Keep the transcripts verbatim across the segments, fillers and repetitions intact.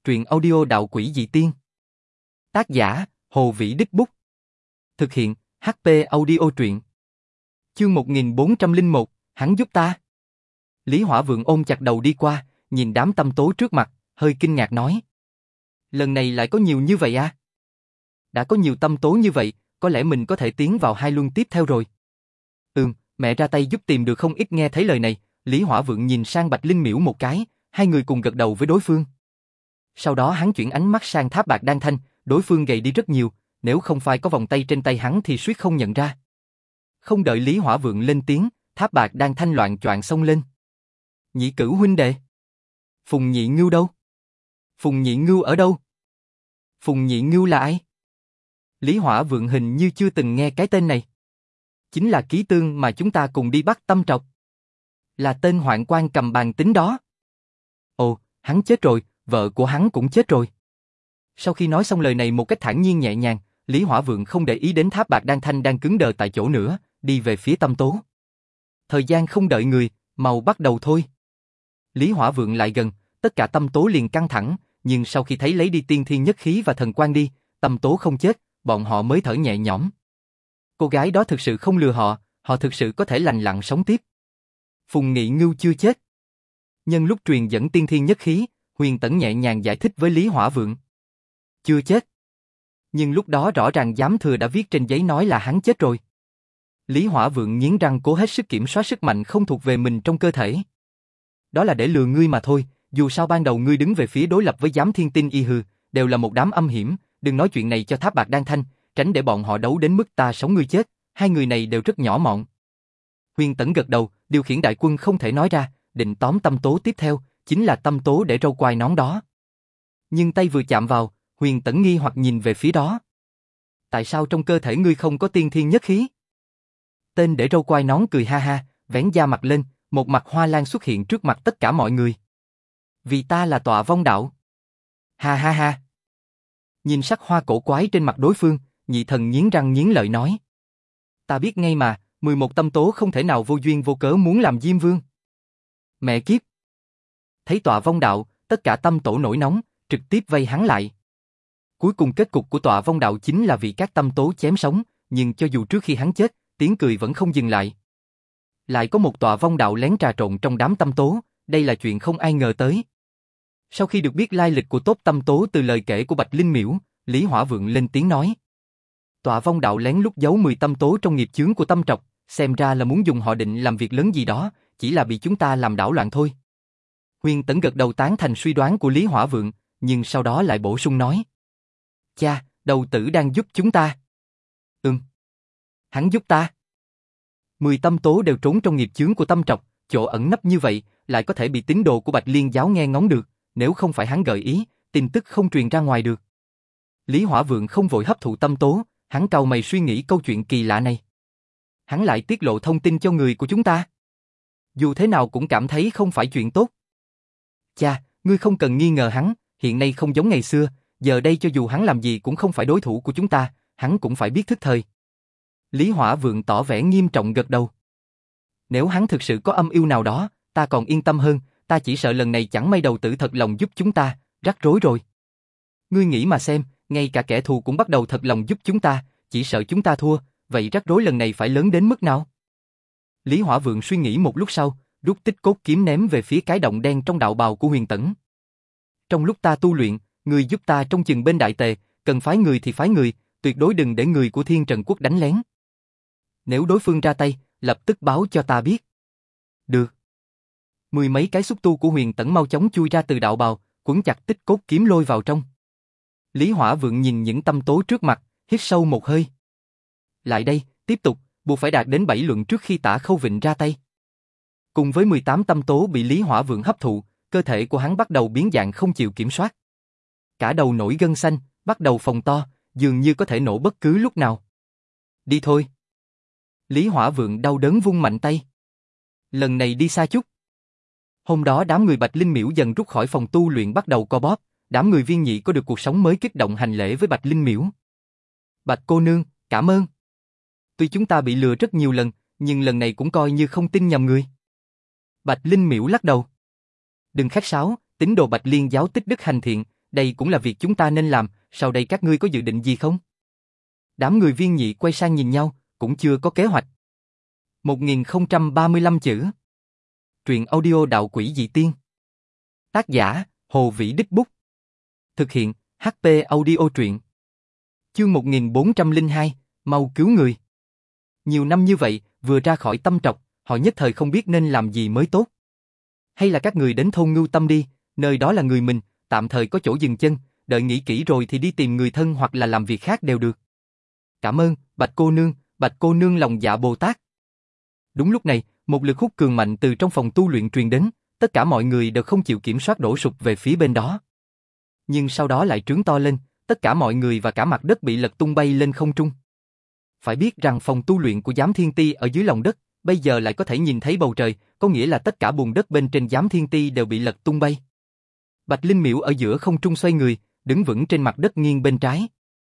truyện audio đạo quỷ dị tiên. Tác giả, Hồ Vĩ Đích Bút. Thực hiện, hát pê Audio truyện. Chương một nghìn bốn trăm lẻ một, hắn giúp ta. Lý Hỏa Vượng ôm chặt đầu đi qua, nhìn đám tăm tố trước mặt, hơi kinh ngạc nói. Lần này lại có nhiều như vậy à? Đã có nhiều tăm tố như vậy, có lẽ mình có thể tiến vào hai luân tiếp theo rồi. Ừm, mẹ ra tay giúp tìm được không ít. Nghe thấy lời này, Lý Hỏa Vượng nhìn sang Bạch Linh Miễu một cái, hai người cùng gật đầu với đối phương. Sau đó hắn chuyển ánh mắt sang Tháp Bạc Đan Thanh, đối phương gầy đi rất nhiều, nếu không phải có vòng tay trên tay hắn thì suýt không nhận ra. Không đợi Lý Hỏa Vượng lên tiếng, Tháp Bạc Đan Thanh loạn choạng xông lên. Nhị Cửu huynh đệ. Phùng Nhị Ngưu đâu? Phùng Nhị Ngưu ở đâu? Phùng Nhị Ngưu là ai? Lý Hỏa Vượng hình như chưa từng nghe cái tên này. Chính là ký tương mà chúng ta cùng đi bắt Tâm Trọc. Là tên hoạn quan cầm bàn tính đó. Ồ, hắn chết rồi, vợ của hắn cũng chết rồi. Sau khi nói xong lời này một cách thản nhiên nhẹ nhàng, Lý Hỏa Vượng không để ý đến Tháp Bạc Đan Thanh đang cứng đờ tại chỗ nữa, đi về phía Tâm Tố. Thời gian không đợi người, mau bắt đầu thôi. Lý Hỏa Vượng lại gần, tất cả Tâm Tố liền căng thẳng, nhưng sau khi thấy lấy đi tiên thiên nhất khí và thần quan đi, Tâm Tố không chết, bọn họ mới thở nhẹ nhõm. Cô gái đó thực sự không lừa họ, họ thực sự có thể lành lặn sống tiếp. Phùng Nghị Ngưu chưa chết. Nhân lúc truyền dẫn tiên thiên nhất khí, Huyền Tẫn nhẹ nhàng giải thích với Lý Hỏa Vượng. Chưa chết. Nhưng lúc đó rõ ràng giám thừa đã viết trên giấy nói là hắn chết rồi. Lý Hỏa Vượng nghiến răng cố hết sức kiểm soát sức mạnh không thuộc về mình trong cơ thể. Đó là để lừa ngươi mà thôi, dù sao ban đầu ngươi đứng về phía đối lập với giám thiên tinh y hư, đều là một đám âm hiểm, đừng nói chuyện này cho Tháp Bạc Đan Thanh, tránh để bọn họ đấu đến mức ta sống ngươi chết, hai người này đều rất nhỏ mọn. Huyền Tẫn gật đầu, điều khiển đại quân không thể nói ra, định tóm Tâm Tố tiếp theo, chính là Tâm Tố để râu quai nón đó. Nhưng tay vừa chạm vào, Huyền Tẫn nghi hoặc nhìn về phía đó. Tại sao trong cơ thể ngươi không có tiên thiên nhất khí? Tên để râu quai nón cười ha ha, vén da mặt lên, một mặt hoa lan xuất hiện trước mặt tất cả mọi người. Vì ta là Tọa Vong Đạo. Ha ha ha. Nhìn sắc hoa cổ quái trên mặt đối phương, Nhị Thần nghiến răng nghiến lợi nói. Ta biết ngay mà, mười một Tâm Tố không thể nào vô duyên vô cớ muốn làm Diêm Vương. Mẹ kiếp. Thấy Tọa Vong Đạo, tất cả Tâm Tổ nổi nóng, trực tiếp vây hắn lại. Cuối cùng kết cục của Tọa Vong Đạo chính là bị các Tâm Tố chém sống, nhưng cho dù trước khi hắn chết, tiếng cười vẫn không dừng lại. Lại có một Tọa Vong Đạo lén trà trộn trong đám Tâm Tố, đây là chuyện không ai ngờ tới. Sau khi được biết lai lịch của tốt Tâm Tố từ lời kể của Bạch Linh Miễu, Lý Hỏa Vượng lên tiếng nói. Tọa Vong Đạo lén lút giấu mười Tâm Tố trong nghiệp chướng của Tâm Trọc, xem ra là muốn dùng họ định làm việc lớn gì đó, chỉ là bị chúng ta làm đảo loạn thôi. Huyền Tẫn gật đầu tán thành suy đoán của Lý Hỏa Vượng, nhưng sau đó lại bổ sung nói. Cha, đầu tử đang giúp chúng ta. Ừm. Hắn giúp ta. Mười Tâm Tố đều trốn trong nghiệp chướng của Tâm Trọc, chỗ ẩn nấp như vậy, lại có thể bị tín đồ của Bạch Liên giáo nghe ngóng được, nếu không phải hắn gợi ý, tin tức không truyền ra ngoài được. Lý Hỏa Vượng không vội hấp thụ Tâm Tố, hắn cau mày suy nghĩ câu chuyện kỳ lạ này. Hắn lại tiết lộ thông tin cho người của chúng ta. Dù thế nào cũng cảm thấy không phải chuyện tốt. Cha, ngươi không cần nghi ngờ hắn, hiện nay không giống ngày xưa, giờ đây cho dù hắn làm gì cũng không phải đối thủ của chúng ta, hắn cũng phải biết thức thời. Lý Hỏa Vượng tỏ vẻ nghiêm trọng gật đầu. Nếu hắn thực sự có âm mưu nào đó, ta còn yên tâm hơn, ta chỉ sợ lần này chẳng may đầu tử thật lòng giúp chúng ta, rắc rối rồi. Ngươi nghĩ mà xem, ngay cả kẻ thù cũng bắt đầu thật lòng giúp chúng ta, chỉ sợ chúng ta thua, vậy rắc rối lần này phải lớn đến mức nào? Lý Hỏa Vượng suy nghĩ một lúc sau, rút tích cốt kiếm ném về phía cái động đen trong đạo bào của Huyền Tẫn. Trong lúc ta tu luyện, ngươi giúp ta trông chừng bên đại tề, cần phái người thì phái người, tuyệt đối đừng để người của Thiên Trần Quốc đánh lén. Nếu đối phương ra tay, lập tức báo cho ta biết. Được. Mười mấy cái xúc tu của Huyền Tẫn mau chóng chui ra từ đạo bào, quấn chặt tích cốt kiếm lôi vào trong. Lý Hỏa Vượng nhìn những Tâm Tố trước mặt, hít sâu một hơi. Lại đây, tiếp tục, buộc phải đạt đến bảy luận trước khi Tả Khâu Vịnh ra tay. Cùng với mười tám Tâm Tố bị Lý Hỏa Vượng hấp thụ, cơ thể của hắn bắt đầu biến dạng không chịu kiểm soát. Cả đầu nổi gân xanh, bắt đầu phồng to, dường như có thể nổ bất cứ lúc nào. Đi thôi. Lý Hỏa Vượng đau đớn vung mạnh tay. Lần này đi xa chút. Hôm đó đám người Bạch Linh Miễu dần rút khỏi phòng tu luyện bắt đầu co bóp, đám người Viên Nhị có được cuộc sống mới kích động hành lễ với Bạch Linh Miễu. Bạch cô nương, cảm ơn. Tuy chúng ta bị lừa rất nhiều lần, nhưng lần này cũng coi như không tin nhầm người. Bạch Linh Miễu lắc đầu. Đừng khách sáo, tín đồ Bạch Liên giáo tích đức hành thiện, đây cũng là việc chúng ta nên làm, sau đây các ngươi có dự định gì không? Đám người viên nhị quay sang nhìn nhau, cũng chưa có kế hoạch. một nghìn không trăm ba mươi lăm chữ. Truyện audio Đạo Quỷ Dị Tiên. Tác giả, Hồ Vĩ Đích Bút. Thực hiện, hát pê Audio Truyện. Chương một nghìn bốn trăm lẻ hai, mau cứu người. Nhiều năm như vậy, vừa ra khỏi Tâm Trọc, họ nhất thời không biết nên làm gì mới tốt. Hay là các người đến thôn Ngưu Tâm đi, nơi đó là người mình, tạm thời có chỗ dừng chân, đợi nghĩ kỹ rồi thì đi tìm người thân hoặc là làm việc khác đều được. Cảm ơn, Bạch cô nương, Bạch cô nương lòng dạ Bồ Tát. Đúng lúc này, một lực hút cường mạnh từ trong phòng tu luyện truyền đến, tất cả mọi người đều không chịu kiểm soát đổ sụp về phía bên đó. Nhưng sau đó lại trướng to lên, tất cả mọi người và cả mặt đất bị lật tung bay lên không trung. Phải biết rằng phòng tu luyện của Giám Thiên Ti ở dưới lòng đất, bây giờ lại có thể nhìn thấy bầu trời, có nghĩa là tất cả bùn đất bên trên Giám Thiên Ti đều bị lật tung bay. Bạch Linh Miểu ở giữa không trung xoay người, đứng vững trên mặt đất nghiêng bên trái.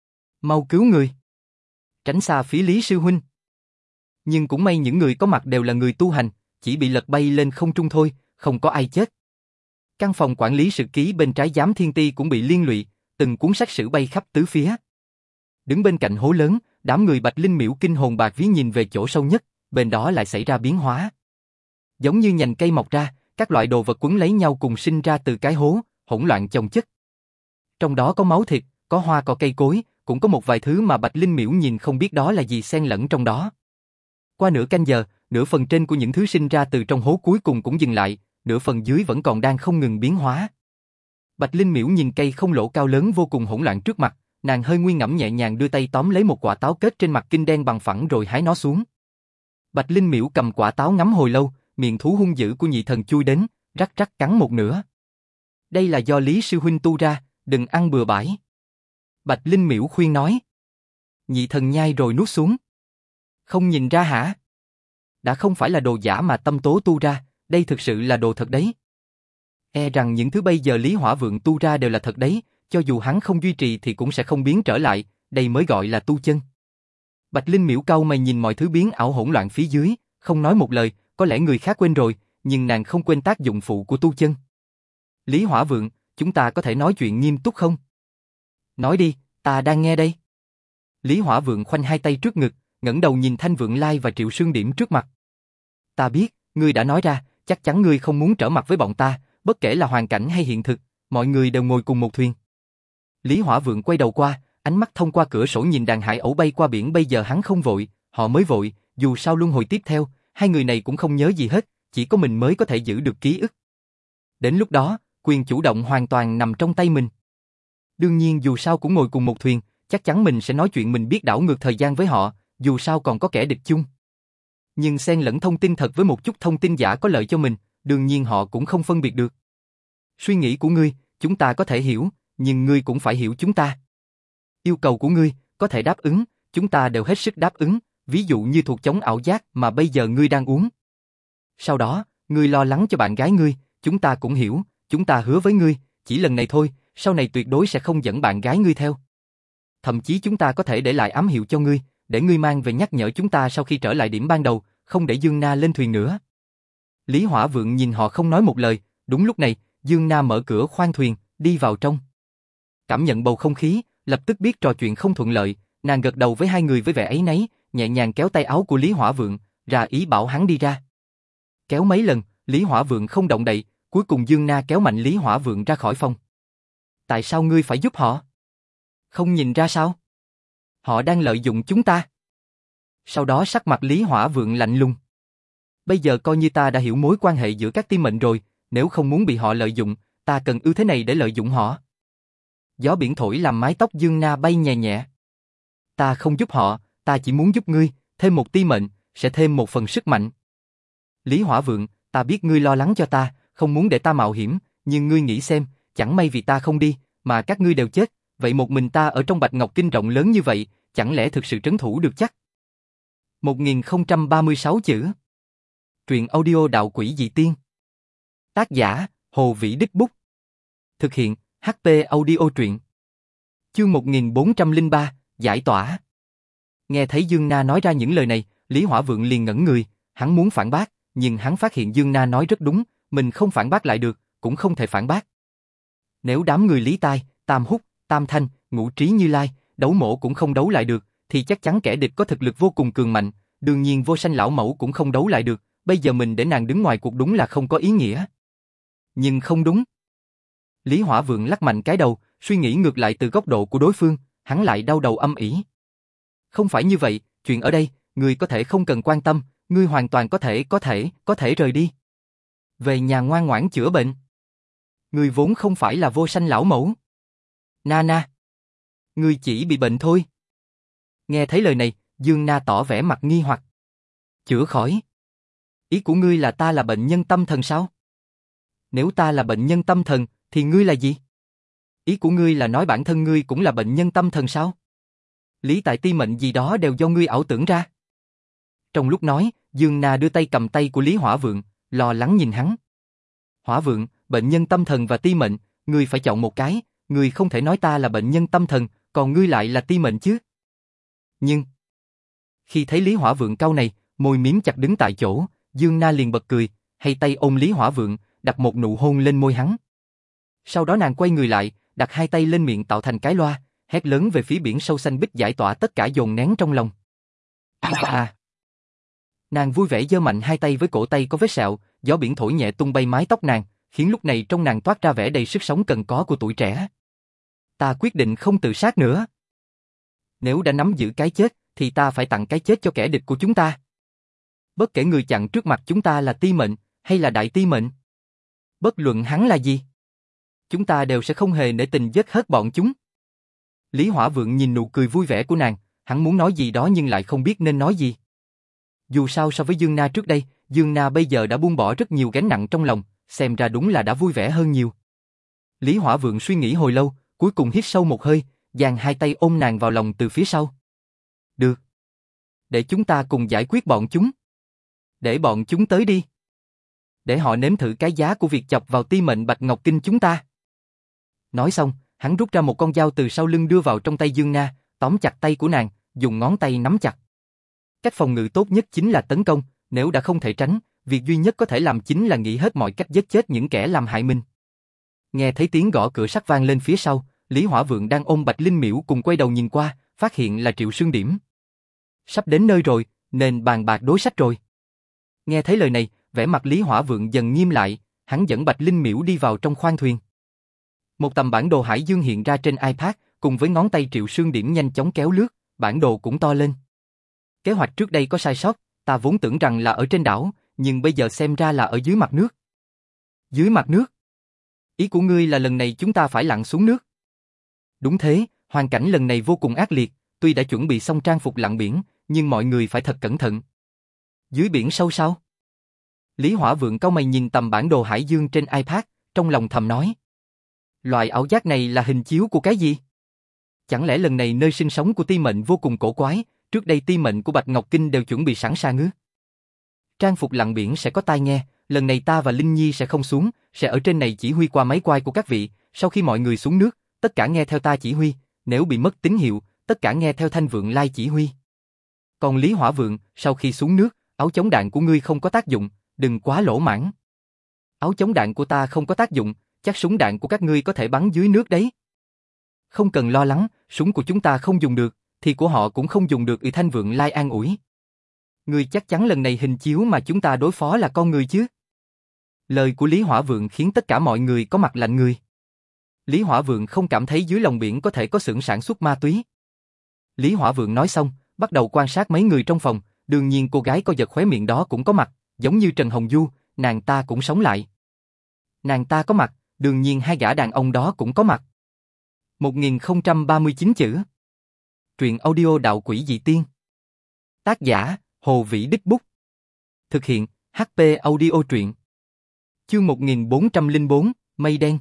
Mau cứu người. Tránh xa phía Lý sư huynh. Nhưng cũng may những người có mặt đều là người tu hành, chỉ bị lật bay lên không trung thôi, không có ai chết. Căn phòng quản lý sự ký bên trái Giám Thiên Ti cũng bị liên lụy, từng cuốn sách sử bay khắp tứ phía. Đứng bên cạnh hố lớn, đám người Bạch Linh Miểu kinh hồn bạt vía nhìn về chỗ sâu nhất, bên đó lại xảy ra biến hóa. Giống như nhành cây mọc ra, các loại đồ vật quấn lấy nhau cùng sinh ra từ cái hố, hỗn loạn chồng chất. Trong đó có máu thịt, có hoa cỏ cây cối, cũng có một vài thứ mà Bạch Linh Miểu nhìn không biết đó là gì xen lẫn trong đó. Qua nửa canh giờ, nửa phần trên của những thứ sinh ra từ trong hố cuối cùng cũng dừng lại, nửa phần dưới vẫn còn đang không ngừng biến hóa. Bạch Linh Miểu nhìn cây không lỗ cao lớn vô cùng hỗn loạn trước mặt, nàng hơi nguy ngẫm nhẹ nhàng đưa tay tóm lấy một quả táo kết trên mặt kinh đen bằng phẳng rồi hái nó xuống. Bạch Linh Miểu cầm quả táo ngắm hồi lâu, miệng thú hung dữ của nhị thần chui đến, rắc rắc cắn một nửa. Đây là do Lý sư huynh tu ra, đừng ăn bừa bãi. Bạch Linh Miểu khuyên nói. Nhị thần nhai rồi nuốt xuống. Không nhìn ra hả? Đã không phải là đồ giả mà Tâm Tố tu ra, đây thực sự là đồ thật đấy. E rằng những thứ bây giờ Lý Hỏa Vượng tu ra đều là thật đấy, cho dù hắn không duy trì thì cũng sẽ không biến trở lại, đây mới gọi là tu chân. Bạch Linh Miểu cau mày nhìn mọi thứ biến ảo hỗn loạn phía dưới, không nói một lời, có lẽ người khác quên rồi, nhưng nàng không quên tác dụng phụ của tu chân. Lý Hỏa Vượng, chúng ta có thể nói chuyện nghiêm túc không? Nói đi, ta đang nghe đây. Lý Hỏa Vượng khoanh hai tay trước ngực, ngẩng đầu nhìn Thanh Vượng Lai và Triệu Sương Điểm trước mặt. Ta biết, ngươi đã nói ra, chắc chắn ngươi không muốn trở mặt với bọn ta, bất kể là hoàn cảnh hay hiện thực, mọi người đều ngồi cùng một thuyền. Lý Hỏa Vượng quay đầu qua, ánh mắt thông qua cửa sổ nhìn đàn hải ẩu bay qua biển, bây giờ hắn không vội, họ mới vội, dù sao luân hồi tiếp theo, hai người này cũng không nhớ gì hết, chỉ có mình mới có thể giữ được ký ức. Đến lúc đó, quyền chủ động hoàn toàn nằm trong tay mình. Đương nhiên dù sao cũng ngồi cùng một thuyền, chắc chắn mình sẽ nói chuyện mình biết đảo ngược thời gian với họ, dù sao còn có kẻ địch chung. Nhưng xen lẫn thông tin thật với một chút thông tin giả có lợi cho mình, đương nhiên họ cũng không phân biệt được. Suy nghĩ của ngươi, chúng ta có thể hiểu, nhưng ngươi cũng phải hiểu chúng ta. Yêu cầu của ngươi, có thể đáp ứng, chúng ta đều hết sức đáp ứng, ví dụ như thuộc chống ảo giác mà bây giờ ngươi đang uống. Sau đó, ngươi lo lắng cho bạn gái ngươi, chúng ta cũng hiểu, chúng ta hứa với ngươi, chỉ lần này thôi, sau này tuyệt đối sẽ không dẫn bạn gái ngươi theo. Thậm chí chúng ta có thể để lại ám hiệu cho ngươi, để ngươi mang về nhắc nhở chúng ta sau khi trở lại điểm ban đầu, không để Dương Na lên thuyền nữa. Lý Hỏa Vượng nhìn họ không nói một lời, đúng lúc này, Dương Na mở cửa khoang thuyền, đi vào trong. Cảm nhận bầu không khí, lập tức biết trò chuyện không thuận lợi, nàng gật đầu với hai người với vẻ áy náy, nhẹ nhàng kéo tay áo của Lý Hỏa Vượng, ra ý bảo hắn đi ra. Kéo mấy lần, Lý Hỏa Vượng không động đậy, cuối cùng Dương Na kéo mạnh Lý Hỏa Vượng ra khỏi phòng. Tại sao ngươi phải giúp họ? Không nhìn ra sao? Họ đang lợi dụng chúng ta. Sau đó sắc mặt Lý Hỏa Vượng lạnh lùng. Bây giờ coi như ta đã hiểu mối quan hệ giữa các tiên mệnh rồi, nếu không muốn bị họ lợi dụng, ta cần ưu thế này để lợi dụng họ. Gió biển thổi làm mái tóc Dương Na bay nhẹ nhẹ. Ta không giúp họ, ta chỉ muốn giúp ngươi, thêm một tia mệnh, sẽ thêm một phần sức mạnh. Lý Hỏa Vượng, ta biết ngươi lo lắng cho ta, không muốn để ta mạo hiểm, nhưng ngươi nghĩ xem, chẳng may vì ta không đi, mà các ngươi đều chết, vậy một mình ta ở trong Bạch Ngọc Kinh rộng lớn như vậy, chẳng lẽ thực sự trấn thủ được chắc? một nghìn không trăm ba mươi sáu chữ. Truyện audio Đạo Quỷ Dị Tiên. Tác giả, Hồ Vĩ Đích Bút. Thực hiện, hát pê Audio Truyện. Chương một nghìn bốn trăm lẻ ba, Giải tỏa. Nghe thấy Dương Na nói ra những lời này, Lý Hỏa Vượng liền ngẩn người, hắn muốn phản bác, nhưng hắn phát hiện Dương Na nói rất đúng, mình không phản bác lại được, cũng không thể phản bác. Nếu đám người Lý Tai, Tam Húc, Tam Thanh, Ngũ Trí Như Lai, đấu mổ cũng không đấu lại được, thì chắc chắn kẻ địch có thực lực vô cùng cường mạnh, đương nhiên Vô Sanh lão mẫu cũng không đấu lại được, bây giờ mình để nàng đứng ngoài cuộc đúng là không có ý nghĩa. Nhưng không đúng. Lý Hỏa Vượng lắc mạnh cái đầu, suy nghĩ ngược lại từ góc độ của đối phương, hắn lại đau đầu âm ỉ. Không phải như vậy, chuyện ở đây, ngươi có thể không cần quan tâm, ngươi hoàn toàn có thể, có thể, có thể rời đi. Về nhà ngoan ngoãn chữa bệnh. Ngươi vốn không phải là Vô Sanh lão mẫu. Nana. Ngươi chỉ bị bệnh thôi. Nghe thấy lời này, Dương Na tỏ vẻ mặt nghi hoặc. Chữa khỏi? Ý của ngươi là ta là bệnh nhân tâm thần sao? Nếu ta là bệnh nhân tâm thần, thì ngươi là gì? Ý của ngươi là nói bản thân ngươi cũng là bệnh nhân tâm thần sao? Lý tại ti mệnh gì đó đều do ngươi ảo tưởng ra. Trong lúc nói, Dương Na đưa tay cầm tay của Lý Hỏa Vượng, lo lắng nhìn hắn. Hỏa Vượng, bệnh nhân tâm thần và ti mệnh, ngươi phải chọn một cái, ngươi không thể nói ta là bệnh nhân tâm thần, còn ngươi lại là ti mệnh chứ. Nhưng, khi thấy Lý Hỏa Vượng cau này, môi miếm chặt đứng tại chỗ, Dương Na liền bật cười, hay tay ôm Lý Hỏa Vượng, đặt một nụ hôn lên môi hắn. Sau đó nàng quay người lại, đặt hai tay lên miệng tạo thành cái loa, hét lớn về phía biển sâu xanh biếc giải tỏa tất cả dồn nén trong lòng. À, à. Nàng vui vẻ giơ mạnh hai tay với cổ tay có vết sẹo, gió biển thổi nhẹ tung bay mái tóc nàng, khiến lúc này trong nàng toát ra vẻ đầy sức sống cần có của tuổi trẻ. Ta quyết định không tự sát nữa. Nếu đã nắm giữ cái chết, thì ta phải tặng cái chết cho kẻ địch của chúng ta. Bất kể người chặn trước mặt chúng ta là ti mệnh, hay là đại ti mệnh. Bất luận hắn là gì, chúng ta đều sẽ không hề nể tình giết hết bọn chúng. Lý Hỏa Vượng nhìn nụ cười vui vẻ của nàng, hắn muốn nói gì đó nhưng lại không biết nên nói gì. Dù sao so với Dương Na trước đây, Dương Na bây giờ đã buông bỏ rất nhiều gánh nặng trong lòng, xem ra đúng là đã vui vẻ hơn nhiều. Lý Hỏa Vượng suy nghĩ hồi lâu, cuối cùng hít sâu một hơi, dang hai tay ôm nàng vào lòng từ phía sau. Được. Để chúng ta cùng giải quyết bọn chúng. Để bọn chúng tới đi. Để họ nếm thử cái giá của việc chọc vào ti mệnh Bạch Ngọc Kinh chúng ta. Nói xong, hắn rút ra một con dao từ sau lưng đưa vào trong tay Dương Na, tóm chặt tay của nàng, dùng ngón tay nắm chặt. Cách phòng ngự tốt nhất chính là tấn công, nếu đã không thể tránh, việc duy nhất có thể làm chính là nghĩ hết mọi cách giết chết những kẻ làm hại mình. Nghe thấy tiếng gõ cửa sắt vang lên phía sau, Lý Hỏa Vượng đang ôm Bạch Linh Miễu cùng quay đầu nhìn qua, phát hiện là Triệu Sương Điểm. Sắp đến nơi rồi, nên bàn bạc đối sách rồi. Nghe thấy lời này, vẻ mặt Lý Hỏa Vượng dần nghiêm lại, hắn dẫn Bạch Linh Miễu đi vào trong khoang thuyền. Một tầm bản đồ hải dương hiện ra trên iPad, cùng với ngón tay Triệu Sương Điểm nhanh chóng kéo lướt, bản đồ cũng to lên. Kế hoạch trước đây có sai sót, ta vốn tưởng rằng là ở trên đảo, nhưng bây giờ xem ra là ở dưới mặt nước. Dưới mặt nước? Ý của ngươi là lần này chúng ta phải lặn xuống nước? Đúng thế, hoàn cảnh lần này vô cùng ác liệt, tuy đã chuẩn bị xong trang phục lặn biển, nhưng mọi người phải thật cẩn thận. Dưới biển sâu sao? Lý Hỏa Vượng cau mày nhìn tầm bản đồ hải dương trên iPad, trong lòng thầm nói. Loại ảo giác này là hình chiếu của cái gì? Chẳng lẽ lần này nơi sinh sống của ti mệnh vô cùng cổ quái, trước đây ti mệnh của Bạch Ngọc Kinh đều chuẩn bị sẵn sàng ư? Trang phục lặn biển sẽ có tai nghe, lần này ta và Linh Nhi sẽ không xuống, sẽ ở trên này chỉ huy qua máy quay của các vị, sau khi mọi người xuống nước, tất cả nghe theo ta chỉ huy, nếu bị mất tín hiệu, tất cả nghe theo Thanh Vượng Lai chỉ huy. Còn Lý Hỏa Vượng, sau khi xuống nước, áo chống đạn của ngươi không có tác dụng, đừng quá lỗ mãng. Áo chống đạn của ta không có tác dụng, chắc súng đạn của các ngươi có thể bắn dưới nước đấy. Không cần lo lắng, súng của chúng ta không dùng được, thì của họ cũng không dùng được. Ủy Thanh Vượng Lai an ủi. Ngươi chắc chắn lần này hình chiếu mà chúng ta đối phó là con người chứ? Lời của Lý Hỏa Vượng khiến tất cả mọi người có mặt lạnh người. Lý Hỏa Vượng không cảm thấy dưới lòng biển có thể có xưởng sản xuất ma túy. Lý Hỏa Vượng nói xong, bắt đầu quan sát mấy người trong phòng, đương nhiên cô gái co giật khóe miệng đó cũng có mặt, giống như Trần Hồng Du, nàng ta cũng sống lại. Nàng ta có mặt, đương nhiên hai gã đàn ông đó cũng có mặt. một nghìn không trăm ba mươi chín chữ. Truyện audio Đạo Quỷ Dị Tiên. Tác giả, Hồ Vĩ Đích Bút. Thực hiện, hát pê Audio Truyện. Chương một nghìn bốn trăm lẻ bốn, Mây Đen.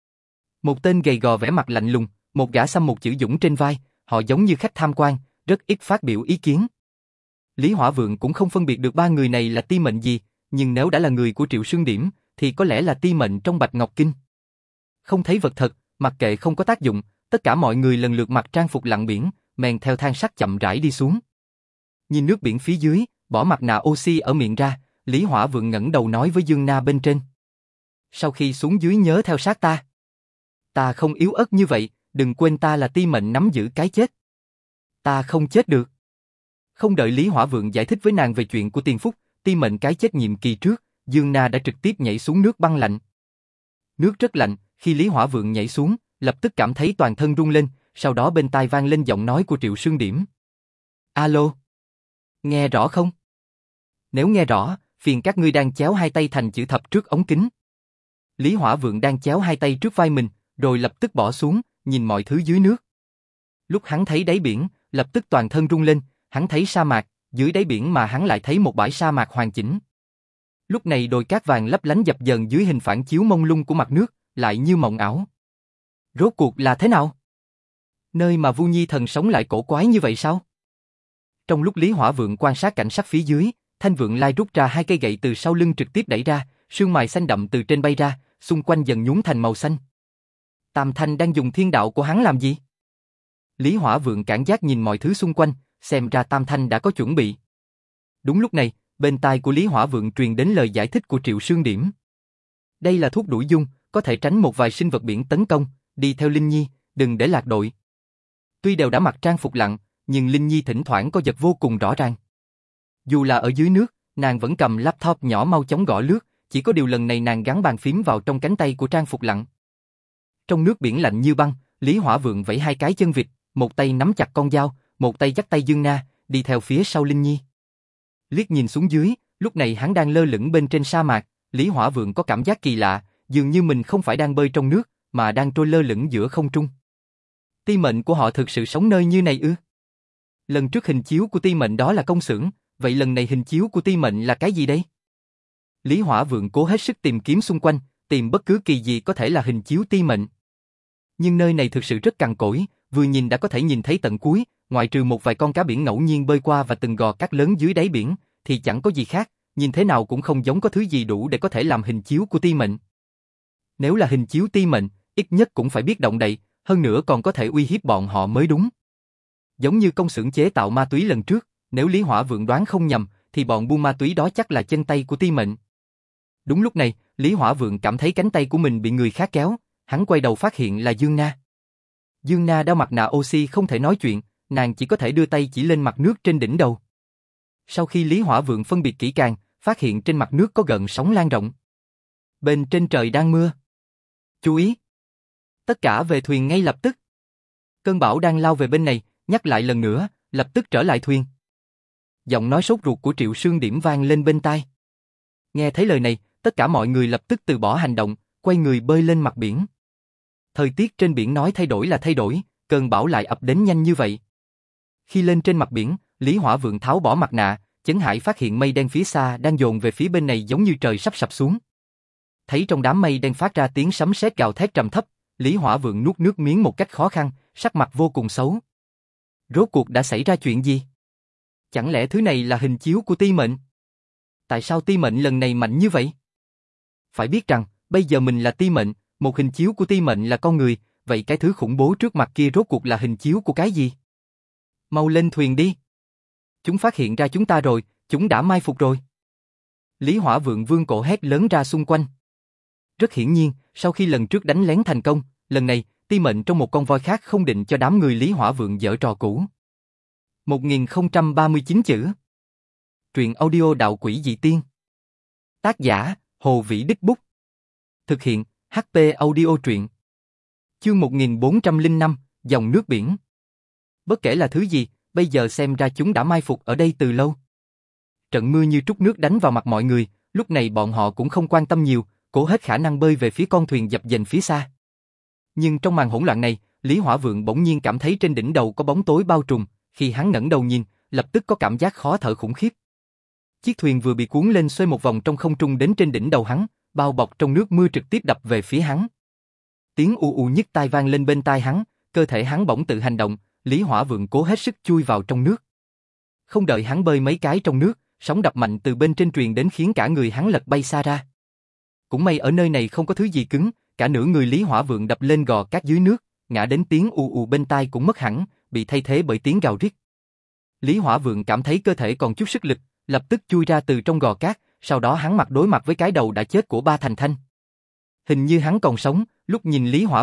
Một tên gầy gò vẻ mặt lạnh lùng, một gã xăm một chữ Dũng trên vai, họ giống như khách tham quan, rất ít phát biểu ý kiến. Lý Hỏa Vượng cũng không phân biệt được ba người này là ti mệnh gì, nhưng nếu đã là người của Triệu Sương Điểm, thì có lẽ là ti mệnh trong Bạch Ngọc Kinh. Không thấy vật thật, mặc kệ không có tác dụng, tất cả mọi người lần lượt mặc trang phục lặn biển, men theo thang sắt chậm rãi đi xuống. Nhìn nước biển phía dưới, bỏ mặt nạ oxy ở miệng ra, Lý Hỏa Vượng ngẩng đầu nói với Dương Na bên trên. Sau khi xuống dưới nhớ theo sát ta. Ta không yếu ớt như vậy, đừng quên ta là ti mệnh nắm giữ cái chết. Ta không chết được. Không đợi Lý Hỏa Vượng giải thích với nàng về chuyện của Tiên Phúc, ti mệnh cái chết nhiệm kỳ trước, Dương Na đã trực tiếp nhảy xuống nước băng lạnh. Nước rất lạnh, khi Lý Hỏa Vượng nhảy xuống, lập tức cảm thấy toàn thân rung lên, sau đó bên tai vang lên giọng nói của Triệu Sương Điểm. Alo? Nghe rõ không? Nếu nghe rõ, phiền các ngươi đang chéo hai tay thành chữ thập trước ống kính. Lý Hỏa Vượng đang chéo hai tay trước vai mình, rồi lập tức bỏ xuống, nhìn mọi thứ dưới nước. Lúc hắn thấy đáy biển, lập tức toàn thân rung lên, hắn thấy sa mạc, dưới đáy biển mà hắn lại thấy một bãi sa mạc hoàn chỉnh. Lúc này đồi cát vàng lấp lánh dập dờn dưới hình phản chiếu mông lung của mặt nước, lại như mộng ảo. Rốt cuộc là thế nào? Nơi mà Vu Nhi Thần sống lại cổ quái như vậy sao? Trong lúc Lý Hỏa Vượng quan sát cảnh sắc phía dưới, Thanh Vượng Lai rút ra hai cây gậy từ sau lưng trực tiếp đẩy ra, sương mài xanh đậm từ trên bay ra, xung quanh dần nhuốm thành màu xanh. Tam Thanh đang dùng thiên đạo của hắn làm gì? Lý Hỏa Vượng cảnh giác nhìn mọi thứ xung quanh, xem ra Tam Thanh đã có chuẩn bị. Đúng lúc này, bên tai của Lý Hỏa Vượng truyền đến lời giải thích của Triệu Sương Điểm. Đây là thuốc đuổi dung, có thể tránh một vài sinh vật biển tấn công, đi theo Linh Nhi, đừng để lạc đội. Tuy đều đã mặc trang phục lặn, nhưng Linh Nhi thỉnh thoảng có giật vô cùng rõ ràng. Dù là ở dưới nước, nàng vẫn cầm laptop nhỏ mau chóng gõ lướt, chỉ có điều lần này nàng gắn bàn phím vào trong cánh tay của trang phục lặn. Trong nước biển lạnh như băng, Lý Hỏa Vượng vẫy hai cái chân vịt, một tay nắm chặt con dao, một tay dắt tay Dương Na, đi theo phía sau Linh Nhi. Liếc nhìn xuống dưới, lúc này hắn đang lơ lửng bên trên sa mạc, Lý Hỏa Vượng có cảm giác kỳ lạ, dường như mình không phải đang bơi trong nước, mà đang trôi lơ lửng giữa không trung. Ti mệnh của họ thực sự sống nơi như này ư? Lần trước hình chiếu của ti mệnh đó là công xưởng, vậy lần này hình chiếu của ti mệnh là cái gì đây? Lý Hỏa Vượng cố hết sức tìm kiếm xung quanh, tìm bất cứ kỳ gì có thể là hình chiếu ti mệnh. Nhưng nơi này thực sự rất cằn cỗi, vừa nhìn đã có thể nhìn thấy tận cuối, ngoại trừ một vài con cá biển ngẫu nhiên bơi qua và từng gò cát lớn dưới đáy biển, thì chẳng có gì khác, nhìn thế nào cũng không giống có thứ gì đủ để có thể làm hình chiếu của ti mệnh. Nếu là hình chiếu ti mệnh, ít nhất cũng phải biết động đậy, hơn nữa còn có thể uy hiếp bọn họ mới đúng. Giống như công xưởng chế tạo ma túy lần trước, nếu Lý Hỏa Vượng đoán không nhầm, thì bọn buôn ma túy đó chắc là chân tay của ti mệnh. Đúng lúc này, Lý Hỏa Vượng cảm thấy cánh tay của mình bị người khác kéo, hắn quay đầu phát hiện là Dương Na. Dương Na đeo mặt nạ oxy không thể nói chuyện, nàng chỉ có thể đưa tay chỉ lên mặt nước trên đỉnh đầu. Sau khi Lý Hỏa Vượng phân biệt kỹ càng, phát hiện trên mặt nước có gợn sóng lan rộng. Bên trên trời đang mưa. Chú ý! Tất cả về thuyền ngay lập tức. Cơn bão đang lao về bên này, nhắc lại lần nữa, lập tức trở lại thuyền. Giọng nói sốt ruột của Triệu Sương Điểm vang lên bên tai. Nghe thấy lời này, tất cả mọi người lập tức từ bỏ hành động, quay người bơi lên mặt biển. Thời tiết trên biển nói thay đổi là thay đổi, cơn bão lại ập đến nhanh như vậy. Khi lên trên mặt biển, Lý Hỏa Vượng tháo bỏ mặt nạ, Chấn Hải phát hiện mây đen phía xa đang dồn về phía bên này giống như trời sắp sập xuống. Thấy trong đám mây đen phát ra tiếng sấm sét gào thét trầm thấp, Lý Hỏa Vượng nuốt nước miếng một cách khó khăn, sắc mặt vô cùng xấu. Rốt cuộc đã xảy ra chuyện gì? Chẳng lẽ thứ này là hình chiếu của ti mệnh? Tại sao ti mệnh lần này mạnh như vậy? Phải biết rằng, bây giờ mình là ti mệnh, một hình chiếu của ti mệnh là con người, vậy cái thứ khủng bố trước mặt kia rốt cuộc là hình chiếu của cái gì? Mau lên thuyền đi! Chúng phát hiện ra chúng ta rồi, chúng đã mai phục rồi. Lý Hỏa Vượng vương cổ hét lớn ra xung quanh. Rất hiển nhiên, sau khi lần trước đánh lén thành công, lần này, ti mệnh trong một con voi khác không định cho đám người Lý Hỏa Vượng giở trò cũ. một nghìn không trăm ba mươi chín chữ. Truyện audio đạo quỷ dị tiên. Tác giả, Hồ Vĩ Đích Bút. Thực hiện, hát pê Audio truyện. Chương một nghìn bốn trăm lẻ năm, dòng nước biển. Bất kể là thứ gì, bây giờ xem ra chúng đã mai phục ở đây từ lâu. Trận mưa như trút nước đánh vào mặt mọi người, lúc này bọn họ cũng không quan tâm nhiều, cố hết khả năng bơi về phía con thuyền dập dềnh phía xa. Nhưng trong màn hỗn loạn này, Lý Hỏa Vượng bỗng nhiên cảm thấy trên đỉnh đầu có bóng tối bao trùm, khi hắn ngẩng đầu nhìn, lập tức có cảm giác khó thở khủng khiếp. Chiếc thuyền vừa bị cuốn lên xoay một vòng trong không trung đến trên đỉnh đầu hắn, bao bọc trong nước mưa trực tiếp đập về phía hắn. Tiếng ù ù nhức tai vang lên bên tai hắn, cơ thể hắn bỗng tự hành động, Lý Hỏa Vượng cố hết sức chui vào trong nước. Không đợi hắn bơi mấy cái trong nước, sóng đập mạnh từ bên trên truyền đến khiến cả người hắn lật bay xa ra. Cũng may ở nơi này không có thứ gì cứng, cả nửa người Lý Hỏa Vượng đập lên gò cát dưới nước, ngã đến tiếng ù ù bên tai cũng mất hẳn, bị thay thế bởi tiếng gào rít. Lý Hỏa Vượng cảm thấy cơ thể còn chút sức lực, lập tức chui ra từ trong gò cát, sau đó hắn mặt đối mặt với cái đầu đã chết của Ba Thành Thanh. Hình như hắn còn sống, lúc nhìn Lý Hỏa Vượng,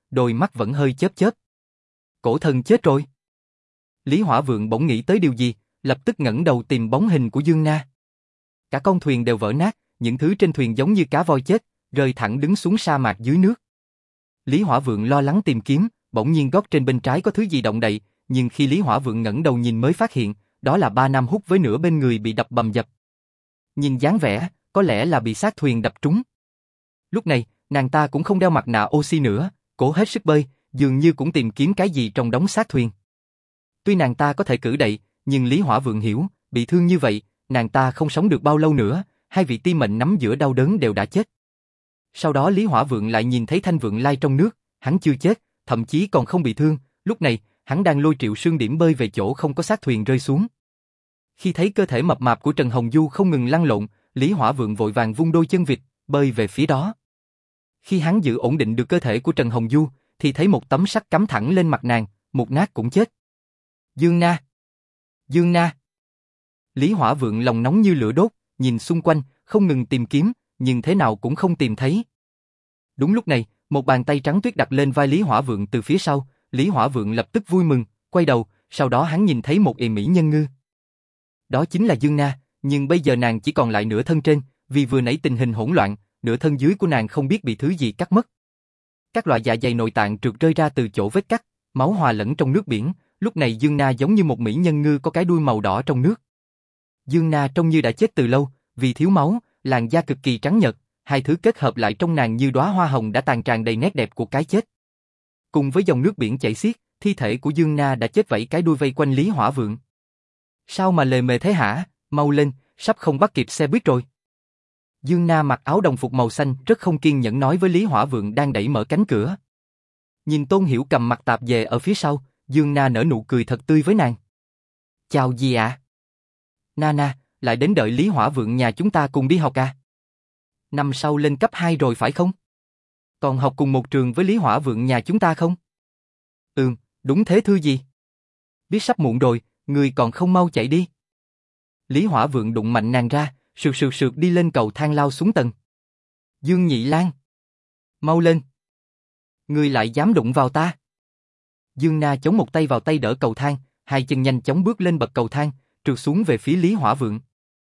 đôi mắt vẫn hơi chớp chớp. Cổ thần chết rồi. Lý Hỏa Vượng bỗng nghĩ tới điều gì, lập tức ngẩng đầu tìm bóng hình của Dương Na. Cả con thuyền đều vỡ nát, những thứ trên thuyền giống như cá voi chết, rơi thẳng đứng xuống sa mạc dưới nước. Lý Hỏa Vượng lo lắng tìm kiếm, bỗng nhiên gót trên bên trái có thứ gì động đậy, nhưng khi Lý Hỏa Vượng ngẩng đầu nhìn mới phát hiện, đó là ba nam hút với nửa bên người bị đập bầm dập. Nhìn dáng vẻ, có lẽ là bị xác thuyền đập trúng. Lúc này, nàng ta cũng không đeo mặt nạ oxy nữa, cố hết sức bơi, dường như cũng tìm kiếm cái gì trong đống xác thuyền. Tuy nàng ta có thể cử đậy, nhưng Lý Hỏa Vượng hiểu, bị thương như vậy, nàng ta không sống được bao lâu nữa, hai vị tim mệnh nắm giữa đau đớn đều đã chết. Sau đó Lý Hỏa Vượng lại nhìn thấy Thanh Vượng Lai trong nước, hắn chưa chết, thậm chí còn không bị thương, lúc này, hắn đang lôi Triệu Sương Điểm bơi về chỗ không có xác thuyền rơi xuống. Khi thấy cơ thể mập mạp của Trần Hồng Du không ngừng lăn lộn, Lý Hỏa Vượng vội vàng vung đôi chân vịt, bơi về phía đó. Khi hắn giữ ổn định được cơ thể của Trần Hồng Du, thì thấy một tấm sắt cắm thẳng lên mặt nàng, một nát cũng chết. Dương Na! Dương Na! Lý Hỏa Vượng lòng nóng như lửa đốt, nhìn xung quanh, không ngừng tìm kiếm, nhưng thế nào cũng không tìm thấy. Đúng lúc này, một bàn tay trắng tuyết đặt lên vai Lý Hỏa Vượng từ phía sau, Lý Hỏa Vượng lập tức vui mừng, quay đầu, sau đó hắn nhìn thấy một ề mỹ nhân ngư. Đó chính là Dương Na, nhưng bây giờ nàng chỉ còn lại nửa thân trên, vì vừa nãy tình hình hỗn loạn, nửa thân dưới của nàng không biết bị thứ gì cắt mất. Các loại dạ dày nội tạng trượt rơi ra từ chỗ vết cắt, máu hòa lẫn trong nước biển, lúc này Dương Na giống như một mỹ nhân ngư có cái đuôi màu đỏ trong nước. Dương Na trông như đã chết từ lâu, vì thiếu máu, làn da cực kỳ trắng nhợt, hai thứ kết hợp lại trong nàng như đóa hoa hồng đã tàn tràn đầy nét đẹp của cái chết. Cùng với dòng nước biển chảy xiết, thi thể của Dương Na đã chết vẫy cái đuôi vây quanh Lý Hỏa Vượng. Sao mà lề mề thế hả, mau lên, sắp không bắt kịp xe buýt rồi. Dương Na mặc áo đồng phục màu xanh rất không kiên nhẫn nói với Lý Hỏa Vượng đang đẩy mở cánh cửa. Nhìn Tôn Hiểu cầm mặt tạp dề ở phía sau, Dương Na nở nụ cười thật tươi với nàng. Chào dì ạ. À? Nana, lại đến đợi Lý Hỏa Vượng nhà chúng ta cùng đi học à? Năm sau lên cấp hai rồi phải không? Còn học cùng một trường với Lý Hỏa Vượng nhà chúng ta không? Ừm, đúng thế thưa gì? Biết sắp muộn rồi, người còn không mau chạy đi. Lý Hỏa Vượng đụng mạnh nàng ra, sượt sượt sượt đi lên cầu thang lao xuống tầng. Dương Nhị Lang, mau lên. Người lại dám đụng vào ta. Dương Na chống một tay vào tay đỡ cầu thang, hai chân nhanh chóng bước lên bậc cầu thang, trượt xuống về phía Lý Hỏa Vượng.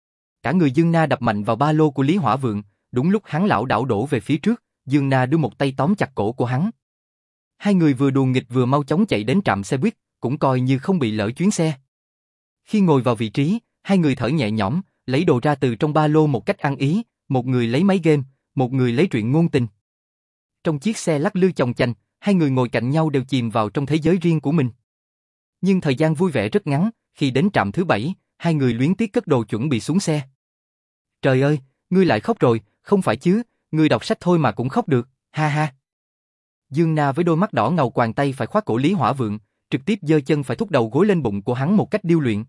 Cả người Dương Na đập mạnh vào ba lô của Lý Hỏa Vượng, đúng lúc hắn lảo đảo đổ về phía trước, Dương Na đưa một tay tóm chặt cổ của hắn. Hai người vừa đùa nghịch vừa mau chóng chạy đến trạm xe buýt, cũng coi như không bị lỡ chuyến xe. Khi ngồi vào vị trí, hai người thở nhẹ nhõm, lấy đồ ra từ trong ba lô một cách ăn ý, một người lấy máy game, một người lấy truyện ngôn tình. Trong chiếc xe lắc lư chồng chành, hai người ngồi cạnh nhau đều chìm vào trong thế giới riêng của mình. Nhưng thời gian vui vẻ rất ngắn, khi đến trạm thứ bảy, hai người luyến tiếc cất đồ chuẩn bị xuống xe. Trời ơi, ngươi lại khóc rồi, không phải chứ, ngươi đọc sách thôi mà cũng khóc được, ha ha. Dương Na với đôi mắt đỏ ngầu quàng tay phải khoác cổ Lý Hỏa Vượng, trực tiếp giơ chân phải thúc đầu gối lên bụng của hắn một cách điêu luyện.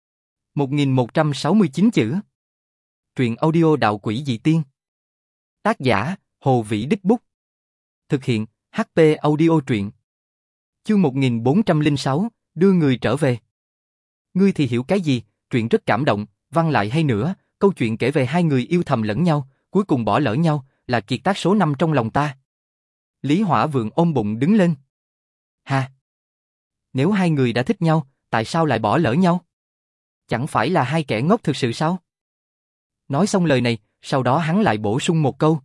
một nghìn một trăm sáu mươi chín chữ. Truyện audio Đạo Quỷ Dị Tiên. Tác giả, Hồ Vĩ Đích Bút. Thực hiện, hát pê Audio Truyện. Chương một nghìn bốn trăm lẻ sáu, đưa người trở về. Ngươi thì hiểu cái gì, truyện rất cảm động, văn lại hay nữa, câu chuyện kể về hai người yêu thầm lẫn nhau, cuối cùng bỏ lỡ nhau, là kiệt tác số năm trong lòng ta. Lý Hỏa Vượng ôm bụng đứng lên. Ha! Nếu hai người đã thích nhau, tại sao lại bỏ lỡ nhau? Chẳng phải là hai kẻ ngốc thực sự sao? Nói xong lời này, sau đó hắn lại bổ sung một câu.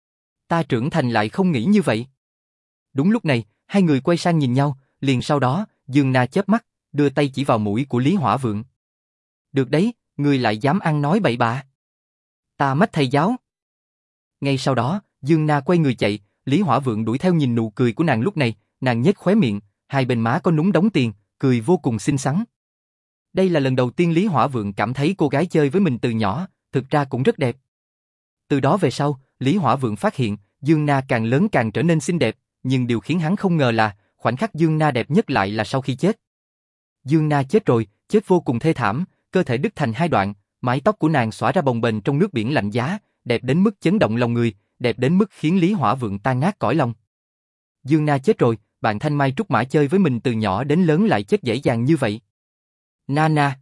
Ta trưởng thành lại không nghĩ như vậy. Đúng lúc này, hai người quay sang nhìn nhau, liền sau đó, Dương Na chớp mắt, đưa tay chỉ vào mũi của Lý Hỏa Vượng. Được đấy, ngươi lại dám ăn nói bậy bạ. Ta mách thầy giáo. Ngay sau đó, Dương Na quay người chạy, Lý Hỏa Vượng đuổi theo nhìn nụ cười của nàng lúc này, nàng nhếch khóe miệng, hai bên má có núng đống tiền, cười vô cùng xinh xắn. Đây là lần đầu tiên Lý Hỏa Vượng cảm thấy cô gái chơi với mình từ nhỏ, thực ra cũng rất đẹp. Từ đó về sau, Lý Hỏa Vượng phát hiện, Dương Na càng lớn càng trở nên xinh đẹp, nhưng điều khiến hắn không ngờ là, khoảnh khắc Dương Na đẹp nhất lại là sau khi chết. Dương Na chết rồi, chết vô cùng thê thảm, cơ thể đứt thành hai đoạn, mái tóc của nàng xõa ra bồng bềnh trong nước biển lạnh giá, đẹp đến mức chấn động lòng người, đẹp đến mức khiến Lý Hỏa Vượng tan nát cõi lòng. Dương Na chết rồi, bạn thanh mai trúc mã chơi với mình từ nhỏ đến lớn lại chết dễ dàng như vậy. Nana.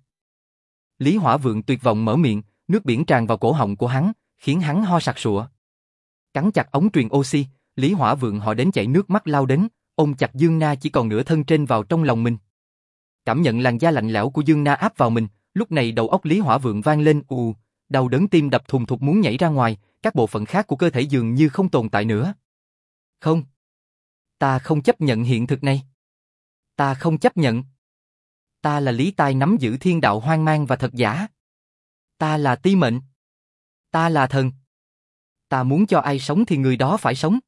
Lý Hỏa Vượng tuyệt vọng mở miệng, nước biển tràn vào cổ họng của hắn, khiến hắn ho sặc sụa. Cắn chặt ống truyền oxy, Lý Hỏa Vượng họ đến chạy nước mắt lao đến, ôm chặt Dương Na chỉ còn nửa thân trên vào trong lòng mình. Cảm nhận làn da lạnh lẽo của Dương Na áp vào mình, lúc này đầu óc Lý Hỏa Vượng vang lên ù, đau đớn tim đập thùng thục muốn nhảy ra ngoài, các bộ phận khác của cơ thể dường như không tồn tại nữa. Không. Ta không chấp nhận hiện thực này. Ta không chấp nhận. Ta là Lý Tai nắm giữ thiên đạo hoang mang và thật giả. Ta là Ti Mệnh. Ta là thần. Ta muốn cho ai sống thì người đó phải sống.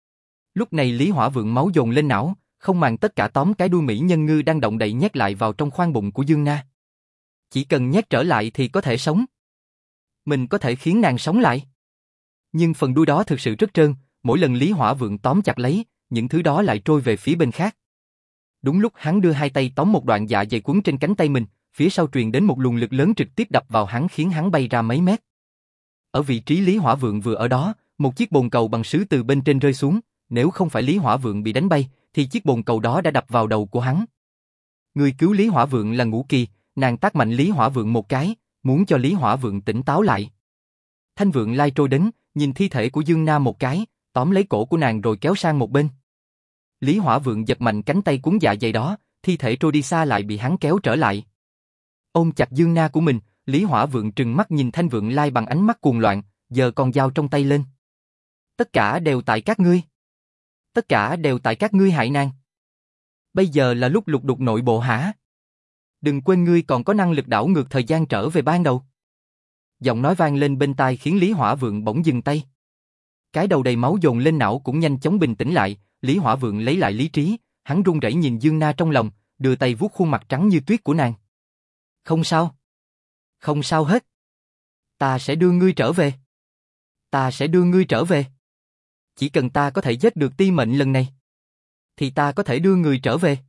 Lúc này Lý Hỏa Vượng máu dồn lên não, không màng tất cả tóm cái đuôi mỹ nhân ngư đang động đậy nhét lại vào trong khoang bụng của Dương Na. Chỉ cần nhét trở lại thì có thể sống. Mình có thể khiến nàng sống lại. Nhưng phần đuôi đó thực sự rất trơn, mỗi lần Lý Hỏa Vượng tóm chặt lấy, những thứ đó lại trôi về phía bên khác. Đúng lúc hắn đưa hai tay tóm một đoạn dạ dày quấn trên cánh tay mình, phía sau truyền đến một luồng lực lớn trực tiếp đập vào hắn khiến hắn bay ra mấy mét. Ở vị trí Lý Hỏa Vượng vừa ở đó, một chiếc bồn cầu bằng sứ từ bên trên rơi xuống, nếu không phải Lý Hỏa Vượng bị đánh bay, thì chiếc bồn cầu đó đã đập vào đầu của hắn. Người cứu Lý Hỏa Vượng là Ngũ Kỳ, nàng tát mạnh Lý Hỏa Vượng một cái, muốn cho Lý Hỏa Vượng tỉnh táo lại. Thanh Vượng Lai trôi đến, nhìn thi thể của Dương Na một cái, tóm lấy cổ của nàng rồi kéo sang một bên. Lý Hỏa Vượng giật mạnh cánh tay cuốn dạ dày đó, thi thể trôi đi xa lại bị hắn kéo trở lại. Ôm chặt Dương Na của mình, Lý Hỏa Vượng trừng mắt nhìn Thanh Vượng Lai bằng ánh mắt cuồng loạn, giơ con dao trong tay lên. Tất cả đều tại các ngươi. Tất cả đều tại các ngươi hại nàng. Bây giờ là lúc lục đục nội bộ hả? Đừng quên ngươi còn có năng lực đảo ngược thời gian trở về ban đầu. Giọng nói vang lên bên tai khiến Lý Hỏa Vượng bỗng dừng tay. Cái đầu đầy máu dồn lên não cũng nhanh chóng bình tĩnh lại, Lý Hỏa Vượng lấy lại lý trí, hắn run rẩy nhìn Dương Na trong lòng, đưa tay vuốt khuôn mặt trắng như tuyết của nàng. Không sao. Không sao hết. Ta sẽ đưa ngươi trở về. Ta sẽ đưa ngươi trở về. Chỉ cần ta có thể giết được Ti Mệnh lần này, thì ta có thể đưa người trở về.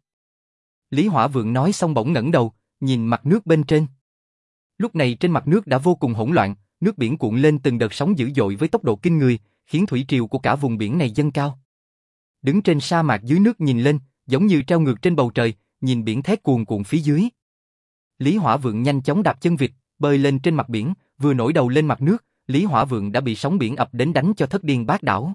Lý Hỏa Vượng nói xong bỗng ngẩng đầu, nhìn mặt nước bên trên. Lúc này trên mặt nước đã vô cùng hỗn loạn, nước biển cuộn lên từng đợt sóng dữ dội với tốc độ kinh người, khiến thủy triều của cả vùng biển này dâng cao. Đứng trên sa mạc dưới nước nhìn lên, giống như treo ngược trên bầu trời, nhìn biển thét cuồn cuộn phía dưới. Lý Hỏa Vượng nhanh chóng đạp chân vịt, bơi lên trên mặt biển, vừa nổi đầu lên mặt nước, Lý Hỏa Vượng đã bị sóng biển ập đến đánh cho thất điên bát đảo.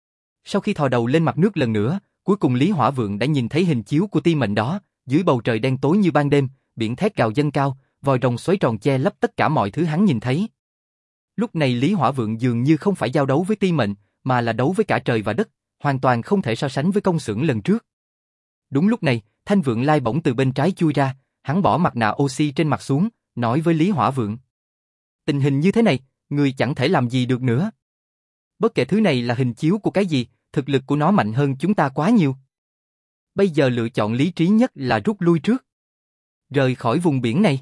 Sau khi thò đầu lên mặt nước lần nữa, cuối cùng Lý Hỏa Vượng đã nhìn thấy hình chiếu của Ti Mệnh đó, dưới bầu trời đen tối như ban đêm, biển thét gào dâng cao, vòi rồng xoáy tròn che lấp tất cả mọi thứ hắn nhìn thấy. Lúc này Lý Hỏa Vượng dường như không phải giao đấu với Ti Mệnh, mà là đấu với cả trời và đất, hoàn toàn không thể so sánh với công xưởng lần trước. Đúng lúc này, Thanh Vượng Lai bỗng từ bên trái chui ra, hắn bỏ mặt nạ oxy trên mặt xuống, nói với Lý Hỏa Vượng. Tình hình như thế này, người chẳng thể làm gì được nữa. Bất kể thứ này là hình chiếu của cái gì, thực lực của nó mạnh hơn chúng ta quá nhiều. Bây giờ lựa chọn lý trí nhất là rút lui trước. Rời khỏi vùng biển này.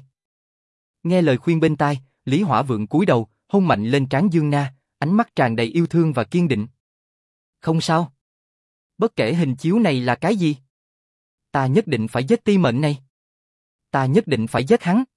Nghe lời khuyên bên tai, Lý Hỏa Vượng cúi đầu, hôn mạnh lên trán Dương Na, ánh mắt tràn đầy yêu thương và kiên định. Không sao. Bất kể hình chiếu này là cái gì. Ta nhất định phải giết Ti Mệnh này. Ta nhất định phải giết hắn.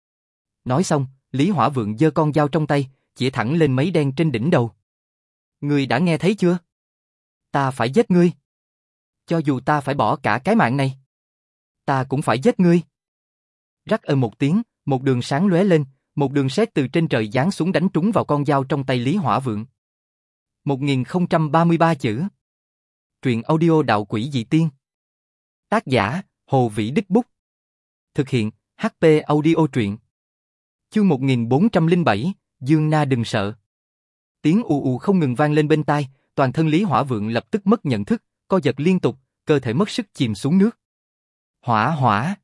Nói xong, Lý Hỏa Vượng giơ con dao trong tay, chĩa thẳng lên mấy đen trên đỉnh đầu. Ngươi đã nghe thấy chưa? Ta phải giết ngươi. Cho dù ta phải bỏ cả cái mạng này, ta cũng phải giết ngươi. Rắc ơ một tiếng, một đường sáng lóe lên, một đường sét từ trên trời giáng xuống đánh trúng vào con dao trong tay Lý Hỏa Vượng. một nghìn không trăm ba mươi ba chữ. Truyện audio Đạo Quỷ Dị Tiên. Tác giả, Hồ Vĩ Đích Bút. Thực hiện, hát pê Audio Truyện. Chương một nghìn bốn trăm lẻ bảy, Dương Na đừng sợ. Tiếng ù ù không ngừng vang lên bên tai, toàn thân Lý Hỏa Vượng lập tức mất nhận thức, co giật liên tục, cơ thể mất sức chìm xuống nước. Hỏa hỏa.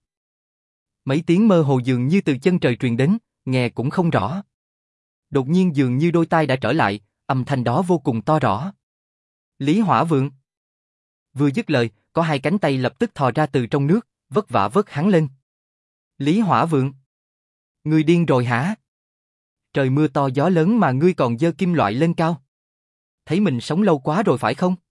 Mấy tiếng mơ hồ dường như từ chân trời truyền đến, nghe cũng không rõ. Đột nhiên dường như đôi tai đã trở lại, âm thanh đó vô cùng to rõ. Lý Hỏa Vượng. Vừa dứt lời, có hai cánh tay lập tức thò ra từ trong nước, vất vả vớt hắn lên. Lý Hỏa Vượng. Ngươi điên rồi hả? Trời mưa to gió lớn mà ngươi còn giơ kim loại lên cao. Thấy mình sống lâu quá rồi phải không?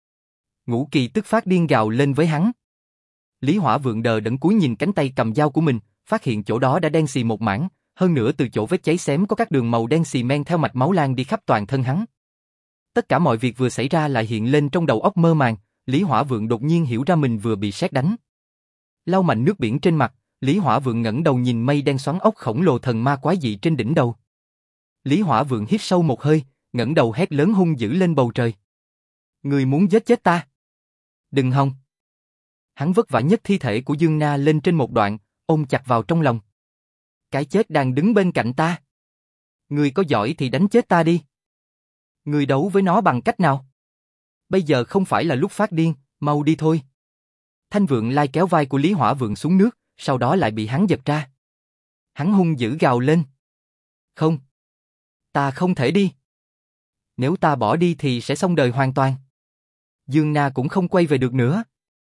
Ngũ Kỳ tức phát điên gào lên với hắn. Lý Hỏa Vượng đờ đẫn cúi nhìn cánh tay cầm dao của mình, phát hiện chỗ đó đã đen xì một mảng, hơn nữa từ chỗ vết cháy xém có các đường màu đen xì men theo mạch máu lan đi khắp toàn thân hắn. Tất cả mọi việc vừa xảy ra lại hiện lên trong đầu óc mơ màng, Lý Hỏa Vượng đột nhiên hiểu ra mình vừa bị sét đánh. Lau mạnh nước biển trên mặt, Lý Hỏa Vượng ngẩng đầu nhìn mây đen xoắn ốc khổng lồ thần ma quái dị trên đỉnh đầu. Lý Hỏa Vượng hít sâu một hơi, ngẩng đầu hét lớn hung dữ lên bầu trời. Ngươi muốn giết chết ta? Đừng hòng. Hắn vất vả nhất thi thể của Dương Na lên trên một đoạn, ôm chặt vào trong lòng. Cái chết đang đứng bên cạnh ta. Ngươi có giỏi thì đánh chết ta đi. Ngươi đấu với nó bằng cách nào? Bây giờ không phải là lúc phát điên, mau đi thôi. Thanh Vượng Lai kéo vai của Lý Hỏa Vượng xuống nước, sau đó lại bị hắn giật ra. Hắn hung dữ gào lên. Không. Ta không thể đi. Nếu ta bỏ đi thì sẽ xong đời hoàn toàn. Dương Na cũng không quay về được nữa.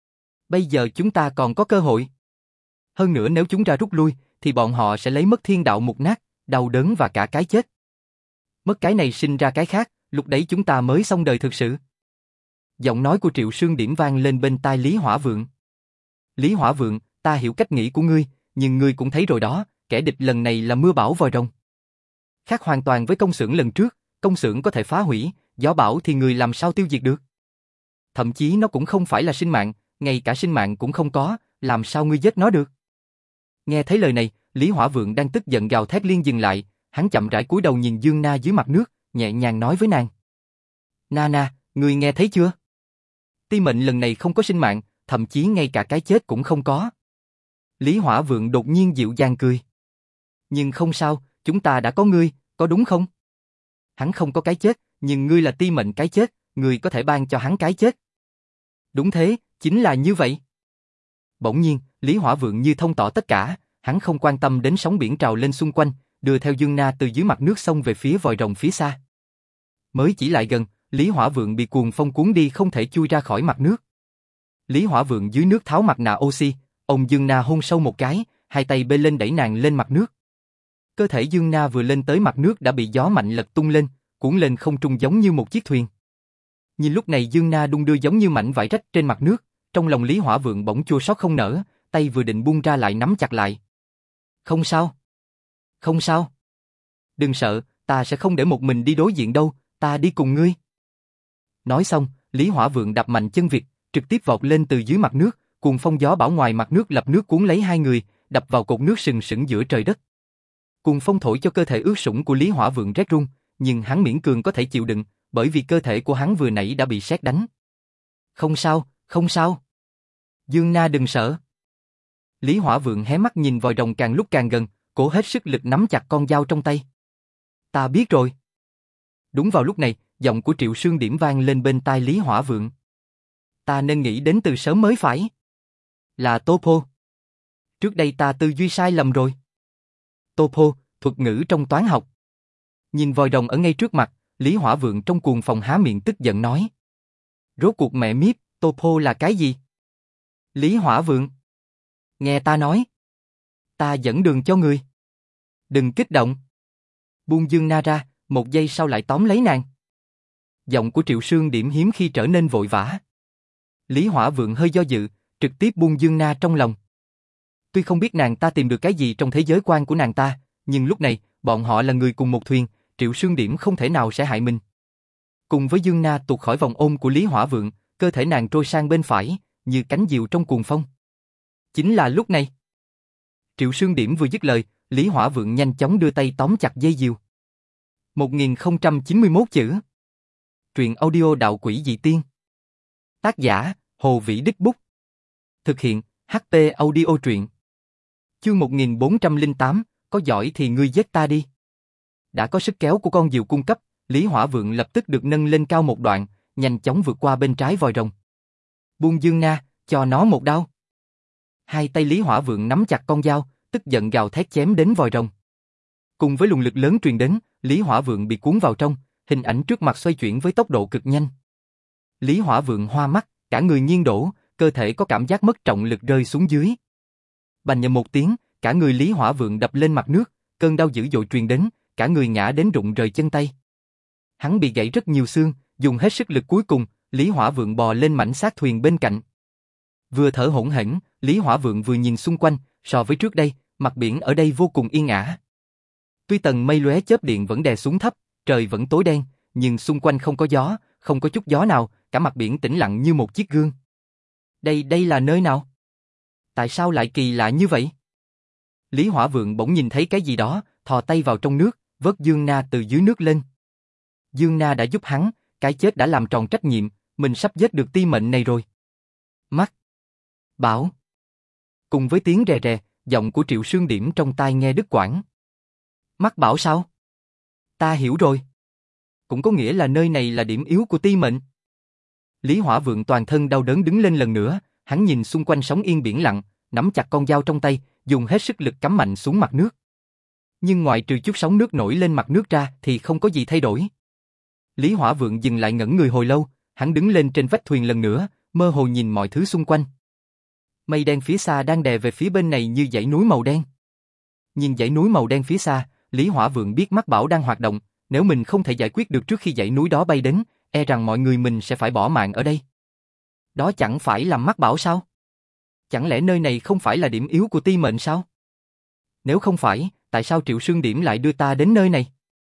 Bây giờ chúng ta còn có cơ hội. Hơn nữa nếu chúng ra rút lui, thì bọn họ sẽ lấy mất thiên đạo mục nát, đau đớn và cả cái chết. Mất cái này sinh ra cái khác, lúc đấy chúng ta mới xong đời thực sự. Giọng nói của Triệu Sương Điểm vang lên bên tai Lý Hỏa Vượng. Lý Hỏa Vượng, ta hiểu cách nghĩ của ngươi, nhưng ngươi cũng thấy rồi đó, kẻ địch lần này là mưa bão vòi rồng. Khác hoàn toàn với công xưởng lần trước, công xưởng có thể phá hủy, gió bão thì người làm sao tiêu diệt được. Thậm chí nó cũng không phải là sinh mạng, ngay cả sinh mạng cũng không có, làm sao ngươi giết nó được. Nghe thấy lời này, Lý Hỏa Vượng đang tức giận gào thét liên dừng lại, hắn chậm rãi cúi đầu nhìn Dương Na dưới mặt nước, nhẹ nhàng nói với nàng. Na Na, ngươi nghe thấy chưa? Ti mệnh lần này không có sinh mạng, thậm chí ngay cả cái chết cũng không có. Lý Hỏa Vượng đột nhiên dịu dàng cười. Nhưng không sao, chúng ta đã có ngươi, có đúng không? Hắn không có cái chết, nhưng ngươi là ti mệnh cái chết, ngươi có thể ban cho hắn cái chết. Đúng thế, chính là như vậy. Bỗng nhiên, Lý Hỏa Vượng như thông tỏ tất cả, hắn không quan tâm đến sóng biển trào lên xung quanh, đưa theo Dương Na từ dưới mặt nước xông về phía vòi rồng phía xa. Mới chỉ lại gần, Lý Hỏa Vượng bị cuồng phong cuốn đi không thể chui ra khỏi mặt nước. Lý Hỏa Vượng dưới nước tháo mặt nạ oxy, ông Dương Na hôn sâu một cái, hai tay bê lên đẩy nàng lên mặt nước. Cơ thể Dương Na vừa lên tới mặt nước đã bị gió mạnh lật tung lên, cuốn lên không trung giống như một chiếc thuyền. Nhìn lúc này Dương Na đung đưa giống như mảnh vải rách trên mặt nước, trong lòng Lý Hỏa Vượng bỗng chua xót không nở, tay vừa định buông ra lại nắm chặt lại. Không sao. Không sao. Đừng sợ, ta sẽ không để một mình đi đối diện đâu, ta đi cùng ngươi. Nói xong, Lý Hỏa Vượng đạp mạnh chân vịt, trực tiếp vọt lên từ dưới mặt nước, cuồng phong gió bão ngoài mặt nước lập nước cuốn lấy hai người, đập vào cột nước sừng sững giữa trời đất. Cuồng phong thổi cho cơ thể ướt sũng của Lý Hỏa Vượng rét run, nhưng hắn miễn cường có thể chịu đựng, bởi vì cơ thể của hắn vừa nãy đã bị sét đánh. Không sao, không sao. Dương Na đừng sợ. Lý Hỏa Vượng hé mắt nhìn vòi rồng càng lúc càng gần, cố hết sức lực nắm chặt con dao trong tay. Ta biết rồi. Đúng vào lúc này, giọng của Triệu Sương Điểm vang lên bên tai Lý Hỏa Vượng. Ta nên nghĩ đến từ sớm mới phải. Là Topo. Trước đây ta tư duy sai lầm rồi. Topo, thuật ngữ trong toán học. Nhìn vòi rồng ở ngay trước mặt, Lý Hỏa Vượng trong cuồng phòng há miệng tức giận nói. Rốt cuộc mẹ miếp, Topo là cái gì? Lý Hỏa Vượng. Nghe ta nói. Ta dẫn đường cho người. Đừng kích động. Buông Dương Na ra, một giây sau lại tóm lấy nàng. Giọng của Triệu Sương Điểm hiếm khi trở nên vội vã. Lý Hỏa Vượng hơi do dự, trực tiếp buông Dương Na trong lòng. Tuy không biết nàng ta tìm được cái gì trong thế giới quan của nàng ta, nhưng lúc này, bọn họ là người cùng một thuyền, Triệu Sương Điểm không thể nào sẽ hại mình. Cùng với Dương Na tuột khỏi vòng ôm của Lý Hỏa Vượng, cơ thể nàng trôi sang bên phải, như cánh diều trong cuồng phong. Chính là lúc này. Triệu Sương Điểm vừa dứt lời, Lý Hỏa Vượng nhanh chóng đưa tay tóm chặt dây diều. một nghìn không trăm chín mươi mốt chữ. Truyện audio Đạo Quỷ Dị Tiên. Tác giả, Hồ Vĩ Đích Bút. Thực hiện, hát pê Audio Truyện. Chương một nghìn bốn trăm lẻ tám, có giỏi thì ngươi giết ta đi. Đã có sức kéo của con diều cung cấp, Lý Hỏa Vượng lập tức được nâng lên cao một đoạn, nhanh chóng vượt qua bên trái vòi rồng. Buông Dương Na, cho nó một đao. Hai tay Lý Hỏa Vượng nắm chặt con dao, tức giận gào thét chém đến vòi rồng. Cùng với luồng lực lớn truyền đến, Lý Hỏa Vượng bị cuốn vào trong, hình ảnh trước mặt xoay chuyển với tốc độ cực nhanh. Lý Hỏa Vượng hoa mắt, cả người nghiêng đổ, cơ thể có cảm giác mất trọng lực rơi xuống dưới. Bành nhầm một tiếng, cả người Lý Hỏa Vượng đập lên mặt nước, cơn đau dữ dội truyền đến, cả người ngã đến rụng rời chân tay. Hắn bị gãy rất nhiều xương, dùng hết sức lực cuối cùng, Lý Hỏa Vượng bò lên mảnh xác thuyền bên cạnh. Vừa thở hổn hển, Lý Hỏa Vượng vừa nhìn xung quanh, so với trước đây, mặt biển ở đây vô cùng yên ả. Tuy tầng mây lóe chớp điện vẫn đè xuống thấp, trời vẫn tối đen, nhưng xung quanh không có gió, không có chút gió nào, cả mặt biển tĩnh lặng như một chiếc gương. Đây, đây là nơi nào? Tại sao lại kỳ lạ như vậy? Lý Hỏa Vượng bỗng nhìn thấy cái gì đó, thò tay vào trong nước, vớt Dương Na từ dưới nước lên. Dương Na đã giúp hắn, cái chết đã làm tròn trách nhiệm, mình sắp giết được ti mệnh này rồi. Mắt Bảo. Cùng với tiếng rè rè, giọng của Triệu Sương Điểm trong tai nghe đứt quãng. Mắt Bảo sao? Ta hiểu rồi. Cũng có nghĩa là nơi này là điểm yếu của ti mệnh. Lý Hỏa Vượng toàn thân đau đớn đứng lên lần nữa, hắn nhìn xung quanh sóng yên biển lặng, nắm chặt con dao trong tay, dùng hết sức lực cắm mạnh xuống mặt nước. Nhưng ngoại trừ chút sóng nước nổi lên mặt nước ra thì không có gì thay đổi. Lý Hỏa Vượng dừng lại ngẩn người hồi lâu, hắn đứng lên trên vách thuyền lần nữa, mơ hồ nhìn mọi thứ xung quanh. Mây đen phía xa đang đè về phía bên này như dãy núi màu đen. Nhìn dãy núi màu đen phía xa, Lý Hỏa Vượng biết Mắt Bảo đang hoạt động, nếu mình không thể giải quyết được trước khi dãy núi đó bay đến, e rằng mọi người mình sẽ phải bỏ mạng ở đây. Đó chẳng phải là Mắt Bảo sao? Chẳng lẽ nơi này không phải là điểm yếu của ti mệnh sao? Nếu không phải, tại sao Triệu Sương Điểm lại đưa ta đến nơi này?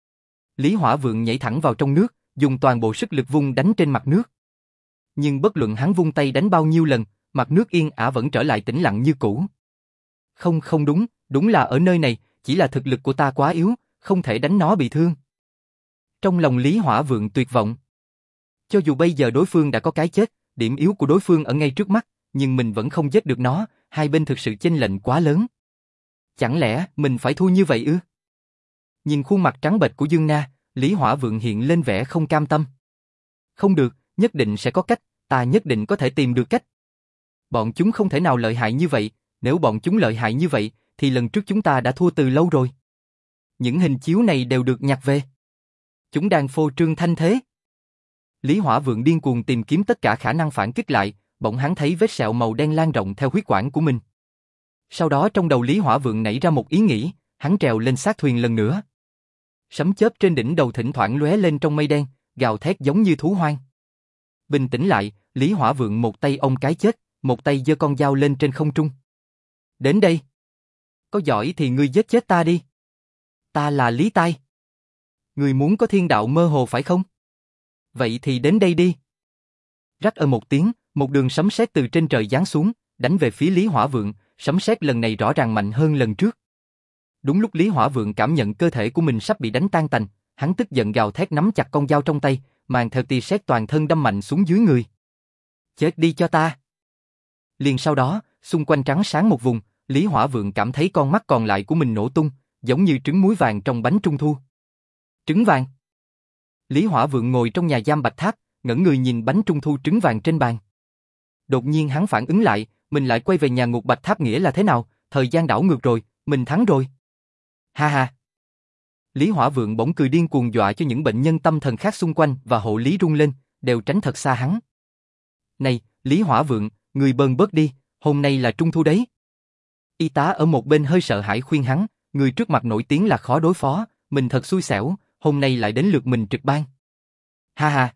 Lý Hỏa Vượng nhảy thẳng vào trong nước, dùng toàn bộ sức lực vung đánh trên mặt nước. Nhưng bất luận hắn vung tay đánh bao nhiêu lần, mặt nước yên ả vẫn trở lại tĩnh lặng như cũ. Không không đúng, đúng là ở nơi này, chỉ là thực lực của ta quá yếu, không thể đánh nó bị thương. Trong lòng Lý Hỏa Vượng tuyệt vọng. Cho dù bây giờ đối phương đã có cái chết, điểm yếu của đối phương ở ngay trước mắt, nhưng mình vẫn không giết được nó, hai bên thực sự chênh lệch quá lớn. Chẳng lẽ mình phải thua như vậy ư? Nhìn khuôn mặt trắng bệch của Dương Na, Lý Hỏa Vượng hiện lên vẻ không cam tâm. Không được, nhất định sẽ có cách, ta nhất định có thể tìm được cách. Bọn chúng không thể nào lợi hại như vậy, nếu bọn chúng lợi hại như vậy, thì lần trước chúng ta đã thua từ lâu rồi. Những hình chiếu này đều được nhặt về. Chúng đang phô trương thanh thế. Lý Hỏa Vượng điên cuồng tìm kiếm tất cả khả năng phản kích lại, bỗng hắn thấy vết sẹo màu đen lan rộng theo huyết quản của mình. Sau đó trong đầu Lý Hỏa Vượng nảy ra một ý nghĩ, hắn trèo lên xác thuyền lần nữa. Sấm chớp trên đỉnh đầu thỉnh thoảng lóe lên trong mây đen, gào thét giống như thú hoang. Bình tĩnh lại, Lý Hỏa Vượng một tay ôm cái chết, một tay giơ con dao lên trên không trung. Đến đây. Có giỏi thì ngươi giết chết ta đi. Ta là Lý Tai. Ngươi muốn có thiên đạo mơ hồ phải không? Vậy thì đến đây đi. Rắc ở một tiếng, một đường sấm sét từ trên trời giáng xuống, đánh về phía Lý Hỏa Vượng, sấm sét lần này rõ ràng mạnh hơn lần trước. Đúng lúc Lý Hỏa Vượng cảm nhận cơ thể của mình sắp bị đánh tan tành, hắn tức giận gào thét nắm chặt con dao trong tay, mang theo tia sét toàn thân đâm mạnh xuống dưới người. Chết đi cho ta. Liền sau đó, xung quanh trắng sáng một vùng, Lý Hỏa Vượng cảm thấy con mắt còn lại của mình nổ tung, giống như trứng muối vàng trong bánh trung thu. Trứng vàng. Lý Hỏa Vượng ngồi trong nhà giam Bạch Tháp, ngẩng người nhìn bánh trung thu trứng vàng trên bàn. Đột nhiên hắn phản ứng lại, mình lại quay về nhà ngục Bạch Tháp nghĩa là thế nào, thời gian đảo ngược rồi, mình thắng rồi. Ha ha. Lý Hỏa Vượng bỗng cười điên cuồng dọa cho những bệnh nhân tâm thần khác xung quanh và hộ lý run lên, đều tránh thật xa hắn. Này, Lý Hỏa Vượng, người bơn bớt đi, hôm nay là trung thu đấy. Y tá ở một bên hơi sợ hãi khuyên hắn, người trước mặt nổi tiếng là khó đối phó, mình thật xui xẻo, hôm nay lại đến lượt mình trực ban. Ha ha.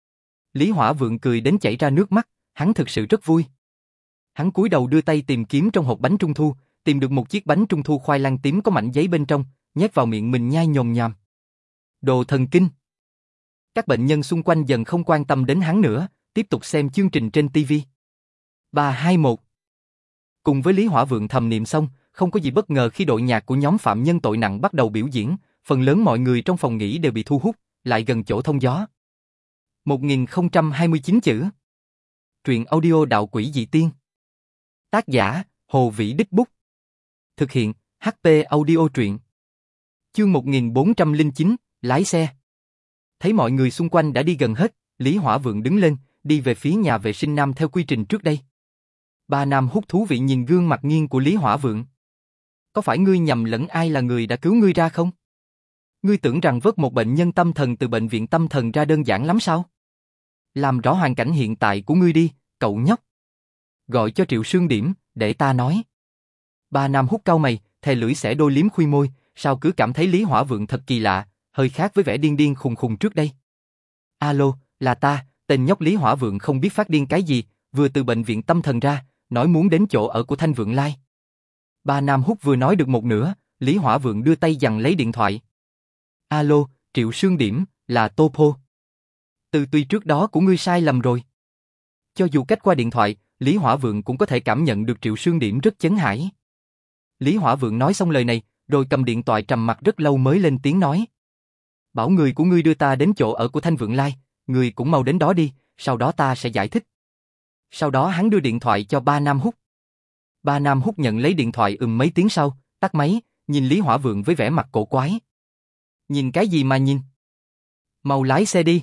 Lý Hỏa Vượng cười đến chảy ra nước mắt, hắn thực sự rất vui. Hắn cúi đầu đưa tay tìm kiếm trong hộp bánh trung thu, tìm được một chiếc bánh trung thu khoai lang tím có mảnh giấy bên trong, nhét vào miệng mình nhai nhồm nhòm. Đồ thần kinh. Các bệnh nhân xung quanh dần không quan tâm đến hắn nữa, tiếp tục xem chương trình trên ti vi. ba hai một. Cùng với Lý Hỏa Vượng thầm niệm xong, không có gì bất ngờ khi đội nhạc của nhóm phạm nhân tội nặng bắt đầu biểu diễn, phần lớn mọi người trong phòng nghỉ đều bị thu hút, lại gần chỗ thông gió. một nghìn không trăm hai mươi chín chữ. Truyện audio Đạo Quỷ Dị Tiên. Tác giả, Hồ Vĩ Đích Bút. Thực hiện, hát pê Audio Truyện. Chương một nghìn bốn trăm lẻ chín, lái xe. Thấy mọi người xung quanh đã đi gần hết, Lý Hỏa Vượng đứng lên, đi về phía nhà vệ sinh nam theo quy trình trước đây. Ba nam hút thú vị nhìn gương mặt nghiêng của Lý Hỏa Vượng. Có phải ngươi nhầm lẫn ai là người đã cứu ngươi ra không? Ngươi tưởng rằng vớt một bệnh nhân tâm thần từ bệnh viện tâm thần ra đơn giản lắm sao? Làm rõ hoàn cảnh hiện tại của ngươi đi, cậu nhóc. Gọi cho Triệu Sương Điểm, để ta nói. Ba nam hút cau mày, thè lưỡi xẻ đôi liếm khuy môi, sao cứ cảm thấy Lý Hỏa Vượng thật kỳ lạ, hơi khác với vẻ điên điên khùng khùng trước đây. Alo, là ta, tên nhóc Lý Hỏa Vượng không biết phát điên cái gì, vừa từ bệnh viện tâm thần ra, nói muốn đến chỗ ở của Thanh Vượng Lai. Ba nam hút vừa nói được một nửa, Lý Hỏa Vượng đưa tay giằng lấy điện thoại. Alo, Triệu Sương Điểm, là Topo. Từ tuy trước đó của ngươi sai lầm rồi. Cho dù cách qua điện thoại, Lý Hỏa Vượng cũng có thể cảm nhận được Triệu Sương Điểm rất chấn hãi. Lý Hỏa Vượng nói xong lời này, rồi cầm điện thoại trầm mặc rất lâu mới lên tiếng nói. Bảo người của ngươi đưa ta đến chỗ ở của Thanh Vượng Lai, ngươi cũng mau đến đó đi, sau đó ta sẽ giải thích. Sau đó hắn đưa điện thoại cho ba Nam Húc. Ba Nam Húc nhận lấy điện thoại ừm mấy tiếng sau, tắt máy, nhìn Lý Hỏa Vượng với vẻ mặt cổ quái. Nhìn cái gì mà nhìn? Mau lái xe đi.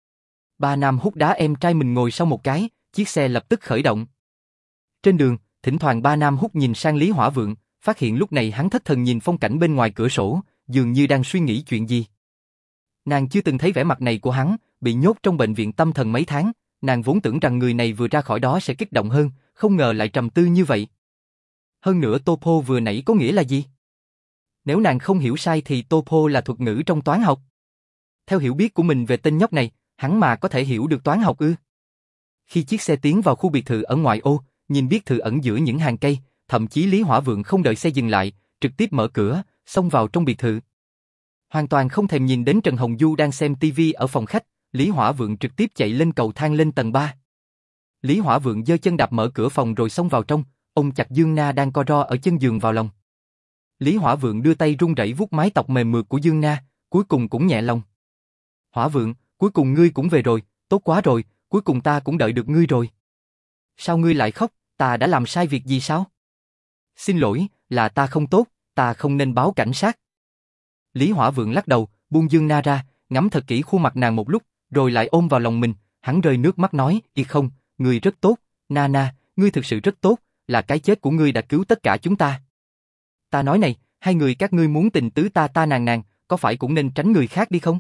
Ba Nam Húc đá em trai mình ngồi sau một cái, chiếc xe lập tức khởi động. Trên đường, thỉnh thoảng ba Nam Húc nhìn sang Lý Hỏa Vượng, phát hiện lúc này hắn thất thần nhìn phong cảnh bên ngoài cửa sổ, dường như đang suy nghĩ chuyện gì. Nàng chưa từng thấy vẻ mặt này của hắn, bị nhốt trong bệnh viện tâm thần mấy tháng, nàng vốn tưởng rằng người này vừa ra khỏi đó sẽ kích động hơn, không ngờ lại trầm tư như vậy. Hơn nữa Topo vừa nãy có nghĩa là gì? Nếu nàng không hiểu sai thì Topo là thuật ngữ trong toán học. Theo hiểu biết của mình về tên nhóc này, hắn mà có thể hiểu được toán học ư? Khi chiếc xe tiến vào khu biệt thự ở ngoại ô, nhìn biệt thự ẩn giữa những hàng cây, thậm chí Lý Hỏa Vượng không đợi xe dừng lại, trực tiếp mở cửa, xông vào trong biệt thự. Hoàn toàn không thèm nhìn đến Trần Hồng Du đang xem tivi ở phòng khách, Lý Hỏa Vượng trực tiếp chạy lên cầu thang lên tầng ba. Lý Hỏa Vượng giơ chân đạp mở cửa phòng rồi xông vào trong, ôm chặt Dương Na đang co ro ở chân giường vào lòng. Lý Hỏa Vượng đưa tay run rẩy vuốt mái tóc mềm mượt của Dương Na, cuối cùng cũng nhẹ lòng. Hỏa Vượng, cuối cùng ngươi cũng về rồi, tốt quá rồi, cuối cùng ta cũng đợi được ngươi rồi. Sao ngươi lại khóc, ta đã làm sai việc gì sao? Xin lỗi, là ta không tốt, ta không nên báo cảnh sát. Lý Hỏa Vượng lắc đầu, buông Dương Na ra, ngắm thật kỹ khuôn mặt nàng một lúc, rồi lại ôm vào lòng mình, hắn rơi nước mắt nói, "Y không, ngươi rất tốt, Na Na, ngươi thực sự rất tốt, là cái chết của ngươi đã cứu tất cả chúng ta." Ta nói này, hai người các ngươi muốn tình tứ ta ta nàng nàng, có phải cũng nên tránh người khác đi không?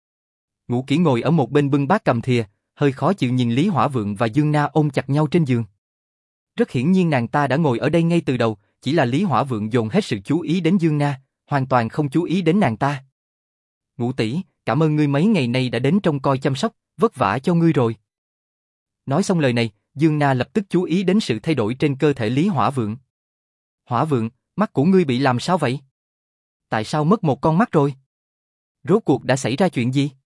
Ngũ Kỷ ngồi ở một bên bưng bát cầm thìa, hơi khó chịu nhìn Lý Hỏa Vượng và Dương Na ôm chặt nhau trên giường. Rất hiển nhiên nàng ta đã ngồi ở đây ngay từ đầu, chỉ là Lý Hỏa Vượng dồn hết sự chú ý đến Dương Na, hoàn toàn không chú ý đến nàng ta. Ngũ tỷ, cảm ơn ngươi mấy ngày nay đã đến trông coi chăm sóc, vất vả cho ngươi rồi. Nói xong lời này, Dương Na lập tức chú ý đến sự thay đổi trên cơ thể Lý Hỏa Vượng. Hỏa Vượng, mắt của ngươi bị làm sao vậy? Tại sao mất một con mắt rồi? Rốt cuộc đã xảy ra chuyện gì?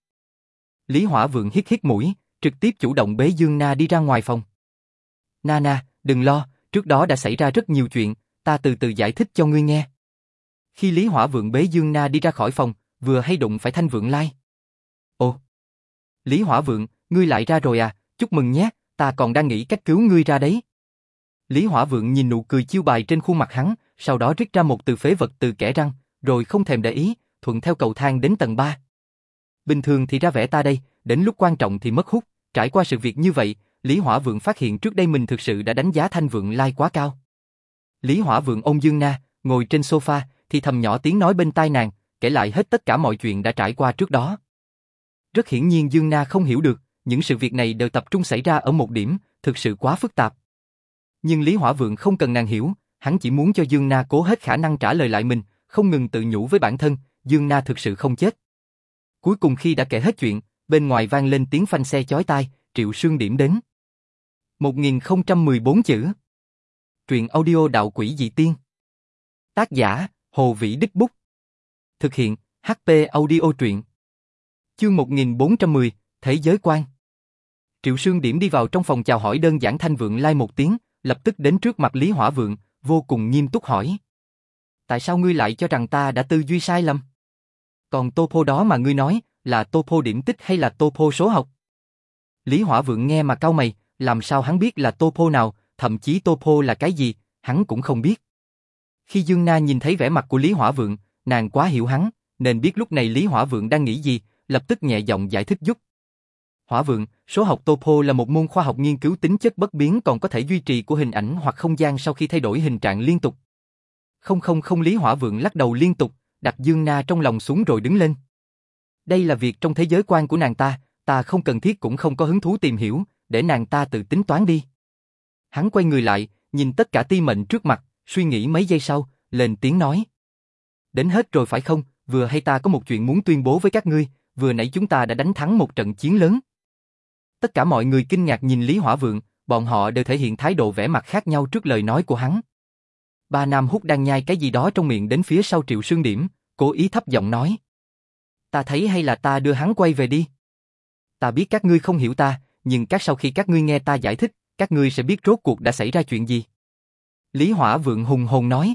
Lý Hỏa Vượng hít hít mũi, trực tiếp chủ động bế Dương Na đi ra ngoài phòng. Na Na, đừng lo, trước đó đã xảy ra rất nhiều chuyện, ta từ từ giải thích cho ngươi nghe. Khi Lý Hỏa Vượng bế Dương Na đi ra khỏi phòng, vừa hay đụng phải Thanh Vượng Lai. Ồ! Lý Hỏa Vượng, ngươi lại ra rồi à, chúc mừng nhé, ta còn đang nghĩ cách cứu ngươi ra đấy. Lý Hỏa Vượng nhìn nụ cười chiêu bài trên khuôn mặt hắn, sau đó rít ra một từ phế vật từ kẽ răng, rồi không thèm để ý, thuận theo cầu thang đến tầng ba. Bình thường thì ra vẻ ta đây, đến lúc quan trọng thì mất hút, trải qua sự việc như vậy, Lý Hỏa Vượng phát hiện trước đây mình thực sự đã đánh giá Thanh Vượng Lai quá cao. Lý Hỏa Vượng ôm Dương Na, ngồi trên sofa, thì thầm nhỏ tiếng nói bên tai nàng, kể lại hết tất cả mọi chuyện đã trải qua trước đó. Rất hiển nhiên Dương Na không hiểu được, những sự việc này đều tập trung xảy ra ở một điểm, thực sự quá phức tạp. Nhưng Lý Hỏa Vượng không cần nàng hiểu, hắn chỉ muốn cho Dương Na cố hết khả năng trả lời lại mình, không ngừng tự nhủ với bản thân, Dương Na thực sự không chết. Cuối cùng khi đã kể hết chuyện, bên ngoài vang lên tiếng phanh xe chói tai, Triệu Sương điểm đến. một nghìn không trăm mười bốn chữ. Truyện audio đạo quỷ dị tiên. Tác giả, Hồ Vĩ Đích Bút. Thực hiện, hát pê Audio truyện. Chương một nghìn bốn trăm mười, Thế giới quan. Triệu Sương điểm đi vào trong phòng chào hỏi đơn giản Thanh Vượng Lai một tiếng, lập tức đến trước mặt Lý Hỏa Vượng, vô cùng nghiêm túc hỏi. Tại sao ngươi lại cho rằng ta đã tư duy sai lầm? Còn Topo đó mà ngươi nói, là Topo điểm tích hay là Topo số học? Lý Hỏa Vượng nghe mà cau mày, làm sao hắn biết là Topo nào, thậm chí Topo là cái gì, hắn cũng không biết. Khi Dương Na nhìn thấy vẻ mặt của Lý Hỏa Vượng, nàng quá hiểu hắn, nên biết lúc này Lý Hỏa Vượng đang nghĩ gì, lập tức nhẹ giọng giải thích giúp. Hỏa Vượng, số học Topo là một môn khoa học nghiên cứu tính chất bất biến còn có thể duy trì của hình ảnh hoặc không gian sau khi thay đổi hình trạng liên tục. Không không không Lý Hỏa Vượng lắc đầu liên tục, đặt Dương Na trong lòng xuống rồi đứng lên. Đây là việc trong thế giới quan của nàng ta, ta không cần thiết cũng không có hứng thú tìm hiểu, để nàng ta tự tính toán đi. Hắn quay người lại, nhìn tất cả ti mệnh trước mặt, suy nghĩ mấy giây sau, lên tiếng nói. Đến hết rồi phải không, vừa hay ta có một chuyện muốn tuyên bố với các ngươi, vừa nãy chúng ta đã đánh thắng một trận chiến lớn. Tất cả mọi người kinh ngạc nhìn Lý Hỏa Vượng, bọn họ đều thể hiện thái độ vẻ mặt khác nhau trước lời nói của hắn. Ba Nam Húc đang nhai cái gì đó trong miệng đến phía sau Triệu Sương điểm, cố ý thấp giọng nói. Ta thấy hay là ta đưa hắn quay về đi. Ta biết các ngươi không hiểu ta, nhưng các sau khi các ngươi nghe ta giải thích, các ngươi sẽ biết rốt cuộc đã xảy ra chuyện gì. Lý Hỏa Vượng hùng hồn nói.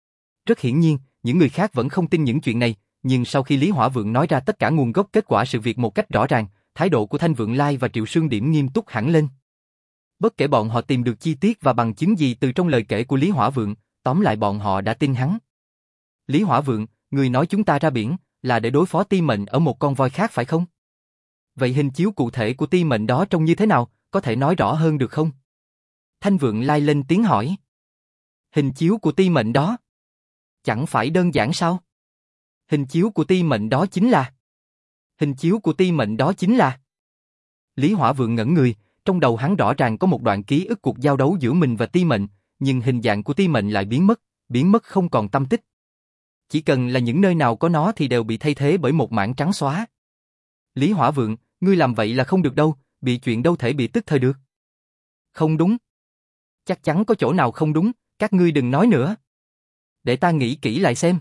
Rất hiển nhiên, những người khác vẫn không tin những chuyện này, nhưng sau khi Lý Hỏa Vượng nói ra tất cả nguồn gốc kết quả sự việc một cách rõ ràng, thái độ của Thanh Vượng Lai và Triệu Sương Điểm nghiêm túc hẳn lên. Bất kể bọn họ tìm được chi tiết và bằng chứng gì từ trong lời kể của Lý Hỏa Vượng, tóm lại bọn họ đã tin hắn. Lý Hỏa Vượng, người nói chúng ta ra biển là để đối phó Ti Mệnh ở một con voi khác phải không? Vậy hình chiếu cụ thể của Ti Mệnh đó trông như thế nào, có thể nói rõ hơn được không? Thanh Vượng Lai lên tiếng hỏi. Hình chiếu của Ti Mệnh đó? Chẳng phải đơn giản sao? Hình chiếu của Ti Mệnh đó chính là... Hình chiếu của Ti Mệnh đó chính là... Lý Hỏa Vượng ngẩn người, trong đầu hắn rõ ràng có một đoạn ký ức cuộc giao đấu giữa mình và Ti Mệnh, nhưng hình dạng của Ti Mệnh lại biến mất, biến mất không còn tăm tích. Chỉ cần là những nơi nào có nó thì đều bị thay thế bởi một mảng trắng xóa. Lý Hỏa Vượng, ngươi làm vậy là không được đâu, bị chuyện đâu thể bị tức thời được. Không đúng. Chắc chắn có chỗ nào không đúng, các ngươi đừng nói nữa. Để ta nghĩ kỹ lại xem.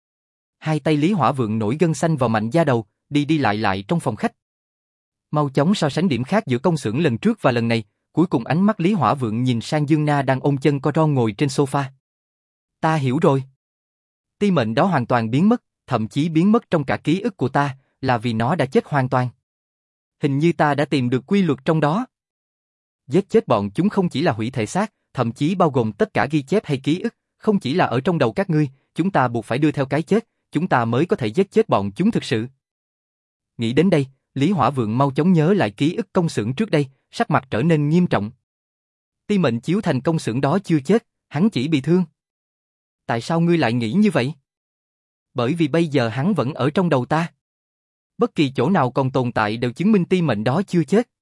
Hai tay Lý Hỏa Vượng nổi gân xanh vào mạnh da đầu, đi đi lại lại trong phòng khách. Mau chóng so sánh điểm khác giữa công xưởng lần trước và lần này, cuối cùng ánh mắt Lý Hỏa Vượng nhìn sang Dương Na đang ôm chân co ro ngồi trên sofa. Ta hiểu rồi. Ti Mệnh đó hoàn toàn biến mất, thậm chí biến mất trong cả ký ức của ta, là vì nó đã chết hoàn toàn. Hình như ta đã tìm được quy luật trong đó. Giết chết bọn chúng không chỉ là hủy thể xác, thậm chí bao gồm tất cả ghi chép hay ký ức, không chỉ là ở trong đầu các ngươi, chúng ta buộc phải đưa theo cái chết, chúng ta mới có thể giết chết bọn chúng thực sự. Nghĩ đến đây, Lý Hỏa Vượng mau chóng nhớ lại ký ức công xưởng trước đây, sắc mặt trở nên nghiêm trọng. Ti Mệnh chiếu thành công xưởng đó chưa chết, hắn chỉ bị thương. Tại sao ngươi lại nghĩ như vậy? Bởi vì bây giờ hắn vẫn ở trong đầu ta. Bất kỳ chỗ nào còn tồn tại đều chứng minh Ti Mệnh đó chưa chết.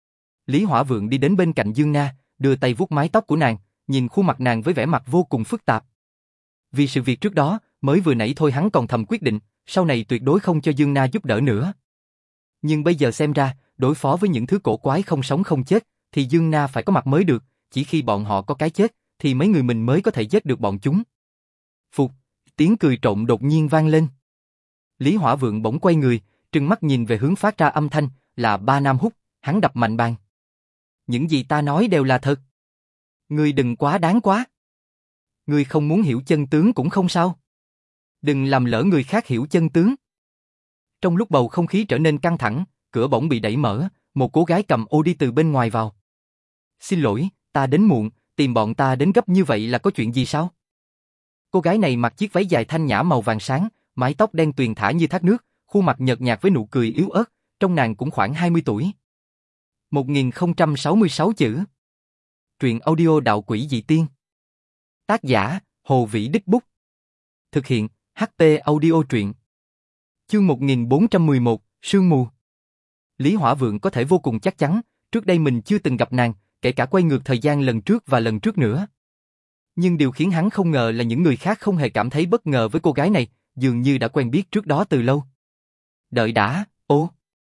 Lý Hỏa Vượng đi đến bên cạnh Dương Na, đưa tay vuốt mái tóc của nàng, nhìn khuôn mặt nàng với vẻ mặt vô cùng phức tạp. Vì sự việc trước đó, mới vừa nãy thôi hắn còn thầm quyết định, sau này tuyệt đối không cho Dương Na giúp đỡ nữa. Nhưng bây giờ xem ra, đối phó với những thứ cổ quái không sống không chết, thì Dương Na phải có mặt mới được, chỉ khi bọn họ có cái chết, thì mấy người mình mới có thể giết được bọn chúng. Phục, tiếng cười trộn đột nhiên vang lên. Lý Hỏa Vượng bỗng quay người, trừng mắt nhìn về hướng phát ra âm thanh, là Ba Nam Húc, hắn đập mạnh bàn. Những gì ta nói đều là thật. Ngươi đừng quá đáng quá. Ngươi không muốn hiểu chân tướng cũng không sao. Đừng làm lỡ người khác hiểu chân tướng. Trong lúc bầu không khí trở nên căng thẳng, cửa bỗng bị đẩy mở, một cô gái cầm ô đi từ bên ngoài vào. Xin lỗi, ta đến muộn, tìm bọn ta đến gấp như vậy là có chuyện gì sao? Cô gái này mặc chiếc váy dài thanh nhã màu vàng sáng, mái tóc đen tuyền thả như thác nước, khuôn mặt nhợt nhạt với nụ cười yếu ớt, trong nàng cũng khoảng hai mươi tuổi. một nghìn không trăm sáu mươi sáu chữ. Truyện audio Đạo Quỷ Dị Tiên. Tác giả, Hồ Vĩ Đích Bút. Thực hiện, hát pê Audio Truyện. Chương một nghìn bốn trăm mười một, Sương Mù. Lý Hỏa Vượng có thể vô cùng chắc chắn, trước đây mình chưa từng gặp nàng, kể cả quay ngược thời gian lần trước và lần trước nữa. Nhưng điều khiến hắn không ngờ là những người khác không hề cảm thấy bất ngờ với cô gái này, dường như đã quen biết trước đó từ lâu. Đợi đã, ô.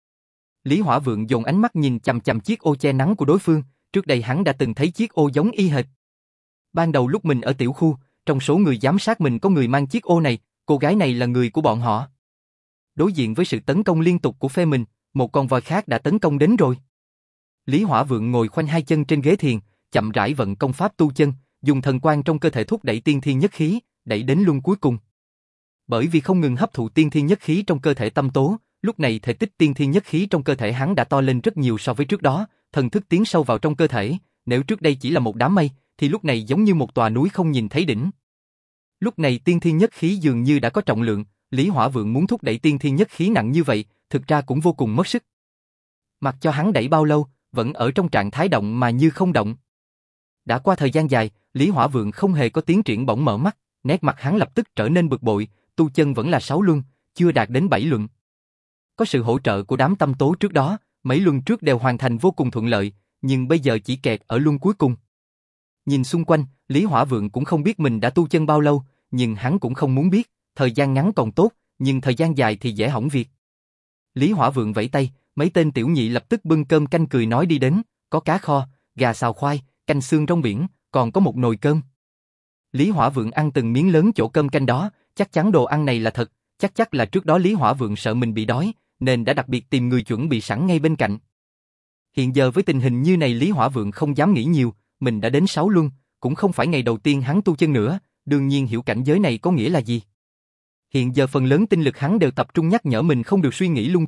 Lý Hỏa Vượng dồn ánh mắt nhìn chằm chằm chiếc ô che nắng của đối phương, trước đây hắn đã từng thấy chiếc ô giống y hệt. Ban đầu lúc mình ở tiểu khu, trong số người giám sát mình có người mang chiếc ô này, cô gái này là người của bọn họ. Đối diện với sự tấn công liên tục của phe mình, một con voi khác đã tấn công đến rồi. Lý Hỏa Vượng ngồi khoanh hai chân trên ghế thiền, chậm rãi vận công pháp tu chân, dùng thần quang trong cơ thể thúc đẩy tiên thiên nhất khí, đẩy đến luân cuối cùng. Bởi vì không ngừng hấp thụ tiên thiên nhất khí trong cơ thể tâm tố, lúc này thể tích tiên thiên nhất khí trong cơ thể hắn đã to lên rất nhiều so với trước đó, thần thức tiến sâu vào trong cơ thể, nếu trước đây chỉ là một đám mây, thì lúc này giống như một tòa núi không nhìn thấy đỉnh. Lúc này tiên thiên nhất khí dường như đã có trọng lượng, Lý Hỏa Vượng muốn thúc đẩy tiên thiên nhất khí nặng như vậy, thực ra cũng vô cùng mất sức. Mặc cho hắn đẩy bao lâu, vẫn ở trong trạng thái động mà như không động. Đã qua thời gian dài, Lý Hỏa Vượng không hề có tiến triển, bỗng mở mắt, nét mặt hắn lập tức trở nên bực bội, tu chân vẫn là sáu luân, chưa đạt đến bảy luân. Có sự hỗ trợ của đám tâm tố trước đó, mấy luân trước đều hoàn thành vô cùng thuận lợi, nhưng bây giờ chỉ kẹt ở luân cuối cùng. Nhìn xung quanh, Lý Hỏa Vượng cũng không biết mình đã tu chân bao lâu, nhưng hắn cũng không muốn biết, thời gian ngắn còn tốt, nhưng thời gian dài thì dễ hỏng việc. Lý Hỏa Vượng vẫy tay, mấy tên tiểu nhị lập tức bưng cơm canh cười nói đi đến, có cá kho, gà xào khoai, canh xương rong biển, còn có một nồi cơm. Lý Hỏa Vượng ăn từng miếng lớn chỗ cơm canh đó, chắc chắn đồ ăn này là thật, chắc chắc là trước đó Lý Hỏa Vượng sợ mình bị đói, nên đã đặc biệt tìm người chuẩn bị sẵn ngay bên cạnh. Hiện giờ với tình hình như này Lý Hỏa Vượng không dám nghĩ nhiều, mình đã đến sáu luân, cũng không phải ngày đầu tiên hắn tu chân nữa, đương nhiên hiểu cảnh giới này có nghĩa là gì. Hiện giờ phần lớn tinh lực hắn đều tập trung nhắc nhở mình không được suy nghĩ lung tung,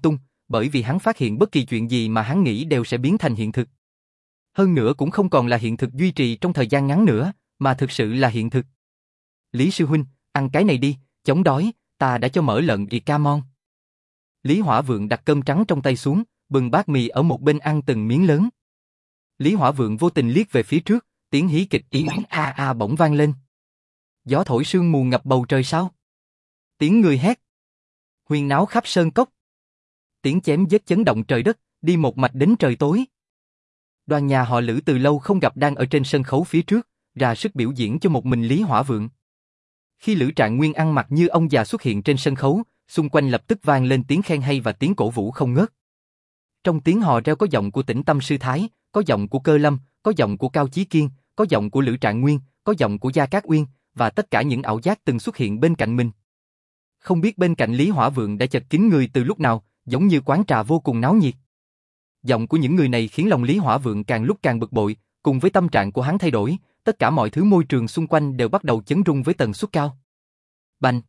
bởi vì hắn phát hiện bất kỳ chuyện gì mà hắn nghĩ đều sẽ biến thành hiện thực. Hơn nữa cũng không còn là hiện thực duy trì trong thời gian ngắn nữa, mà thực sự là hiện thực. Lý sư huynh, ăn cái này đi, chống đói, ta đã cho mỡ lợn y ca mon. Lý Hỏa Vượng đặt cơm trắng trong tay xuống, bưng bát mì ở một bên ăn từng miếng lớn. Lý Hỏa Vượng vô tình liếc về phía trước, tiếng hí kịch yến a a bỗng vang lên. Gió thổi sương mù ngập bầu trời sao? Tiếng người hét. Huyên náo khắp sơn cốc. Tiếng chém giết chấn động trời đất, đi một mạch đến trời tối. Đoàn nhà họ Lữ từ lâu không gặp đang ở trên sân khấu phía trước, ra sức biểu diễn cho một mình Lý Hỏa Vượng. Khi Lữ Trạng Nguyên ăn mặc như ông già xuất hiện trên sân khấu, xung quanh lập tức vang lên tiếng khen hay và tiếng cổ vũ không ngớt. Trong tiếng hò reo có giọng của Tĩnh Tâm Sư Thái, có giọng của Cơ Lâm, có giọng của Cao Chí Kiên, có giọng của Lữ Trạng Nguyên, có giọng của Gia Cát Uyên, và tất cả những ảo giác từng xuất hiện bên cạnh mình. Không biết bên cạnh Lý Hỏa Vượng đã chật kín người từ lúc nào, giống như quán trà vô cùng náo nhiệt. Giọng của những người này khiến lòng Lý Hỏa Vượng càng lúc càng bực bội, cùng với tâm trạng của hắn thay đổi, tất cả mọi thứ môi trường xung quanh đều bắt đầu chấn rung với tần suất cao. Bành!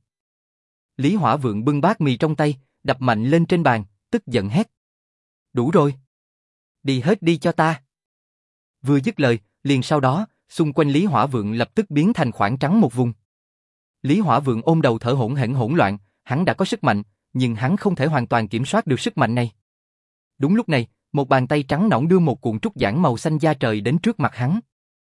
Lý Hỏa Vượng bưng bát mì trong tay, đập mạnh lên trên bàn, tức giận hét. Đủ rồi! Đi hết đi cho ta! Vừa dứt lời, liền sau đó, xung quanh Lý Hỏa Vượng lập tức biến thành khoảng trắng một vùng. Lý Hỏa Vượng ôm đầu thở hổn hển hỗn loạn, hắn đã có sức mạnh, nhưng hắn không thể hoàn toàn kiểm soát được sức mạnh này. Đúng lúc này, một bàn tay trắng nõn đưa một cuộn trúc giảng màu xanh da trời đến trước mặt hắn.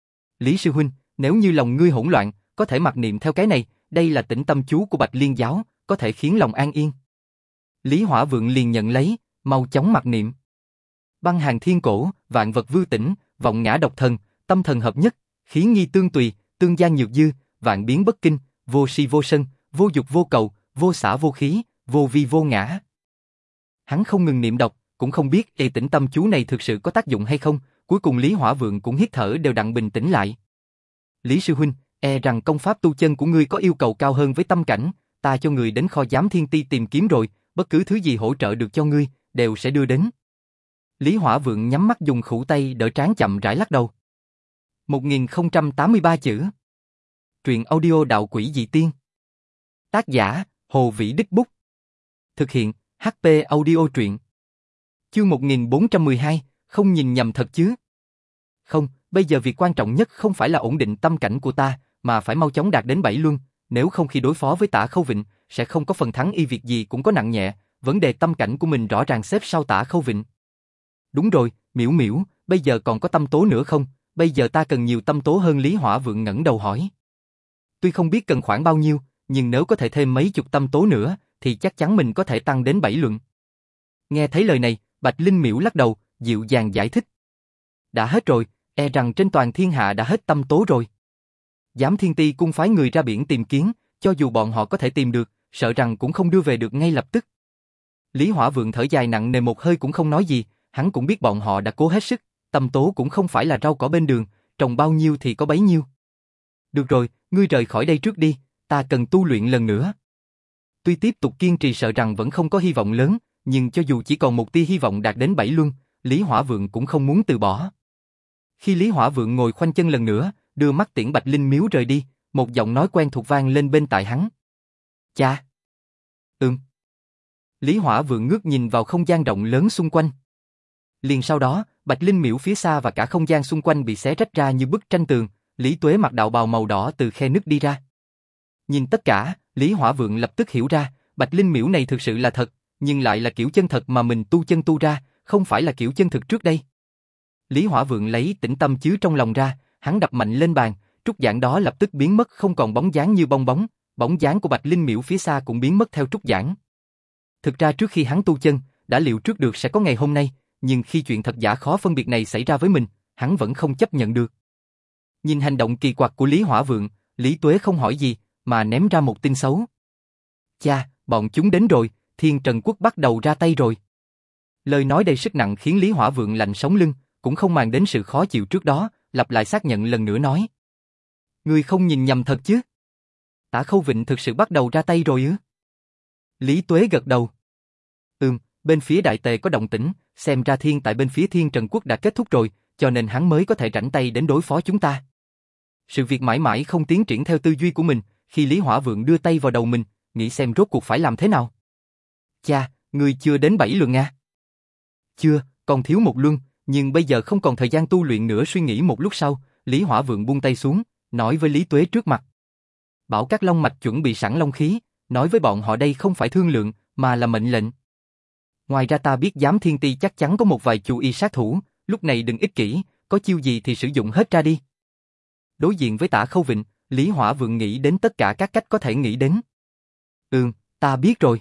Lý sư huynh, nếu như lòng ngươi hỗn loạn, có thể mặc niệm theo cái này, đây là tĩnh tâm chú của Bạch Liên giáo, có thể khiến lòng an yên. Lý Hỏa Vượng liền nhận lấy, mau chóng mặc niệm. Băng hàng thiên cổ, vạn vật vư tĩnh, vọng ngã độc thần, tâm thần hợp nhất, khí nghi tương tùy, tương gian nhược dư, vạn biến bất kinh, vô si vô sân, vô dục vô cầu, vô xả vô khí, vô vi vô ngã. Hắn không ngừng niệm đọc, cũng không biết e tĩnh tâm chú này thực sự có tác dụng hay không, cuối cùng Lý Hỏa Vượng cũng hít thở đều đặn bình tĩnh lại. Lý sư huynh, e rằng công pháp tu chân của ngươi có yêu cầu cao hơn với tâm cảnh, ta cho người đến kho giám thiên ti tìm kiếm rồi, bất cứ thứ gì hỗ trợ được cho ngươi, đều sẽ đưa đến. Lý Hỏa Vượng nhắm mắt dùng khuỷu tay đỡ trán chậm rãi lắc đầu. một nghìn không trăm tám mươi ba chữ. Truyện audio Đạo Quỷ Dị Tiên. Tác giả, Hồ Vĩ Đích Bút. Thực hiện, hát pê Audio truyện. Chương một nghìn bốn trăm mười hai, không nhìn nhầm thật chứ? Không, bây giờ việc quan trọng nhất không phải là ổn định tâm cảnh của ta, mà phải mau chóng đạt đến bảy luân, nếu không khi đối phó với Tả Khâu Vịnh, sẽ không có phần thắng y việc gì cũng có nặng nhẹ, vấn đề tâm cảnh của mình rõ ràng xếp sau Tả Khâu Vịnh. Đúng rồi, Miễu Miễu, bây giờ còn có tâm tố nữa không? Bây giờ ta cần nhiều tâm tố hơn. Lý Hỏa Vượng ngẩng đầu hỏi. Tuy không biết cần khoảng bao nhiêu, nhưng nếu có thể thêm mấy chục tâm tố nữa, thì chắc chắn mình có thể tăng đến bảy luận. Nghe thấy lời này, Bạch Linh Miễu lắc đầu, dịu dàng giải thích. Đã hết rồi, e rằng trên toàn thiên hạ đã hết tâm tố rồi. Giám Thiên Ti cung phái người ra biển tìm kiếm, cho dù bọn họ có thể tìm được, sợ rằng cũng không đưa về được ngay lập tức. Lý Hỏa Vượng thở dài nặng nề một hơi cũng không nói gì, hắn cũng biết bọn họ đã cố hết sức, tâm tố cũng không phải là rau cỏ bên đường, trồng bao nhiêu thì có bấy nhiêu. Được rồi, ngươi rời khỏi đây trước đi, ta cần tu luyện lần nữa. Tuy tiếp tục kiên trì sợ rằng vẫn không có hy vọng lớn, nhưng cho dù chỉ còn một tia hy vọng đạt đến bảy luân, Lý Hỏa Vượng cũng không muốn từ bỏ. Khi Lý Hỏa Vượng ngồi khoanh chân lần nữa, đưa mắt tiễn Bạch Linh Miếu rời đi, một giọng nói quen thuộc vang lên bên tai hắn. Cha. Ừm. Lý Hỏa Vượng ngước nhìn vào không gian rộng lớn xung quanh. Liền sau đó, Bạch Linh Miễu phía xa và cả không gian xung quanh bị xé rách ra như bức tranh tường, Lý Tuế mặc đạo bào màu đỏ từ khe nứt đi ra. Nhìn tất cả, Lý Hỏa Vượng lập tức hiểu ra, Bạch Linh Miễu này thực sự là thật, nhưng lại là kiểu chân thật mà mình tu chân tu ra, không phải là kiểu chân thực trước đây. Lý Hỏa Vượng lấy tĩnh tâm chứa trong lòng ra, hắn đập mạnh lên bàn, trúc giảng đó lập tức biến mất không còn bóng dáng như bong bóng, bóng dáng của Bạch Linh Miễu phía xa cũng biến mất theo trúc giảng. Thực ra trước khi hắn tu chân, đã liệu trước được sẽ có ngày hôm nay, nhưng khi chuyện thật giả khó phân biệt này xảy ra với mình, hắn vẫn không chấp nhận được. Nhìn hành động kỳ quặc của Lý Hỏa Vượng, Lý Tuế không hỏi gì, mà ném ra một tin xấu. Cha, bọn chúng đến rồi, Thiên Trần Quốc bắt đầu ra tay rồi. Lời nói đầy sức nặng khiến Lý Hỏa Vượng lạnh sống lưng, cũng không màng đến sự khó chịu trước đó, lặp lại xác nhận lần nữa nói. Ngươi không nhìn nhầm thật chứ? Tả Khâu Vịnh thực sự bắt đầu ra tay rồi ư? Lý Tuế gật đầu. Ừm, bên phía Đại Tề có động tĩnh, xem ra thiên tại bên phía Thiên Trần Quốc đã kết thúc rồi, cho nên hắn mới có thể rảnh tay đến đối phó chúng ta. Sự việc mãi mãi không tiến triển theo tư duy của mình, khi Lý Hỏa Vượng đưa tay vào đầu mình, nghĩ xem rốt cuộc phải làm thế nào. Cha, ngươi chưa đến bảy luận à? Chưa, còn thiếu một luân, nhưng bây giờ không còn thời gian tu luyện nữa. Suy nghĩ một lúc sau, Lý Hỏa Vượng buông tay xuống, nói với Lý Tuế trước mặt. Bảo các long mạch chuẩn bị sẵn long khí, nói với bọn họ đây không phải thương lượng, mà là mệnh lệnh. Ngoài ra ta biết Giám Thiên Ti chắc chắn có một vài chú y sát thủ, lúc này đừng ích kỷ, có chiêu gì thì sử dụng hết ra đi. Đối diện với Tả Khâu Vịnh, Lý Hỏa Vượng nghĩ đến tất cả các cách có thể nghĩ đến. Ừm, ta biết rồi.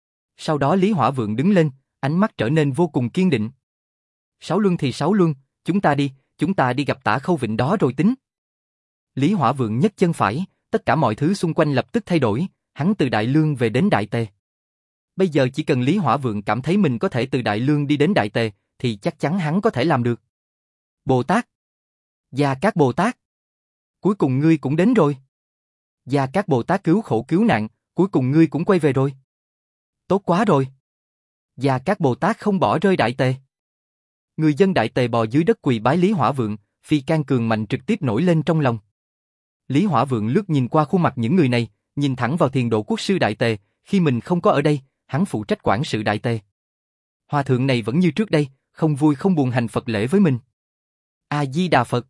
Sau đó Lý Hỏa Vượng đứng lên, ánh mắt trở nên vô cùng kiên định. Sáu luân thì sáu luân, chúng ta đi, chúng ta đi gặp Tả Khâu Vịnh đó rồi tính. Lý Hỏa Vượng nhấc chân phải, tất cả mọi thứ xung quanh lập tức thay đổi, hắn từ Đại Lương về đến Đại Tề. Bây giờ chỉ cần Lý Hỏa Vượng cảm thấy mình có thể từ Đại Lương đi đến Đại Tề, thì chắc chắn hắn có thể làm được. Bồ Tát! Gia Cát Bồ Tát! Cuối cùng ngươi cũng đến rồi. Gia Cát Bồ Tát cứu khổ cứu nạn, cuối cùng ngươi cũng quay về rồi. Tốt quá rồi. Gia Cát Bồ Tát không bỏ rơi Đại Tề. Người dân Đại Tề bò dưới đất quỳ bái Lý Hỏa Vượng, phi can cường mạnh trực tiếp nổi lên trong lòng. Lý Hỏa Vượng lướt nhìn qua khuôn mặt những người này, nhìn thẳng vào Thiền Độ Quốc sư Đại Tề, khi mình không có ở đây, hắn phụ trách quản sự Đại Tề. Hòa thượng này vẫn như trước đây, không vui không buồn hành Phật lễ với mình. A Di Đà Phật.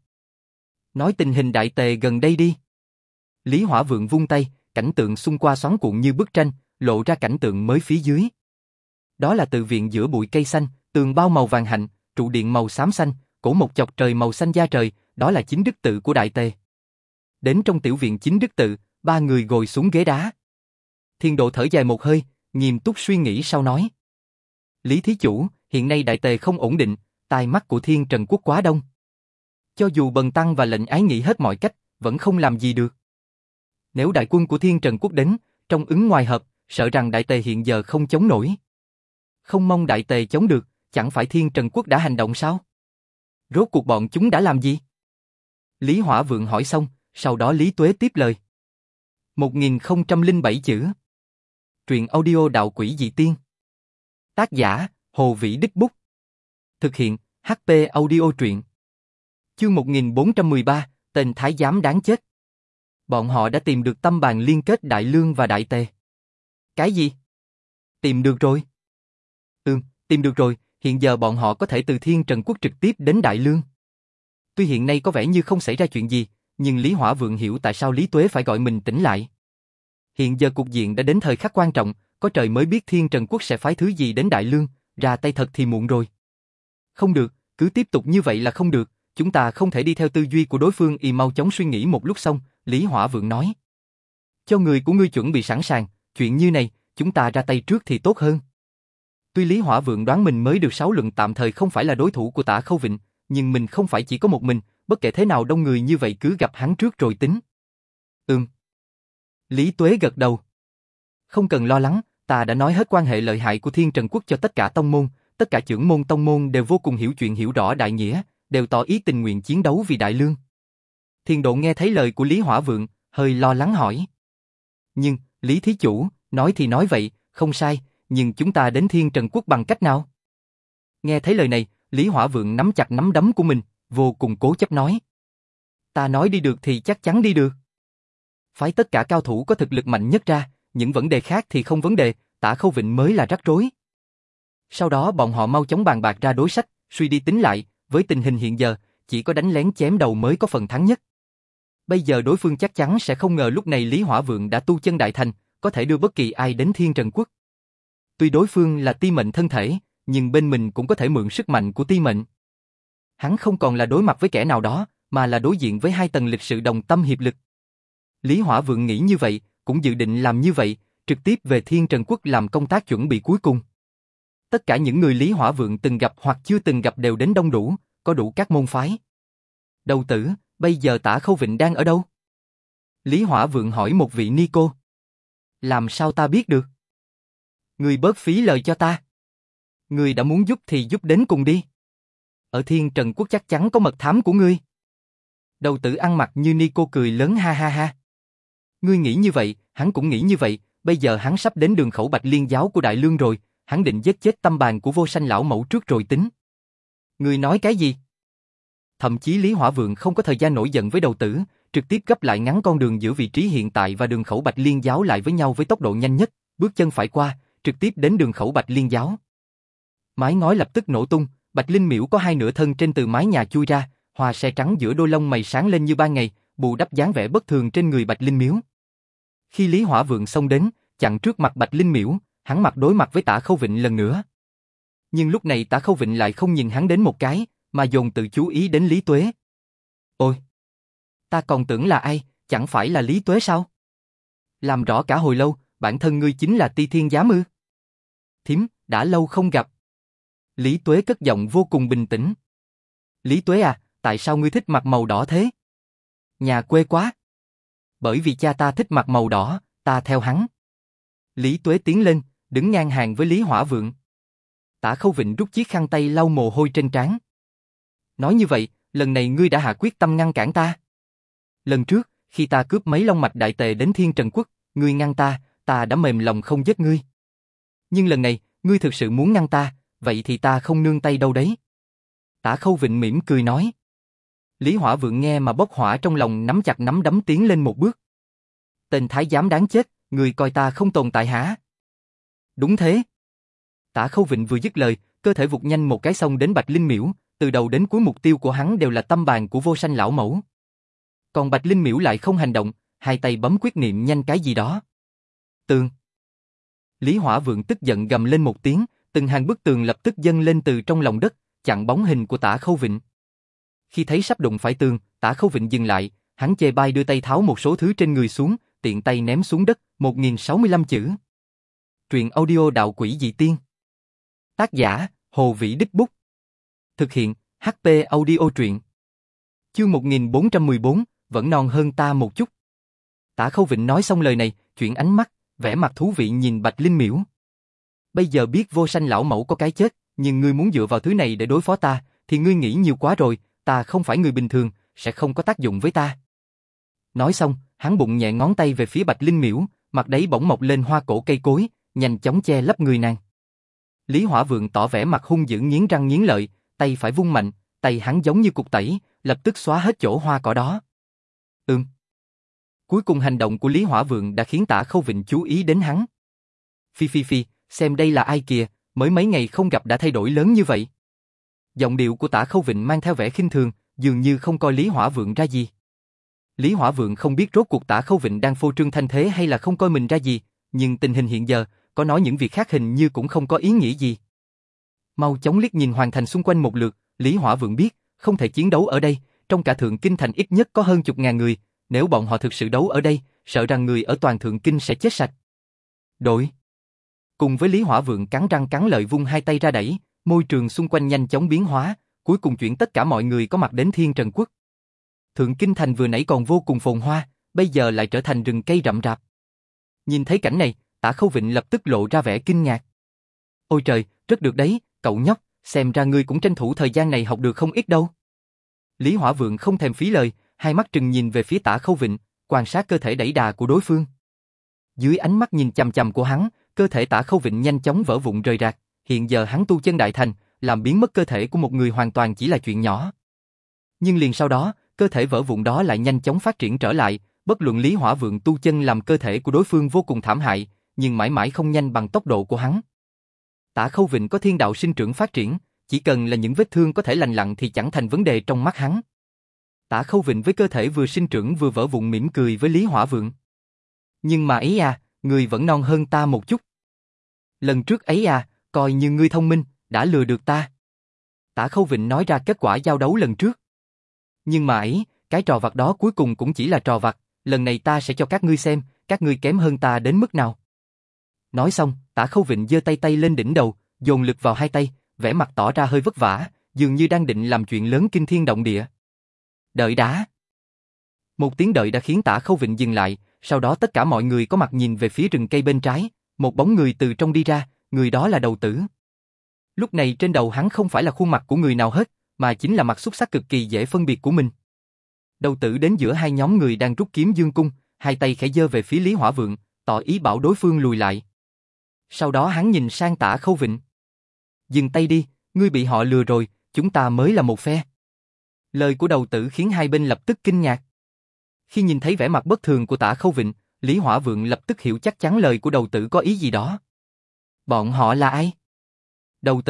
Nói tình hình Đại Tề gần đây đi. Lý Hỏa Vượng vung tay, cảnh tượng xung quanh xoắn cuộn như bức tranh, lộ ra cảnh tượng mới phía dưới. Đó là tự viện giữa bụi cây xanh, tường bao màu vàng hạnh, trụ điện màu xám xanh, cổ một chọc trời màu xanh da trời, đó là chính đức tự của Đại Tề. Đến trong tiểu viện chính đức tự, ba người ngồi xuống ghế đá. Thiền Độ thở dài một hơi, nghiêm túc suy nghĩ sau nói. Lý thí chủ, hiện nay Đại Tề không ổn định, tai mắt của Thiên Trần Quốc quá đông. Cho dù bần tăng và lệnh ái nghĩ hết mọi cách, vẫn không làm gì được. Nếu đại quân của Thiên Trần Quốc đến, trong ứng ngoài hợp, sợ rằng Đại Tề hiện giờ không chống nổi. Không mong Đại Tề chống được, chẳng phải Thiên Trần Quốc đã hành động sao? Rốt cuộc bọn chúng đã làm gì? Lý Hỏa Vượng hỏi xong, sau đó Lý Tuế tiếp lời. một nghìn không trăm lẻ bảy chữ. Truyện audio Đạo Quỷ Dị Tiên. Tác giả, Hồ Vĩ Đích Bút. Thực hiện, hát pê Audio Truyện. Chương một nghìn bốn trăm mười ba, tên Thái Giám đáng chết. Bọn họ đã tìm được tâm bàn liên kết Đại Lương và Đại Tề. Cái gì? Tìm được rồi. Ừm, tìm được rồi, hiện giờ bọn họ có thể từ Thiên Trần Quốc trực tiếp đến Đại Lương. Tuy hiện nay có vẻ như không xảy ra chuyện gì, nhưng Lý Hỏa Vượng hiểu tại sao Lý Tuế phải gọi mình tỉnh lại. Hiện giờ cục diện đã đến thời khắc quan trọng, có trời mới biết Thiên Trần Quốc sẽ phái thứ gì đến Đại Lương, ra tay thật thì muộn rồi. Không được, cứ tiếp tục như vậy là không được, chúng ta không thể đi theo tư duy của đối phương. Y mau chóng suy nghĩ một lúc xong, Lý Hỏa Vượng nói. Cho người của ngươi chuẩn bị sẵn sàng, chuyện như này, chúng ta ra tay trước thì tốt hơn. Tuy Lý Hỏa Vượng đoán mình mới được sáu luận tạm thời không phải là đối thủ của Tả Khâu Vịnh, nhưng mình không phải chỉ có một mình, bất kể thế nào đông người như vậy cứ gặp hắn trước rồi tính. Ừm. Lý Tuế gật đầu. Không cần lo lắng, ta đã nói hết quan hệ lợi hại của Thiên Trần Quốc cho tất cả tông môn, tất cả chưởng môn tông môn đều vô cùng hiểu chuyện hiểu rõ đại nghĩa, đều tỏ ý tình nguyện chiến đấu vì Đại Lương. Thiền Độ nghe thấy lời của Lý Hỏa Vượng, hơi lo lắng hỏi. Nhưng, Lý thí chủ, nói thì nói vậy, không sai, nhưng chúng ta đến Thiên Trần Quốc bằng cách nào? Nghe thấy lời này, Lý Hỏa Vượng nắm chặt nắm đấm của mình, vô cùng cố chấp nói. Ta nói đi được thì chắc chắn đi được. Phái tất cả cao thủ có thực lực mạnh nhất ra, những vấn đề khác thì không vấn đề, Tả Khâu Vịnh mới là rắc rối. Sau đó bọn họ mau chóng bàn bạc ra đối sách, suy đi tính lại, với tình hình hiện giờ, chỉ có đánh lén chém đầu mới có phần thắng nhất. Bây giờ đối phương chắc chắn sẽ không ngờ lúc này Lý Hỏa Vượng đã tu chân đại thành, có thể đưa bất kỳ ai đến Thiên Trần Quốc. Tuy đối phương là ti mệnh thân thể, nhưng bên mình cũng có thể mượn sức mạnh của ti mệnh. Hắn không còn là đối mặt với kẻ nào đó, mà là đối diện với hai tầng lịch sự đồng tâm hiệp lực. Lý Hỏa Vượng nghĩ như vậy, cũng dự định làm như vậy, trực tiếp về Thiên Trần Quốc làm công tác chuẩn bị cuối cùng. Tất cả những người Lý Hỏa Vượng từng gặp hoặc chưa từng gặp đều đến đông đủ, có đủ các môn phái. Đầu tử, bây giờ Tả Khâu Vịnh đang ở đâu? Lý Hỏa Vượng hỏi một vị ni cô. Làm sao ta biết được? Người bớt phí lời cho ta. Người đã muốn giúp thì giúp đến cùng đi. Ở Thiên Trần Quốc chắc chắn có mật thám của ngươi. Đầu tử ăn mặc như ni cô cười lớn ha ha ha. Ngươi nghĩ như vậy, hắn cũng nghĩ như vậy, bây giờ hắn sắp đến đường khẩu Bạch Liên giáo của Đại Lương rồi, hắn định giết chết tâm bàn của Vô Sanh lão mẫu trước rồi tính. Ngươi nói cái gì? Thậm chí Lý Hỏa Vượng không có thời gian nổi giận với đầu tử, trực tiếp gấp lại ngắn con đường giữa vị trí hiện tại và đường khẩu Bạch Liên giáo lại với nhau với tốc độ nhanh nhất, bước chân phải qua, trực tiếp đến đường khẩu Bạch Liên giáo. Mái ngói lập tức nổ tung, Bạch Linh Miễu có hai nửa thân trên từ mái nhà chui ra, hoa se trắng giữa đôi lông mày sáng lên như ban ngày, bù đắp dáng vẻ bất thường trên người Bạch Linh Miễu. Khi Lý Hỏa Vượng xông đến, chặn trước mặt Bạch Linh Miễu, hắn mặt đối mặt với Tả Khâu Vịnh lần nữa. Nhưng lúc này Tả Khâu Vịnh lại không nhìn hắn đến một cái, mà dồn tự chú ý đến Lý Tuế. Ôi! Ta còn tưởng là ai, chẳng phải là Lý Tuế sao? Làm rõ cả hồi lâu, bản thân ngươi chính là Ti Thiên Giám ư? Thím, đã lâu không gặp. Lý Tuế cất giọng vô cùng bình tĩnh. Lý Tuế à, tại sao ngươi thích mặc màu đỏ thế? Nhà quê quá. Bởi vì cha ta thích mặc màu đỏ, ta theo hắn. Lý Tuế tiến lên, đứng ngang hàng với Lý Hỏa Vượng. Tả Khâu Vịnh rút chiếc khăn tay lau mồ hôi trên trán. Nói như vậy, lần này ngươi đã hạ quyết tâm ngăn cản ta. Lần trước, khi ta cướp mấy long mạch đại tề đến Thiên Trần Quốc, ngươi ngăn ta, ta đã mềm lòng không giết ngươi. Nhưng lần này, ngươi thực sự muốn ngăn ta, vậy thì ta không nương tay đâu đấy. Tả Khâu Vịnh mỉm cười nói. Lý Hỏa Vượng nghe mà bốc hỏa trong lòng, nắm chặt nắm đấm tiến lên một bước. Tên thái giám đáng chết, ngươi coi ta không tồn tại hả? Đúng thế. Tả Khâu Vịnh vừa dứt lời, cơ thể vụt nhanh một cái xông đến Bạch Linh Miễu, từ đầu đến cuối mục tiêu của hắn đều là tâm bàn của Vô Sanh lão mẫu. Còn Bạch Linh Miễu lại không hành động, hai tay bấm quyết niệm nhanh cái gì đó. Tường. Lý Hỏa Vượng tức giận gầm lên một tiếng, từng hàng bức tường lập tức dâng lên từ trong lòng đất, chặn bóng hình của Tả Khâu Vịnh. Khi thấy sắp đụng phải tường, Tả Khâu Vịnh dừng lại, hắn chê bai đưa tay tháo một số thứ trên người xuống, tiện tay ném xuống đất, một nghìn sáu mươi lăm chữ. Truyện audio Đạo Quỷ Dị Tiên. Tác giả, Hồ Vĩ Đích Bút. Thực hiện, hát pê Audio Truyện. Chương một nghìn bốn trăm mười bốn, vẫn non hơn ta một chút. Tả Khâu Vịnh nói xong lời này, chuyển ánh mắt, vẻ mặt thú vị nhìn Bạch Linh Miễu. Bây giờ biết Vô Sanh lão mẫu có cái chết, nhưng ngươi muốn dựa vào thứ này để đối phó ta, thì ngươi nghĩ nhiều quá rồi, ta không phải người bình thường, sẽ không có tác dụng với ta. Nói xong, hắn bụng nhẹ ngón tay về phía Bạch Linh Miễu, mặt đấy bỗng mọc lên hoa cổ cây cối, nhanh chóng che lấp người nàng. Lý Hỏa Vượng tỏ vẻ mặt hung dữ nghiến răng nghiến lợi, tay phải vung mạnh, tay hắn giống như cục tẩy, lập tức xóa hết chỗ hoa cỏ đó. Ừm. Cuối cùng hành động của Lý Hỏa Vượng đã khiến Tả Khâu Vịnh chú ý đến hắn. Phi phi phi, xem đây là ai kìa, mới mấy ngày không gặp đã thay đổi lớn như vậy. Giọng điệu của Tả Khâu Vịnh mang theo vẻ khinh thường, dường như không coi Lý Hỏa Vượng ra gì. Lý Hỏa Vượng không biết rốt cuộc Tả Khâu Vịnh đang phô trương thanh thế hay là không coi mình ra gì, nhưng tình hình hiện giờ, có nói những việc khác hình như cũng không có ý nghĩa gì. Mau chóng liếc nhìn hoàn thành xung quanh một lượt, Lý Hỏa Vượng biết, không thể chiến đấu ở đây, trong cả Thượng Kinh thành ít nhất có hơn chục ngàn người, nếu bọn họ thực sự đấu ở đây, sợ rằng người ở toàn Thượng Kinh sẽ chết sạch. Đội. Cùng với Lý Hỏa Vượng cắn răng cắn lợi vung hai tay ra đẩy, môi trường xung quanh nhanh chóng biến hóa, cuối cùng chuyển tất cả mọi người có mặt đến Thiên Trần Quốc. Thượng Kinh thành vừa nãy còn vô cùng phồn hoa, bây giờ lại trở thành rừng cây rậm rạp. Nhìn thấy cảnh này, Tả Khâu Vịnh lập tức lộ ra vẻ kinh ngạc. Ôi trời, rất được đấy, cậu nhóc, xem ra ngươi cũng tranh thủ thời gian này học được không ít đâu. Lý Hỏa Vượng không thèm phí lời, hai mắt trừng nhìn về phía Tả Khâu Vịnh, quan sát cơ thể đẩy đà của đối phương. Dưới ánh mắt nhìn chằm chằm của hắn, cơ thể Tả Khâu Vịnh nhanh chóng vỡ vụn rời rạc, hiện giờ hắn tu chân đại thành, làm biến mất cơ thể của một người hoàn toàn chỉ là chuyện nhỏ. Nhưng liền sau đó, cơ thể vỡ vụn đó lại nhanh chóng phát triển trở lại, bất luận Lý Hỏa Vượng tu chân làm cơ thể của đối phương vô cùng thảm hại, nhưng mãi mãi không nhanh bằng tốc độ của hắn. Tả Khâu Vịnh có thiên đạo sinh trưởng phát triển, chỉ cần là những vết thương có thể lành lặn thì chẳng thành vấn đề trong mắt hắn. Tả Khâu Vịnh với cơ thể vừa sinh trưởng vừa vỡ vụn mỉm cười với Lý Hỏa Vượng. Nhưng mà ấy à, ngươi vẫn non hơn ta một chút. Lần trước ấy à, coi như ngươi thông minh, đã lừa được ta. Tả Khâu Vịnh nói ra kết quả giao đấu lần trước. Nhưng mà ấy, cái trò vặt đó cuối cùng cũng chỉ là trò vặt, lần này ta sẽ cho các ngươi xem, các ngươi kém hơn ta đến mức nào. Nói xong, Tả Khâu Vịnh giơ tay tay lên đỉnh đầu, dồn lực vào hai tay, vẻ mặt tỏ ra hơi vất vả, dường như đang định làm chuyện lớn kinh thiên động địa. Đợi đã. Một tiếng đợi đã khiến Tả Khâu Vịnh dừng lại, sau đó tất cả mọi người có mặt nhìn về phía rừng cây bên trái, một bóng người từ trong đi ra, người đó là Đầu Tử. Lúc này trên đầu hắn không phải là khuôn mặt của người nào hết, mà chính là mặt xúc sắc cực kỳ dễ phân biệt của mình. Đầu Tử đến giữa hai nhóm người đang rút kiếm dương cung, hai tay khẽ giơ về phía Lý Hỏa Vượng, tỏ ý bảo đối phương lùi lại. Sau đó hắn nhìn sang Tả Khâu Vịnh. Dừng tay đi, ngươi bị họ lừa rồi, chúng ta mới là một phe. Lời của Đầu Tử khiến hai bên lập tức kinh ngạc. Khi nhìn thấy vẻ mặt bất thường của Tả Khâu Vịnh, Lý Hỏa Vượng lập tức hiểu chắc chắn lời của Đầu Tử có ý gì đó. Bọn họ là ai? Đầu Tử,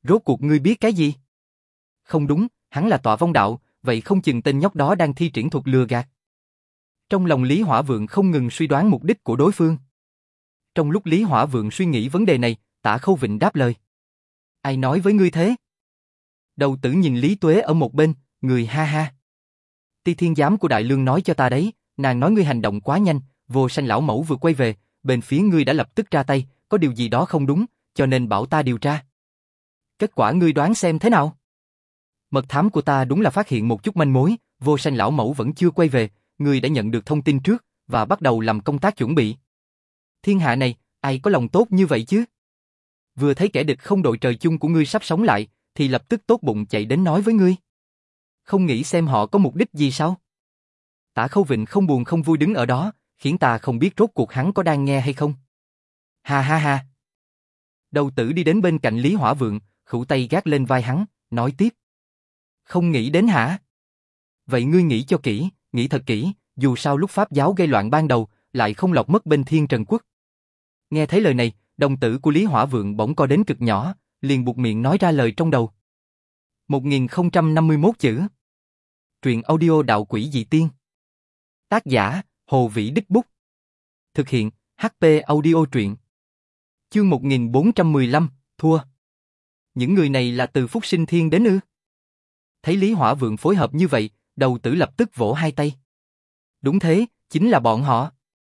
Rốt cuộc ngươi biết cái gì? Không đúng, hắn là tọa vong đạo, vậy không chừng tên nhóc đó đang thi triển thuật lừa gạt. Trong lòng Lý Hỏa Vượng không ngừng suy đoán mục đích của đối phương. Trong lúc Lý Hỏa Vượng suy nghĩ vấn đề này, Tả Khâu Vịnh đáp lời. Ai nói với ngươi thế? Đầu tử nhìn Lý Tuế ở một bên, người ha ha. Ti thiên giám của Đại Lương nói cho ta đấy, nàng nói ngươi hành động quá nhanh, Vô Sanh lão mẫu vừa quay về, bên phía ngươi đã lập tức ra tay, có điều gì đó không đúng, cho nên bảo ta điều tra. Kết quả ngươi đoán xem thế nào? Mật thám của ta đúng là phát hiện một chút manh mối, Vô Sanh lão mẫu vẫn chưa quay về, ngươi đã nhận được thông tin trước và bắt đầu làm công tác chuẩn bị. Thiên hạ này, ai có lòng tốt như vậy chứ? Vừa thấy kẻ địch không đội trời chung của ngươi sắp sống lại, thì lập tức tốt bụng chạy đến nói với ngươi. Không nghĩ xem họ có mục đích gì sao? Tả Khâu Vịnh không buồn không vui đứng ở đó, khiến ta không biết rốt cuộc hắn có đang nghe hay không. Ha ha ha. Đầu tử đi đến bên cạnh Lý Hỏa Vượng, khuỷu tay gác lên vai hắn, nói tiếp. Không nghĩ đến hả? Vậy ngươi nghĩ cho kỹ, nghĩ thật kỹ, dù sao lúc Pháp giáo gây loạn ban đầu, lại không lọt mất bên Thiên Trần Quốc. Nghe thấy lời này, đồng tử của Lý Hỏa Vượng bỗng co đến cực nhỏ, liền buộc miệng nói ra lời trong đầu. một nghìn không trăm năm mươi mốt chữ. Truyện audio Đạo Quỷ Dị Tiên. Tác giả, Hồ Vĩ Đích Bút. Thực hiện, hát pê Audio Truyện. Chương một nghìn bốn trăm mười lăm, thua. Những người này là từ Phúc Sinh Thiên đến ư? Thấy Lý Hỏa Vượng phối hợp như vậy, đầu tử lập tức vỗ hai tay. Đúng thế, chính là bọn họ.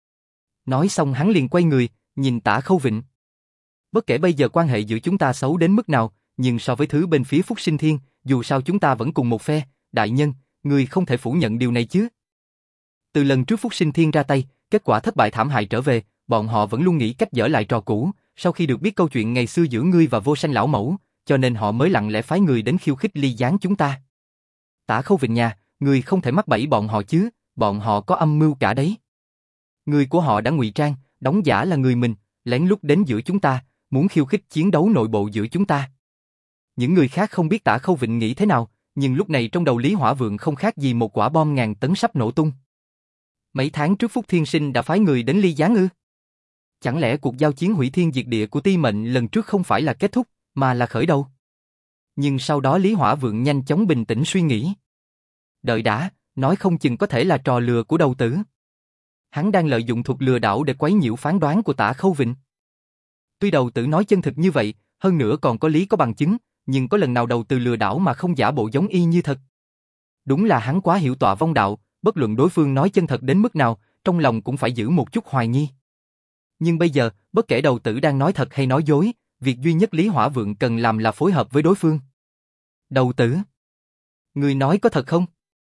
Nói xong hắn liền quay người, nhìn Tả Khâu Vịnh. Bất kể bây giờ quan hệ giữa chúng ta xấu đến mức nào, nhưng so với thứ bên phía Phúc Sinh Thiên, dù sao chúng ta vẫn cùng một phe, đại nhân, người không thể phủ nhận điều này chứ. Từ lần trước Phúc Sinh Thiên ra tay, kết quả thất bại thảm hại trở về, bọn họ vẫn luôn nghĩ cách dở lại trò cũ, sau khi được biết câu chuyện ngày xưa giữa ngươi và Vô Sanh lão mẫu, cho nên họ mới lặng lẽ phái người đến khiêu khích ly gián chúng ta. Tả Khâu Vịnh nhà, người không thể mắc bẫy bọn họ chứ, bọn họ có âm mưu cả đấy. Người của họ đã ngụy trang, đóng giả là người mình, lén lút đến giữa chúng ta, muốn khiêu khích chiến đấu nội bộ giữa chúng ta. Những người khác không biết Tả Khâu Vịnh nghĩ thế nào, nhưng lúc này trong đầu Lý Hỏa Vượng không khác gì một quả bom ngàn tấn sắp nổ tung. Mấy tháng trước Phúc Thiên Sinh đã phái người đến ly gián ư? Chẳng lẽ cuộc giao chiến hủy thiên diệt địa của Ti Mệnh lần trước không phải là kết thúc, mà là khởi đầu? Nhưng sau đó Lý Hỏa Vượng nhanh chóng bình tĩnh suy nghĩ. Đợi đã, nói không chừng có thể là trò lừa của đầu tử. Hắn đang lợi dụng thuật lừa đảo để quấy nhiễu phán đoán của Tả Khâu Vịnh. Tuy đầu tử nói chân thực như vậy, hơn nữa còn có lý có bằng chứng, nhưng có lần nào đầu tử lừa đảo mà không giả bộ giống y như thật. Đúng là hắn quá hiểu tọa vong đạo, bất luận đối phương nói chân thật đến mức nào, trong lòng cũng phải giữ một chút hoài nghi. Nhưng bây giờ, bất kể đầu tử đang nói thật hay nói dối, việc duy nhất Lý Hỏa Vượng cần làm là phối hợp với đối phương. Đầu tử, người nói có thật không?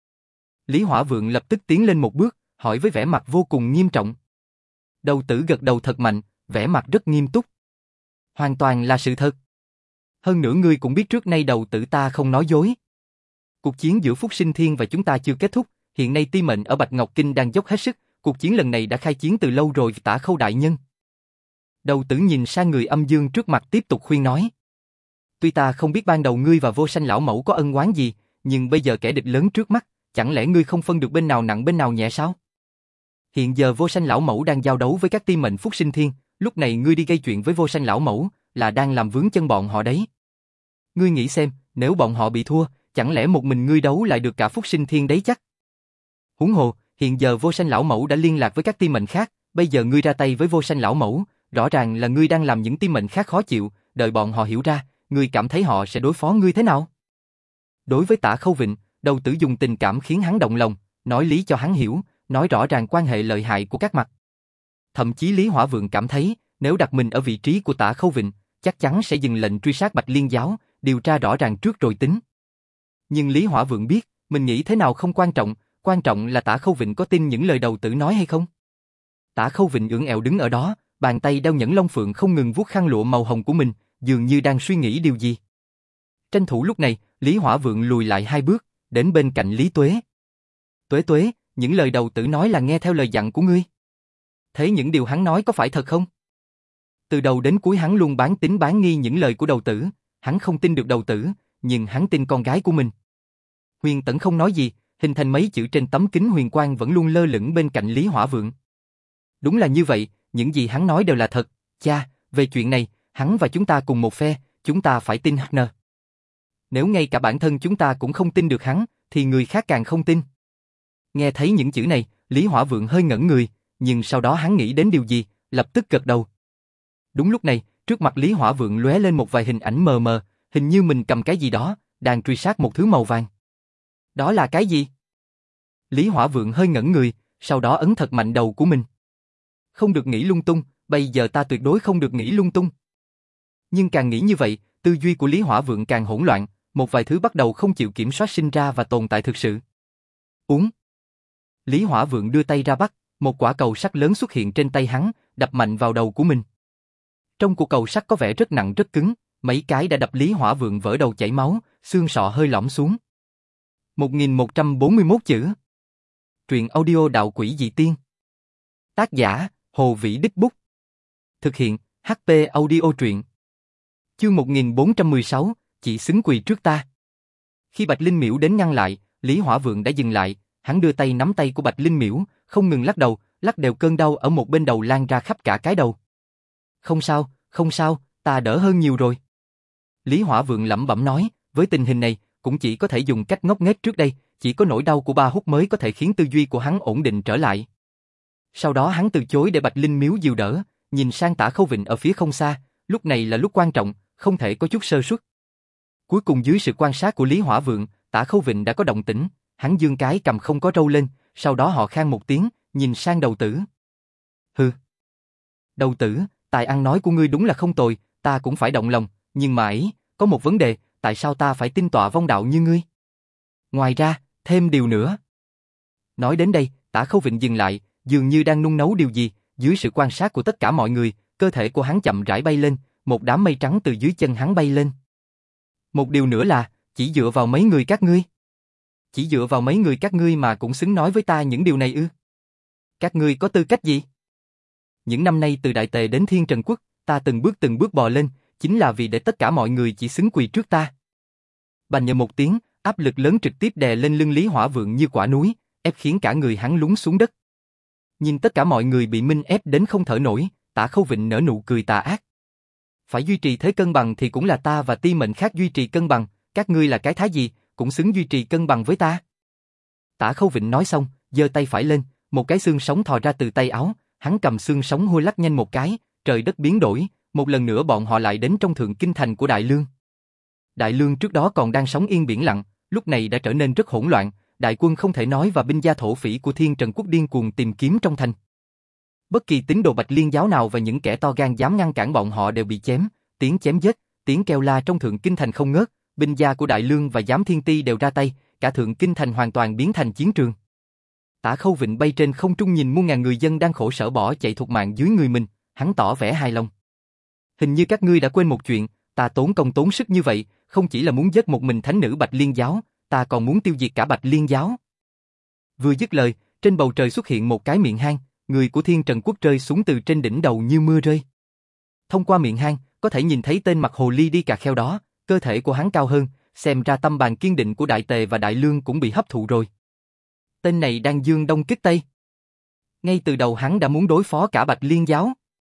Lý Hỏa Vượng lập tức tiến lên một bước, hỏi với vẻ mặt vô cùng nghiêm trọng. Đầu tử gật đầu thật mạnh, vẻ mặt rất nghiêm túc. Hoàn toàn là sự thật. Hơn nữa ngươi cũng biết trước nay đầu tử ta không nói dối. Cuộc chiến giữa Phúc Sinh Thiên và chúng ta chưa kết thúc, hiện nay Ti Mệnh ở Bạch Ngọc Kinh đang dốc hết sức, cuộc chiến lần này đã khai chiến từ lâu rồi. Tả Khâu đại nhân. Đầu tử nhìn sang người âm dương trước mặt tiếp tục khuyên nói. Tuy ta không biết ban đầu ngươi và Vô Sanh lão mẫu có ân oán gì, nhưng bây giờ kẻ địch lớn trước mắt, chẳng lẽ ngươi không phân được bên nào nặng bên nào nhẹ sao? Hiện giờ Vô Sanh lão mẫu đang giao đấu với các Ti Mệnh Phúc Sinh Thiên, lúc này ngươi đi gây chuyện với Vô Sanh lão mẫu, là đang làm vướng chân bọn họ đấy. Ngươi nghĩ xem, nếu bọn họ bị thua, chẳng lẽ một mình ngươi đấu lại được cả Phúc Sinh Thiên đấy chắc? Huống hồ, hiện giờ Vô Sanh lão mẫu đã liên lạc với các Ti Mệnh khác, bây giờ ngươi ra tay với Vô Sanh lão mẫu, rõ ràng là ngươi đang làm những Ti Mệnh khác khó chịu, đợi bọn họ hiểu ra, ngươi cảm thấy họ sẽ đối phó ngươi thế nào? Đối với Tả Khâu Vịnh, đầu tử dùng tình cảm khiến hắn động lòng, nói lý cho hắn hiểu, nói rõ ràng quan hệ lợi hại của các mặt. Thậm chí Lý Hỏa Vượng cảm thấy, nếu đặt mình ở vị trí của Tả Khâu Vịnh, chắc chắn sẽ dừng lệnh truy sát Bạch Liên giáo, điều tra rõ ràng trước rồi tính. Nhưng Lý Hỏa Vượng biết, mình nghĩ thế nào không quan trọng, quan trọng là Tả Khâu Vịnh có tin những lời đầu tử nói hay không. Tả Khâu Vịnh ưỡn ẹo đứng ở đó, bàn tay đeo nhẫn long phượng không ngừng vuốt khăn lụa màu hồng của mình, dường như đang suy nghĩ điều gì. Tranh thủ lúc này, Lý Hỏa Vượng lùi lại hai bước, đến bên cạnh Lý Tuế. Tuế Tuế, những lời đầu tử nói là nghe theo lời dặn của ngươi. Thế những điều hắn nói có phải thật không? Từ đầu đến cuối hắn luôn bán tín bán nghi những lời của đầu tử, hắn không tin được đầu tử, nhưng hắn tin con gái của mình. Huyền Tẫn không nói gì, hình thành mấy chữ trên tấm kính huyền quang vẫn luôn lơ lửng bên cạnh Lý Hỏa Vượng. Đúng là như vậy, những gì hắn nói đều là thật, cha, về chuyện này, hắn và chúng ta cùng một phe, chúng ta phải tin hát en. Nếu ngay cả bản thân chúng ta cũng không tin được hắn, thì người khác càng không tin. Nghe thấy những chữ này, Lý Hỏa Vượng hơi ngẩn người, nhưng sau đó hắn nghĩ đến điều gì, lập tức gật đầu. Đúng lúc này, trước mặt Lý Hỏa Vượng lóe lên một vài hình ảnh mờ mờ, hình như mình cầm cái gì đó, đang truy sát một thứ màu vàng. Đó là cái gì? Lý Hỏa Vượng hơi ngẩn người, sau đó ấn thật mạnh đầu của mình. Không được nghĩ lung tung, bây giờ ta tuyệt đối không được nghĩ lung tung. Nhưng càng nghĩ như vậy, tư duy của Lý Hỏa Vượng càng hỗn loạn, một vài thứ bắt đầu không chịu kiểm soát sinh ra và tồn tại thực sự. Uống. Lý Hỏa Vượng đưa tay ra bắt, một quả cầu sắt lớn xuất hiện trên tay hắn, đập mạnh vào đầu của mình. Trong cuộc cầu sắt có vẻ rất nặng rất cứng, mấy cái đã đập Lý Hỏa Vượng vỡ đầu chảy máu, xương sọ hơi lõm xuống. một nghìn một trăm bốn mươi mốt chữ. Truyện audio Đạo Quỷ Dị Tiên. Tác giả, Hồ Vĩ Đích Bút. Thực hiện, hát pê Audio Truyện. Chương một nghìn bốn trăm mười sáu, chị xứng quỳ trước ta. Khi Bạch Linh Miễu đến ngăn lại, Lý Hỏa Vượng đã dừng lại, hắn đưa tay nắm tay của Bạch Linh Miễu, không ngừng lắc đầu, lắc đều cơn đau ở một bên đầu lan ra khắp cả cái đầu. Không sao, không sao, ta đỡ hơn nhiều rồi. Lý Hỏa Vượng lẩm bẩm nói, với tình hình này, cũng chỉ có thể dùng cách ngốc nghếch trước đây, chỉ có nỗi đau của ba hút mới có thể khiến tư duy của hắn ổn định trở lại. Sau đó hắn từ chối để Bạch Linh Miễu dìu đỡ, nhìn sang Tả Khâu Vịnh ở phía không xa, lúc này là lúc quan trọng, không thể có chút sơ suất. Cuối cùng dưới sự quan sát của Lý Hỏa Vượng, Tả Khâu Vịnh đã có động tĩnh, hắn giương cái cầm không có râu lên, sau đó họ khan một tiếng, nhìn sang Đầu Tử. Hừ. Đầu Tử, tài ăn nói của ngươi đúng là không tồi, ta cũng phải động lòng, nhưng mà ấy, có một vấn đề, tại sao ta phải tin tọa vong đạo như ngươi? Ngoài ra, thêm điều nữa. Nói đến đây, Tả Khâu Vịnh dừng lại, dường như đang nung nấu điều gì, dưới sự quan sát của tất cả mọi người, cơ thể của hắn chậm rãi bay lên, một đám mây trắng từ dưới chân hắn bay lên. Một điều nữa là, chỉ dựa vào mấy người các ngươi. Chỉ dựa vào mấy người các ngươi mà cũng xứng nói với ta những điều này ư? Các ngươi có tư cách gì? Những năm nay từ Đại Tề đến Thiên Trần Quốc, ta từng bước từng bước bò lên, chính là vì để tất cả mọi người chỉ xứng quỳ trước ta. Bành nhờ một tiếng, áp lực lớn trực tiếp đè lên lưng Lý Hỏa Vượng như quả núi, ép khiến cả người hắn lún xuống đất. Nhìn tất cả mọi người bị Minh ép đến không thở nổi, Tả Khâu Vịnh nở nụ cười tà ác. Phải duy trì thế cân bằng thì cũng là ta và ti mệnh khác duy trì cân bằng, các ngươi là cái thái gì, cũng xứng duy trì cân bằng với ta. Tả Khâu Vịnh nói xong, giơ tay phải lên, một cái xương sống thò ra từ tay áo, hắn cầm xương sống hôi lắc nhanh một cái, trời đất biến đổi, một lần nữa bọn họ lại đến trong thượng kinh thành của Đại Lương. Đại Lương trước đó còn đang sóng yên biển lặng, lúc này đã trở nên rất hỗn loạn, đại quân không thể nói và binh gia thổ phỉ của Thiên Trần Quốc điên cuồng tìm kiếm trong thành. Bất kỳ tín đồ Bạch Liên giáo nào và những kẻ to gan dám ngăn cản bọn họ đều bị chém, tiếng chém giết, tiếng kêu la trong thượng kinh thành không ngớt, binh gia của Đại Lương và Giám Thiên Ti đều ra tay, cả thượng kinh thành hoàn toàn biến thành chiến trường. Tả Khâu Vịnh bay trên không trung nhìn muôn ngàn người dân đang khổ sở bỏ chạy thục mạng dưới người mình, hắn tỏ vẻ hài lòng. Hình như các ngươi đã quên một chuyện, ta tốn công tốn sức như vậy, không chỉ là muốn giết một mình thánh nữ Bạch Liên giáo, ta còn muốn tiêu diệt cả Bạch Liên giáo. Vừa dứt lời, trên bầu trời xuất hiện một cái miệng hang, người của Thiên Trần Quốc rơi xuống từ trên đỉnh đầu như mưa rơi. Thông qua miệng hang, có thể nhìn thấy tên mặt hồ ly đi cà kheo đó, cơ thể của hắn cao hơn, xem ra tâm bàn kiên định của Đại Tề và Đại Lương cũng bị hấp thụ rồi. Tên này đang dương đông kích tây. Ngay từ đầu hắn đã muốn đối phó cả Bạch Liên giáo.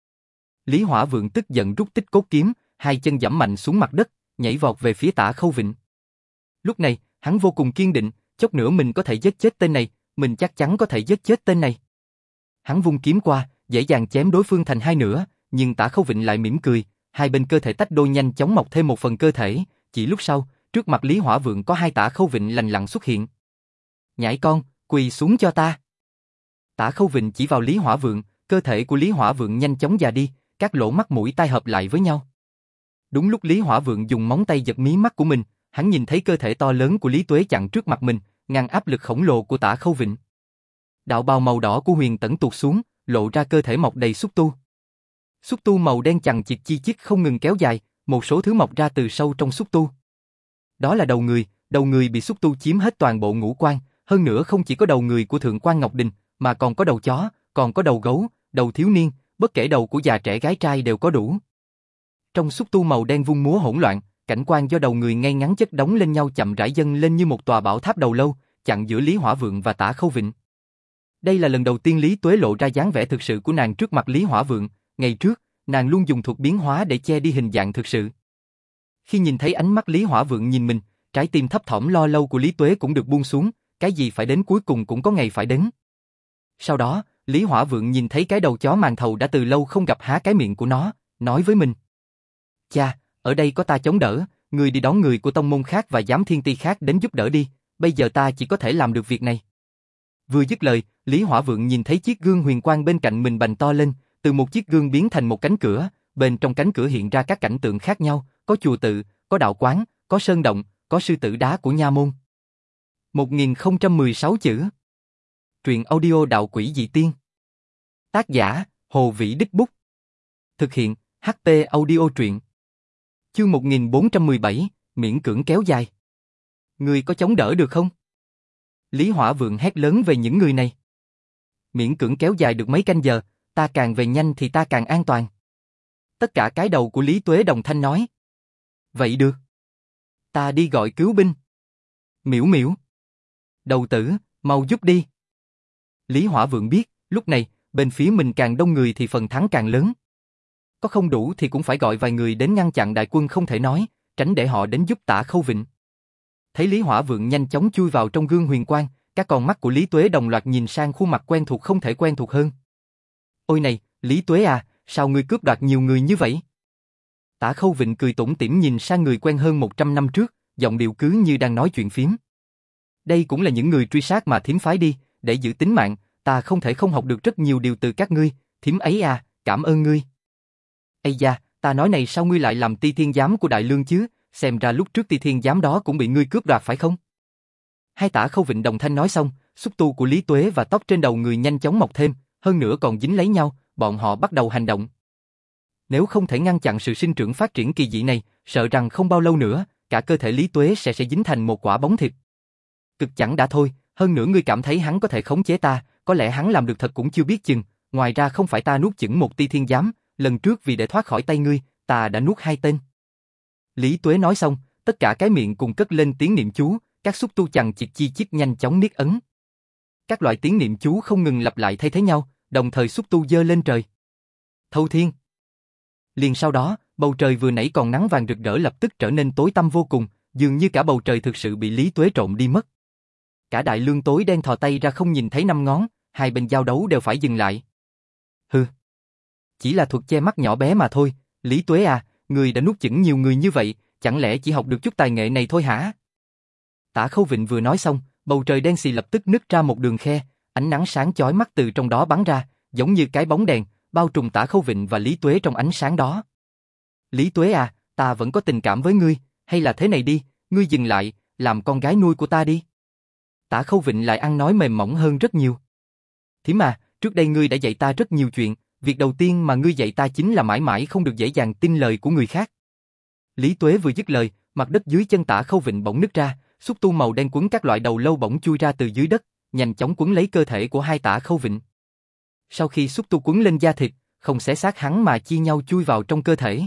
Lý Hỏa Vượng tức giận rút tích cốt kiếm, hai chân giẫm mạnh xuống mặt đất, nhảy vọt về phía Tả Khâu Vịnh. Lúc này, hắn vô cùng kiên định, chốc nữa mình có thể giết chết tên này, mình chắc chắn có thể giết chết tên này. Hắn vung kiếm qua, dễ dàng chém đối phương thành hai nửa, nhưng Tả Khâu Vịnh lại mỉm cười, hai bên cơ thể tách đôi nhanh chóng mọc thêm một phần cơ thể, chỉ lúc sau, trước mặt Lý Hỏa Vượng có hai Tả Khâu Vịnh lành lặn xuất hiện. Nhãi con, quỳ xuống cho ta. Tả Khâu Vịnh chỉ vào Lý Hỏa Vượng, cơ thể của Lý Hỏa Vượng nhanh chóng già đi, các lỗ mắt mũi tai hợp lại với nhau. Đúng lúc Lý Hỏa Vượng dùng móng tay giật mí mắt của mình, hắn nhìn thấy cơ thể to lớn của Lý Tuế chặn trước mặt mình, ngăn áp lực khổng lồ của Tả Khâu Vịnh. Đạo bào màu đỏ của Huyền Tẩn tuột xuống, lộ ra cơ thể mọc đầy xúc tu. Xúc tu màu đen chằng chịt chi chít không ngừng kéo dài, một số thứ mọc ra từ sâu trong xúc tu. Đó là đầu người, đầu người bị xúc tu chiếm hết toàn bộ ngũ quan, hơn nữa không chỉ có đầu người của Thượng quan Ngọc Đình, mà còn có đầu chó, còn có đầu gấu, đầu thiếu niên, bất kể đầu của già trẻ gái trai đều có đủ. Trong xúc tu màu đen vung múa hỗn loạn, cảnh quan do đầu người ngay ngắn chất đống lên nhau chậm rãi dâng lên như một tòa bảo tháp đầu lâu, chặn giữa Lý Hỏa Vượng và Tả Khâu Vịnh. Đây là lần đầu tiên Lý Tuế lộ ra dáng vẻ thực sự của nàng trước mặt Lý Hỏa Vượng, ngày trước, nàng luôn dùng thuật biến hóa để che đi hình dạng thực sự. Khi nhìn thấy ánh mắt Lý Hỏa Vượng nhìn mình, trái tim thấp thỏm lo lâu của Lý Tuế cũng được buông xuống, cái gì phải đến cuối cùng cũng có ngày phải đến. Sau đó, Lý Hỏa Vượng nhìn thấy cái đầu chó màn thầu đã từ lâu không gặp há cái miệng của nó, nói với mình. Cha, ở đây có ta chống đỡ, người đi đón người của tông môn khác và giám thiên ti khác đến giúp đỡ đi, bây giờ ta chỉ có thể làm được việc này. Vừa dứt lời, Lý Hỏa Vượng nhìn thấy chiếc gương huyền quang bên cạnh mình bành to lên, từ một chiếc gương biến thành một cánh cửa, bên trong cánh cửa hiện ra các cảnh tượng khác nhau, có chùa tự, có đạo quán, có sơn động, có sư tử đá của nha môn. một nghìn không trăm mười sáu chữ. Truyện audio Đạo Quỷ Dị Tiên. Tác giả, Hồ Vĩ Đích Bút. Thực hiện, hát pê Audio Truyện. Chương một nghìn bốn trăm mười bảy, miễn cưỡng kéo dài. Người có chống đỡ được không? Lý Hỏa Vượng hét lớn về những người này. Miễn cưỡng kéo dài được mấy canh giờ, ta càng về nhanh thì ta càng an toàn. Tất cả cái đầu của Lý Tuế đồng thanh nói. Vậy được. Ta đi gọi cứu binh. Miễu miễu. Đầu tử, mau giúp đi. Lý Hỏa Vượng biết, lúc này, bên phía mình càng đông người thì phần thắng càng lớn. Có không đủ thì cũng phải gọi vài người đến ngăn chặn đại quân không thể nói, tránh để họ đến giúp Tả Khâu Vịnh. Thấy Lý Hỏa Vượng nhanh chóng chui vào trong gương huyền quang, các con mắt của Lý Tuế đồng loạt nhìn sang khuôn mặt quen thuộc không thể quen thuộc hơn. Ôi này, Lý Tuế à, sao ngươi cướp đoạt nhiều người như vậy? Tả Khâu Vịnh cười tủm tỉm nhìn sang người quen hơn một trăm năm trước, giọng điệu cứ như đang nói chuyện phiếm. Đây cũng là những người truy sát mà thím phái đi, để giữ tính mạng, ta không thể không học được rất nhiều điều từ các ngươi, thím ấy à, cảm ơn ngươi. Ây da, ta nói này sao ngươi lại làm ti thiên giám của Đại Lương chứ, xem ra lúc trước ti thiên giám đó cũng bị ngươi cướp đoạt phải không? Hai Tả Khâu Vịnh đồng thanh nói xong, xúc tu của Lý Tuế và tóc trên đầu người nhanh chóng mọc thêm, hơn nữa còn dính lấy nhau, bọn họ bắt đầu hành động. Nếu không thể ngăn chặn sự sinh trưởng phát triển kỳ dị này, sợ rằng không bao lâu nữa, cả cơ thể Lý Tuế sẽ sẽ dính thành một quả bóng thịt. Cực chẳng đã thôi, hơn nữa ngươi cảm thấy hắn có thể khống chế ta, có lẽ hắn làm được thật cũng chưa biết chừng, ngoài ra không phải ta nuốt chửng một ti thiên giám, lần trước vì để thoát khỏi tay ngươi, ta đã nuốt hai tên. Lý Tuế nói xong, tất cả cái miệng cùng cất lên tiếng niệm chú, các xúc tu chằng chịt chi chít nhanh chóng niết ấn. Các loại tiếng niệm chú không ngừng lặp lại thay thế nhau, đồng thời xúc tu giơ lên trời. Thâu thiên. Liền sau đó, bầu trời vừa nãy còn nắng vàng rực rỡ lập tức trở nên tối tăm vô cùng, dường như cả bầu trời thực sự bị Lý Tuế trộn đi mất. Cả Đại Lương tối đen thò tay ra không nhìn thấy năm ngón, hai bên giao đấu đều phải dừng lại. Hừ. Chỉ là thuật che mắt nhỏ bé mà thôi, Lý Tuế à, người đã nuốt chửng nhiều người như vậy, chẳng lẽ chỉ học được chút tài nghệ này thôi hả? Tả Khâu Vịnh vừa nói xong, bầu trời đen xì lập tức nứt ra một đường khe, ánh nắng sáng chói mắt từ trong đó bắn ra, giống như cái bóng đèn, bao trùm Tả Khâu Vịnh và Lý Tuế trong ánh sáng đó. Lý Tuế à, ta vẫn có tình cảm với ngươi, hay là thế này đi, ngươi dừng lại, làm con gái nuôi của ta đi. Tả Khâu Vịnh lại ăn nói mềm mỏng hơn rất nhiều. Thím à, trước đây ngươi đã dạy ta rất nhiều chuyện, việc đầu tiên mà ngươi dạy ta chính là mãi mãi không được dễ dàng tin lời của người khác. Lý Tuế vừa dứt lời, mặt đất dưới chân Tả Khâu Vịnh bỗng nứt ra, xúc tu màu đen quấn các loại đầu lâu bỗng chui ra từ dưới đất, nhanh chóng quấn lấy cơ thể của hai Tả Khâu Vịnh. Sau khi xúc tu quấn lên da thịt, không xé xác hắn mà chia nhau chui vào trong cơ thể.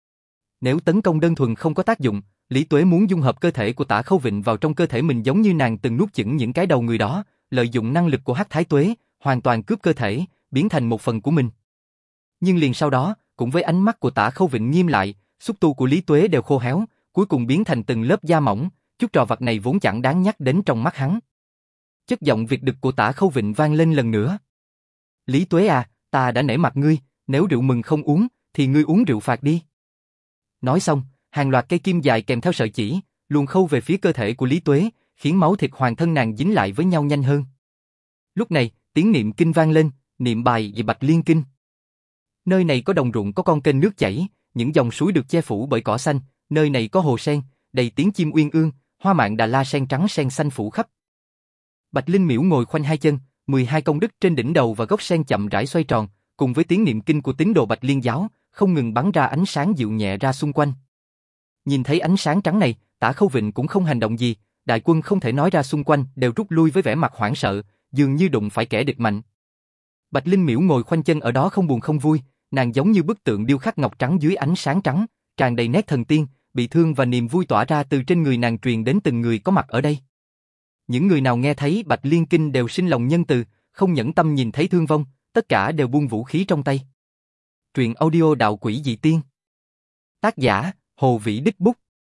Nếu tấn công đơn thuần không có tác dụng, Lý Tuế muốn dung hợp cơ thể của Tả Khâu Vịnh vào trong cơ thể mình giống như nàng từng nuốt chửng những cái đầu người đó, lợi dụng năng lực của Hắc Thái Tuế, hoàn toàn cướp cơ thể, biến thành một phần của mình. Nhưng liền sau đó, cũng với ánh mắt của Tả Khâu Vịnh nghiêm lại, xúc tu của Lý Tuế đều khô héo, cuối cùng biến thành từng lớp da mỏng, chút trò vặt này vốn chẳng đáng nhắc đến trong mắt hắn. Chất giọng việt đực của Tả Khâu Vịnh vang lên lần nữa. Lý Tuế à, ta đã nể mặt ngươi, nếu rượu mừng không uống, thì ngươi uống rượu phạt đi. Nói xong, hàng loạt cây kim dài kèm theo sợi chỉ, luồn khâu về phía cơ thể của Lý Tuế, khiến máu thịt hoàn thân nàng dính lại với nhau nhanh hơn. Lúc này, tiếng niệm kinh vang lên, niệm bài về Bạch Liên Kinh. Nơi này có đồng ruộng có con kênh nước chảy, những dòng suối được che phủ bởi cỏ xanh, nơi này có hồ sen, đầy tiếng chim uyên ương, hoa mạn đà la sen trắng sen xanh phủ khắp. Bạch Linh Miễu ngồi khoanh hai chân, mười hai công đức trên đỉnh đầu và gốc sen chậm rãi xoay tròn, cùng với tiếng niệm kinh của tín đồ Bạch Liên giáo, không ngừng bắn ra ánh sáng dịu nhẹ ra xung quanh. Nhìn thấy ánh sáng trắng này, Tả Khâu Vịnh cũng không hành động gì, đại quân không thể nói ra xung quanh đều rút lui với vẻ mặt hoảng sợ, dường như đụng phải kẻ địch mạnh. Bạch Linh Miễu ngồi khoanh chân ở đó không buồn không vui, nàng giống như bức tượng điêu khắc ngọc trắng dưới ánh sáng trắng, tràn đầy nét thần tiên, bị thương và niềm vui tỏa ra từ trên người nàng truyền đến từng người có mặt ở đây. Những người nào nghe thấy Bạch Liên Kinh đều sinh lòng nhân từ, không nhẫn tâm nhìn thấy thương vong, tất cả đều buông vũ khí trong tay. Truyện audio Đạo Quỷ Dị Tiên. Tác giả, Hồ Vĩ Đích Bút.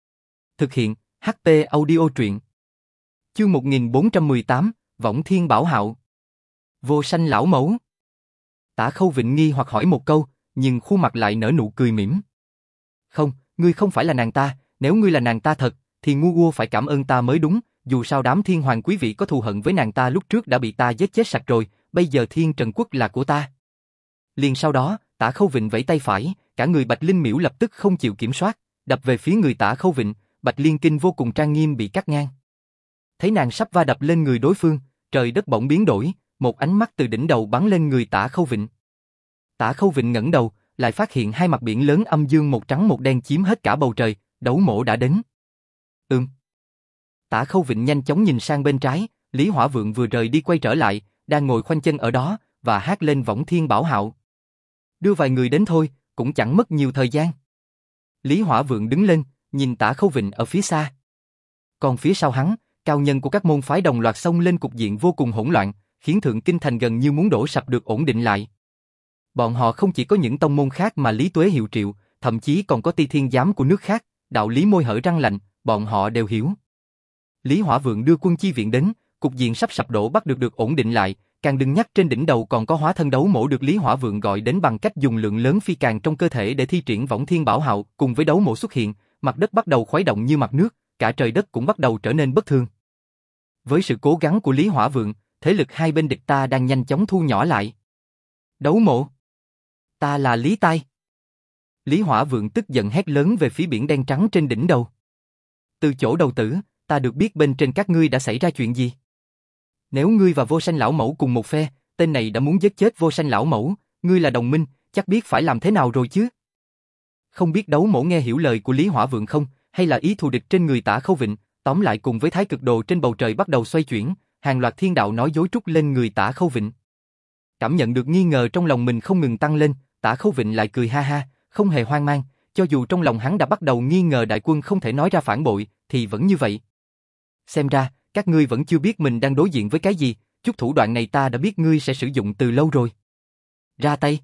Thực hiện, hát pê Audio truyện. Chương một nghìn bốn trăm mười tám, Võng Thiên Bảo Hạo. Vô Sanh lão mẫu. Tả Khâu Vịnh nghi hoặc hỏi một câu, nhưng khuôn mặt lại nở nụ cười mỉm. Không, ngươi không phải là nàng ta, nếu ngươi là nàng ta thật, thì ngu Guo phải cảm ơn ta mới đúng, dù sao đám thiên hoàng quý vị có thù hận với nàng ta lúc trước đã bị ta giết chết sạch rồi, bây giờ Thiên Trần Quốc là của ta. Liền sau đó, Tả Khâu Vịnh vẫy tay phải, cả người Bạch Linh Miễu lập tức không chịu kiểm soát, đập về phía người Tả Khâu Vịnh, Bạch Liên Kinh vô cùng trang nghiêm bị cắt ngang. Thấy nàng sắp va đập lên người đối phương, trời đất bỗng biến đổi, một ánh mắt từ đỉnh đầu bắn lên người Tả Khâu Vịnh. Tả Khâu Vịnh ngẩng đầu, lại phát hiện hai mặt biển lớn âm dương một trắng một đen chiếm hết cả bầu trời, đấu mộ đã đến. Ừm. Tả Khâu Vịnh nhanh chóng nhìn sang bên trái, Lý Hỏa Vượng vừa rời đi quay trở lại, đang ngồi khoanh chân ở đó, và hát lên Võng Thiên Bảo Hạo. Đưa vài người đến thôi, cũng chẳng mất nhiều thời gian. Lý Hỏa Vượng đứng lên, nhìn Tả Khâu Vịnh ở phía xa. Còn phía sau hắn, cao nhân của các môn phái đồng loạt xông lên, cục diện vô cùng hỗn loạn, khiến Thượng Kinh Thành gần như muốn đổ sập được ổn định lại. Bọn họ không chỉ có những tông môn khác mà Lý Tuế hiệu triệu, thậm chí còn có Ti Thiên giám của nước khác, đạo lý môi hở răng lạnh, bọn họ đều hiểu. Lý Hỏa Vượng đưa quân chi viện đến, cục diện sắp sập đổ bắt được được ổn định lại, càng đừng nhắc trên đỉnh đầu còn có hóa thân đấu mộ được Lý Hỏa Vượng gọi đến bằng cách dùng lượng lớn phi càng trong cơ thể để thi triển Võng Thiên Bảo Hạo, cùng với đấu mộ xuất hiện, mặt đất bắt đầu khuấy động như mặt nước, cả trời đất cũng bắt đầu trở nên bất thường. Với sự cố gắng của Lý Hỏa Vượng, thế lực hai bên địch ta đang nhanh chóng thu nhỏ lại. Đấu mộ, ta là Lý Tai. Lý Hỏa Vượng tức giận hét lớn về phía biển đen trắng trên đỉnh đầu. Từ chỗ đầu tử, ta được biết bên trên các ngươi đã xảy ra chuyện gì. Nếu ngươi và Vô Sanh lão mẫu cùng một phe, tên này đã muốn giết chết Vô Sanh lão mẫu, ngươi là đồng minh, chắc biết phải làm thế nào rồi chứ. Không biết đấu mộ nghe hiểu lời của Lý Hỏa Vượng không, hay là ý thù địch trên người Tả Khâu Vịnh, tóm lại cùng với thái cực đồ trên bầu trời bắt đầu xoay chuyển, hàng loạt thiên đạo nói dối trút lên người Tả Khâu Vịnh. Cảm nhận được nghi ngờ trong lòng mình không ngừng tăng lên, Tả Khâu Vịnh lại cười ha ha, không hề hoang mang, cho dù trong lòng hắn đã bắt đầu nghi ngờ đại quân không thể nói ra phản bội, thì vẫn như vậy. Xem ra, các ngươi vẫn chưa biết mình đang đối diện với cái gì, chút thủ đoạn này ta đã biết ngươi sẽ sử dụng từ lâu rồi. Ra tay.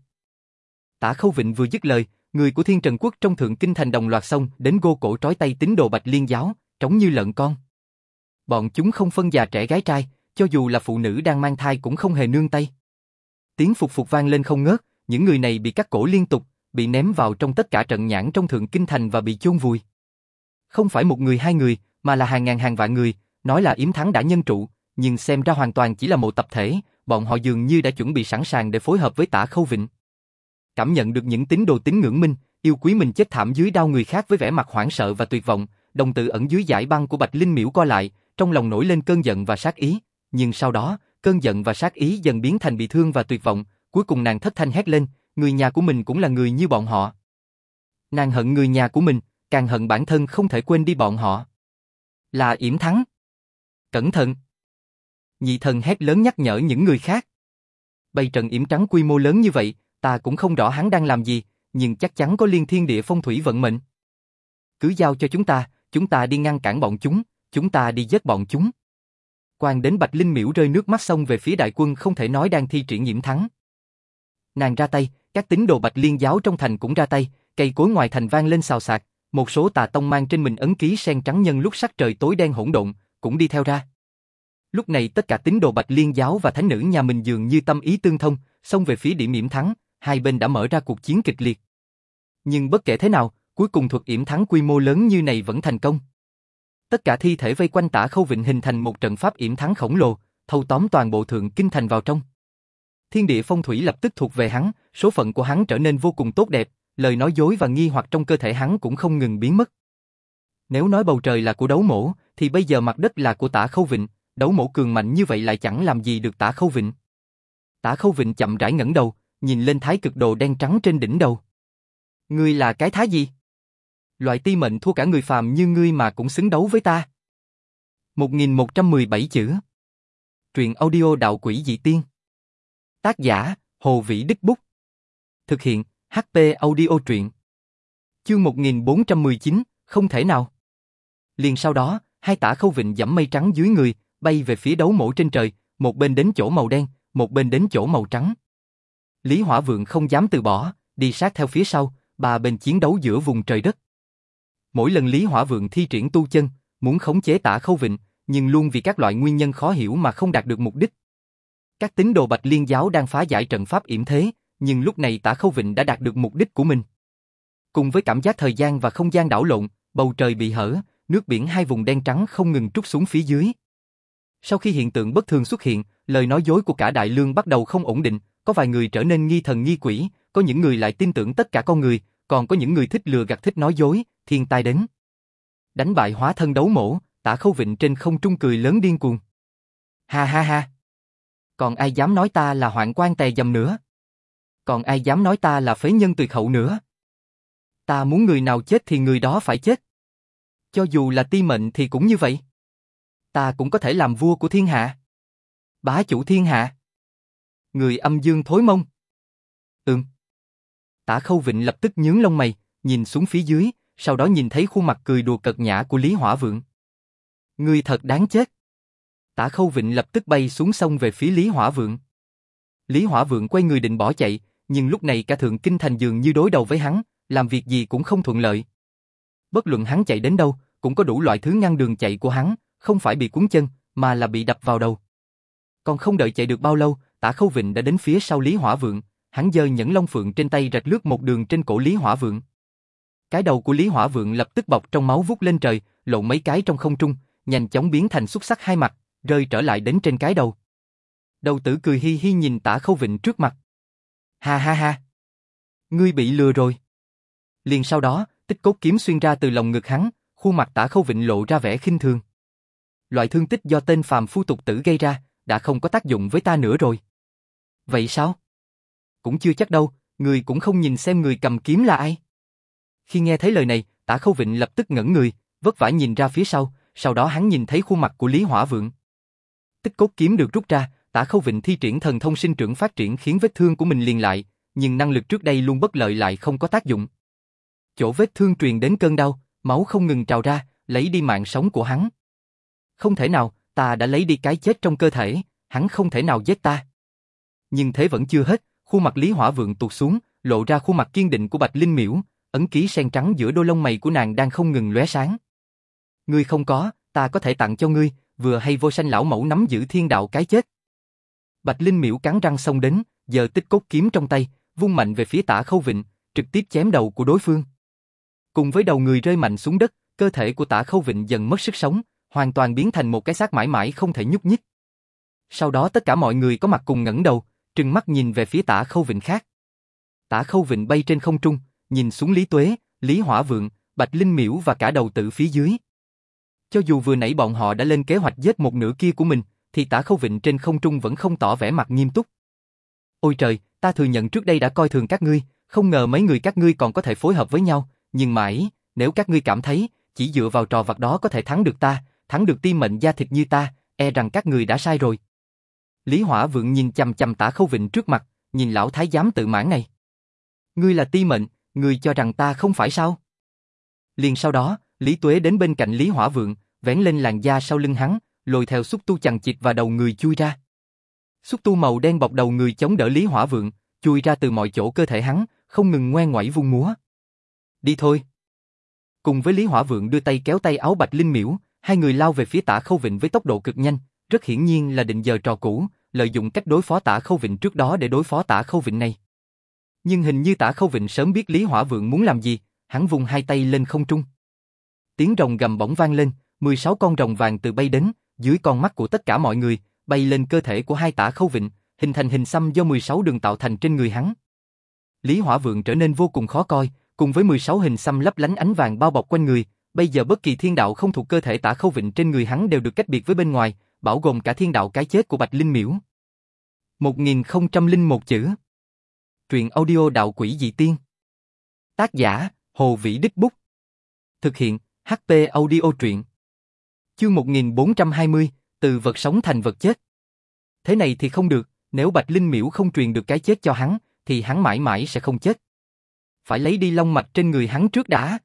Tả Khâu Vịnh vừa dứt lời, người của Thiên Trần Quốc trong Thượng Kinh Thành đồng loạt xông đến gô cổ trói tay tín đồ Bạch Liên giáo, trống như lợn con. Bọn chúng không phân già trẻ gái trai, cho dù là phụ nữ đang mang thai cũng không hề nương tay. Tiếng phục phục vang lên không ngớt, những người này bị cắt cổ liên tục, bị ném vào trong tất cả trận nhãn trong Thượng Kinh Thành và bị chôn vùi. Không phải một người hai người, mà là hàng ngàn hàng vạn người, nói là Yểm Thắng đã nhân trụ, nhưng xem ra hoàn toàn chỉ là một tập thể, bọn họ dường như đã chuẩn bị sẵn sàng để phối hợp với Tả Khâu Vịnh. Cảm nhận được những tín đồ tín ngưỡng minh, yêu quý mình chết thảm dưới đao người khác với vẻ mặt hoảng sợ và tuyệt vọng, đồng tử ẩn dưới dải băng của Bạch Linh Miễu co lại, trong lòng nổi lên cơn giận và sát ý, nhưng sau đó, cơn giận và sát ý dần biến thành bị thương và tuyệt vọng, cuối cùng nàng thất thanh hét lên, người nhà của mình cũng là người như bọn họ. Nàng hận người nhà của mình, càng hận bản thân không thể quên đi bọn họ. Là Yểm Thắng. Cẩn thận. Nhị thần hét lớn nhắc nhở những người khác. Bày trận yểm trắng quy mô lớn như vậy, ta cũng không rõ hắn đang làm gì, nhưng chắc chắn có liên thiên địa phong thủy vận mệnh. Cứ giao cho chúng ta, chúng ta đi ngăn cản bọn chúng, chúng ta đi giết bọn chúng. Quan đến Bạch Linh Miễu rơi nước mắt xông về phía đại quân không thể nói đang thi triển Yểm Thắng. Nàng ra tay, các tín đồ Bạch Liên giáo trong thành cũng ra tay, cây cối ngoài thành vang lên xào xạc, một số tà tông mang trên mình ấn ký sen trắng nhân lúc sắc trời tối đen hỗn độn, cũng đi theo ra. Lúc này tất cả tín đồ Bạch Liên giáo và thánh nữ nhà mình dường như tâm ý tương thông, xông về phía điểm Yểm Thắng, hai bên đã mở ra cuộc chiến kịch liệt. Nhưng bất kể thế nào, cuối cùng thuật Yểm Thắng quy mô lớn như này vẫn thành công. Tất cả thi thể vây quanh Tả Khâu Vịnh hình thành một trận pháp Yểm Thắng khổng lồ, thâu tóm toàn bộ Thượng Kinh Thành vào trong. Thiên địa phong thủy lập tức thuộc về hắn, số phận của hắn trở nên vô cùng tốt đẹp, lời nói dối và nghi hoặc trong cơ thể hắn cũng không ngừng biến mất. Nếu nói bầu trời là của đấu mổ, thì bây giờ mặt đất là của Tả Khâu Vịnh, đấu mổ cường mạnh như vậy lại chẳng làm gì được Tả Khâu Vịnh. Tả Khâu Vịnh chậm rãi ngẩng đầu, nhìn lên thái cực đồ đen trắng trên đỉnh đầu. Ngươi là cái thá gì? Loại ti mệnh thua cả người phàm như ngươi mà cũng xứng đấu với ta. một nghìn một trăm mười bảy chữ. Truyện audio đạo quỷ dị tiên. Tác giả, Hồ Vĩ Đích Bút. Thực hiện, hát pê Audio truyện. Chương một nghìn bốn trăm mười chín, không thể nào. Liền sau đó, hai Tả Khâu Vịnh giẫm mây trắng dưới người, bay về phía đấu mổ trên trời, một bên đến chỗ màu đen, một bên đến chỗ màu trắng. Lý Hỏa Vượng không dám từ bỏ, đi sát theo phía sau, ba bên chiến đấu giữa vùng trời đất. Mỗi lần Lý Hỏa Vượng thi triển tu chân, muốn khống chế Tả Khâu Vịnh, nhưng luôn vì các loại nguyên nhân khó hiểu mà không đạt được mục đích. Các tín đồ Bạch Liên giáo đang phá giải trận pháp yểm thế, nhưng lúc này Tả Khâu Vịnh đã đạt được mục đích của mình. Cùng với cảm giác thời gian và không gian đảo lộn, bầu trời bị hở, nước biển hai vùng đen trắng không ngừng trút xuống phía dưới. Sau khi hiện tượng bất thường xuất hiện, lời nói dối của cả Đại Lương bắt đầu không ổn định, có vài người trở nên nghi thần nghi quỷ, có những người lại tin tưởng tất cả con người, còn có những người thích lừa gạt thích nói dối, thiên tai đến. Đánh bại hóa thân đấu mổ, Tả Khâu Vịnh trên không trung cười lớn điên cuồng. Ha ha ha! Còn ai dám nói ta là hoạn quan tè dầm nữa? Còn ai dám nói ta là phế nhân tuyệt hậu nữa? Ta muốn người nào chết thì người đó phải chết. Cho dù là ti mệnh thì cũng như vậy. Ta cũng có thể làm vua của thiên hạ. Bá chủ thiên hạ. Người âm dương thối mông. Ừm. Tả Khâu Vịnh lập tức nhướng lông mày, nhìn xuống phía dưới, sau đó nhìn thấy khuôn mặt cười đùa cợt nhã của Lý Hỏa Vượng. Ngươi thật đáng chết. Tả Khâu Vịnh lập tức bay xuống sông về phía Lý Hỏa Vượng. Lý Hỏa Vượng quay người định bỏ chạy, nhưng lúc này cả Thượng Kinh Thành dường như đối đầu với hắn, làm việc gì cũng không thuận lợi. Bất luận hắn chạy đến đâu, cũng có đủ loại thứ ngăn đường chạy của hắn, không phải bị cuốn chân, mà là bị đập vào đầu. Còn không đợi chạy được bao lâu, Tả Khâu Vịnh đã đến phía sau Lý Hỏa Vượng, hắn giơ nhẫn long phượng trên tay rạch lướt một đường trên cổ Lý Hỏa Vượng. Cái đầu của Lý Hỏa Vượng lập tức bọc trong máu vút lên trời, lộn mấy cái trong không trung, nhanh chóng biến thành xúc sắc hai mặt, rơi trở lại đến trên cái đầu. Đầu tử cười hi hi nhìn Tả Khâu Vịnh trước mặt. Ha ha ha! Ngươi bị lừa rồi. Liền sau đó, tích cốt kiếm xuyên ra từ lòng ngực hắn, khuôn mặt Tả Khâu Vịnh lộ ra vẻ khinh thường. Loại thương tích do tên phàm phu tục tử gây ra, đã không có tác dụng với ta nữa rồi. Vậy sao? Cũng chưa chắc đâu, người cũng không nhìn xem người cầm kiếm là ai. Khi nghe thấy lời này, Tả Khâu Vịnh lập tức ngẩn người, vất vả nhìn ra phía sau, sau đó hắn nhìn thấy khuôn mặt của Lý Hỏa Vượng. Tích cốt kiếm được rút ra, Tả Khâu Vịnh thi triển thần thông sinh trưởng phát triển khiến vết thương của mình liền lại, nhưng năng lực trước đây luôn bất lợi lại không có tác dụng. Chỗ vết thương truyền đến cơn đau, máu không ngừng trào ra, lấy đi mạng sống của hắn. Không thể nào, ta đã lấy đi cái chết trong cơ thể, hắn không thể nào giết ta. Nhưng thế vẫn chưa hết, khuôn mặt Lý Hỏa Vượng tụt xuống, lộ ra khuôn mặt kiên định của Bạch Linh Miễu, ấn ký sen trắng giữa đôi lông mày của nàng đang không ngừng lóe sáng. Ngươi không có, ta có thể tặng cho ngươi, vừa hay Vô Sanh lão mẫu nắm giữ thiên đạo cái chết. Bạch Linh Miễu cắn răng xông đến, giơ tích cốt kiếm trong tay, vung mạnh về phía Tả Khâu Vịnh, trực tiếp chém đầu của đối phương. Cùng với đầu người rơi mạnh xuống đất, cơ thể của Tả Khâu Vịnh dần mất sức sống, hoàn toàn biến thành một cái xác mãi mãi không thể nhúc nhích. Sau đó tất cả mọi người có mặt cùng ngẩng đầu, trừng mắt nhìn về phía Tả Khâu Vịnh khác. Tả Khâu Vịnh bay trên không trung, nhìn xuống Lý Tuế, Lý Hỏa Vượng, Bạch Linh Miễu và cả đầu tử phía dưới. Cho dù vừa nãy bọn họ đã lên kế hoạch giết một nửa kia của mình, thì Tả Khâu Vịnh trên không trung vẫn không tỏ vẻ mặt nghiêm túc. Ôi trời, ta thừa nhận trước đây đã coi thường các ngươi, không ngờ mấy người các ngươi còn có thể phối hợp với nhau, nhưng mãi, nếu các ngươi cảm thấy, chỉ dựa vào trò vặt đó có thể thắng được ta, thắng được ti mệnh da thịt như ta, e rằng các ngươi đã sai rồi. Lý Hỏa Vượng nhìn chằm chằm Tả Khâu Vịnh trước mặt, nhìn lão thái giám tự mãn này. Ngươi là ti mệnh, ngươi cho rằng ta không phải sao? Liền sau đó, Lý Tuế đến bên cạnh Lý Hỏa Vượng, vén lên làn da sau lưng hắn, lôi theo xúc tu chằng chịt và đầu người chui ra. Xúc tu màu đen bọc đầu người chống đỡ Lý Hỏa Vượng, chui ra từ mọi chỗ cơ thể hắn, không ngừng ngoe ngoẩy vung múa. Đi thôi. Cùng với Lý Hỏa Vượng đưa tay kéo tay áo Bạch Linh Miễu, hai người lao về phía Tả Khâu Vịnh với tốc độ cực nhanh, rất hiển nhiên là định giở trò cũ, lợi dụng cách đối phó Tả Khâu Vịnh trước đó để đối phó Tả Khâu Vịnh này. Nhưng hình như Tả Khâu Vịnh sớm biết Lý Hỏa Vượng muốn làm gì, hắn vung hai tay lên không trung. Tiếng rồng gầm bỗng vang lên, mười sáu con rồng vàng từ bay đến, dưới con mắt của tất cả mọi người, bay lên cơ thể của hai Tả Khâu Vịnh, hình thành hình xăm do mười sáu đường tạo thành trên người hắn. Lý Hỏa Vượng trở nên vô cùng khó coi, cùng với mười sáu hình xăm lấp lánh ánh vàng bao bọc quanh người, bây giờ bất kỳ thiên đạo không thuộc cơ thể Tả Khâu Vịnh trên người hắn đều được cách biệt với bên ngoài, bao gồm cả thiên đạo cái chết của Bạch Linh Miễu. một nghìn không trăm lẻ một chữ. Truyện audio đạo quỷ dị tiên. Tác giả, Hồ Vĩ Đích Bút. Thực hiện, hát pê Audio truyện. Chương một nghìn bốn trăm hai mươi, từ vật sống thành vật chết. Thế này thì không được, nếu Bạch Linh Miễu không truyền được cái chết cho hắn, thì hắn mãi mãi sẽ không chết. Phải lấy đi long mạch trên người hắn trước đã.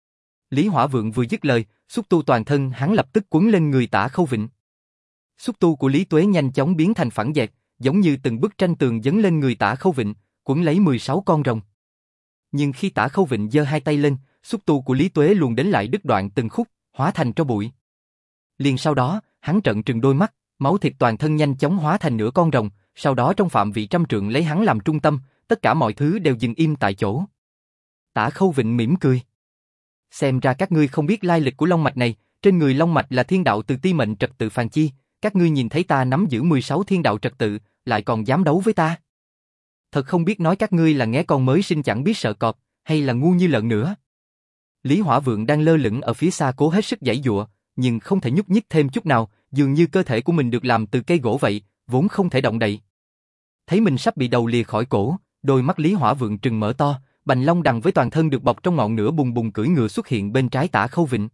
Lý Hỏa Vượng vừa dứt lời, xúc tu toàn thân hắn lập tức quấn lên người Tả Khâu Vịnh. Xúc tu của Lý Tuế nhanh chóng biến thành phẳng dẹt, giống như từng bức tranh tường dấn lên người Tả Khâu Vịnh, quấn lấy mười sáu con rồng. Nhưng khi Tả Khâu Vịnh giơ hai tay lên, xúc tu của Lý Tuế luồn đến lại đứt đoạn từng khúc, hóa thành tro bụi. Liền sau đó, hắn trợn trừng đôi mắt, máu thịt toàn thân nhanh chóng hóa thành nửa con rồng, sau đó trong phạm vị trăm trượng lấy hắn làm trung tâm, tất cả mọi thứ đều dừng im tại chỗ. Tả Khâu Vịnh mỉm cười. Xem ra các ngươi không biết lai lịch của long mạch này, trên người long mạch là thiên đạo từ ti mệnh trật tự phàn chi, các ngươi nhìn thấy ta nắm giữ mười sáu thiên đạo trật tự, lại còn dám đấu với ta. Thật không biết nói các ngươi là nghé con mới sinh chẳng biết sợ cọp, hay là ngu như lợn nữa. Lý Hỏa Vượng đang lơ lửng ở phía xa cố hết sức giãy giụa, nhưng không thể nhúc nhích thêm chút nào, dường như cơ thể của mình được làm từ cây gỗ vậy, vốn không thể động đậy. Thấy mình sắp bị đầu lìa khỏi cổ, đôi mắt Lý Hỏa Vượng trừng mở to, Bành Long Đằng với toàn thân được bọc trong ngọn lửa bùng bùng cưỡi ngựa xuất hiện bên trái Tả Khâu Vịnh.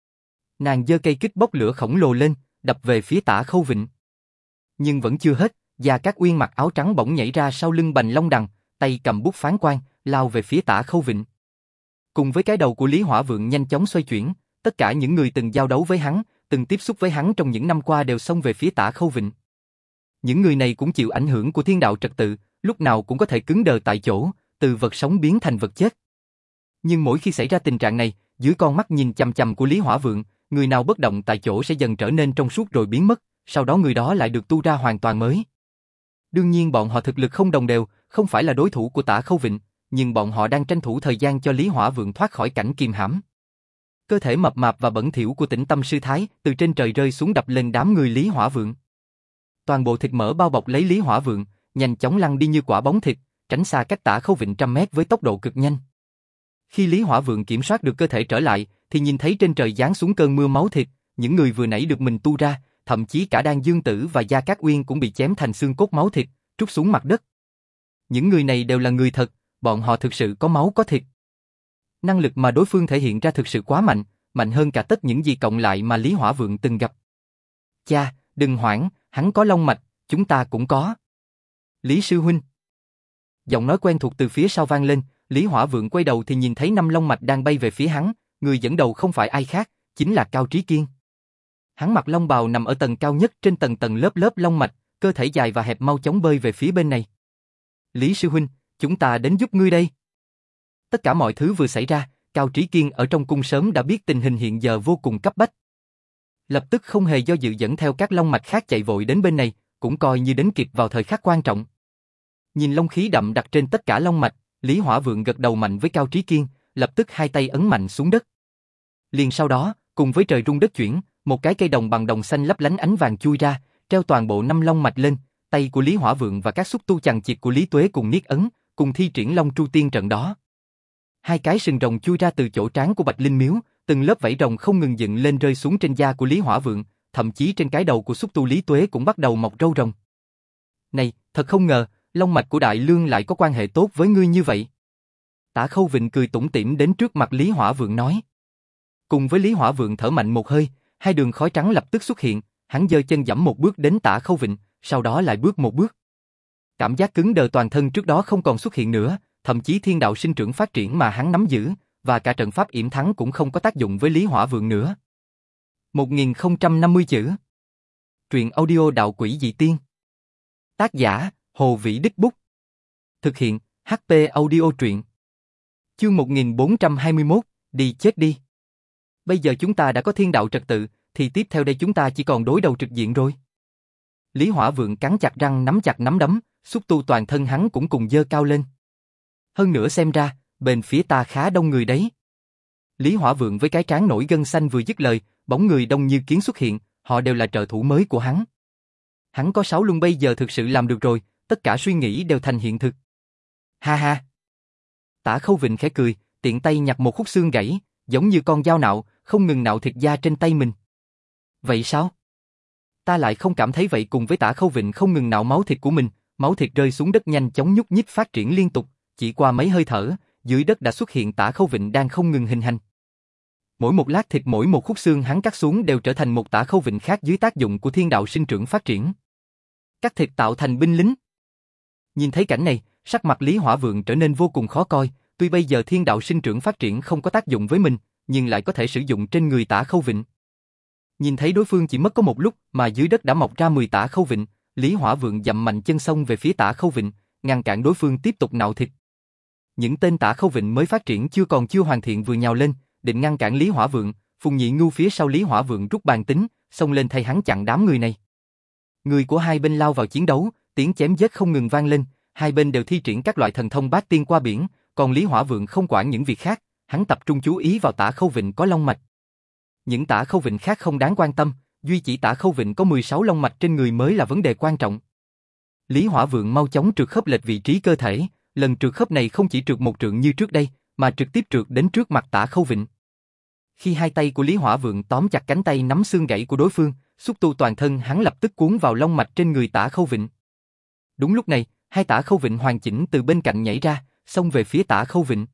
Nàng giơ cây kích bốc lửa khổng lồ lên, đập về phía Tả Khâu Vịnh. Nhưng vẫn chưa hết, Gia Cát Uyên mặc áo trắng bỗng nhảy ra sau lưng Bành Long Đằng, tay cầm bút phán quan, lao về phía Tả Khâu Vịnh. Cùng với cái đầu của Lý Hỏa Vượng nhanh chóng xoay chuyển, tất cả những người từng giao đấu với hắn, từng tiếp xúc với hắn trong những năm qua đều xông về phía Tả Khâu Vịnh. Những người này cũng chịu ảnh hưởng của thiên đạo trật tự, lúc nào cũng có thể cứng đờ tại chỗ, từ vật sống biến thành vật chết. Nhưng mỗi khi xảy ra tình trạng này, dưới con mắt nhìn chằm chằm của Lý Hỏa Vượng, người nào bất động tại chỗ sẽ dần trở nên trong suốt rồi biến mất, sau đó người đó lại được tu ra hoàn toàn mới. Đương nhiên bọn họ thực lực không đồng đều, không phải là đối thủ của Tả Khâu Vịnh, nhưng bọn họ đang tranh thủ thời gian cho Lý Hỏa Vượng thoát khỏi cảnh kiềm hãm. Cơ thể mập mạp và bẩn thỉu của Tĩnh Tâm Sư Thái từ trên trời rơi xuống đập lên đám người Lý Hỏa Vượng. Toàn bộ thịt mỡ bao bọc lấy Lý Hỏa Vượng, nhanh chóng lăn đi như quả bóng thịt, tránh xa cách Tả Khâu Vịnh trăm mét với tốc độ cực nhanh. Khi Lý Hỏa Vượng kiểm soát được cơ thể trở lại, thì nhìn thấy trên trời giáng xuống cơn mưa máu thịt, những người vừa nãy được mình tu ra, thậm chí cả Đan Dương Tử và Gia Cát Uyên cũng bị chém thành xương cốt máu thịt, trút xuống mặt đất. Những người này đều là người thật, bọn họ thực sự có máu có thịt. Năng lực mà đối phương thể hiện ra thực sự quá mạnh, mạnh hơn cả tất những gì cộng lại mà Lý Hỏa Vượng từng gặp. Cha, đừng hoảng, hắn có long mạch, chúng ta cũng có. Lý sư huynh. Giọng nói quen thuộc từ phía sau vang lên, Lý Hỏa Vượng quay đầu thì nhìn thấy năm long mạch đang bay về phía hắn, người dẫn đầu không phải ai khác, chính là Cao Trí Kiên. Hắn mặc long bào nằm ở tầng cao nhất trên tầng tầng lớp lớp long mạch, cơ thể dài và hẹp mau chóng bơi về phía bên này. Lý sư huynh, chúng ta đến giúp ngươi đây. Tất cả mọi thứ vừa xảy ra, Cao Trí Kiên ở trong cung sớm đã biết tình hình hiện giờ vô cùng cấp bách. Lập tức không hề do dự dẫn theo các long mạch khác chạy vội đến bên này, cũng coi như đến kịp vào thời khắc quan trọng. Nhìn long khí đậm đặc trên tất cả long mạch, Lý Hỏa Vượng gật đầu mạnh với Cao Trí Kiên, lập tức hai tay ấn mạnh xuống đất. Liền sau đó, cùng với trời rung đất chuyển, một cái cây đồng bằng đồng xanh lấp lánh ánh vàng chui ra, treo toàn bộ năm long mạch lên, tay của Lý Hỏa Vượng và các xúc tu chằng chịt của Lý Tuế cùng niết ấn, cùng thi triển Long Tru Tiên trận đó. Hai cái sừng rồng chui ra từ chỗ trán của Bạch Linh Miếu, từng lớp vảy rồng không ngừng dựng lên rơi xuống trên da của Lý Hỏa Vượng, thậm chí trên cái đầu của xúc tu Lý Tuế cũng bắt đầu mọc râu rồng. Này, thật không ngờ, long mạch của Đại Lương lại có quan hệ tốt với ngươi như vậy. Tả Khâu Vịnh cười tủm tỉm đến trước mặt Lý Hỏa Vượng nói. Cùng với Lý Hỏa Vượng thở mạnh một hơi, hai đường khói trắng lập tức xuất hiện, hắn giơ chân giẫm một bước đến Tả Khâu Vịnh, sau đó lại bước một bước. Cảm giác cứng đờ toàn thân trước đó không còn xuất hiện nữa, thậm chí thiên đạo sinh trưởng phát triển mà hắn nắm giữ, và cả trận pháp yểm thắng cũng không có tác dụng với Lý Hỏa Vượng nữa. một nghìn không trăm năm mươi chữ. Truyện audio Đạo Quỷ Dị Tiên. Tác giả, Hồ Vĩ Đích Bút. Thực hiện, hát pê Audio Truyện. Chương một nghìn bốn trăm hai mươi mốt, đi chết đi. Bây giờ chúng ta đã có thiên đạo trật tự, thì tiếp theo đây chúng ta chỉ còn đối đầu trực diện rồi. Lý Hỏa Vượng cắn chặt răng nắm chặt nắm đấm, xúc tu toàn thân hắn cũng cùng dơ cao lên. Hơn nữa xem ra, bên phía ta khá đông người đấy. Lý Hỏa Vượng với cái trán nổi gân xanh vừa dứt lời, bóng người đông như kiến xuất hiện, họ đều là trợ thủ mới của hắn. Hắn có sáu luân bây giờ thực sự làm được rồi, tất cả suy nghĩ đều thành hiện thực. Ha ha. Tả Khâu Vịnh khẽ cười, tiện tay nhặt một khúc xương gãy, giống như con dao nạo, không ngừng nạo thịt da trên tay mình. Vậy sao? Ta lại không cảm thấy vậy. Cùng với Tả Khâu Vịnh không ngừng nạo máu thịt của mình, máu thịt rơi xuống đất nhanh chóng nhúc nhích phát triển liên tục, chỉ qua mấy hơi thở, dưới đất đã xuất hiện Tả Khâu Vịnh đang không ngừng hình thành. Mỗi một lát thịt, mỗi một khúc xương hắn cắt xuống đều trở thành một Tả Khâu Vịnh khác dưới tác dụng của thiên đạo sinh trưởng phát triển. Cắt thịt tạo thành binh lính. Nhìn thấy cảnh này, sắc mặt Lý Hỏa Vượng trở nên vô cùng khó coi, tuy bây giờ thiên đạo sinh trưởng phát triển không có tác dụng với mình, nhưng lại có thể sử dụng trên người Tả Khâu Vịnh. Nhìn thấy đối phương chỉ mất có một lúc mà dưới đất đã mọc ra mười Tả Khâu Vịnh, Lý Hỏa Vượng dậm mạnh chân xông về phía Tả Khâu Vịnh, ngăn cản đối phương tiếp tục nạo thịt. những tên Tả Khâu Vịnh mới phát triển chưa còn chưa hoàn thiện vừa nhào lên, định ngăn cản Lý Hỏa Vượng. Phùng Nhị Ngưu phía sau Lý Hỏa Vượng rút bàn tính, xông lên thay hắn chặn đám người này. Người của hai bên lao vào chiến đấu, tiếng chém giết không ngừng vang lên, hai bên đều thi triển các loại thần thông bát tiên qua biển, còn Lý Hỏa Vượng không quản những việc khác, hắn tập trung chú ý vào Tả Khâu Vịnh có long mạch. Những Tả Khâu Vịnh khác không đáng quan tâm, duy chỉ Tả Khâu Vịnh có mười sáu long mạch trên người mới là vấn đề quan trọng. Lý Hỏa Vượng mau chóng trượt khớp lệch vị trí cơ thể, lần trượt khớp này không chỉ trượt một trượng như trước đây, mà trực tiếp trượt đến trước mặt Tả Khâu Vịnh. Khi hai tay của Lý Hỏa Vượng tóm chặt cánh tay nắm xương gãy của đối phương, xúc tu toàn thân hắn lập tức cuốn vào long mạch trên người Tả Khâu Vịnh. Đúng lúc này, hai Tả Khâu Vịnh hoàn chỉnh từ bên cạnh nhảy ra, xông về phía Tả Khâu Vịnh.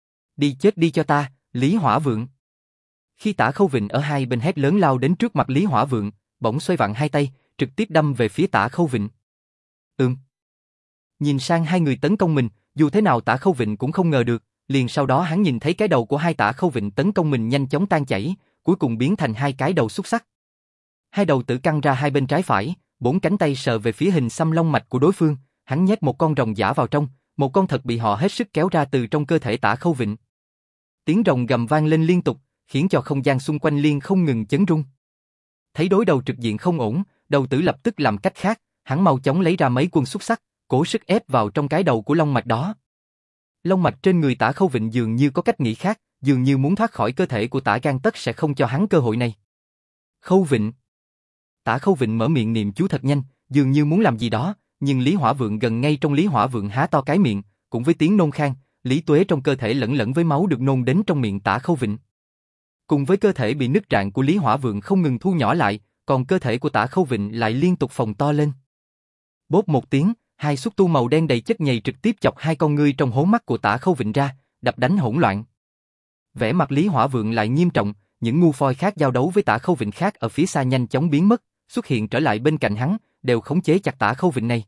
Đi chết đi cho ta, Lý Hỏa Vượng. Khi Tả Khâu Vịnh ở hai bên hét lớn lao đến trước mặt Lý Hỏa Vượng, bỗng xoay vặn hai tay, trực tiếp đâm về phía Tả Khâu Vịnh. Ừm. Nhìn sang hai người tấn công mình, dù thế nào Tả Khâu Vịnh cũng không ngờ được, liền sau đó hắn nhìn thấy cái đầu của hai Tả Khâu Vịnh tấn công mình nhanh chóng tan chảy, cuối cùng biến thành hai cái đầu xúc sắc. Hai đầu tử căng ra hai bên trái phải, bốn cánh tay sờ về phía hình xăm long mạch của đối phương, hắn nhét một con rồng giả vào trong, một con thật bị họ hết sức kéo ra từ trong cơ thể Tả Khâu Vịnh. Tiếng rồng gầm vang lên liên tục, khiến cho không gian xung quanh liên không ngừng chấn rung. Thấy đối đầu trực diện không ổn, đầu tử lập tức làm cách khác, hắn mau chóng lấy ra mấy quân xúc sắc, cố sức ép vào trong cái đầu của long mạch đó. Long mạch trên người Tả Khâu Vịnh dường như có cách nghĩ khác, dường như muốn thoát khỏi cơ thể của Tả Gan Tất sẽ không cho hắn cơ hội này. Khâu Vịnh. Tả Khâu Vịnh mở miệng niệm chú thật nhanh, dường như muốn làm gì đó, nhưng Lý Hỏa Vượng gần ngay trong Lý Hỏa Vượng há to cái miệng, cũng với tiếng nôn khan, lý tuế trong cơ thể lẫn lẫn với máu được nôn đến trong miệng Tả Khâu Vịnh. Cùng với cơ thể bị nứt rạn của Lý Hỏa Vượng không ngừng thu nhỏ lại, còn cơ thể của Tả Khâu Vịnh lại liên tục phồng to lên. Bốp một tiếng, hai xúc tu màu đen đầy chất nhầy trực tiếp chọc hai con ngươi trong hố mắt của Tả Khâu Vịnh ra, đập đánh hỗn loạn. Vẻ mặt Lý Hỏa Vượng lại nghiêm trọng, những ngu phoi khác giao đấu với Tả Khâu Vịnh khác ở phía xa nhanh chóng biến mất, xuất hiện trở lại bên cạnh hắn, đều khống chế chặt Tả Khâu Vịnh này.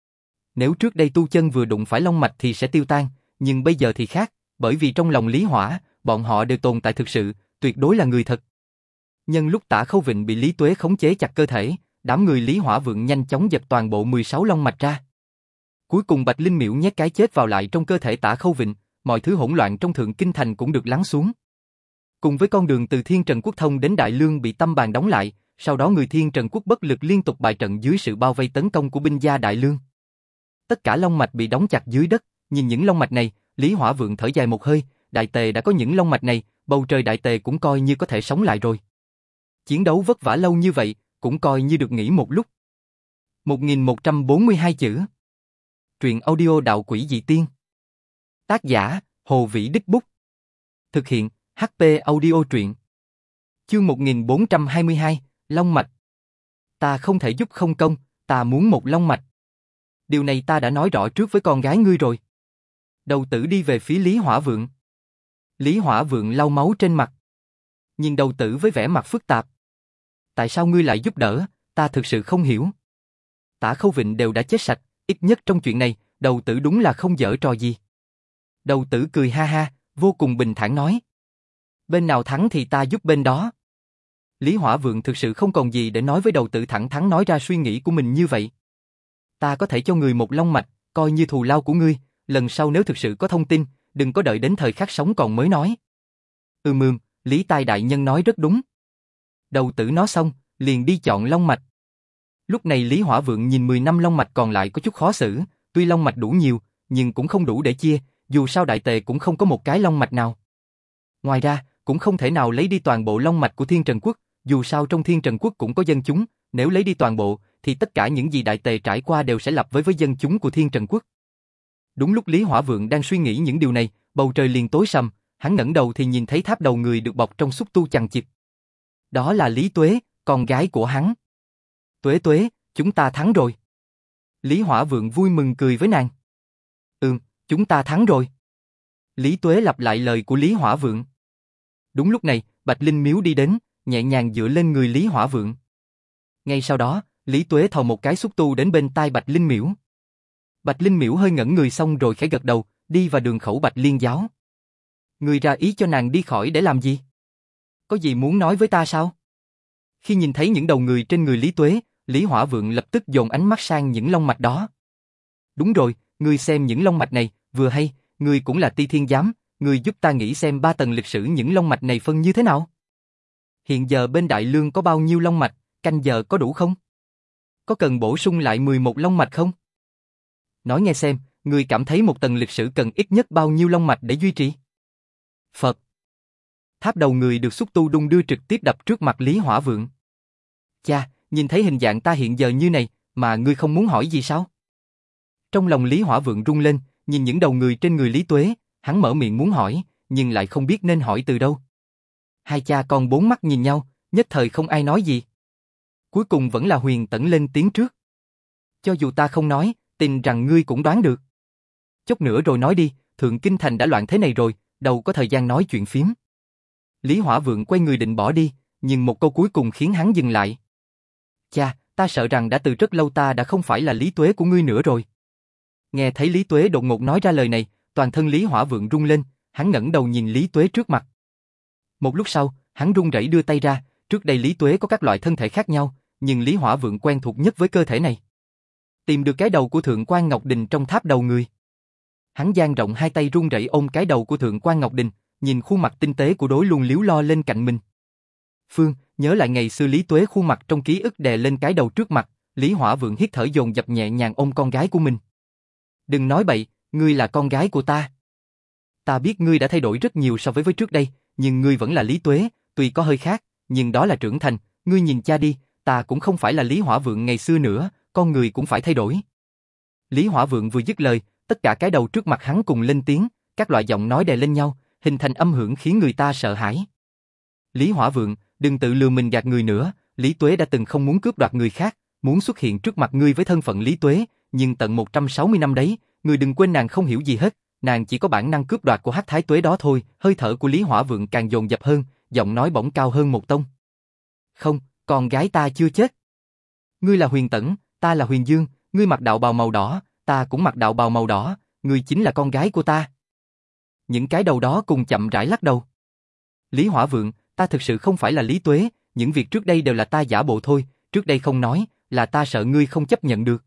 Nếu trước đây tu chân vừa đụng phải long mạch thì sẽ tiêu tan, nhưng bây giờ thì khác, bởi vì trong lòng Lý Hỏa, bọn họ đều tồn tại thực sự, tuyệt đối là người thật. Nhân lúc Tả Khâu Vịnh bị Lý Tuế khống chế chặt cơ thể, đám người Lý Hỏa Vượng nhanh chóng giật toàn bộ mười sáu long mạch ra. Cuối cùng Bạch Linh Miễu nhét cái chết vào lại trong cơ thể Tả Khâu Vịnh, mọi thứ hỗn loạn trong Thượng Kinh Thành cũng được lắng xuống. Cùng với con đường từ Thiên Trần Quốc thông đến Đại Lương bị tâm bàn đóng lại, sau đó người Thiên Trần Quốc bất lực liên tục bại trận dưới sự bao vây tấn công của binh gia Đại Lương. Tất cả long mạch bị đóng chặt dưới đất, nhìn những long mạch này, Lý Hỏa Vượng thở dài một hơi, Đại Tề đã có những long mạch này, bầu trời Đại Tề cũng coi như có thể sống lại rồi. Chiến đấu vất vả lâu như vậy, cũng coi như được nghỉ một lúc. một nghìn một trăm bốn mươi hai chữ. Truyện audio Đạo Quỷ Dị Tiên. Tác giả, Hồ Vĩ Đích Bút. Thực hiện, hát pê Audio Truyện. Chương một nghìn bốn trăm hai mươi hai, Long Mạch. Ta không thể giúp không công, ta muốn một long mạch. Điều này ta đã nói rõ trước với con gái ngươi rồi. Đầu tử đi về phía Lý Hỏa Vượng. Lý Hỏa Vượng lau máu trên mặt. Nhìn đầu tử với vẻ mặt phức tạp. Tại sao ngươi lại giúp đỡ, ta thực sự không hiểu. Tả Khâu Vịnh đều đã chết sạch, ít nhất trong chuyện này, đầu tử đúng là không giở trò gì. Đầu tử cười ha ha, vô cùng bình thản nói. Bên nào thắng thì ta giúp bên đó. Lý Hỏa Vượng thực sự không còn gì để nói với đầu tử, thẳng thắn nói ra suy nghĩ của mình như vậy. Ta có thể cho người một long mạch, coi như thù lao của ngươi, lần sau nếu thực sự có thông tin, đừng có đợi đến thời khắc sống còn mới nói. Ừm ừm, Lý Tai đại nhân nói rất đúng. Đầu tử nói xong, liền đi chọn long mạch. Lúc này Lý Hỏa Vượng nhìn mười năm long mạch còn lại có chút khó xử, tuy long mạch đủ nhiều, nhưng cũng không đủ để chia, dù sao Đại Tề cũng không có một cái long mạch nào. Ngoài ra, cũng không thể nào lấy đi toàn bộ long mạch của Thiên Trần Quốc, dù sao trong Thiên Trần Quốc cũng có dân chúng, nếu lấy đi toàn bộ, thì tất cả những gì Đại Tề trải qua đều sẽ lặp với với dân chúng của Thiên Trần Quốc. Đúng lúc Lý Hỏa Vượng đang suy nghĩ những điều này, bầu trời liền tối sầm, hắn ngẩng đầu thì nhìn thấy tháp đầu người được bọc trong xúc tu chằng chịt. Đó là Lý Tuế, con gái của hắn. Tuế Tuế, chúng ta thắng rồi. Lý Hỏa Vượng vui mừng cười với nàng. Ừm, chúng ta thắng rồi. Lý Tuế lặp lại lời của Lý Hỏa Vượng. Đúng lúc này, Bạch Linh Miếu đi đến, nhẹ nhàng dựa lên người Lý Hỏa Vượng. Ngay sau đó, Lý Tuế thò một cái xúc tu đến bên tai Bạch Linh Miễu. Bạch Linh Miễu hơi ngẩn người xong rồi khẽ gật đầu, đi vào đường khẩu Bạch Liên giáo. Người ra ý cho nàng đi khỏi để làm gì? Có gì muốn nói với ta sao? Khi nhìn thấy những đầu người trên người Lý Tuế, Lý Hỏa Vượng lập tức dồn ánh mắt sang những long mạch đó. Đúng rồi, ngươi xem những long mạch này, vừa hay, ngươi cũng là Ti Thiên Giám, ngươi giúp ta nghĩ xem ba tầng lịch sử những long mạch này phân như thế nào? Hiện giờ bên Đại Lương có bao nhiêu long mạch, canh giờ có đủ không? Có cần bổ sung lại mười một long mạch không? Nói nghe xem, ngươi cảm thấy một tầng lịch sử cần ít nhất bao nhiêu long mạch để duy trì? Phật. Tháp đầu người được xúc tu đung đưa trực tiếp đập trước mặt Lý Hỏa Vượng. Cha, nhìn thấy hình dạng ta hiện giờ như này, mà ngươi không muốn hỏi gì sao? Trong lòng Lý Hỏa Vượng rung lên, nhìn những đầu người trên người Lý Tuế, hắn mở miệng muốn hỏi, nhưng lại không biết nên hỏi từ đâu. Hai cha con bốn mắt nhìn nhau, nhất thời không ai nói gì. Cuối cùng vẫn là Huyền Tẩn lên tiếng trước. Cho dù ta không nói, tin rằng ngươi cũng đoán được. Chút nữa rồi nói đi, Thượng Kinh Thành đã loạn thế này rồi, đâu có thời gian nói chuyện phiếm. Lý Hỏa Vượng quay người định bỏ đi, nhưng một câu cuối cùng khiến hắn dừng lại. Cha, ta sợ rằng đã từ rất lâu ta đã không phải là Lý Tuế của ngươi nữa rồi. Nghe thấy Lý Tuế đột ngột nói ra lời này, toàn thân Lý Hỏa Vượng rung lên, hắn ngẩng đầu nhìn Lý Tuế trước mặt. Một lúc sau, hắn run rẩy đưa tay ra, trước đây Lý Tuế có các loại thân thể khác nhau, nhưng Lý Hỏa Vượng quen thuộc nhất với cơ thể này. Tìm được cái đầu của Thượng quan Ngọc Đình trong tháp đầu người. Hắn dang rộng hai tay run rẩy ôm cái đầu của Thượng quan Ngọc Đình, nhìn khuôn mặt tinh tế của đối luôn liếu lo lên cạnh mình. Phương, nhớ lại ngày xưa Lý Tuế khuôn mặt trong ký ức đè lên cái đầu trước mặt, Lý Hỏa Vượng hít thở dồn dập nhẹ nhàng ôm con gái của mình. Đừng nói bậy, ngươi là con gái của ta. Ta biết ngươi đã thay đổi rất nhiều so với với trước đây, nhưng ngươi vẫn là Lý Tuế, tuy có hơi khác, nhưng đó là trưởng thành, ngươi nhìn cha đi, ta cũng không phải là Lý Hỏa Vượng ngày xưa nữa, con người cũng phải thay đổi. Lý Hỏa Vượng vừa dứt lời, tất cả cái đầu trước mặt hắn cùng lên tiếng, các loại giọng nói đè lên nhau, hình thành âm hưởng khiến người ta sợ hãi. Lý Hỏa Vượng, đừng tự lừa mình gạt người nữa, Lý Tuế đã từng không muốn cướp đoạt người khác, muốn xuất hiện trước mặt ngươi với thân phận Lý Tuế, nhưng tận một trăm sáu mươi năm đấy, ngươi đừng quên nàng không hiểu gì hết, nàng chỉ có bản năng cướp đoạt của Hắc Thái Tuế đó thôi. Hơi thở của Lý Hỏa Vượng càng dồn dập hơn, giọng nói bỗng cao hơn một tông. Không, con gái ta chưa chết. Ngươi là Huyền Tẩn, ta là Huyền Dương, ngươi mặc đạo bào màu đỏ, ta cũng mặc đạo bào màu đỏ, ngươi chính là con gái của ta. Những cái đầu đó cùng chậm rãi lắc đầu. Lý Hỏa Vượng, ta thực sự không phải là Lý Tuế, những việc trước đây đều là ta giả bộ thôi, trước đây không nói, là ta sợ ngươi không chấp nhận được.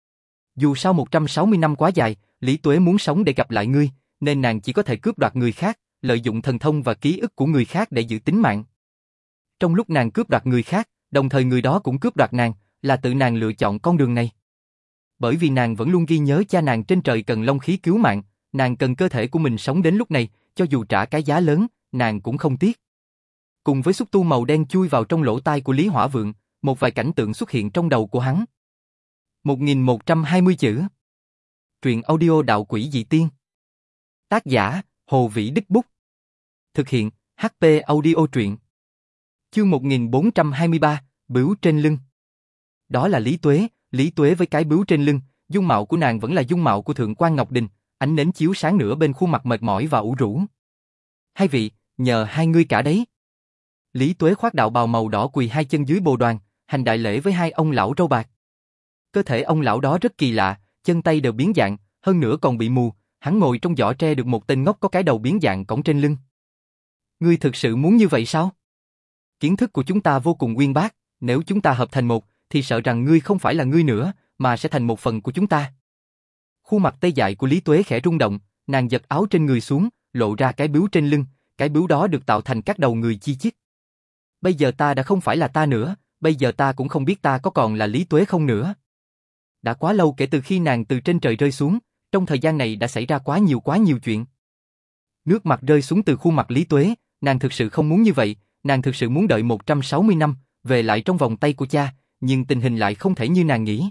Dù sao một trăm sáu mươi năm quá dài, Lý Tuế muốn sống để gặp lại ngươi, nên nàng chỉ có thể cướp đoạt người khác, lợi dụng thần thông và ký ức của người khác để giữ tính mạng. Trong lúc nàng cướp đoạt người khác, đồng thời người đó cũng cướp đoạt nàng, là tự nàng lựa chọn con đường này. Bởi vì nàng vẫn luôn ghi nhớ cha nàng trên trời cần long khí cứu mạng, nàng cần cơ thể của mình sống đến lúc này, cho dù trả cái giá lớn, nàng cũng không tiếc. Cùng với xúc tu màu đen chui vào trong lỗ tai của Lý Hỏa Vượng, một vài cảnh tượng xuất hiện trong đầu của hắn. một nghìn một trăm hai mươi chữ. Truyện audio Đạo Quỷ Dị Tiên. Tác giả, Hồ Vĩ Đích Bút. Thực hiện, hát pê Audio Truyện. Chương một nghìn bốn trăm hai mươi ba, bướu trên lưng. Đó là Lý Tuế, Lý Tuế với cái bướu trên lưng, dung mạo của nàng vẫn là dung mạo của Thượng quan Ngọc Đình, ánh nến chiếu sáng nửa bên khuôn mặt mệt mỏi và ủ rũ. Hai vị, nhờ hai ngươi cả đấy. Lý Tuế khoác đạo bào màu đỏ quỳ hai chân dưới bồ đoàn, hành đại lễ với hai ông lão râu bạc. Cơ thể ông lão đó rất kỳ lạ, chân tay đều biến dạng, hơn nữa còn bị mù, hắn ngồi trong giỏ tre được một tên ngốc có cái đầu biến dạng cõng trên lưng. Ngươi thực sự muốn như vậy sao? Kiến thức của chúng ta vô cùng uyên bác, nếu chúng ta hợp thành một, thì sợ rằng ngươi không phải là ngươi nữa, mà sẽ thành một phần của chúng ta. Khuôn mặt tê dại của Lý Tuế khẽ rung động, nàng giật áo trên người xuống, lộ ra cái bướu trên lưng, cái bướu đó được tạo thành các đầu người chi chít. Bây giờ ta đã không phải là ta nữa, bây giờ ta cũng không biết ta có còn là Lý Tuế không nữa. Đã quá lâu kể từ khi nàng từ trên trời rơi xuống, trong thời gian này đã xảy ra quá nhiều quá nhiều chuyện. Nước mặt rơi xuống từ khuôn mặt Lý Tuế, nàng thực sự không muốn như vậy, nàng thực sự muốn đợi một trăm sáu mươi năm, về lại trong vòng tay của cha, nhưng tình hình lại không thể như nàng nghĩ.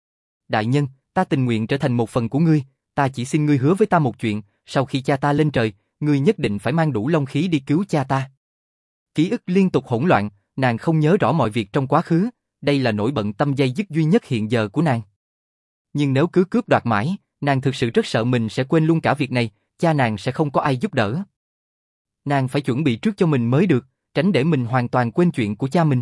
Đại nhân, ta tình nguyện trở thành một phần của ngươi, ta chỉ xin ngươi hứa với ta một chuyện, sau khi cha ta lên trời, ngươi nhất định phải mang đủ long khí đi cứu cha ta. Ký ức liên tục hỗn loạn, nàng không nhớ rõ mọi việc trong quá khứ, đây là nỗi bận tâm dây dứt duy nhất hiện giờ của nàng. Nhưng nếu cứ cướp đoạt mãi, nàng thực sự rất sợ mình sẽ quên luôn cả việc này, cha nàng sẽ không có ai giúp đỡ. Nàng phải chuẩn bị trước cho mình mới được, tránh để mình hoàn toàn quên chuyện của cha mình.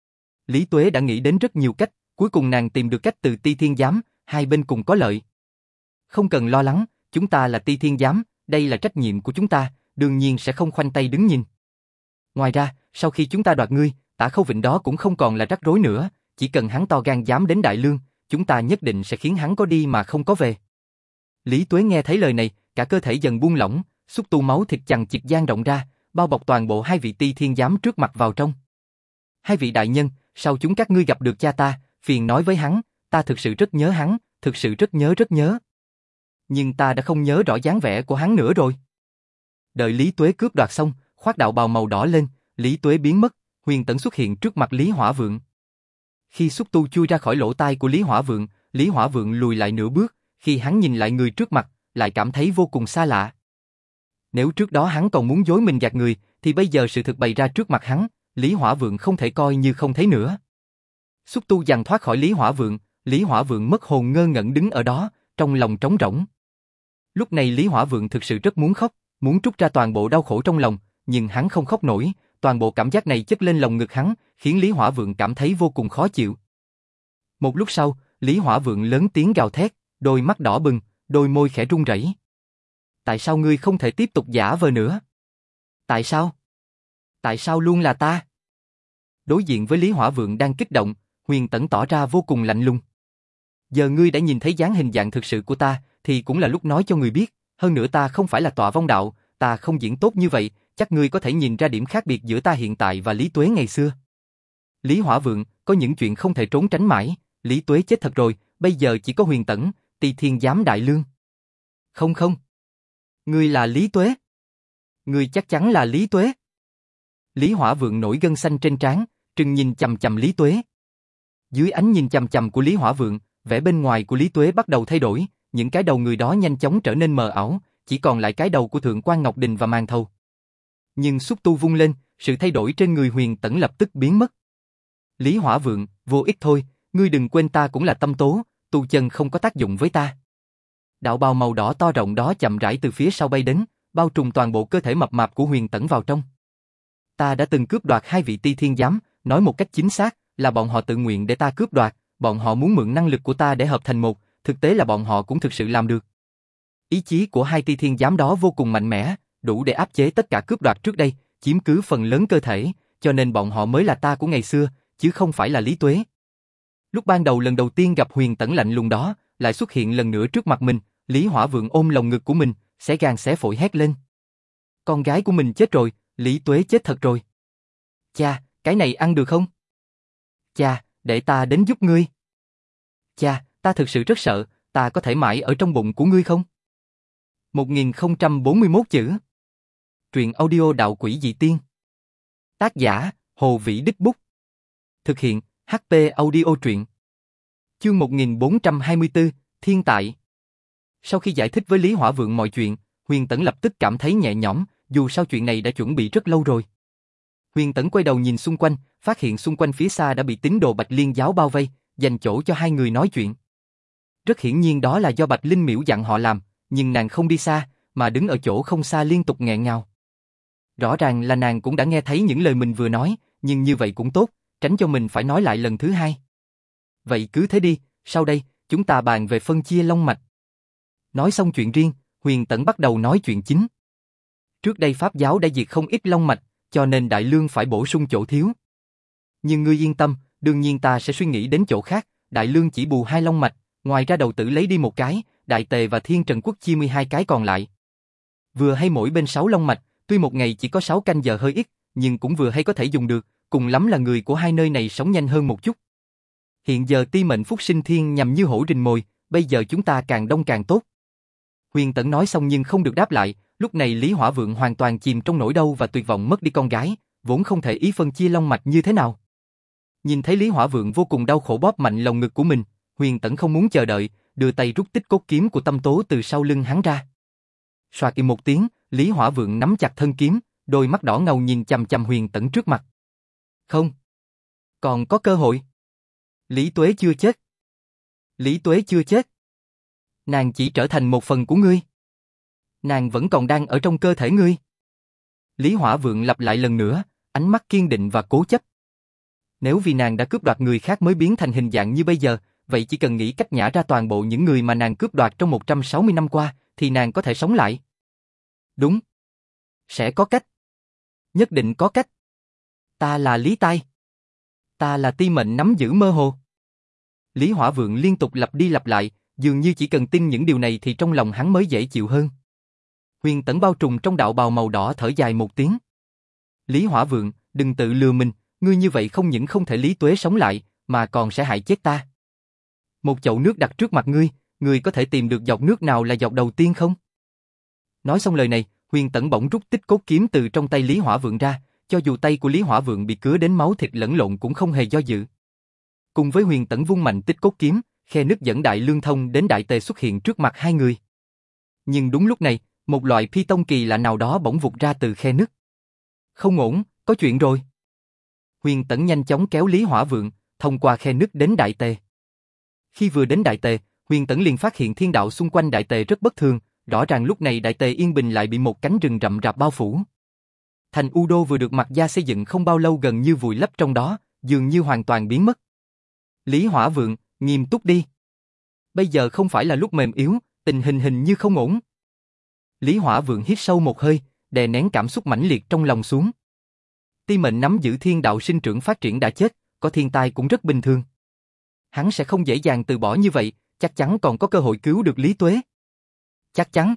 Lý Tuế đã nghĩ đến rất nhiều cách, cuối cùng nàng tìm được cách từ Ti Thiên Giám, hai bên cùng có lợi. Không cần lo lắng, chúng ta là Ti Thiên Giám, đây là trách nhiệm của chúng ta, đương nhiên sẽ không khoanh tay đứng nhìn. Ngoài ra, sau khi chúng ta đoạt ngươi, Tả Khâu Vịnh đó cũng không còn là rắc rối nữa, chỉ cần hắn to gan dám đến Đại Lương, chúng ta nhất định sẽ khiến hắn có đi mà không có về. Lý Tuế nghe thấy lời này, cả cơ thể dần buông lỏng, xúc tu máu thịt chằng chịt dang rộng ra, bao bọc toàn bộ hai vị Ti Thiên giám trước mặt vào trong. Hai vị đại nhân, sau chúng các ngươi gặp được cha ta, phiền nói với hắn, ta thực sự rất nhớ hắn, thực sự rất nhớ rất nhớ. Nhưng ta đã không nhớ rõ dáng vẻ của hắn nữa rồi. Đợi Lý Tuế cướp đoạt xong, khoác đạo bào màu đỏ lên, Lý Tuế biến mất, Huyền Tẫn xuất hiện trước mặt Lý Hỏa Vượng. Khi xúc tu chui ra khỏi lỗ tai của Lý Hỏa Vượng, Lý Hỏa Vượng lùi lại nửa bước, khi hắn nhìn lại người trước mặt, lại cảm thấy vô cùng xa lạ. Nếu trước đó hắn còn muốn dối mình gạt người, thì bây giờ sự thực bày ra trước mặt hắn, Lý Hỏa Vượng không thể coi như không thấy nữa. Xúc tu giằng thoát khỏi Lý Hỏa Vượng, Lý Hỏa Vượng mất hồn ngơ ngẩn đứng ở đó, trong lòng trống rỗng. Lúc này Lý Hỏa Vượng thực sự rất muốn khóc, muốn trút ra toàn bộ đau khổ trong lòng, nhưng hắn không khóc nổi, toàn bộ cảm giác này chất lên lồng ngực hắn, khiến Lý Hỏa Vượng cảm thấy vô cùng khó chịu. Một lúc sau, Lý Hỏa Vượng lớn tiếng gào thét, đôi mắt đỏ bừng, đôi môi khẽ run rẩy. Tại sao ngươi không thể tiếp tục giả vờ nữa? Tại sao? Tại sao luôn là ta? Đối diện với Lý Hỏa Vượng đang kích động, Huyền Tẫn tỏ ra vô cùng lạnh lùng. Giờ ngươi đã nhìn thấy dáng hình dạng thực sự của ta, thì cũng là lúc nói cho ngươi biết, hơn nữa ta không phải là Tọa Vong Đạo, ta không diễn tốt như vậy, chắc ngươi có thể nhìn ra điểm khác biệt giữa ta hiện tại và Lý Tuế ngày xưa. Lý Hỏa Vượng, có những chuyện không thể trốn tránh mãi, Lý Tuế chết thật rồi, bây giờ chỉ có Huyền Tẫn, Ti Thiên giám Đại Lương. Không không. Ngươi là Lý Tuế. Ngươi chắc chắn là Lý Tuế. Lý Hỏa Vượng nổi gân xanh trên trán, trừng nhìn chằm chằm Lý Tuế. Dưới ánh nhìn chằm chằm của Lý Hỏa Vượng, vẻ bên ngoài của Lý Tuế bắt đầu thay đổi, những cái đầu người đó nhanh chóng trở nên mờ ảo, chỉ còn lại cái đầu của Thượng quan Ngọc Đình và màn thầu. Nhưng xúc tu vung lên, sự thay đổi trên người Huyền Tẫn lập tức biến mất. Lý Hỏa Vượng, vô ích thôi, ngươi đừng quên ta cũng là tâm tố, tu chân không có tác dụng với ta. Đạo bào màu đỏ to rộng đó chậm rãi từ phía sau bay đến, bao trùm toàn bộ cơ thể mập mạp của Huyền Tẫn vào trong. Ta đã từng cướp đoạt hai vị Ti Thiên giám, nói một cách chính xác là bọn họ tự nguyện để ta cướp đoạt, bọn họ muốn mượn năng lực của ta để hợp thành một, thực tế là bọn họ cũng thực sự làm được. Ý chí của hai Ti Thiên giám đó vô cùng mạnh mẽ, đủ để áp chế tất cả cướp đoạt trước đây, chiếm cứ phần lớn cơ thể, cho nên bọn họ mới là ta của ngày xưa, chứ không phải là Lý Tuế. Lúc ban đầu lần đầu tiên gặp Huyền Tẫn lạnh lùng đó, lại xuất hiện lần nữa trước mặt mình, Lý Hỏa Vượng ôm lồng ngực của mình, xé gan xé phổi hét lên. Con gái của mình chết rồi, Lý Tuế chết thật rồi. Cha, cái này ăn được không? Cha, để ta đến giúp ngươi. Cha, ta thực sự rất sợ, ta có thể mãi ở trong bụng của ngươi không? một nghìn không trăm bốn mươi mốt chữ. Truyện audio Đạo Quỷ Dị Tiên. Tác giả, Hồ Vĩ Đích Bút. Thực hiện, hát pê Audio Truyện. Chương một nghìn bốn trăm hai mươi tư, Thiên Tại. Sau khi giải thích với Lý Hỏa Vượng mọi chuyện, Huyền Tẫn lập tức cảm thấy nhẹ nhõm, dù sao chuyện này đã chuẩn bị rất lâu rồi. Huyền Tẫn quay đầu nhìn xung quanh, phát hiện xung quanh phía xa đã bị tín đồ Bạch Liên giáo bao vây, dành chỗ cho hai người nói chuyện. Rất hiển nhiên đó là do Bạch Linh Miễu dặn họ làm, nhưng nàng không đi xa, mà đứng ở chỗ không xa liên tục nghẹn ngào. Rõ ràng là nàng cũng đã nghe thấy những lời mình vừa nói, nhưng như vậy cũng tốt, tránh cho mình phải nói lại lần thứ hai. Vậy cứ thế đi, sau đây, chúng ta bàn về phân chia long mạch. Nói xong chuyện riêng, Huyền Tẫn bắt đầu nói chuyện chính. Trước đây Pháp giáo đã diệt không ít long mạch, cho nên Đại Lương phải bổ sung chỗ thiếu. Nhưng ngươi yên tâm, đương nhiên ta sẽ suy nghĩ đến chỗ khác, Đại Lương chỉ bù hai long mạch, ngoài ra đầu tử lấy đi một cái, Đại Tề và Thiên Trần Quốc chia mười hai cái còn lại. Vừa hay mỗi bên sáu long mạch, tuy một ngày chỉ có sáu canh giờ hơi ít, nhưng cũng vừa hay có thể dùng được, cùng lắm là người của hai nơi này sống nhanh hơn một chút. Hiện giờ ti mệnh phúc sinh thiên nhằm như hổ rình mồi, bây giờ chúng ta càng đông càng tốt. Huyền Tẫn nói xong nhưng không được đáp lại, lúc này Lý Hỏa Vượng hoàn toàn chìm trong nỗi đau và tuyệt vọng mất đi con gái, vốn không thể ý phân chia long mạch như thế nào. Nhìn thấy Lý Hỏa Vượng vô cùng đau khổ bóp mạnh lồng ngực của mình, Huyền Tẫn không muốn chờ đợi, đưa tay rút tích cốt kiếm của Tâm Tố từ sau lưng hắn ra. Soạt im một tiếng, Lý Hỏa Vượng nắm chặt thân kiếm, đôi mắt đỏ ngầu nhìn chằm chằm Huyền Tẫn trước mặt. Không, còn có cơ hội. Lý Tuế chưa chết. Lý Tuế chưa chết. Nàng chỉ trở thành một phần của ngươi. Nàng vẫn còn đang ở trong cơ thể ngươi. Lý Hỏa Vượng lặp lại lần nữa, ánh mắt kiên định và cố chấp. Nếu vì nàng đã cướp đoạt người khác mới biến thành hình dạng như bây giờ, vậy chỉ cần nghĩ cách nhả ra toàn bộ những người mà nàng cướp đoạt trong một trăm sáu mươi năm qua, thì nàng có thể sống lại. Đúng. Sẽ có cách. Nhất định có cách. Ta là Lý Tai. Ta là ti mệnh nắm giữ mơ hồ. Lý Hỏa Vượng liên tục lặp đi lặp lại, dường như chỉ cần tin những điều này thì trong lòng hắn mới dễ chịu hơn. Huyền Tẫn bao trùm trong đạo bào màu đỏ thở dài một tiếng. Lý Hỏa Vượng, đừng tự lừa mình, ngươi như vậy không những không thể Lý Tuế sống lại, mà còn sẽ hại chết ta. Một chậu nước đặt trước mặt ngươi, ngươi có thể tìm được giọt nước nào là giọt đầu tiên không? Nói xong lời này, Huyền Tẫn bỗng rút tích cốt kiếm từ trong tay Lý Hỏa Vượng ra, cho dù tay của Lý Hỏa Vượng bị cứa đến máu thịt lẫn lộn cũng không hề do dự. Cùng với Huyền Tẫn vung mạnh tích cốt kiếm, khe nứt dẫn Đại Lương Thông đến Đại Tề xuất hiện trước mặt hai người. Nhưng đúng lúc này, một loại phi tông kỳ lạ nào đó bỗng vụt ra từ khe nứt. Không ổn, có chuyện rồi. Huyền Tẫn nhanh chóng kéo Lý Hỏa Vượng, thông qua khe nứt đến Đại Tề. Khi vừa đến Đại Tề, Huyền Tẫn liền phát hiện thiên đạo xung quanh Đại Tề rất bất thường, rõ ràng lúc này Đại Tề yên bình lại bị một cánh rừng rậm rạp bao phủ. Thành U Đô vừa được Mạc gia xây dựng không bao lâu gần như vùi lấp trong đó, dường như hoàn toàn biến mất. Lý Hỏa Vượng, nghiêm túc đi. Bây giờ không phải là lúc mềm yếu, tình hình hình như không ổn. Lý Hỏa Vượng hít sâu một hơi, đè nén cảm xúc mãnh liệt trong lòng xuống. Ti Mệnh nắm giữ thiên đạo sinh trưởng phát triển đã chết, có thiên tai cũng rất bình thường. Hắn sẽ không dễ dàng từ bỏ như vậy, chắc chắn còn có cơ hội cứu được Lý Tuế. Chắc chắn.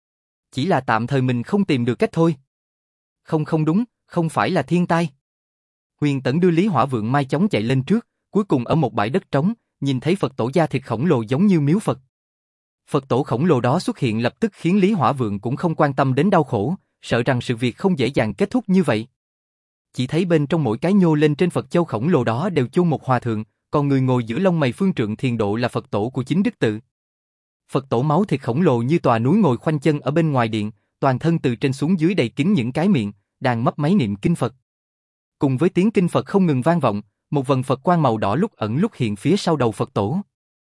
Chỉ là tạm thời mình không tìm được cách thôi. Không không đúng, không phải là thiên tai. Huyền Tẫn đưa Lý Hỏa Vượng mai chóng chạy lên trước, cuối cùng ở một bãi đất trống, nhìn thấy Phật tổ da thịt khổng lồ giống như miếu Phật. Phật tổ khổng lồ đó xuất hiện lập tức khiến Lý Hỏa Vượng cũng không quan tâm đến đau khổ, sợ rằng sự việc không dễ dàng kết thúc như vậy. Chỉ thấy bên trong mỗi cái nhô lên trên Phật châu khổng lồ đó đều chôn một hòa thượng, còn người ngồi giữa lông mày phương trượng thiền độ là Phật tổ của chính đức tự. Phật tổ máu thịt khổng lồ như tòa núi ngồi khoanh chân ở bên ngoài điện, toàn thân từ trên xuống dưới đầy kín những cái miệng, đang mấp máy niệm kinh Phật. Cùng với tiếng kinh Phật không ngừng vang vọng, một vần Phật quang màu đỏ lúc ẩn lúc hiện phía sau đầu Phật tổ.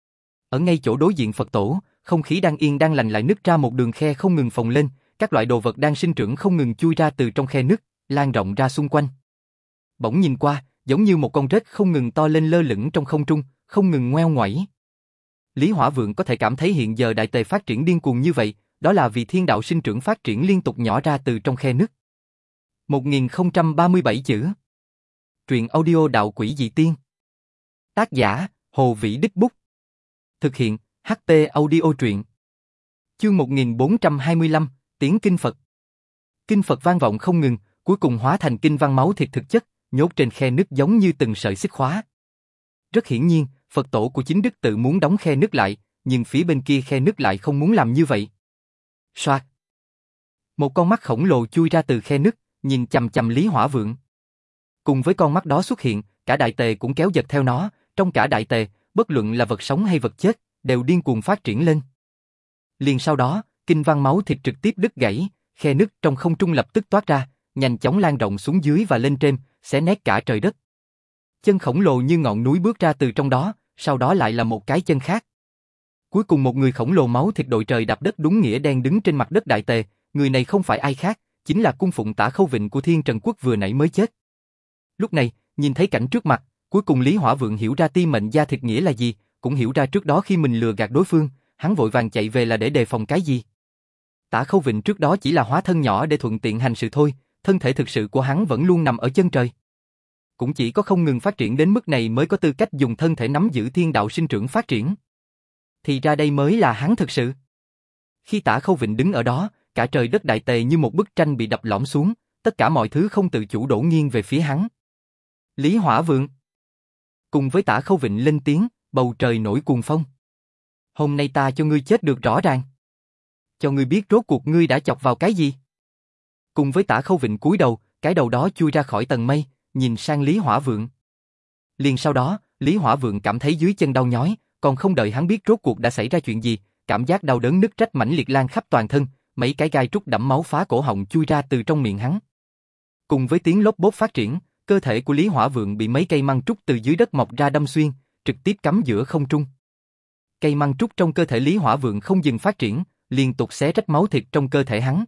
Ở ngay chỗ đối diện Phật tổ, không khí đang yên đang lành lại nứt ra một đường khe không ngừng phồng lên, các loại đồ vật đang sinh trưởng không ngừng chui ra từ trong khe nứt, lan rộng ra xung quanh. Bỗng nhìn qua, giống như một con rết không ngừng to lên lơ lửng trong không trung, không ngừng ngoeo ngoẩy. Lý Hỏa Vượng có thể cảm thấy hiện giờ Đại Tề phát triển điên cuồng như vậy, đó là vì thiên đạo sinh trưởng phát triển liên tục nhỏ ra từ trong khe nứt. một nghìn không trăm ba mươi bảy chữ. Truyện audio Đạo Quỷ Dị Tiên. Tác giả, Hồ Vĩ Đích Bút. Thực hiện, hát pê Audio Truyện. Chương một nghìn bốn trăm hai mươi lăm, Tiếng Kinh Phật. Kinh Phật vang vọng không ngừng, cuối cùng hóa thành kinh văn máu thịt thực chất, nhốt trên khe nứt giống như từng sợi xích khóa. Rất hiển nhiên, Phật tổ của chính đức tự muốn đóng khe nứt lại, nhưng phía bên kia khe nứt lại không muốn làm như vậy. Soạt. Một con mắt khổng lồ chui ra từ khe nứt, nhìn chằm chằm Lý Hỏa Vượng. Cùng với con mắt đó xuất hiện, cả Đại Tề cũng kéo giật theo nó, trong cả Đại Tề, bất luận là vật sống hay vật chết, đều điên cuồng phát triển lên. Liền sau đó, kinh văn máu thịt trực tiếp đứt gãy, khe nứt trong không trung lập tức toát ra, nhanh chóng lan rộng xuống dưới và lên trên, xé nét cả trời đất. Chân khổng lồ như ngọn núi bước ra từ trong đó, sau đó lại là một cái chân khác. Cuối cùng một người khổng lồ máu thịt đội trời đạp đất đúng nghĩa đen đứng trên mặt đất Đại Tề, người này không phải ai khác, chính là cung phụng Tả Khâu Vịnh của Thiên Trần Quốc vừa nãy mới chết. Lúc này, nhìn thấy cảnh trước mặt, cuối cùng Lý Hỏa Vượng hiểu ra Ti Mệnh da thịt nghĩa là gì, cũng hiểu ra trước đó khi mình lừa gạt đối phương, hắn vội vàng chạy về là để đề phòng cái gì. Tả Khâu Vịnh trước đó chỉ là hóa thân nhỏ để thuận tiện hành sự thôi, thân thể thực sự của hắn vẫn luôn nằm ở chân trời. Cũng chỉ có không ngừng phát triển đến mức này mới có tư cách dùng thân thể nắm giữ thiên đạo sinh trưởng phát triển. Thì ra đây mới là hắn thực sự. Khi Tả Khâu Vịnh đứng ở đó, cả trời đất Đại Tề như một bức tranh bị đập lõm xuống, tất cả mọi thứ không tự chủ đổ nghiêng về phía hắn. Lý Hỏa Vượng. Cùng với Tả Khâu Vịnh lên tiếng, bầu trời nổi cuồng phong. Hôm nay ta cho ngươi chết được rõ ràng. Cho ngươi biết rốt cuộc ngươi đã chọc vào cái gì. Cùng với Tả Khâu Vịnh cúi đầu, cái đầu đó chui ra khỏi tầng mây, nhìn sang Lý Hỏa Vượng. Liền sau đó, Lý Hỏa Vượng cảm thấy dưới chân đau nhói, còn không đợi hắn biết rốt cuộc đã xảy ra chuyện gì, cảm giác đau đớn nứt rách mãnh liệt lan khắp toàn thân, mấy cái gai trúc đẫm máu phá cổ họng chui ra từ trong miệng hắn. Cùng với tiếng lốp bốp phát triển, cơ thể của Lý Hỏa Vượng bị mấy cây măng trúc từ dưới đất mọc ra đâm xuyên, trực tiếp cắm giữa không trung. Cây măng trúc trong cơ thể Lý Hỏa Vượng không dừng phát triển, liên tục xé rách máu thịt trong cơ thể hắn.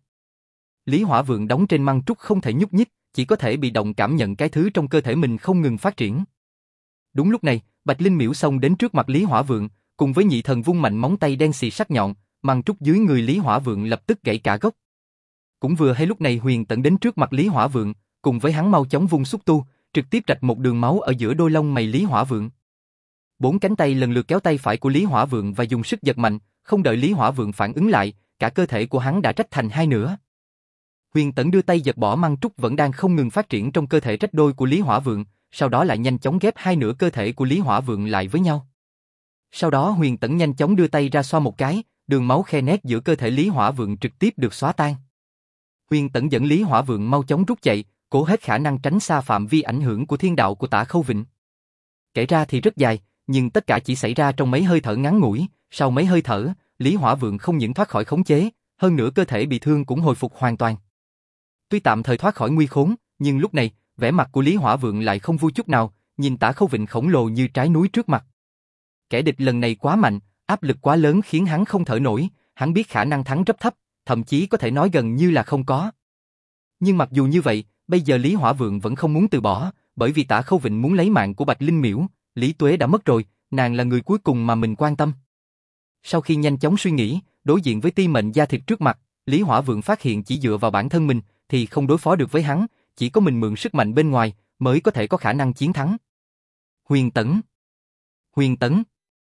Lý Hỏa Vượng đóng trên măng trúc không thể nhúc nhích, chỉ có thể bị động cảm nhận cái thứ trong cơ thể mình không ngừng phát triển. Đúng lúc này, Bạch Linh Miễu xông đến trước mặt Lý Hỏa Vượng, cùng với nhị thần vung mạnh móng tay đen xì sắc nhọn, măng trúc dưới người Lý Hỏa Vượng lập tức gãy cả gốc. Cũng vừa hay lúc này Huyền Tẫn đến trước mặt Lý Hỏa Vượng, cùng với hắn mau chóng vung xúc tu, trực tiếp rạch một đường máu ở giữa đôi lông mày Lý Hỏa Vượng. Bốn cánh tay lần lượt kéo tay phải của Lý Hỏa Vượng và dùng sức giật mạnh, không đợi Lý Hỏa Vượng phản ứng lại, cả cơ thể của hắn đã rách thành hai nửa. Huyền Tẫn đưa tay giật bỏ măng trúc vẫn đang không ngừng phát triển trong cơ thể rách đôi của Lý Hỏa Vượng, sau đó lại nhanh chóng ghép hai nửa cơ thể của Lý Hỏa Vượng lại với nhau. Sau đó Huyền Tẫn nhanh chóng đưa tay ra xoa một cái, đường máu khe nét giữa cơ thể Lý Hỏa Vượng trực tiếp được xóa tan. Huyền Tẫn dẫn Lý Hỏa Vượng mau chóng rút chạy, cố hết khả năng tránh xa phạm vi ảnh hưởng của thiên đạo của Tả Khâu Vịnh. Kể ra thì rất dài, nhưng tất cả chỉ xảy ra trong mấy hơi thở ngắn ngủi, sau mấy hơi thở, Lý Hỏa Vượng không những thoát khỏi khống chế, hơn nữa cơ thể bị thương cũng hồi phục hoàn toàn. Tuy tạm thời thoát khỏi nguy khốn, nhưng lúc này, vẻ mặt của Lý Hỏa Vượng lại không vui chút nào, nhìn Tả Khâu Vịnh khổng lồ như trái núi trước mặt. Kẻ địch lần này quá mạnh, áp lực quá lớn khiến hắn không thở nổi, hắn biết khả năng thắng rất thấp, thậm chí có thể nói gần như là không có. Nhưng mặc dù như vậy, bây giờ Lý Hỏa Vượng vẫn không muốn từ bỏ, bởi vì Tả Khâu Vịnh muốn lấy mạng của Bạch Linh Miễu, Lý Tuế đã mất rồi, nàng là người cuối cùng mà mình quan tâm. Sau khi nhanh chóng suy nghĩ, đối diện với ti mệnh da thịt trước mặt, Lý Hỏa Vượng phát hiện chỉ dựa vào bản thân mình thì không đối phó được với hắn, chỉ có mình mượn sức mạnh bên ngoài mới có thể có khả năng chiến thắng. Huyền Tẫn! Huyền Tẫn!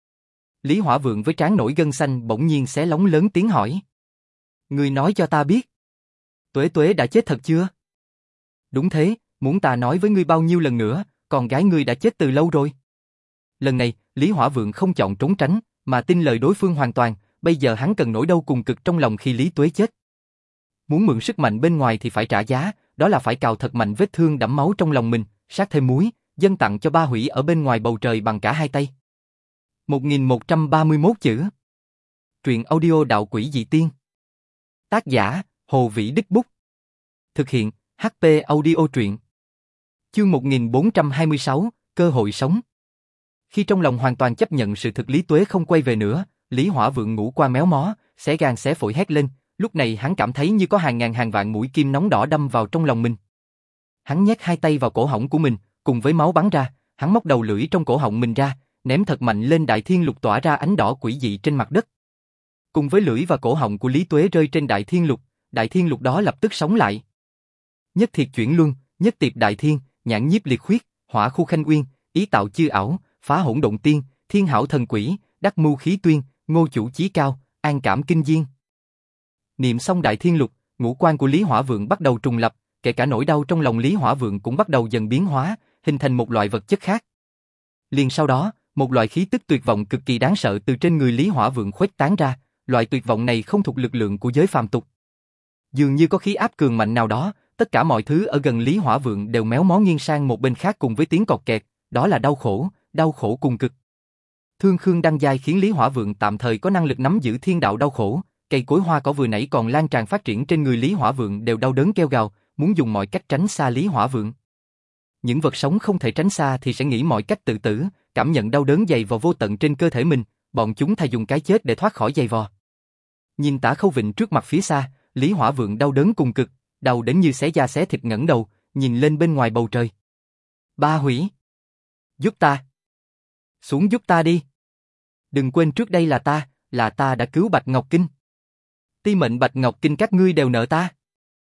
Lý Hỏa Vượng với trán nổi gân xanh bỗng nhiên xé lóng lớn tiếng hỏi. Ngươi nói cho ta biết. Tuế Tuế đã chết thật chưa? Đúng thế, muốn ta nói với ngươi bao nhiêu lần nữa, con gái ngươi đã chết từ lâu rồi. Lần này, Lý Hỏa Vượng không chọn trốn tránh, mà tin lời đối phương hoàn toàn, bây giờ hắn cần nỗi đau cùng cực trong lòng khi Lý Tuế chết. Muốn mượn sức mạnh bên ngoài thì phải trả giá, đó là phải cào thật mạnh vết thương đẫm máu trong lòng mình, sát thêm muối, dâng tặng cho ba hủy ở bên ngoài bầu trời bằng cả hai tay. một nghìn một trăm ba mươi mốt chữ. Truyện audio Đạo Quỷ Dị Tiên. Tác giả, Hồ Vĩ Đích Bút. Thực hiện, hát pê Audio Truyện. Chương một nghìn bốn trăm hai mươi sáu, Cơ hội sống. Khi trong lòng hoàn toàn chấp nhận sự thực Lý Tuế không quay về nữa, Lý Hỏa Vượng ngủ qua méo mó, xé gan xé phổi hét lên, lúc này hắn cảm thấy như có hàng ngàn hàng vạn mũi kim nóng đỏ đâm vào trong lòng mình. Hắn nhét hai tay vào cổ họng của mình, cùng với máu bắn ra, hắn móc đầu lưỡi trong cổ họng mình ra, ném thật mạnh lên Đại Thiên Lục tỏa ra ánh đỏ quỷ dị trên mặt đất. Cùng với lưỡi và cổ họng của Lý Tuế rơi trên Đại Thiên Lục, Đại Thiên Lục đó lập tức sống lại. Nhất Thiệt Chuyển Luân, Nhất Tiệp Đại Thiên, Nhãn Nhiếp Liệt Khuyết, Hỏa Khu Khanh Uyên, Ý Tạo Chư Ảo, Phá Hỗn Độn Tiên, Thiên Hảo Thần Quỷ, Đắc Mưu Khí Tuyên, Ngô Chủ Chí Cao, An Cảm Kinh Diên. Niệm xong Đại Thiên Lục, ngũ quan của Lý Hỏa Vượng bắt đầu trùng lập, kể cả nỗi đau trong lòng Lý Hỏa Vượng cũng bắt đầu dần biến hóa, hình thành một loại vật chất khác. Liền sau đó, một loại khí tức tuyệt vọng cực kỳ đáng sợ từ trên người Lý Hỏa Vượng khuếch tán ra, loại tuyệt vọng này không thuộc lực lượng của giới phàm tục. Dường như có khí áp cường mạnh nào đó, tất cả mọi thứ ở gần Lý Hỏa Vượng đều méo mó nghiêng sang một bên khác cùng với tiếng cọt kẹt, đó là đau khổ, đau khổ cùng cực. Thương Khương Đăng Giai khiến Lý Hỏa Vượng tạm thời có năng lực nắm giữ thiên đạo đau khổ, cây cối hoa cỏ vừa nãy còn lan tràn phát triển trên người Lý Hỏa Vượng đều đau đớn kêu gào, muốn dùng mọi cách tránh xa Lý Hỏa Vượng. Những vật sống không thể tránh xa thì sẽ nghĩ mọi cách tự tử, cảm nhận đau đớn dày vò vô tận trên cơ thể mình, bọn chúng thay dùng cái chết để thoát khỏi dày vò. Nhìn Tả Khâu Vịnh trước mặt phía xa, Lý Hỏa Vượng đau đớn cùng cực, đau đến như xé da xé thịt ngẩng đầu, nhìn lên bên ngoài bầu trời. Ba hủy! Giúp ta! Xuống giúp ta đi! Đừng quên trước đây là ta, là ta đã cứu Bạch Ngọc Kinh. Ti mệnh Bạch Ngọc Kinh các ngươi đều nợ ta.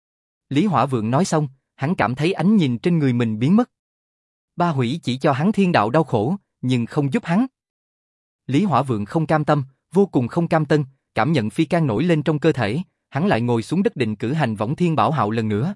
Lý Hỏa Vượng nói xong, hắn cảm thấy ánh nhìn trên người mình biến mất. Ba hủy chỉ cho hắn thiên đạo đau khổ, nhưng không giúp hắn. Lý Hỏa Vượng không cam tâm, vô cùng không cam tân, cảm nhận phi can nổi lên trong cơ thể, hắn lại ngồi xuống đất định cử hành Võng Thiên Bảo Hạo lần nữa.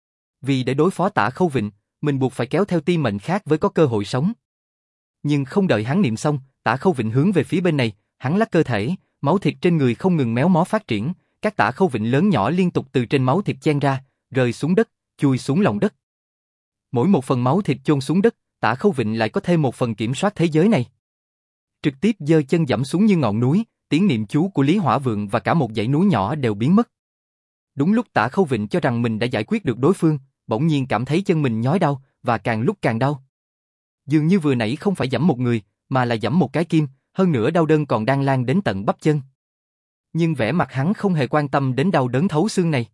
Vì để đối phó Tả Khâu Vịnh, mình buộc phải kéo theo ti mệnh khác với có cơ hội sống. Nhưng không đợi hắn niệm xong, Tả Khâu Vịnh hướng về phía bên này, hắn lắc cơ thể, máu thịt trên người không ngừng méo mó phát triển, các Tả Khâu Vịnh lớn nhỏ liên tục từ trên máu thịt chen ra, rơi xuống đất, chui xuống lòng đất. Mỗi một phần máu thịt chôn xuống đất, Tả Khâu Vịnh lại có thêm một phần kiểm soát thế giới này. Trực tiếp giơ chân dẫm xuống như ngọn núi, tiếng niệm chú của Lý Hỏa Vượng và cả một dãy núi nhỏ đều biến mất. Đúng lúc Tả Khâu Vịnh cho rằng mình đã giải quyết được đối phương, bỗng nhiên cảm thấy chân mình nhói đau, và càng lúc càng đau. Dường như vừa nãy không phải giẫm một người, mà là giẫm một cái kim, hơn nữa đau đớn còn đang lan đến tận bắp chân. Nhưng vẻ mặt hắn không hề quan tâm đến đau đớn thấu xương này.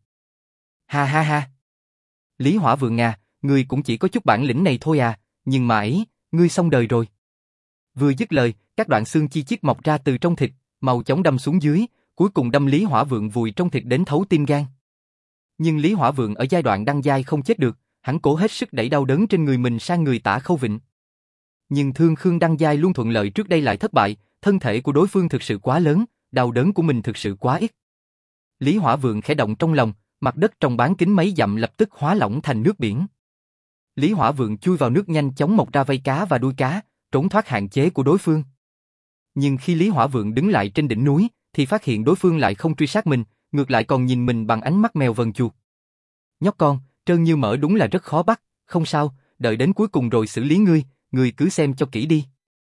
Ha ha ha! Lý Hỏa Vượng à, ngươi cũng chỉ có chút bản lĩnh này thôi à, nhưng mà ấy, ngươi xong đời rồi. Vừa dứt lời, các đoạn xương chi chít mọc ra từ trong thịt, mau chóng đâm xuống dưới, cuối cùng đâm Lý Hỏa Vượng vùi trong thịt đến thấu tim gan. Nhưng Lý Hỏa Vượng ở giai đoạn đăng giai không chết được, hắn cố hết sức đẩy đau đớn trên người mình sang người Tả Khâu Vịnh. Nhưng Thương Khương đăng giai luôn thuận lợi trước đây lại thất bại, thân thể của đối phương thực sự quá lớn, đau đớn của mình thực sự quá ít. Lý Hỏa Vượng khẽ động trong lòng, mặt đất trong bán kính mấy dặm lập tức hóa lỏng thành nước biển. Lý Hỏa Vượng chui vào nước nhanh chóng mọc ra vây cá và đuôi cá, trốn thoát hạn chế của đối phương. Nhưng khi Lý Hỏa Vượng đứng lại trên đỉnh núi, thì phát hiện đối phương lại không truy sát mình, ngược lại còn nhìn mình bằng ánh mắt mèo vờn chuột. Nhóc con, trơn như mỡ đúng là rất khó bắt, không sao, đợi đến cuối cùng rồi xử lý ngươi, ngươi cứ xem cho kỹ đi.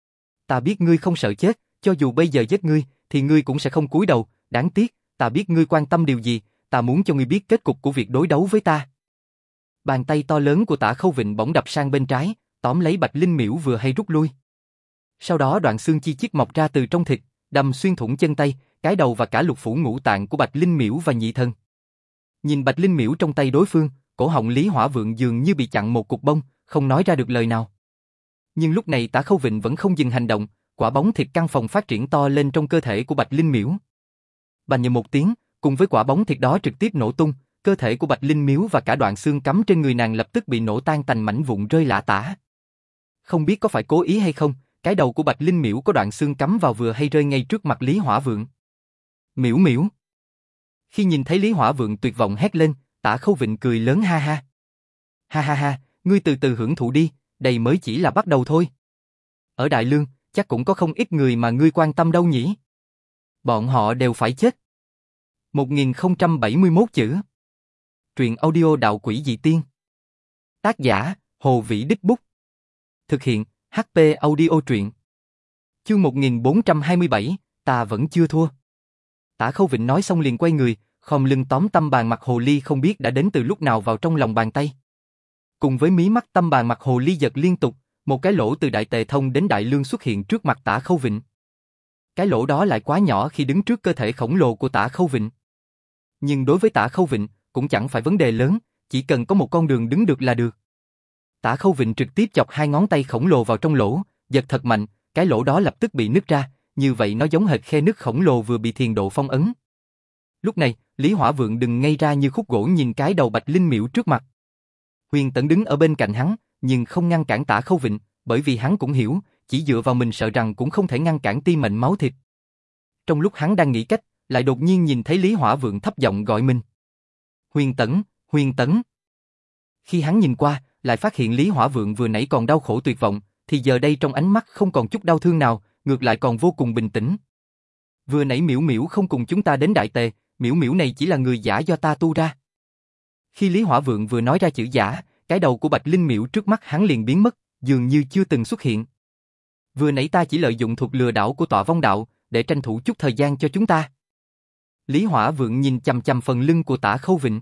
Ta biết ngươi không sợ chết, cho dù bây giờ giết ngươi, thì ngươi cũng sẽ không cúi đầu, đáng tiếc, ta biết ngươi quan tâm điều gì, ta muốn cho ngươi biết kết cục của việc đối đấu với ta. Bàn tay to lớn của Tả Khâu Vịnh bỗng đập sang bên trái, tóm lấy Bạch Linh Miễu vừa hay rút lui. Sau đó đoạn xương chi chít mọc ra từ trong thịt, đâm xuyên thủng chân tay, cái đầu và cả lục phủ ngũ tạng của Bạch Linh Miễu và nhị thân. Nhìn Bạch Linh Miễu trong tay đối phương, cổ họng Lý Hỏa Vượng dường như bị chặn một cục bông, không nói ra được lời nào. Nhưng lúc này Tả Khâu Vịnh vẫn không dừng hành động, quả bóng thịt căng phòng phát triển to lên trong cơ thể của Bạch Linh Miễu. Bành như một tiếng, cùng với quả bóng thịt đó trực tiếp nổ tung, cơ thể của Bạch Linh Miễu và cả đoạn xương cắm trên người nàng lập tức bị nổ tan thành mảnh vụn rơi lả tả. Không biết có phải cố ý hay không, cái đầu của Bạch Linh Miễu có đoạn xương cắm vào vừa hay rơi ngay trước mặt Lý Hỏa Vượng. Miễu Miễu. Khi nhìn thấy Lý Hỏa Vượng tuyệt vọng hét lên, Tả Khâu Vịnh cười lớn ha ha. Ha ha ha, ngươi từ từ hưởng thụ đi, đây mới chỉ là bắt đầu thôi. Ở Đại Lương, chắc cũng có không ít người mà ngươi quan tâm đâu nhỉ? Bọn họ đều phải chết. một nghìn không trăm bảy mươi mốt chữ. Truyện audio Đạo Quỷ Dị Tiên. Tác giả, Hồ Vĩ Đích Bút. Thực hiện, hát pê Audio Truyện. Chương một nghìn bốn trăm hai mươi bảy, ta vẫn chưa thua. Tả Khâu Vịnh nói xong liền quay người, khom lưng tóm tâm bàn mặt hồ ly không biết đã đến từ lúc nào vào trong lòng bàn tay. Cùng với mí mắt tâm bàn mặt hồ ly giật liên tục, một cái lỗ từ Đại Tề Thông đến Đại Lương xuất hiện trước mặt Tả Khâu Vịnh. Cái lỗ đó lại quá nhỏ khi đứng trước cơ thể khổng lồ của Tả Khâu Vịnh. Nhưng đối với Tả Khâu Vịnh, cũng chẳng phải vấn đề lớn, chỉ cần có một con đường đứng được là được. Tả Khâu Vịnh trực tiếp chọc hai ngón tay khổng lồ vào trong lỗ, giật thật mạnh, cái lỗ đó lập tức bị nứt ra, như vậy nó giống hệt khe nứt khổng lồ vừa bị thiền độ phong ấn. Lúc này, Lý Hỏa Vượng đừng ngây ra như khúc gỗ nhìn cái đầu Bạch Linh Miễu trước mặt. Huyền Tẫn đứng ở bên cạnh hắn, nhưng không ngăn cản Tả Khâu Vịnh, bởi vì hắn cũng hiểu, chỉ dựa vào mình sợ rằng cũng không thể ngăn cản ti mệnh máu thịt. Trong lúc hắn đang nghĩ cách, lại đột nhiên nhìn thấy Lý Hỏa Vượng thấp giọng gọi mình. Huyền Tẫn, Huyền Tẫn. Khi hắn nhìn qua, lại phát hiện Lý Hỏa Vượng vừa nãy còn đau khổ tuyệt vọng, thì giờ đây trong ánh mắt không còn chút đau thương nào, ngược lại còn vô cùng bình tĩnh. Vừa nãy Miễu Miễu không cùng chúng ta đến Đại Tề, Miễu Miễu này chỉ là người giả do ta tu ra. Khi Lý Hỏa Vượng vừa nói ra chữ giả, cái đầu của Bạch Linh Miễu trước mắt hắn liền biến mất, dường như chưa từng xuất hiện. Vừa nãy ta chỉ lợi dụng thuật lừa đảo của Tọa Vong Đạo, để tranh thủ chút thời gian cho chúng ta. Lý Hỏa Vượng nhìn chằm chằm phần lưng của Tả Khâu Vịnh.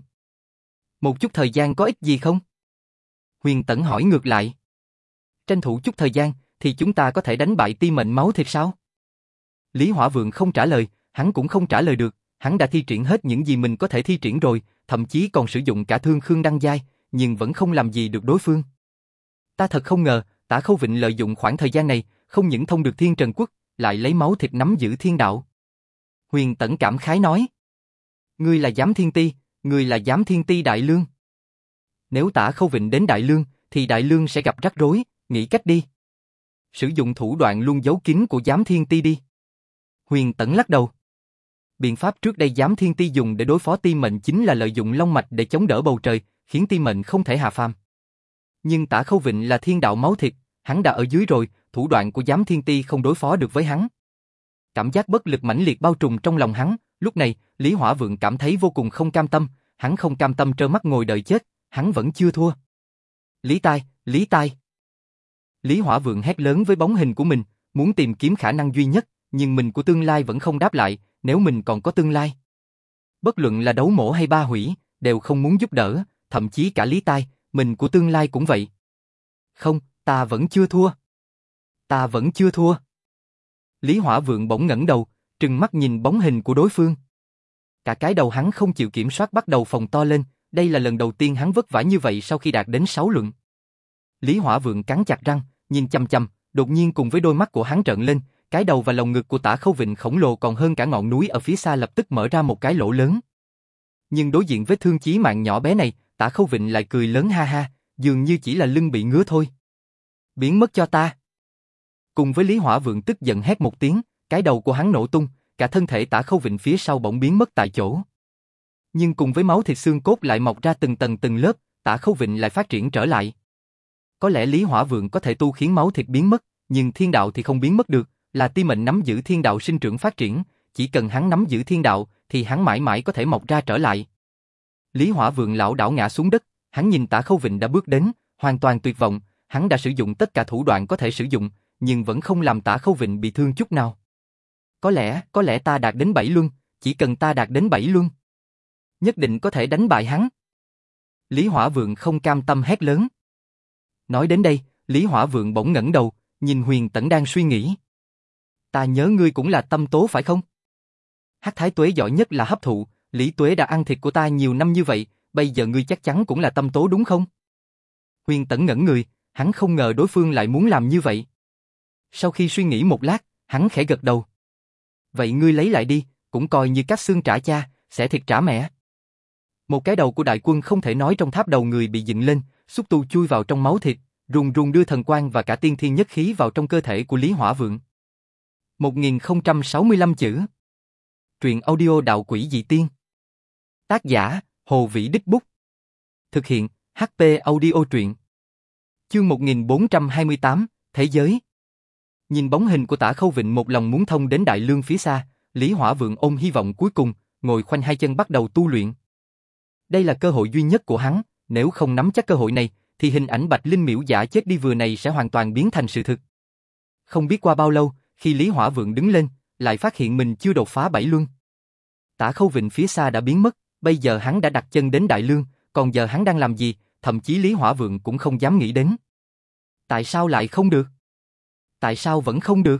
Một chút thời gian có ích gì không? Huyền Tẫn hỏi ngược lại. Tranh thủ chút thời gian, thì chúng ta có thể đánh bại ti mệnh máu thịt sao? Lý Hỏa Vượng không trả lời, hắn cũng không trả lời được, hắn đã thi triển hết những gì mình có thể thi triển rồi, thậm chí còn sử dụng cả thương khương đăng giai, nhưng vẫn không làm gì được đối phương. Ta thật không ngờ, Tả Khâu Vịnh lợi dụng khoảng thời gian này, không những thông được Thiên Trần Quốc, lại lấy máu thịt nắm giữ thiên đạo. Huyền Tẫn cảm khái nói. Ngươi là Giám Thiên Ti, ngươi là Giám Thiên Ti Đại Lương. Nếu Tả Khâu Vịnh đến Đại Lương, thì Đại Lương sẽ gặp rắc rối, nghĩ cách đi. Sử dụng thủ đoạn luôn giấu kín của Giám Thiên Ti đi. Huyền Tẫn lắc đầu. Biện pháp trước đây Giám Thiên Ti dùng để đối phó ti mệnh chính là lợi dụng long mạch để chống đỡ bầu trời, khiến ti mệnh không thể hạ phàm. Nhưng Tả Khâu Vịnh là thiên đạo máu thịt, hắn đã ở dưới rồi, thủ đoạn của Giám Thiên Ti không đối phó được với hắn. Cảm giác bất lực mãnh liệt bao trùm trong lòng hắn, lúc này, Lý Hỏa Vượng cảm thấy vô cùng không cam tâm, hắn không cam tâm trơ mắt ngồi đợi chết, hắn vẫn chưa thua. Lý Tai, Lý Tai. Lý Hỏa Vượng hét lớn với bóng hình của mình, muốn tìm kiếm khả năng duy nhất, nhưng mình của tương lai vẫn không đáp lại, nếu mình còn có tương lai. Bất luận là đấu mổ hay ba hủy, đều không muốn giúp đỡ, thậm chí cả Lý Tai, mình của tương lai cũng vậy. Không, ta vẫn chưa thua. Ta vẫn chưa thua. Lý Hỏa Vượng bỗng ngẩng đầu, trừng mắt nhìn bóng hình của đối phương. Cả cái đầu hắn không chịu kiểm soát bắt đầu phồng to lên, đây là lần đầu tiên hắn vất vả như vậy sau khi đạt đến sáu luận. Lý Hỏa Vượng cắn chặt răng, nhìn chằm chằm, đột nhiên cùng với đôi mắt của hắn trợn lên, cái đầu và lồng ngực của Tả Khâu Vịnh khổng lồ còn hơn cả ngọn núi ở phía xa lập tức mở ra một cái lỗ lớn. Nhưng đối diện vết thương chí mạng nhỏ bé này, Tả Khâu Vịnh lại cười lớn ha ha, dường như chỉ là lưng bị ngứa thôi. Biến mất cho ta. Cùng với Lý Hỏa Vượng tức giận hét một tiếng, cái đầu của hắn nổ tung, cả thân thể Tả Khâu Vịnh phía sau bỗng biến mất tại chỗ. Nhưng cùng với máu thịt xương cốt lại mọc ra từng tầng từng lớp, Tả Khâu Vịnh lại phát triển trở lại. Có lẽ Lý Hỏa Vượng có thể tu khiến máu thịt biến mất, nhưng thiên đạo thì không biến mất được, là Ti Mệnh nắm giữ thiên đạo sinh trưởng phát triển, chỉ cần hắn nắm giữ thiên đạo, thì hắn mãi mãi có thể mọc ra trở lại. Lý Hỏa Vượng lảo đảo ngã xuống đất, hắn nhìn Tả Khâu Vịnh đã bước đến, hoàn toàn tuyệt vọng, hắn đã sử dụng tất cả thủ đoạn có thể sử dụng, nhưng vẫn không làm Tả Khâu Vịnh bị thương chút nào. Có lẽ, có lẽ ta đạt đến bảy luân, chỉ cần ta đạt đến bảy luân, nhất định có thể đánh bại hắn. Lý Hỏa Vượng không cam tâm hét lớn. Nói đến đây, Lý Hỏa Vượng bỗng ngẩng đầu, nhìn Huyền Tẫn đang suy nghĩ. Ta nhớ ngươi cũng là tâm tố phải không? Hắc Thái Tuế giỏi nhất là hấp thụ, Lý Tuế đã ăn thịt của ta nhiều năm như vậy, bây giờ ngươi chắc chắn cũng là tâm tố đúng không? Huyền Tẫn ngẩn người, hắn không ngờ đối phương lại muốn làm như vậy. Sau khi suy nghĩ một lát, hắn khẽ gật đầu. Vậy ngươi lấy lại đi, cũng coi như cắt xương trả cha, xẻ thịt trả mẹ. Một cái đầu của đại quân không thể nói trong tháp đầu người bị dựng lên, xúc tu chui vào trong máu thịt, rùng rùng đưa thần quang và cả tiên thiên nhất khí vào trong cơ thể của Lý Hỏa Vượng. một nghìn không trăm sáu mươi lăm chữ. Truyện audio Đạo Quỷ Dị Tiên. Tác giả, Hồ Vĩ Đích Bút. Thực hiện, hát pê Audio Truyện. Chương một nghìn bốn trăm hai mươi tám, Thế giới. Nhìn bóng hình của Tả Khâu Vịnh một lòng muốn thông đến Đại Lương phía xa, Lý Hỏa Vượng ôm hy vọng cuối cùng, ngồi khoanh hai chân bắt đầu tu luyện. Đây là cơ hội duy nhất của hắn, nếu không nắm chắc cơ hội này, thì hình ảnh Bạch Linh miễu giả chết đi vừa này sẽ hoàn toàn biến thành sự thực. Không biết qua bao lâu, khi Lý Hỏa Vượng đứng lên, lại phát hiện mình chưa đột phá bảy luân. Tả Khâu Vịnh phía xa đã biến mất, bây giờ hắn đã đặt chân đến Đại Lương, còn giờ hắn đang làm gì, thậm chí Lý Hỏa Vượng cũng không dám nghĩ đến. Tại sao lại không được? Tại sao vẫn không được?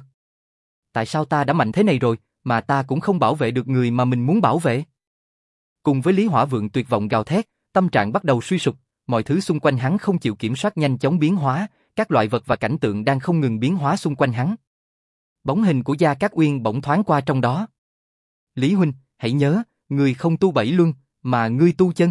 Tại sao ta đã mạnh thế này rồi, mà ta cũng không bảo vệ được người mà mình muốn bảo vệ? Cùng với Lý Hỏa Vượng tuyệt vọng gào thét, tâm trạng bắt đầu suy sụp, mọi thứ xung quanh hắn không chịu kiểm soát nhanh chóng biến hóa, các loại vật và cảnh tượng đang không ngừng biến hóa xung quanh hắn. Bóng hình của Gia Cát Uyên bỗng thoáng qua trong đó. Lý huynh, hãy nhớ, ngươi không tu bảy luân, mà ngươi tu chân.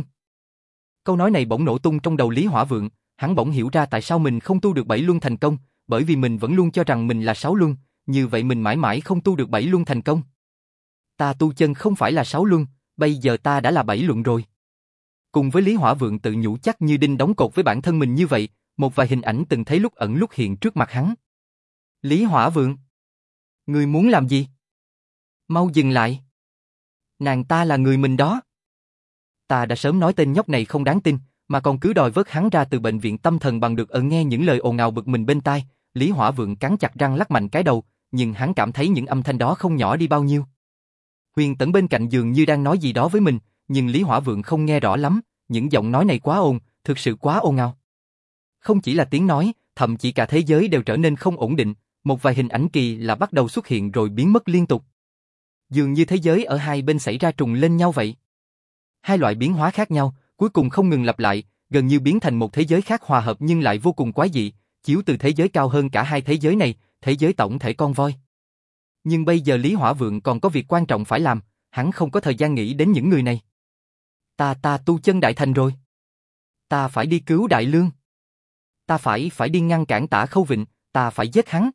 Câu nói này bỗng nổ tung trong đầu Lý Hỏa Vượng, hắn bỗng hiểu ra tại sao mình không tu được bảy luân thành công, bởi vì mình vẫn luôn cho rằng mình là sáu luân, như vậy mình mãi mãi không tu được bảy luân thành công. Ta tu chân không phải là sáu luân, bây giờ ta đã là bảy luân rồi. Cùng với Lý Hỏa Vượng tự nhủ chắc như đinh đóng cột với bản thân mình như vậy, một vài hình ảnh từng thấy lúc ẩn lúc hiện trước mặt hắn. Lý Hỏa Vượng, ngươi muốn làm gì? Mau dừng lại. Nàng ta là người mình đó. Ta đã sớm nói tên nhóc này không đáng tin, mà còn cứ đòi vớt hắn ra từ bệnh viện tâm thần bằng được ở nghe những lời ồn ào bực mình bên tai. Lý Hỏa Vượng cắn chặt răng lắc mạnh cái đầu, nhưng hắn cảm thấy những âm thanh đó không nhỏ đi bao nhiêu. Huyền Tẫn bên cạnh dường như đang nói gì đó với mình, nhưng Lý Hỏa Vượng không nghe rõ lắm, những giọng nói này quá ồn, thực sự quá ồn ào. Không chỉ là tiếng nói, thậm chí cả thế giới đều trở nên không ổn định, một vài hình ảnh kỳ lạ bắt đầu xuất hiện rồi biến mất liên tục. Dường như thế giới ở hai bên xảy ra trùng lên nhau vậy. Hai loại biến hóa khác nhau, cuối cùng không ngừng lặp lại, gần như biến thành một thế giới khác hòa hợp nhưng lại vô cùng quái dị, chiếu từ thế giới cao hơn cả hai thế giới này, thế giới tổng thể con voi. Nhưng bây giờ Lý Hỏa Vượng còn có việc quan trọng phải làm, hắn không có thời gian nghĩ đến những người này. Ta ta tu chân đại thành rồi. Ta phải đi cứu Đại Lương. Ta phải phải đi ngăn cản Tả Khâu Vịnh, ta phải giết hắn.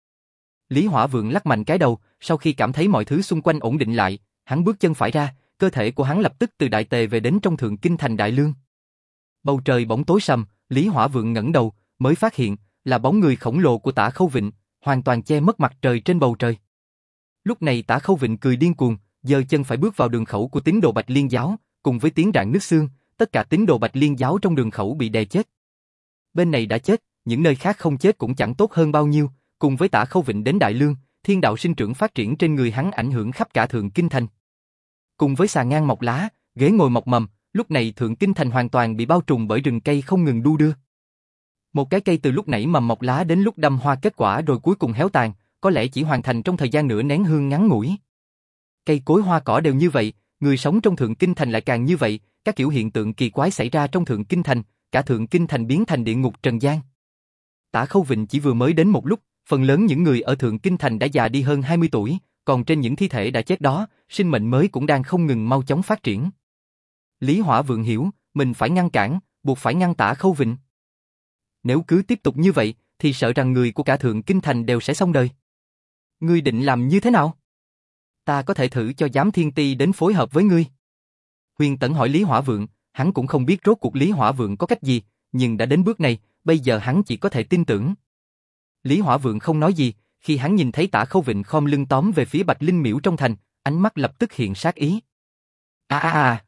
Lý Hỏa Vượng lắc mạnh cái đầu, sau khi cảm thấy mọi thứ xung quanh ổn định lại, hắn bước chân phải ra, cơ thể của hắn lập tức từ Đại Tề về đến trong thượng kinh thành Đại Lương. Bầu trời bỗng tối sầm, Lý Hỏa Vượng ngẩng đầu, mới phát hiện là bóng người khổng lồ của Tả Khâu Vịnh, hoàn toàn che mất mặt trời trên bầu trời. Lúc này Tả Khâu Vịnh cười điên cuồng, giơ chân phải bước vào đường khẩu của tín đồ Bạch Liên giáo, cùng với tiếng rạn nứt xương, tất cả tín đồ Bạch Liên giáo trong đường khẩu bị đè chết. Bên này đã chết, những nơi khác không chết cũng chẳng tốt hơn bao nhiêu, cùng với Tả Khâu Vịnh đến Đại Lương, thiên đạo sinh trưởng phát triển trên người hắn ảnh hưởng khắp cả thượng kinh thành. Cùng với xà ngang mọc lá, ghế ngồi mọc mầm, lúc này thượng kinh thành hoàn toàn bị bao trùm bởi rừng cây không ngừng đu đưa. Một cái cây từ lúc nãy mầm mọc lá đến lúc đâm hoa kết quả rồi cuối cùng héo tàn, có lẽ chỉ hoàn thành trong thời gian nửa nén hương ngắn ngủi. Cây cối hoa cỏ đều như vậy, người sống trong thượng kinh thành lại càng như vậy, các kiểu hiện tượng kỳ quái xảy ra trong thượng kinh thành, cả thượng kinh thành biến thành địa ngục trần gian. Tả Khâu Vịnh chỉ vừa mới đến một lúc, phần lớn những người ở thượng kinh thành đã già đi hơn hai mươi tuổi, còn trên những thi thể đã chết đó, sinh mệnh mới cũng đang không ngừng mau chóng phát triển. Lý Hỏa Vượng hiểu, mình phải ngăn cản, buộc phải ngăn Tả Khâu Vịnh. Nếu cứ tiếp tục như vậy, thì sợ rằng người của cả thượng kinh thành đều sẽ xong đời. Ngươi định làm như thế nào? Ta có thể thử cho giám thiên ti đến phối hợp với ngươi. Huyền Tẫn hỏi Lý Hỏa Vượng, hắn cũng không biết rốt cuộc Lý Hỏa Vượng có cách gì, nhưng đã đến bước này, bây giờ hắn chỉ có thể tin tưởng. Lý Hỏa Vượng không nói gì, khi hắn nhìn thấy Tả Khâu Vịnh khom lưng tóm về phía Bạch Linh Miễu trong thành, ánh mắt lập tức hiện sát ý. A a a!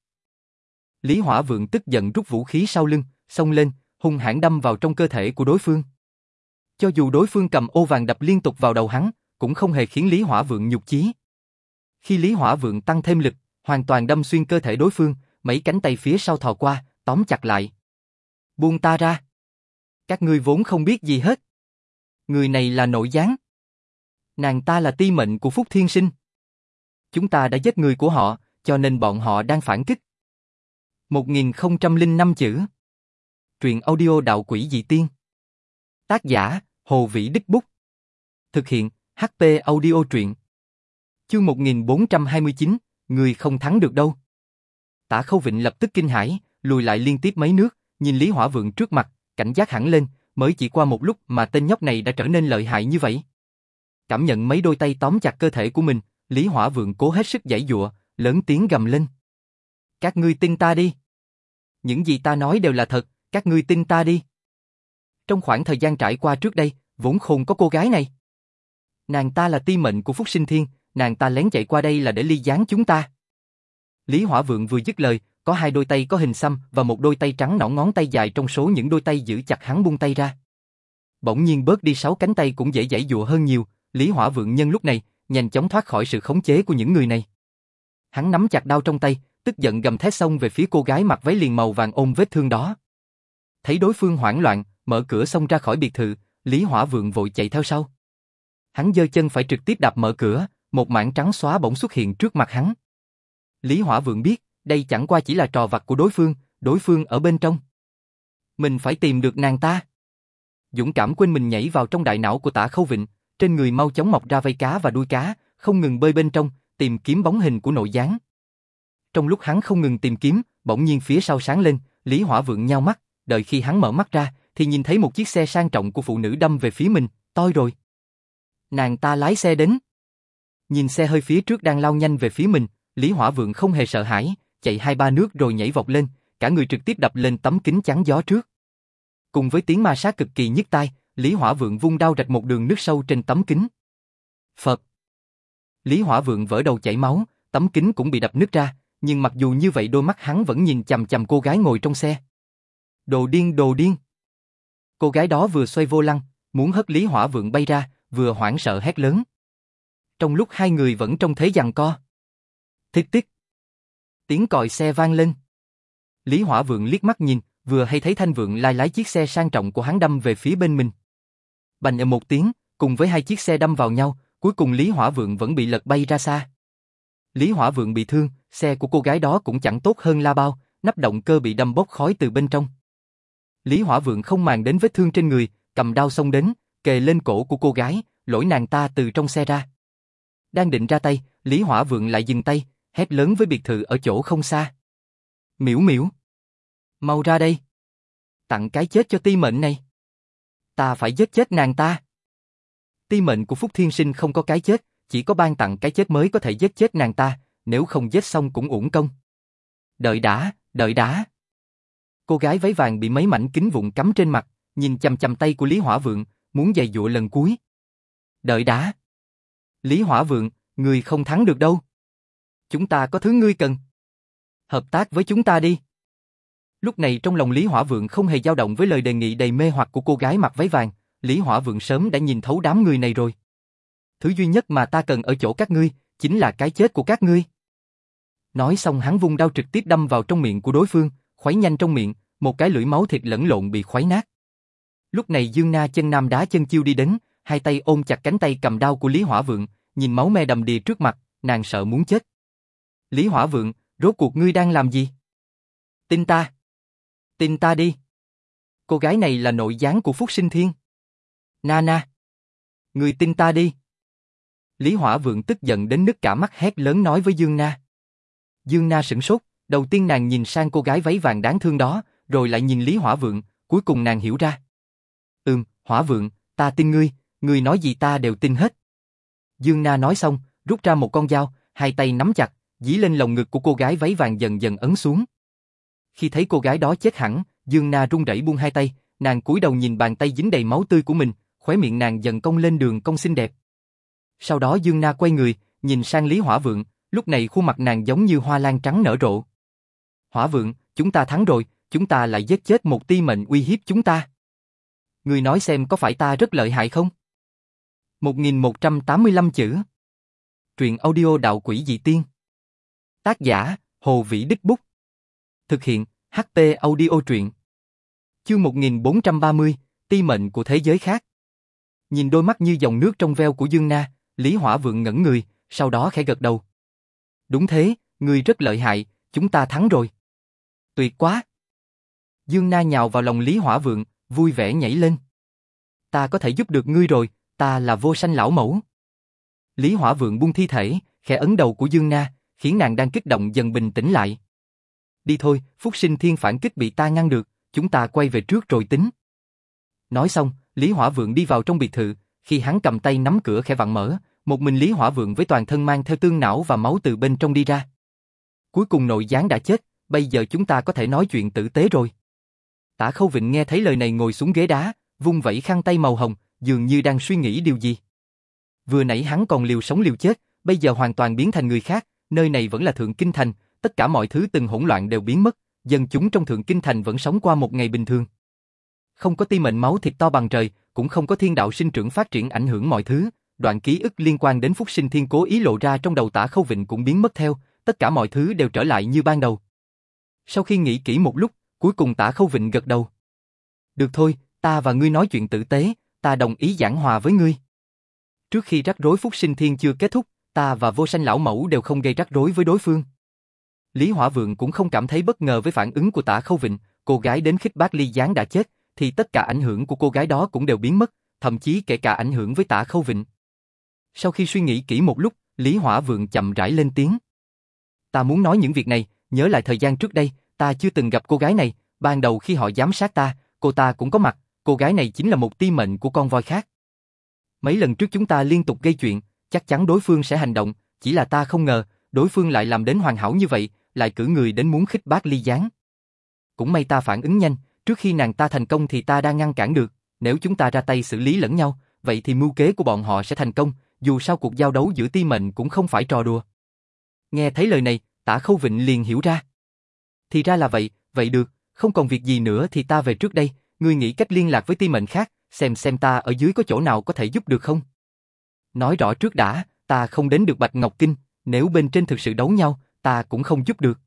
Lý Hỏa Vượng tức giận rút vũ khí sau lưng, xông lên, hung hãn đâm vào trong cơ thể của đối phương. Cho dù đối phương cầm ô vàng đập liên tục vào đầu hắn, cũng không hề khiến Lý Hỏa Vượng nhục chí. Khi Lý Hỏa Vượng tăng thêm lực, hoàn toàn đâm xuyên cơ thể đối phương, mấy cánh tay phía sau thò qua, tóm chặt lại. Buông ta ra! Các ngươi vốn không biết gì hết. Người này là nội gián. Nàng ta là ti mệnh của Phúc Thiên Sinh. Chúng ta đã giết người của họ, cho nên bọn họ đang phản kích. một nghìn không trăm lẻ năm chữ. Truyện audio Đạo Quỷ Dị Tiên. Tác giả, Hồ Vĩ Đích Bút. Thực hiện, hát pê Audio Truyện. Chương một nghìn bốn trăm hai mươi chín, người không thắng được đâu. Tả Khâu Vịnh lập tức kinh hãi, lùi lại liên tiếp mấy nước, nhìn Lý Hỏa Vượng trước mặt, cảnh giác hẳn lên, mới chỉ qua một lúc mà tên nhóc này đã trở nên lợi hại như vậy. Cảm nhận mấy đôi tay tóm chặt cơ thể của mình, Lý Hỏa Vượng cố hết sức giãy giụa, lớn tiếng gầm lên. Các ngươi tin ta đi. Những gì ta nói đều là thật, các ngươi tin ta đi. Trong khoảng thời gian trải qua trước đây, vốn không có cô gái này. Nàng ta là ti mệnh của Phúc Sinh Thiên, nàng ta lén chạy qua đây là để ly gián chúng ta. Lý Hỏa Vượng vừa dứt lời, có hai đôi tay có hình xăm và một đôi tay trắng nõn ngón tay dài trong số những đôi tay giữ chặt hắn buông tay ra. Bỗng nhiên bớt đi sáu cánh tay cũng dễ giãy giụa hơn nhiều, Lý Hỏa Vượng nhân lúc này, nhanh chóng thoát khỏi sự khống chế của những người này. Hắn nắm chặt đao trong tay, tức giận gầm thét xông về phía cô gái mặc váy liền màu vàng ôm vết thương đó. Thấy đối phương hoảng loạn, mở cửa xông ra khỏi biệt thự, Lý Hỏa Vượng vội chạy theo sau. Hắn giơ chân phải trực tiếp đạp mở cửa, một mảng trắng xóa bỗng xuất hiện trước mặt hắn. Lý Hỏa Vượng biết, đây chẳng qua chỉ là trò vặt của đối phương, đối phương ở bên trong. Mình phải tìm được nàng ta. Dũng cảm quên mình nhảy vào trong đại não của Tả Khâu Vịnh, trên người mau chóng mọc ra vây cá và đuôi cá, không ngừng bơi bên trong, tìm kiếm bóng hình của nội gián. Trong lúc hắn không ngừng tìm kiếm, bỗng nhiên phía sau sáng lên, Lý Hỏa Vượng nhao mắt, đợi khi hắn mở mắt ra, thì nhìn thấy một chiếc xe sang trọng của phụ nữ đâm về phía mình, toi rồi. Nàng ta lái xe đến. Nhìn xe hơi phía trước đang lao nhanh về phía mình, Lý Hỏa Vượng không hề sợ hãi, chạy hai ba nước rồi nhảy vọt lên, cả người trực tiếp đập lên tấm kính chắn gió trước. Cùng với tiếng ma sát cực kỳ nhức tai, Lý Hỏa Vượng vung đao rạch một đường nứt sâu trên tấm kính. Phật! Lý Hỏa Vượng vỡ đầu chảy máu, tấm kính cũng bị đập nứt ra, nhưng mặc dù như vậy đôi mắt hắn vẫn nhìn chằm chằm cô gái ngồi trong xe. Đồ điên, đồ điên! Cô gái đó vừa xoay vô lăng, muốn hất Lý Hỏa Vượng bay ra, vừa hoảng sợ hét lớn. Trong lúc hai người vẫn trong thế giằng co. Thích tích! Tiếng còi xe vang lên. Lý Hỏa Vượng liếc mắt nhìn, vừa hay thấy Thanh Vượng Lai lái chiếc xe sang trọng của hắn đâm về phía bên mình. Bành ầm một tiếng, cùng với hai chiếc xe đâm vào nhau, cuối cùng Lý Hỏa Vượng vẫn bị lật bay ra xa. Lý Hỏa Vượng bị thương, xe của cô gái đó cũng chẳng tốt hơn la bao, nắp động cơ bị đâm bốc khói từ bên trong. Lý Hỏa Vượng không màng đến vết thương trên người, cầm đao xông đến, kề lên cổ của cô gái, lôi nàng ta từ trong xe ra. Đang định ra tay, Lý Hỏa Vượng lại dừng tay, hét lớn với biệt thự ở chỗ không xa. Miễu Miễu! Mau ra đây! Tặng cái chết cho ti mệnh này! Ta phải giết chết nàng ta! Ti mệnh của Phúc Thiên Sinh không có cái chết, chỉ có ban tặng cái chết mới có thể giết chết nàng ta, nếu không giết xong cũng uổng công. Đợi đã, đợi đã! Cô gái váy vàng bị mấy mảnh kính vụn cắm trên mặt, nhìn chằm chằm tay của Lý Hỏa Vượng, muốn giày giụa lần cuối. Đợi đã! Lý Hỏa Vượng, người không thắng được đâu. Chúng ta có thứ ngươi cần. Hợp tác với chúng ta đi. Lúc này trong lòng Lý Hỏa Vượng không hề dao động với lời đề nghị đầy mê hoặc của cô gái mặc váy vàng, Lý Hỏa Vượng sớm đã nhìn thấu đám người này rồi. Thứ duy nhất mà ta cần ở chỗ các ngươi, chính là cái chết của các ngươi. Nói xong hắn vung đao trực tiếp đâm vào trong miệng của đối phương, khuấy nhanh trong miệng, một cái lưỡi máu thịt lẫn lộn bị khuấy nát. Lúc này Dương Na chân nam đá chân chiêu đi đến, hai tay ôm chặt cánh tay cầm đao của Lý Hỏa Vượng, nhìn máu me đầm đìa trước mặt, nàng sợ muốn chết. Lý Hỏa Vượng, rốt cuộc ngươi đang làm gì? Tin ta. Tin ta đi. Cô gái này là nội gián của Phúc Sinh Thiên. Nana. Ngươi tin ta đi. Lý Hỏa Vượng tức giận đến nứt cả mắt hét lớn nói với Dương Na. Dương Na sửng sốt, đầu tiên nàng nhìn sang cô gái váy vàng đáng thương đó, rồi lại nhìn Lý Hỏa Vượng, cuối cùng nàng hiểu ra. Ừm, Hỏa Vượng, ta tin ngươi, ngươi nói gì ta đều tin hết. Dương Na nói xong, rút ra một con dao, hai tay nắm chặt, dí lên lồng ngực của cô gái váy vàng dần dần ấn xuống. Khi thấy cô gái đó chết hẳn, Dương Na run rẩy buông hai tay, nàng cúi đầu nhìn bàn tay dính đầy máu tươi của mình, khóe miệng nàng dần cong lên đường cong xinh đẹp. Sau đó Dương Na quay người, nhìn sang Lý Hỏa Vượng, lúc này khuôn mặt nàng giống như hoa lan trắng nở rộ. Hỏa Vượng, chúng ta thắng rồi, chúng ta lại giết chết một ti mệnh uy hiếp chúng ta. Ngươi nói xem có phải ta rất lợi hại không? một nghìn một trăm tám mươi lăm chữ. Truyện audio Đạo Quỷ Dị Tiên. Tác giả, Hồ Vĩ Đích Bút. Thực hiện, hát pê Audio Truyện. Chương một nghìn bốn trăm ba mươi, ti mệnh của thế giới khác. Nhìn đôi mắt như dòng nước trong veo của Dương Na, Lý Hỏa Vượng ngẩn người, sau đó khẽ gật đầu. Đúng thế, ngươi rất lợi hại, chúng ta thắng rồi. Tuyệt quá. Dương Na nhào vào lòng Lý Hỏa Vượng, vui vẻ nhảy lên. Ta có thể giúp được ngươi rồi, ta là Vô Sanh lão mẫu. Lý Hỏa Vượng buông thi thể, khẽ ấn đầu của Dương Na, khiến nàng đang kích động dần bình tĩnh lại. Đi thôi, Phúc Sinh Thiên phản kích bị ta ngăn được, chúng ta quay về trước rồi tính. Nói xong, Lý Hỏa Vượng đi vào trong biệt thự, khi hắn cầm tay nắm cửa khẽ vặn mở, một mình Lý Hỏa Vượng với toàn thân mang theo tương não và máu từ bên trong đi ra. Cuối cùng nội gián đã chết, bây giờ chúng ta có thể nói chuyện tử tế rồi. Tả Khâu Vịnh nghe thấy lời này ngồi xuống ghế đá, vung vẩy khăn tay màu hồng, dường như đang suy nghĩ điều gì. Vừa nãy hắn còn liều sống liều chết, bây giờ hoàn toàn biến thành người khác, nơi này vẫn là Thượng Kinh Thành, tất cả mọi thứ từng hỗn loạn đều biến mất, dân chúng trong Thượng Kinh Thành vẫn sống qua một ngày bình thường. Không có ti mệnh máu thịt to bằng trời, cũng không có thiên đạo sinh trưởng phát triển ảnh hưởng mọi thứ, đoạn ký ức liên quan đến Phúc Sinh Thiên cố ý lộ ra trong đầu Tả Khâu Vịnh cũng biến mất theo, tất cả mọi thứ đều trở lại như ban đầu. Sau khi nghĩ kỹ một lúc, cuối cùng Tả Khâu Vịnh gật đầu. Được thôi, ta và ngươi nói chuyện tử tế, ta đồng ý giảng hòa với ngươi. Trước khi rắc rối Phúc Sinh Thiên chưa kết thúc, ta và Vô Sanh lão mẫu đều không gây rắc rối với đối phương. Lý Hỏa Vượng cũng không cảm thấy bất ngờ với phản ứng của Tả Khâu Vịnh, cô gái đến khích bác Ly Gián đã chết, thì tất cả ảnh hưởng của cô gái đó cũng đều biến mất, thậm chí kể cả ảnh hưởng với Tả Khâu Vịnh. Sau khi suy nghĩ kỹ một lúc, Lý Hỏa Vượng chậm rãi lên tiếng. Ta muốn nói những việc này, nhớ lại thời gian trước đây, ta chưa từng gặp cô gái này, ban đầu khi họ giám sát ta, cô ta cũng có mặt, cô gái này chính là một ti mệnh của con voi khác. Mấy lần trước chúng ta liên tục gây chuyện, chắc chắn đối phương sẽ hành động, chỉ là ta không ngờ, đối phương lại làm đến hoàn hảo như vậy, lại cử người đến muốn khích bác Ly Gián. Cũng may ta phản ứng nhanh, trước khi nàng ta thành công thì ta đang ngăn cản được, nếu chúng ta ra tay xử lý lẫn nhau, vậy thì mưu kế của bọn họ sẽ thành công, dù sao cuộc giao đấu giữa ti mệnh cũng không phải trò đùa. Nghe thấy lời này, Tả Khâu Vịnh liền hiểu ra. Thì ra là vậy, vậy được, không còn việc gì nữa thì ta về trước đây, ngươi nghĩ cách liên lạc với ti mệnh khác, xem xem ta ở dưới có chỗ nào có thể giúp được không. Nói rõ trước đã, ta không đến được Bạch Ngọc Kinh, nếu bên trên thực sự đấu nhau, ta cũng không giúp được.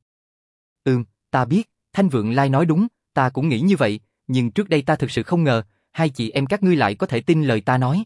Ừm, ta biết, Thanh Vượng Lai nói đúng, ta cũng nghĩ như vậy, nhưng trước đây ta thực sự không ngờ, hai chị em các ngươi lại có thể tin lời ta nói.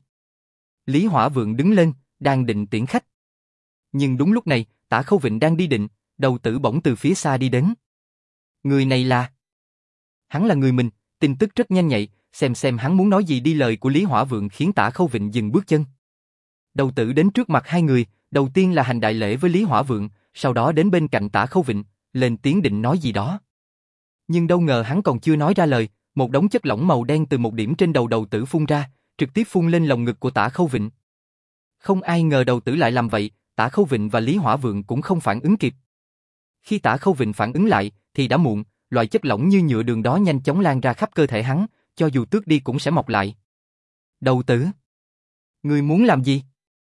Lý Hỏa Vượng đứng lên, đang định tiễn khách. Nhưng đúng lúc này, Tả Khâu Vịnh đang đi định, Đầu Tử bỗng từ phía xa đi đến. Người này là... Hắn là người mình, tin tức rất nhanh nhạy, xem xem hắn muốn nói gì đi lời của Lý Hỏa Vượng khiến Tả Khâu Vịnh dừng bước chân. Đầu Tử đến trước mặt hai người, đầu tiên là hành đại lễ với Lý Hỏa Vượng, sau đó đến bên cạnh Tả Khâu Vịnh, lên tiếng định nói gì đó. Nhưng đâu ngờ hắn còn chưa nói ra lời, một đống chất lỏng màu đen từ một điểm trên đầu Đầu Tử phun ra, trực tiếp phun lên lồng ngực của Tả Khâu Vịnh. Không ai ngờ Đầu Tử lại làm vậy, Tả Khâu Vịnh và Lý Hỏa Vượng cũng không phản ứng kịp. Khi Tả Khâu Vịnh phản ứng lại, thì đã muộn, loại chất lỏng như nhựa đường đó nhanh chóng lan ra khắp cơ thể hắn, cho dù tước đi cũng sẽ mọc lại. Đầu Tử, ngươi muốn làm gì?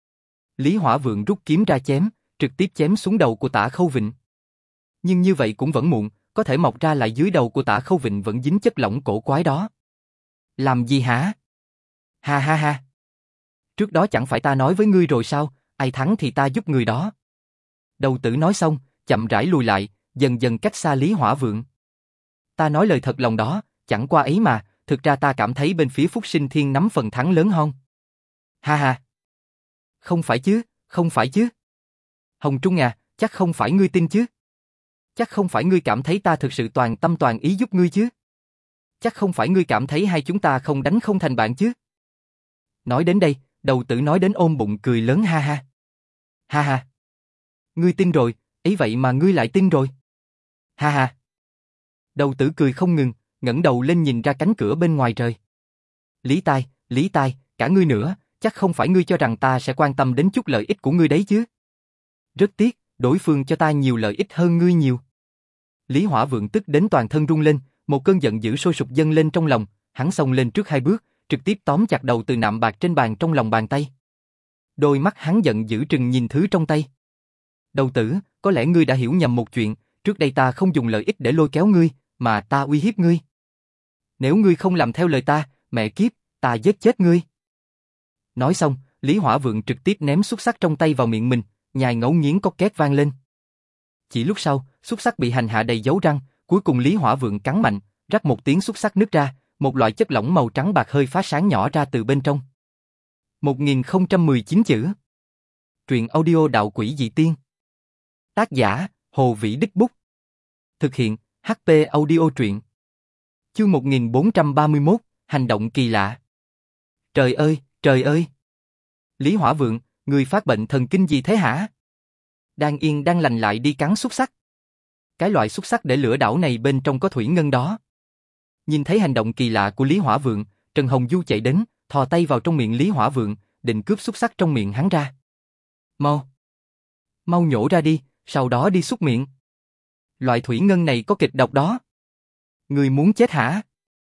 Lý Hỏa Vượng rút kiếm ra chém, trực tiếp chém xuống đầu của Tả Khâu Vịnh. Nhưng như vậy cũng vẫn muộn, có thể mọc ra lại dưới đầu của Tả Khâu Vịnh vẫn dính chất lỏng cổ quái đó. Làm gì hả? Ha ha ha. Trước đó chẳng phải ta nói với ngươi rồi sao, ai thắng thì ta giúp người đó. Đầu Tử nói xong, chậm rãi lùi lại, dần dần cách xa Lý Hỏa Vượng. Ta nói lời thật lòng đó, chẳng qua ấy mà, thực ra ta cảm thấy bên phía Phúc Sinh Thiên nắm phần thắng lớn hơn. Ha ha. Không phải chứ, không phải chứ. Hồng Trung à, chắc không phải ngươi tin chứ. Chắc không phải ngươi cảm thấy ta thực sự toàn tâm toàn ý giúp ngươi chứ. Chắc không phải ngươi cảm thấy hai chúng ta không đánh không thành bạn chứ. Nói đến đây, Đầu Tử nói đến ôm bụng cười lớn ha ha. Ha ha. Ngươi tin rồi, ấy vậy mà ngươi lại tin rồi. Ha ha. Đầu Tử cười không ngừng, ngẩng đầu lên nhìn ra cánh cửa bên ngoài trời. Lý Tai, Lý Tai, cả ngươi nữa, chắc không phải ngươi cho rằng ta sẽ quan tâm đến chút lợi ích của ngươi đấy chứ. Rất tiếc, đối phương cho ta nhiều lợi ích hơn ngươi nhiều. Lý Hỏa Vượng tức đến toàn thân run lên, một cơn giận dữ sôi sục dâng lên trong lòng, hắn xông lên trước hai bước, trực tiếp tóm chặt đầu từ nạm bạc trên bàn trong lòng bàn tay. Đôi mắt hắn giận dữ trừng nhìn thứ trong tay. Đầu tử, có lẽ ngươi đã hiểu nhầm một chuyện, trước đây ta không dùng lợi ích để lôi kéo ngươi, mà ta uy hiếp ngươi. Nếu ngươi không làm theo lời ta, mẹ kiếp, ta giết chết ngươi. Nói xong, Lý Hỏa Vượng trực tiếp ném xúc xắc trong tay vào miệng mình, nhai ngấu nghiến cốc két vang lên. Chỉ lúc sau, xúc xắc bị hành hạ đầy dấu răng, cuối cùng Lý Hỏa Vượng cắn mạnh, rắc một tiếng xúc xắc nứt ra, một loại chất lỏng màu trắng bạc hơi phát sáng nhỏ ra từ bên trong. một nghìn không trăm mười chín chữ. Truyện audio Đạo Quỷ Dị Tiên. Tác giả, Hồ Vĩ Đích Bút. Thực hiện, hát pê Audio Truyện. Chương một nghìn bốn trăm ba mươi mốt, hành động kỳ lạ. Trời ơi, trời ơi! Lý Hỏa Vượng, người phát bệnh thần kinh gì thế hả? Đang yên đang lành lại đi cắn xúc xắc. Cái loại xúc xắc để lửa đảo này bên trong có thủy ngân đó. Nhìn thấy hành động kỳ lạ của Lý Hỏa Vượng, Trần Hồng Du chạy đến, thò tay vào trong miệng Lý Hỏa Vượng, định cướp xúc xắc trong miệng hắn ra. Mau! Mau nhổ ra đi, sau đó đi xúc miệng. Loại thủy ngân này có kịch độc đó. Người muốn chết hả?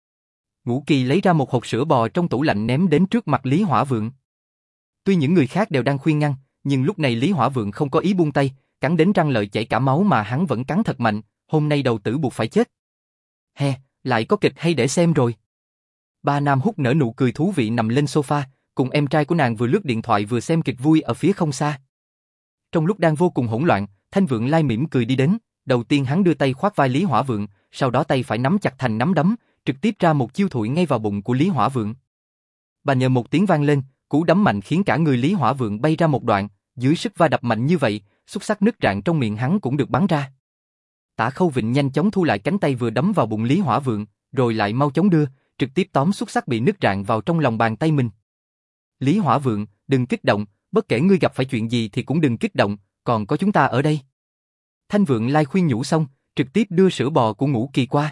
Ngũ Kỳ lấy ra một hộp sữa bò trong tủ lạnh ném đến trước mặt Lý Hỏa Vượng. Tuy những người khác đều đang khuyên ngăn, nhưng lúc này Lý Hỏa Vượng không có ý buông tay, cắn đến răng lợi chảy cả máu mà hắn vẫn cắn thật mạnh, hôm nay đầu tử buộc phải chết. He, lại có kịch hay để xem rồi. Ba Nam Húc nở nụ cười thú vị nằm lên sofa, cùng em trai của nàng vừa lướt điện thoại vừa xem kịch vui ở phía không xa. Trong lúc đang vô cùng hỗn loạn, Thanh Vượng Lai mỉm cười đi đến, đầu tiên hắn đưa tay khoác vai Lý Hỏa Vượng, sau đó tay phải nắm chặt thành nắm đấm, trực tiếp ra một chiêu thụi ngay vào bụng của Lý Hỏa Vượng. Bà nhờ một tiếng vang lên, cú đấm mạnh khiến cả người Lý Hỏa Vượng bay ra một đoạn, dưới sức va đập mạnh như vậy, xúc xắc nứt rạn trong miệng hắn cũng được bắn ra. Tả Khâu Vịnh nhanh chóng thu lại cánh tay vừa đấm vào bụng Lý Hỏa Vượng, rồi lại mau chóng đưa, trực tiếp tóm xúc xắc bị nứt rạn vào trong lòng bàn tay mình. Lý Hỏa Vượng, đừng kích động, bất kể ngươi gặp phải chuyện gì thì cũng đừng kích động, còn có chúng ta ở đây. Thanh Vượng Lai khuyên nhủ xong, trực tiếp đưa sữa bò của Ngũ Kỳ qua.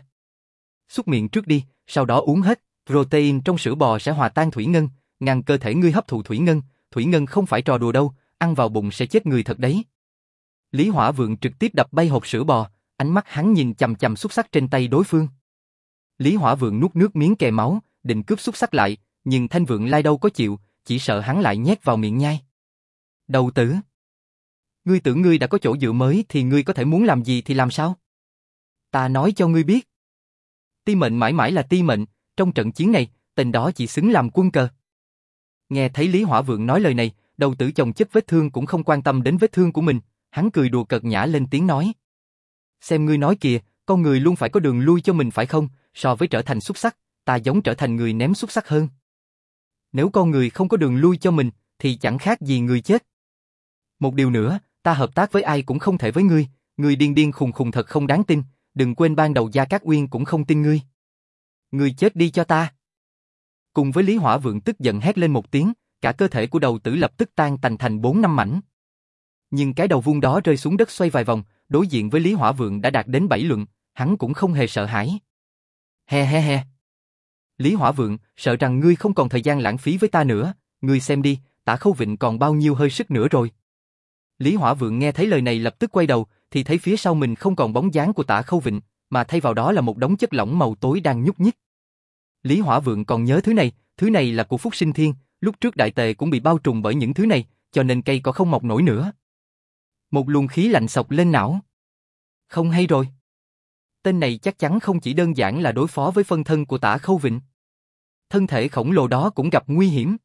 Xúc miệng trước đi, sau đó uống hết, protein trong sữa bò sẽ hòa tan thủy ngân, ngăn cơ thể ngươi hấp thụ thủy ngân, thủy ngân không phải trò đùa đâu, ăn vào bụng sẽ chết người thật đấy. Lý Hỏa Vượng trực tiếp đập bay hộp sữa bò, ánh mắt hắn nhìn chằm chằm xúc xắc trên tay đối phương. Lý Hỏa Vượng nuốt nước miếng kè máu, định cướp xúc xắc lại, nhưng Thanh Vượng Lai đâu có chịu, chỉ sợ hắn lại nhét vào miệng nhai. Đầu tử! Ngươi tưởng ngươi đã có chỗ dựa mới thì ngươi có thể muốn làm gì thì làm sao? Ta nói cho ngươi biết. Ti mệnh mãi mãi là ti mệnh, trong trận chiến này, tên đó chỉ xứng làm quân cờ. Nghe thấy Lý Hỏa Vượng nói lời này, đầu tử chồng chất vết thương cũng không quan tâm đến vết thương của mình, hắn cười đùa cợt nhã lên tiếng nói. Xem ngươi nói kìa, con người luôn phải có đường lui cho mình phải không, so với trở thành xúc xắc, ta giống trở thành người ném xúc xắc hơn. Nếu con người không có đường lui cho mình, thì chẳng khác gì người chết. Một điều nữa, ta hợp tác với ai cũng không thể với ngươi, ngươi điên điên khùng khùng thật không đáng tin, đừng quên ban đầu Gia Cát Uyên cũng không tin ngươi. Ngươi chết đi cho ta. Cùng với Lý Hỏa Vượng tức giận hét lên một tiếng, cả cơ thể của đầu tử lập tức tan tành thành bốn năm mảnh. Nhưng cái đầu vuông đó rơi xuống đất xoay vài vòng, đối diện với Lý Hỏa Vượng đã đạt đến bảy luận, hắn cũng không hề sợ hãi. He he he. Lý Hỏa Vượng, sợ rằng ngươi không còn thời gian lãng phí với ta nữa, ngươi xem đi, Tả Khâu Vịnh còn bao nhiêu hơi sức nữa rồi. Lý Hỏa Vượng nghe thấy lời này lập tức quay đầu, thì thấy phía sau mình không còn bóng dáng của Tả Khâu Vịnh, mà thay vào đó là một đống chất lỏng màu tối đang nhúc nhích. Lý Hỏa Vượng còn nhớ thứ này, thứ này là của Phúc Sinh Thiên, lúc trước đại tề cũng bị bao trùm bởi những thứ này, cho nên cây cỏ không mọc nổi nữa. Một luồng khí lạnh xộc lên não. Không hay rồi. Tên này chắc chắn không chỉ đơn giản là đối phó với phân thân của Tả Khâu Vịnh. Thân thể khổng lồ đó cũng gặp nguy hiểm.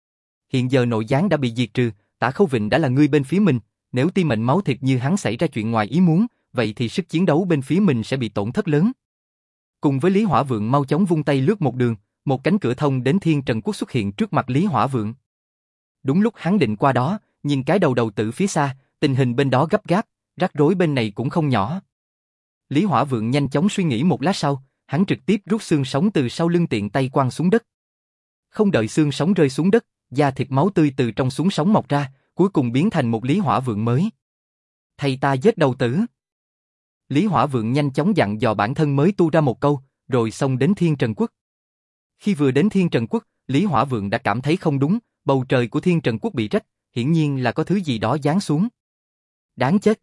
Hiện giờ nội gián đã bị diệt trừ, Tả Khâu Vịnh đã là người bên phía mình, nếu ti mệnh máu thịt như hắn xảy ra chuyện ngoài ý muốn, vậy thì sức chiến đấu bên phía mình sẽ bị tổn thất lớn. Cùng với Lý Hỏa Vượng mau chóng vung tay lướt một đường, một cánh cửa thông đến Thiên Trần Quốc xuất hiện trước mặt Lý Hỏa Vượng. Đúng lúc hắn định qua đó, nhìn cái đầu đầu tử phía xa, tình hình bên đó gấp gáp, rắc rối bên này cũng không nhỏ. Lý Hỏa Vượng nhanh chóng suy nghĩ một lát sau, hắn trực tiếp rút xương sống từ sau lưng tiện tay quăng xuống đất. Không đợi xương sống rơi xuống đất, da thịt máu tươi từ trong xương sống mọc ra, cuối cùng biến thành một Lý Hỏa Vượng mới. Thầy ta giết đầu tử. Lý Hỏa Vượng nhanh chóng dặn dò bản thân mới tu ra một câu, rồi xông đến Thiên Trần Quốc. Khi vừa đến Thiên Trần Quốc, Lý Hỏa Vượng đã cảm thấy không đúng, bầu trời của Thiên Trần Quốc bị rách, hiển nhiên là có thứ gì đó giáng xuống. Đáng chết.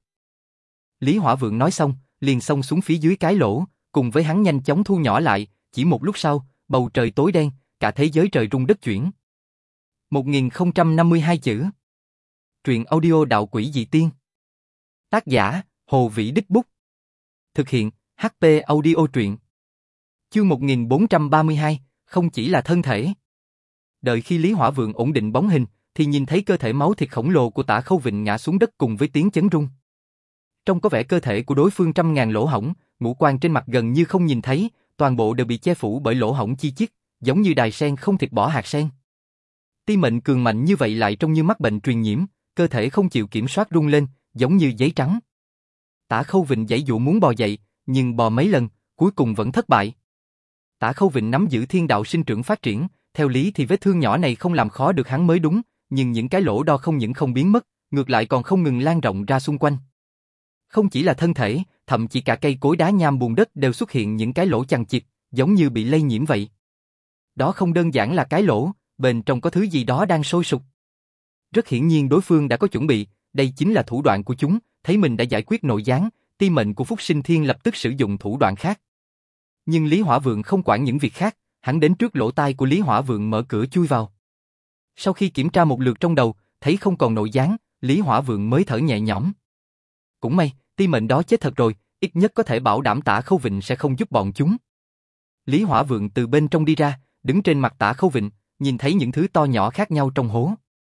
Lý Hỏa Vượng nói xong, liền xông xuống phía dưới cái lỗ, cùng với hắn nhanh chóng thu nhỏ lại, chỉ một lúc sau, bầu trời tối đen, cả thế giới trời rung đất chuyển. một nghìn không trăm năm mươi hai chữ. Truyện audio Đạo Quỷ Dị Tiên. Tác giả, Hồ Vĩ Đích Bút. Thực hiện, hát pê Audio Truyện. Chương một nghìn bốn trăm ba mươi hai, không chỉ là thân thể. Đợi khi Lý Hỏa Vượng ổn định bóng hình, thì nhìn thấy cơ thể máu thịt khổng lồ của Tả Khâu Vịnh ngã xuống đất cùng với tiếng chấn rung. Trông có vẻ cơ thể của đối phương trăm ngàn lỗ hổng, ngũ quan trên mặt gần như không nhìn thấy, toàn bộ đều bị che phủ bởi lỗ hổng chi chít, giống như đài sen không thịt bỏ hạt sen. Ti mệnh cường mạnh như vậy lại trông như mắc bệnh truyền nhiễm, cơ thể không chịu kiểm soát rung lên, giống như giấy trắng. Tả Khâu Vịnh giãy giụa muốn bò dậy, nhưng bò mấy lần, cuối cùng vẫn thất bại. Tả Khâu Vịnh nắm giữ thiên đạo sinh trưởng phát triển, theo lý thì vết thương nhỏ này không làm khó được hắn mới đúng, nhưng những cái lỗ đo không những không biến mất, ngược lại còn không ngừng lan rộng ra xung quanh. Không chỉ là thân thể, thậm chí cả cây cối đá nham bùn đất đều xuất hiện những cái lỗ chằng chịt, giống như bị lây nhiễm vậy. Đó không đơn giản là cái lỗ, bên trong có thứ gì đó đang sôi sục. Rất hiển nhiên đối phương đã có chuẩn bị, đây chính là thủ đoạn của chúng, thấy mình đã giải quyết nội gián, ti mệnh của Phúc Sinh Thiên lập tức sử dụng thủ đoạn khác. Nhưng Lý Hỏa Vượng không quản những việc khác, hắn đến trước lỗ tai của Lý Hỏa Vượng mở cửa chui vào. Sau khi kiểm tra một lượt trong đầu, thấy không còn nội gián, Lý Hỏa Vượng mới thở nhẹ nhõm. Cũng may, ti mệnh đó chết thật rồi, ít nhất có thể bảo đảm Tả Khâu Vịnh sẽ không giúp bọn chúng. Lý Hỏa Vượng từ bên trong đi ra, đứng trên mặt Tả Khâu Vịnh, nhìn thấy những thứ to nhỏ khác nhau trong hố.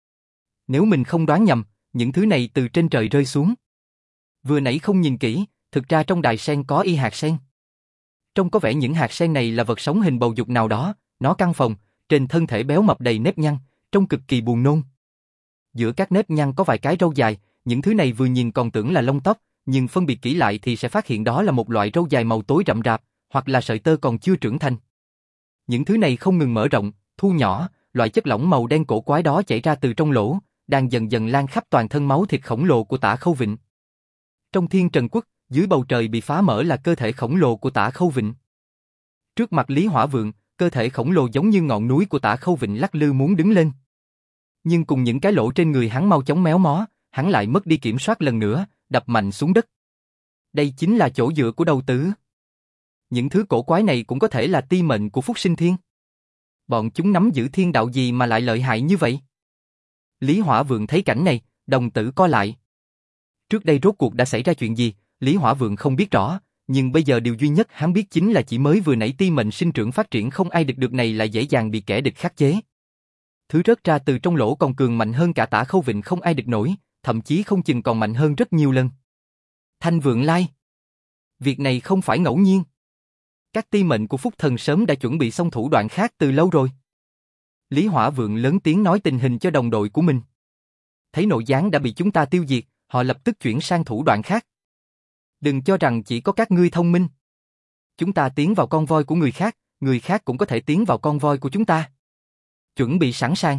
Nếu mình không đoán nhầm, những thứ này từ trên trời rơi xuống. Vừa nãy không nhìn kỹ, thực ra trong đài sen có y hạt sen. Trông có vẻ những hạt sen này là vật sống hình bầu dục nào đó, nó căng phồng, trên thân thể béo mập đầy nếp nhăn, trông cực kỳ buồn nôn. Giữa các nếp nhăn có vài cái râu dài, những thứ này vừa nhìn còn tưởng là lông tóc, nhưng phân biệt kỹ lại thì sẽ phát hiện đó là một loại râu dài màu tối rậm rạp, hoặc là sợi tơ còn chưa trưởng thành. Những thứ này không ngừng mở rộng, thu nhỏ, loại chất lỏng màu đen cổ quái đó chảy ra từ trong lỗ, đang dần dần lan khắp toàn thân máu thịt khổng lồ của Tả Khâu Vịnh. Trong Thiên Trần Quốc, dưới bầu trời bị phá mở là cơ thể khổng lồ của Tả Khâu Vịnh. Trước mặt Lý Hỏa Vượng, cơ thể khổng lồ giống như ngọn núi của Tả Khâu Vịnh lắc lư muốn đứng lên. Nhưng cùng những cái lỗ trên người hắn mau chóng méo mó, hắn lại mất đi kiểm soát lần nữa, đập mạnh xuống đất. Đây chính là chỗ dựa của đầu tứ. Những thứ cổ quái này cũng có thể là ti mệnh của Phúc Sinh Thiên. Bọn chúng nắm giữ thiên đạo gì mà lại lợi hại như vậy? Lý Hỏa Vượng thấy cảnh này, đồng tử co lại. Trước đây rốt cuộc đã xảy ra chuyện gì, Lý Hỏa Vượng không biết rõ, nhưng bây giờ điều duy nhất hắn biết chính là chỉ mới vừa nãy ti mệnh sinh trưởng phát triển không ai địch được này lại dễ dàng bị kẻ địch khắc chế. Thứ rớt ra từ trong lỗ còn cường mạnh hơn cả Tả Khâu Vịnh không ai địch nổi, thậm chí không chừng còn mạnh hơn rất nhiều lần. Thanh Vượng Lai. Việc này không phải ngẫu nhiên. Các ti mệnh của Phúc Thần sớm đã chuẩn bị xong thủ đoạn khác từ lâu rồi. Lý Hỏa Vượng lớn tiếng nói tình hình cho đồng đội của mình. Thấy nội gián đã bị chúng ta tiêu diệt, họ lập tức chuyển sang thủ đoạn khác. Đừng cho rằng chỉ có các ngươi thông minh. Chúng ta tiến vào con voi của người khác, người khác cũng có thể tiến vào con voi của chúng ta. Chuẩn bị sẵn sàng.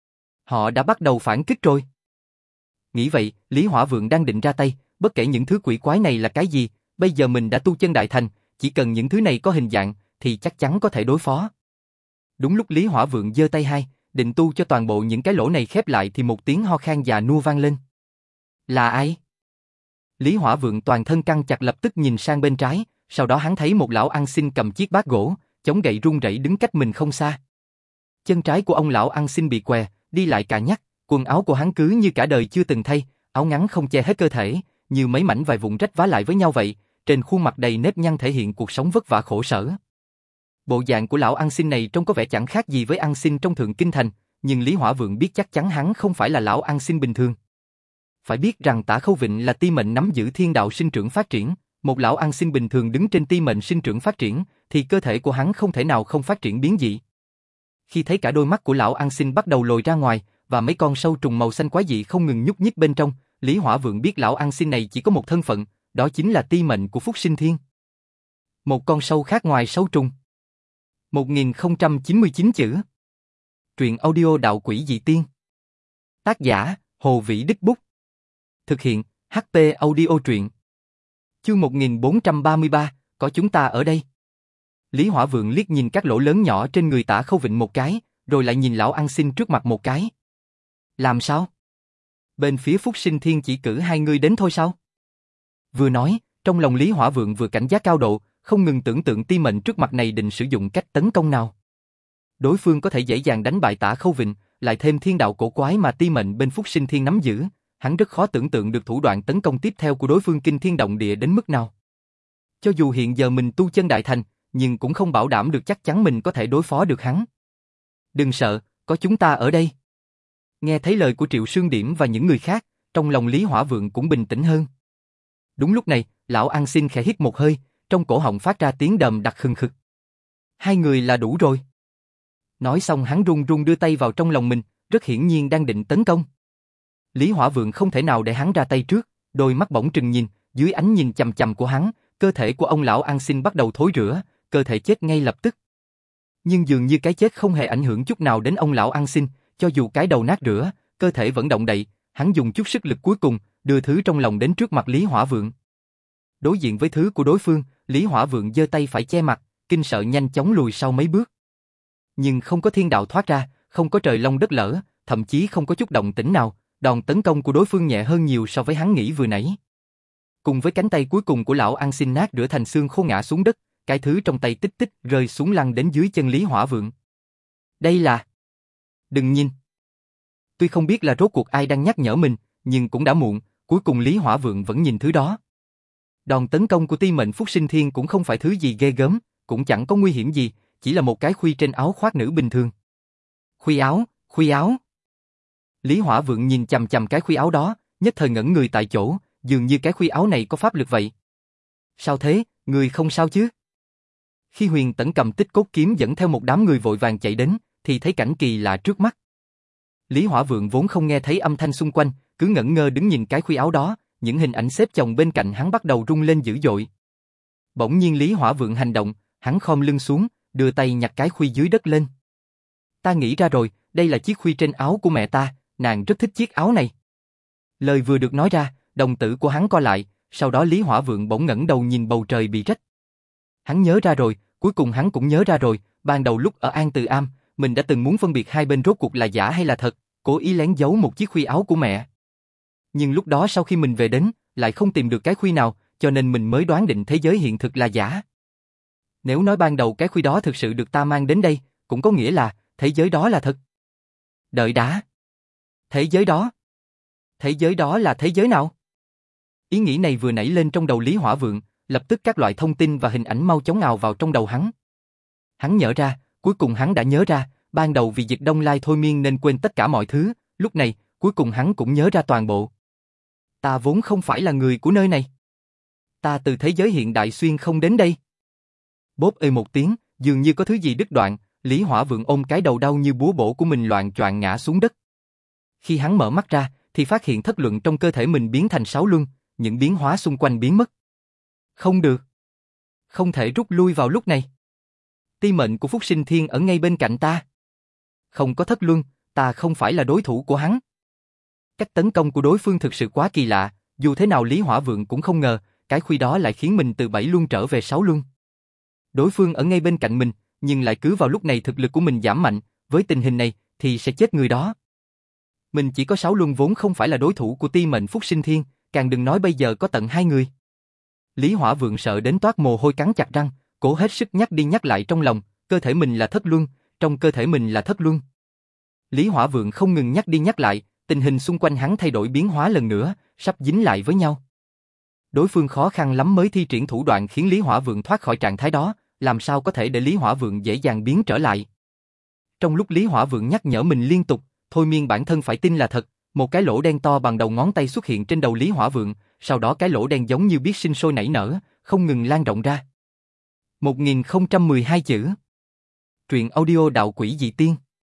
Họ đã bắt đầu phản kích rồi. Nghĩ vậy, Lý Hỏa Vượng đang định ra tay, bất kể những thứ quỷ quái này là cái gì, bây giờ mình đã tu chân đại thành, chỉ cần những thứ này có hình dạng, thì chắc chắn có thể đối phó. Đúng lúc Lý Hỏa Vượng giơ tay hai, định tu cho toàn bộ những cái lỗ này khép lại thì một tiếng ho khan già nua vang lên. Là ai? Lý Hỏa Vượng toàn thân căng chặt lập tức nhìn sang bên trái, sau đó hắn thấy một lão ăn xin cầm chiếc bát gỗ, chống gậy run rẩy đứng cách mình không xa. Chân trái của ông lão ăn xin bị què, đi lại cả nhắc, quần áo của hắn cứ như cả đời chưa từng thay, áo ngắn không che hết cơ thể, như mấy mảnh vài vụn rách vá lại với nhau vậy, trên khuôn mặt đầy nếp nhăn thể hiện cuộc sống vất vả khổ sở. Bộ dạng của lão ăn xin này trông có vẻ chẳng khác gì với ăn xin trong Thượng Kinh Thành, nhưng Lý Hỏa Vượng biết chắc chắn hắn không phải là lão ăn xin bình thường. Phải biết rằng Tả Khâu Vịnh là ti mệnh nắm giữ thiên đạo sinh trưởng phát triển, một lão ăn xin bình thường đứng trên ti mệnh sinh trưởng phát triển, thì cơ thể của hắn không thể nào không phát triển biến dị. Khi thấy cả đôi mắt của lão ăn xin bắt đầu lồi ra ngoài, và mấy con sâu trùng màu xanh quái dị không ngừng nhúc nhích bên trong, Lý Hỏa Vượng biết lão ăn xin này chỉ có một thân phận, đó chính là ti mệnh của Phúc Sinh Thiên. Một con sâu khác ngoài sâu trùng. một nghìn không trăm chín mươi chín chữ. Truyện audio Đạo Quỷ Dị Tiên. Tác giả, Hồ Vĩ Đích Bút. Thực hiện, hát pê Audio Truyện. Chương một nghìn bốn trăm ba mươi ba, có chúng ta ở đây. Lý Hỏa Vượng liếc nhìn các lỗ lớn nhỏ trên người Tả Khâu Vịnh một cái, rồi lại nhìn lão ăn xin trước mặt một cái. Làm sao? Bên phía Phúc Sinh Thiên chỉ cử hai người đến thôi sao? Vừa nói, trong lòng Lý Hỏa Vượng vừa cảnh giác cao độ, không ngừng tưởng tượng Ti Mệnh trước mặt này định sử dụng cách tấn công nào. Đối phương có thể dễ dàng đánh bại Tả Khâu Vịnh, lại thêm thiên đạo cổ quái mà Ti Mệnh bên Phúc Sinh Thiên nắm giữ, hắn rất khó tưởng tượng được thủ đoạn tấn công tiếp theo của đối phương kinh thiên động địa đến mức nào. Cho dù hiện giờ mình tu chân đại thành, nhưng cũng không bảo đảm được chắc chắn mình có thể đối phó được hắn. Đừng sợ, có chúng ta ở đây. Nghe thấy lời của Triệu Sương Điểm và những người khác, trong lòng Lý Hỏa Vượng cũng bình tĩnh hơn. Đúng lúc này, lão ăn xin khẽ hít một hơi, trong cổ họng phát ra tiếng đờm đặc khừng khực. Hai người là đủ rồi. Nói xong hắn run run đưa tay vào trong lòng mình, rất hiển nhiên đang định tấn công. Lý Hỏa Vượng không thể nào để hắn ra tay trước, đôi mắt bỗng trừng nhìn, dưới ánh nhìn chằm chằm của hắn, cơ thể của ông lão ăn xin bắt đầu thối rữa, cơ thể chết ngay lập tức. Nhưng dường như cái chết không hề ảnh hưởng chút nào đến ông lão ăn xin, cho dù cái đầu nát rữa, cơ thể vẫn động đậy, hắn dùng chút sức lực cuối cùng, đưa thứ trong lòng đến trước mặt Lý Hỏa Vượng. Đối diện với thứ của đối phương, Lý Hỏa Vượng giơ tay phải che mặt, kinh sợ nhanh chóng lùi sau mấy bước. Nhưng không có thiên đạo thoát ra, không có trời long đất lở, thậm chí không có chút động tĩnh nào, đòn tấn công của đối phương nhẹ hơn nhiều so với hắn nghĩ vừa nãy. Cùng với cánh tay cuối cùng của lão ăn xin nát rửa thành xương khô ngã xuống đất, cái thứ trong tay tích tích rơi xuống lăn đến dưới chân Lý Hỏa Vượng. Đây là... Đừng nhìn. Tuy không biết là rốt cuộc ai đang nhắc nhở mình, nhưng cũng đã muộn, cuối cùng Lý Hỏa Vượng vẫn nhìn thứ đó. Đòn tấn công của Ti Mệnh Phúc Sinh Thiên cũng không phải thứ gì ghê gớm, cũng chẳng có nguy hiểm gì, chỉ là một cái khuy trên áo khoác nữ bình thường. Khuy áo, khuy áo. Lý Hỏa Vượng nhìn chằm chằm cái khuy áo đó, nhất thời ngẩn người tại chỗ, dường như cái khuy áo này có pháp lực vậy. Sao thế, người không sao chứ? Khi Huyền Tẩn cầm Tích Cốt kiếm dẫn theo một đám người vội vàng chạy đến, thì thấy cảnh kỳ lạ trước mắt. Lý Hỏa Vượng vốn không nghe thấy âm thanh xung quanh, cứ ngẩn ngơ đứng nhìn cái khuy áo đó, những hình ảnh xếp chồng bên cạnh hắn bắt đầu rung lên dữ dội. Bỗng nhiên Lý Hỏa Vượng hành động, hắn khom lưng xuống, đưa tay nhặt cái khuy dưới đất lên. Ta nghĩ ra rồi, đây là chiếc khuy trên áo của mẹ ta, nàng rất thích chiếc áo này. Lời vừa được nói ra, đồng tử của hắn co lại, sau đó Lý Hỏa Vượng bỗng ngẩng đầu nhìn bầu trời bị rách. Hắn nhớ ra rồi, cuối cùng hắn cũng nhớ ra rồi, ban đầu lúc ở An Từ Am, mình đã từng muốn phân biệt hai bên rốt cuộc là giả hay là thật, cố ý lén giấu một chiếc khuy áo của mẹ. Nhưng lúc đó sau khi mình về đến, lại không tìm được cái khuy nào, cho nên mình mới đoán định thế giới hiện thực là giả. Nếu nói ban đầu cái khuy đó thực sự được ta mang đến đây, cũng có nghĩa là thế giới đó là thật. Đợi đã. Thế giới đó? Thế giới đó là thế giới nào? Ý nghĩ này vừa nảy lên trong đầu Lý Hỏa Vượng, lập tức các loại thông tin và hình ảnh mau chóng ào vào trong đầu hắn. Hắn nhớ ra, cuối cùng hắn đã nhớ ra, ban đầu vì Dịch Đông Lai thôi miên nên quên tất cả mọi thứ, lúc này, cuối cùng hắn cũng nhớ ra toàn bộ. Ta vốn không phải là người của nơi này. Ta từ thế giới hiện đại xuyên không đến đây. Bốp ơi một tiếng, dường như có thứ gì đứt đoạn, Lý Hỏa Vượng ôm cái đầu đau như búa bổ của mình loạng choạng ngã xuống đất. Khi hắn mở mắt ra, thì phát hiện thất luận trong cơ thể mình biến thành sáu luân, những biến hóa xung quanh biến mất. Không được. Không thể rút lui vào lúc này. Ti Mệnh của Phúc Sinh Thiên ở ngay bên cạnh ta. Không có thất luân, ta không phải là đối thủ của hắn. Cách tấn công của đối phương thực sự quá kỳ lạ, dù thế nào Lý Hỏa Vượng cũng không ngờ, cái khuy đó lại khiến mình từ bảy luân trở về sáu luân. Đối phương ở ngay bên cạnh mình, nhưng lại cứ vào lúc này thực lực của mình giảm mạnh, với tình hình này thì sẽ chết người đó. Mình chỉ có sáu luân vốn không phải là đối thủ của Ti Mệnh Phúc Sinh Thiên, càng đừng nói bây giờ có tận hai người. Lý Hỏa Vượng sợ đến toát mồ hôi cắn chặt răng, cố hết sức nhắc đi nhắc lại trong lòng, cơ thể mình là thất luân, trong cơ thể mình là thất luân. Lý Hỏa Vượng không ngừng nhắc đi nhắc lại, tình hình xung quanh hắn thay đổi biến hóa lần nữa, sắp dính lại với nhau. Đối phương khó khăn lắm mới thi triển thủ đoạn khiến Lý Hỏa Vượng thoát khỏi trạng thái đó, làm sao có thể để Lý Hỏa Vượng dễ dàng biến trở lại. Trong lúc Lý Hỏa Vượng nhắc nhở mình liên tục, thôi miên bản thân phải tin là thật, một cái lỗ đen to bằng đầu ngón tay xuất hiện trên đầu Lý Hỏa Vượng, sau đó cái lỗ đen giống như biết sinh sôi nảy nở, không ngừng lan rộng ra. một nghìn không trăm mười hai chữ. Truyện audio Đạo Quỷ Dị Tiên.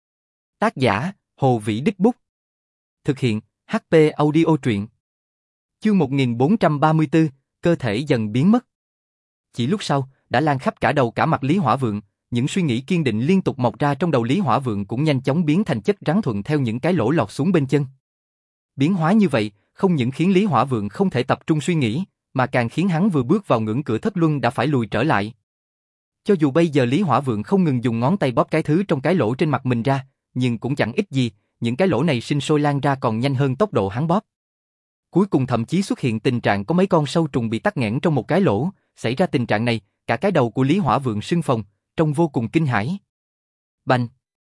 Tác giả, Hồ Vĩ Đích Bút. Thực hiện, hát pê Audio Truyện. Chương một nghìn bốn trăm ba mươi tư, cơ thể dần biến mất. Chỉ lúc sau, đã lan khắp cả đầu cả mặt Lý Hỏa Vượng, những suy nghĩ kiên định liên tục mọc ra trong đầu Lý Hỏa Vượng cũng nhanh chóng biến thành chất rắn thuận theo những cái lỗ lọt xuống bên chân. Biến hóa như vậy, không những khiến Lý Hỏa Vượng không thể tập trung suy nghĩ, mà càng khiến hắn vừa bước vào ngưỡng cửa thất luân đã phải lùi trở lại. Cho dù bây giờ Lý Hỏa Vượng không ngừng dùng ngón tay bóp cái thứ trong cái lỗ trên mặt mình ra, nhưng cũng chẳng ích gì, những cái lỗ này sinh sôi lan ra còn nhanh hơn tốc độ hắn bóp. Cuối cùng thậm chí xuất hiện tình trạng có mấy con sâu trùng bị tắc nghẽn trong một cái lỗ, xảy ra tình trạng này, cả cái đầu của Lý Hỏa Vượng sưng phồng, trông vô cùng kinh hãi. Bành!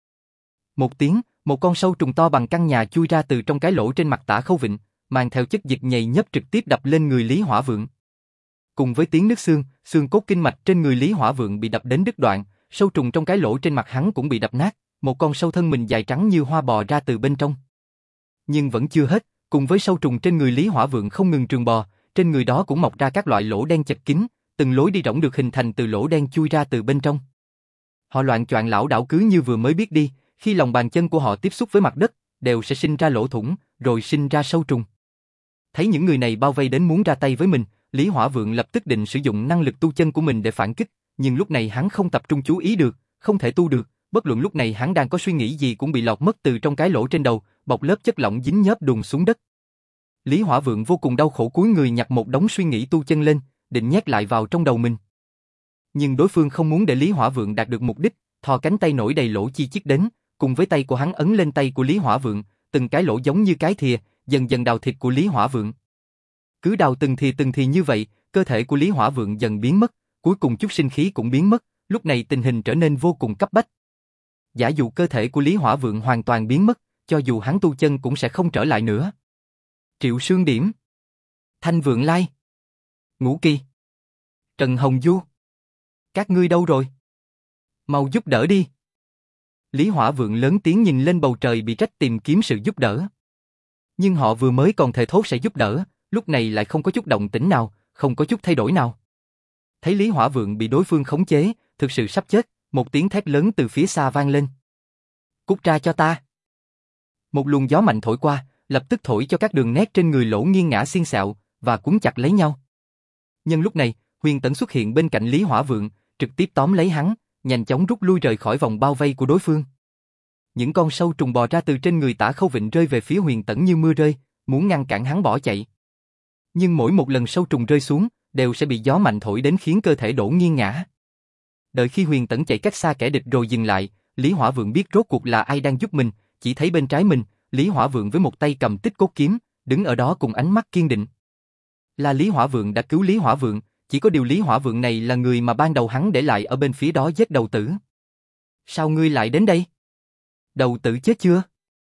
Một tiếng, một con sâu trùng to bằng căn nhà chui ra từ trong cái lỗ trên mặt Tả Khâu Vịnh, mang theo chất dịch nhầy nhớp trực tiếp đập lên người Lý Hỏa Vượng. Cùng với tiếng nứt xương, xương cốt kinh mạch trên người Lý Hỏa Vượng bị đập đến đứt đoạn, sâu trùng trong cái lỗ trên mặt hắn cũng bị đập nát, một con sâu thân mình dài trắng như hoa bò ra từ bên trong. Nhưng vẫn chưa hết, cùng với sâu trùng trên người Lý Hỏa Vượng không ngừng trường bò, trên người đó cũng mọc ra các loại lỗ đen chật kín, từng lối đi rỗng được hình thành từ lỗ đen chui ra từ bên trong. Họ loạng choạng lảo đảo cứ như vừa mới biết đi, khi lòng bàn chân của họ tiếp xúc với mặt đất, đều sẽ sinh ra lỗ thủng, rồi sinh ra sâu trùng. Thấy những người này bao vây đến muốn ra tay với mình, Lý Hỏa Vượng lập tức định sử dụng năng lực tu chân của mình để phản kích, nhưng lúc này hắn không tập trung chú ý được, không thể tu được, bất luận lúc này hắn đang có suy nghĩ gì cũng bị lọt mất từ trong cái lỗ trên đầu, bọc lớp chất lỏng dính nhớp đùng xuống đất. Lý Hỏa Vượng vô cùng đau khổ cúi người nhặt một đống suy nghĩ tu chân lên, định nhét lại vào trong đầu mình. Nhưng đối phương không muốn để Lý Hỏa Vượng đạt được mục đích, thò cánh tay nổi đầy lỗ chi chít đến, cùng với tay của hắn ấn lên tay của Lý Hỏa Vượng, từng cái lỗ giống như cái thìa, dần dần đào thịt của Lý Hỏa Vượng. Cứ đào từng thì từng thì như vậy, cơ thể của Lý Hỏa Vượng dần biến mất, cuối cùng chút sinh khí cũng biến mất, lúc này tình hình trở nên vô cùng cấp bách. Giả dụ cơ thể của Lý Hỏa Vượng hoàn toàn biến mất, cho dù hắn tu chân cũng sẽ không trở lại nữa. Triệu Sương Điểm, Thanh Vượng Lai, Ngũ Kỳ, Trần Hồng Du, các ngươi đâu rồi? Mau giúp đỡ đi. Lý Hỏa Vượng lớn tiếng nhìn lên bầu trời bị trách tìm kiếm sự giúp đỡ. Nhưng họ vừa mới còn thề thốt sẽ giúp đỡ, lúc này lại không có chút động tĩnh nào, không có chút thay đổi nào. Thấy Lý Hỏa Vượng bị đối phương khống chế, thực sự sắp chết, một tiếng thét lớn từ phía xa vang lên. Cút ra cho ta. Một luồng gió mạnh thổi qua, lập tức thổi cho các đường nét trên người lỗ nghiêng ngã xiên xẹo, và cuốn chặt lấy nhau. Nhưng lúc này, Huyền Tẫn xuất hiện bên cạnh Lý Hỏa Vượng, trực tiếp tóm lấy hắn, nhanh chóng rút lui rời khỏi vòng bao vây của đối phương. Những con sâu trùng bò ra từ trên người Tả Khâu Vịnh rơi về phía Huyền Tẫn như mưa rơi, muốn ngăn cản hắn bỏ chạy. Nhưng mỗi một lần sâu trùng rơi xuống, đều sẽ bị gió mạnh thổi đến khiến cơ thể đổ nghiêng ngã. Đợi khi Huyền Tẫn chạy cách xa kẻ địch rồi dừng lại, Lý Hỏa Vượng biết rốt cuộc là ai đang giúp mình, chỉ thấy bên trái mình, Lý Hỏa Vượng với một tay cầm Tích Cốt kiếm, đứng ở đó cùng ánh mắt kiên định. Là Lý Hỏa Vượng đã cứu Lý Hỏa Vượng, chỉ có điều Lý Hỏa Vượng này là người mà ban đầu hắn để lại ở bên phía đó giết Đầu Tử. Sao ngươi lại đến đây? Đầu Tử chết chưa?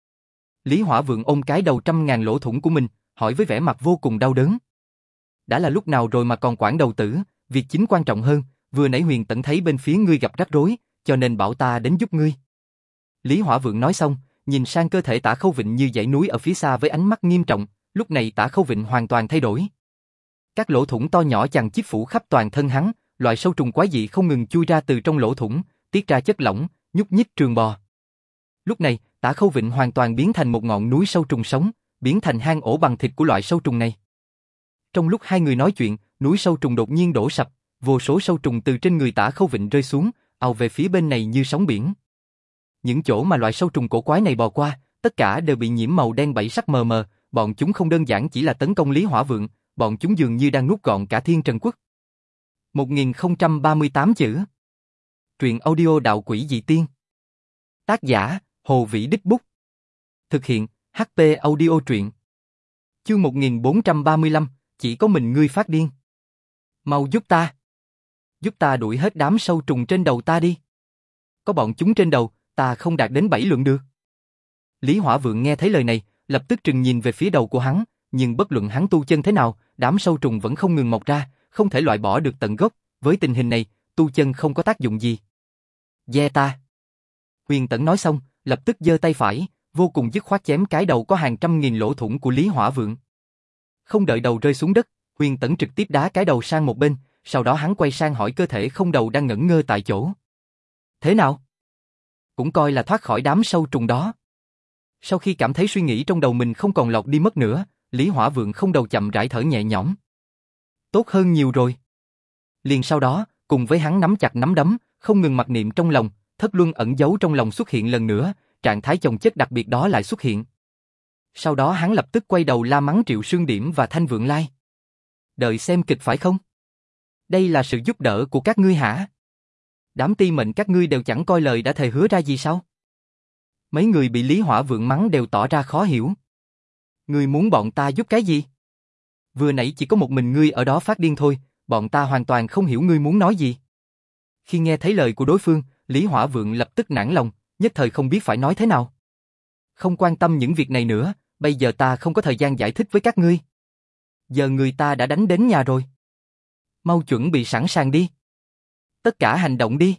Lý Hỏa Vượng ôm cái đầu trăm ngàn lỗ thủng của mình, hỏi với vẻ mặt vô cùng đau đớn. Đã là lúc nào rồi mà còn quản Đầu Tử, việc chính quan trọng hơn, vừa nãy Huyền Tẫn thấy bên phía ngươi gặp rắc rối, cho nên bảo ta đến giúp ngươi. Lý Hỏa Vượng nói xong, nhìn sang cơ thể Tả Khâu Vịnh như dãy núi ở phía xa với ánh mắt nghiêm trọng, lúc này Tả Khâu Vịnh hoàn toàn thay đổi. Các lỗ thủng to nhỏ chằng chịt phủ khắp toàn thân hắn, loại sâu trùng quái dị không ngừng chui ra từ trong lỗ thủng, tiết ra chất lỏng, nhúc nhích trường bò. Lúc này, Tả Khâu Vịnh hoàn toàn biến thành một ngọn núi sâu trùng sống, biến thành hang ổ bằng thịt của loại sâu trùng này. Trong lúc hai người nói chuyện, núi sâu trùng đột nhiên đổ sập, vô số sâu trùng từ trên người Tả Khâu Vịnh rơi xuống, ào về phía bên này như sóng biển. Những chỗ mà loại sâu trùng cổ quái này bò qua, tất cả đều bị nhiễm màu đen bảy sắc mờ mờ, bọn chúng không đơn giản chỉ là tấn công Lý Hỏa Vượng, bọn chúng dường như đang nuốt gọn cả Thiên Trần Quốc. một nghìn không trăm ba mươi tám chữ. Truyện audio Đạo Quỷ Dị Tiên. Tác giả, Hồ Vĩ Đích Bút. Thực hiện, hát pê Audio Truyện. Chương một nghìn bốn trăm ba mươi lăm, chỉ có mình ngươi phát điên. Mau giúp ta. Giúp ta đuổi hết đám sâu trùng trên đầu ta đi. Có bọn chúng trên đầu, ta không đạt đến bảy lượng được. Lý Hỏa Vượng nghe thấy lời này, lập tức trừng nhìn về phía đầu của hắn, nhưng bất luận hắn tu chân thế nào, đám sâu trùng vẫn không ngừng mọc ra, không thể loại bỏ được tận gốc, với tình hình này, tu chân không có tác dụng gì. Giê ta. Huyền Tẫn nói xong, lập tức giơ tay phải, vô cùng dứt khoát chém cái đầu có hàng trăm nghìn lỗ thủng của Lý Hỏa Vượng. Không đợi đầu rơi xuống đất, Huyền Tẫn trực tiếp đá cái đầu sang một bên, sau đó hắn quay sang hỏi cơ thể không đầu đang ngẩn ngơ tại chỗ. Thế nào? Cũng coi là thoát khỏi đám sâu trùng đó. Sau khi cảm thấy suy nghĩ trong đầu mình không còn lọt đi mất nữa, Lý Hỏa Vượng không đầu chậm rãi thở nhẹ nhõm. Tốt hơn nhiều rồi. Liền sau đó, cùng với hắn nắm chặt nắm đấm, không ngừng mặc niệm trong lòng, thất luân ẩn giấu trong lòng xuất hiện lần nữa, trạng thái chồng chất đặc biệt đó lại xuất hiện. Sau đó hắn lập tức quay đầu la mắng Triệu Sương Điểm và Thanh Vượng Lai. Đợi xem kịch phải không? Đây là sự giúp đỡ của các ngươi hả? Đám ti mệnh các ngươi đều chẳng coi lời đã thề hứa ra gì sao? Mấy người bị Lý Hỏa Vượng mắng đều tỏ ra khó hiểu. Ngươi muốn bọn ta giúp cái gì? Vừa nãy chỉ có một mình ngươi ở đó phát điên thôi, bọn ta hoàn toàn không hiểu ngươi muốn nói gì. Khi nghe thấy lời của đối phương, Lý Hỏa Vượng lập tức nản lòng, nhất thời không biết phải nói thế nào. Không quan tâm những việc này nữa, bây giờ ta không có thời gian giải thích với các ngươi. Giờ người ta đã đánh đến nhà rồi. Mau chuẩn bị sẵn sàng đi. Tất cả hành động đi.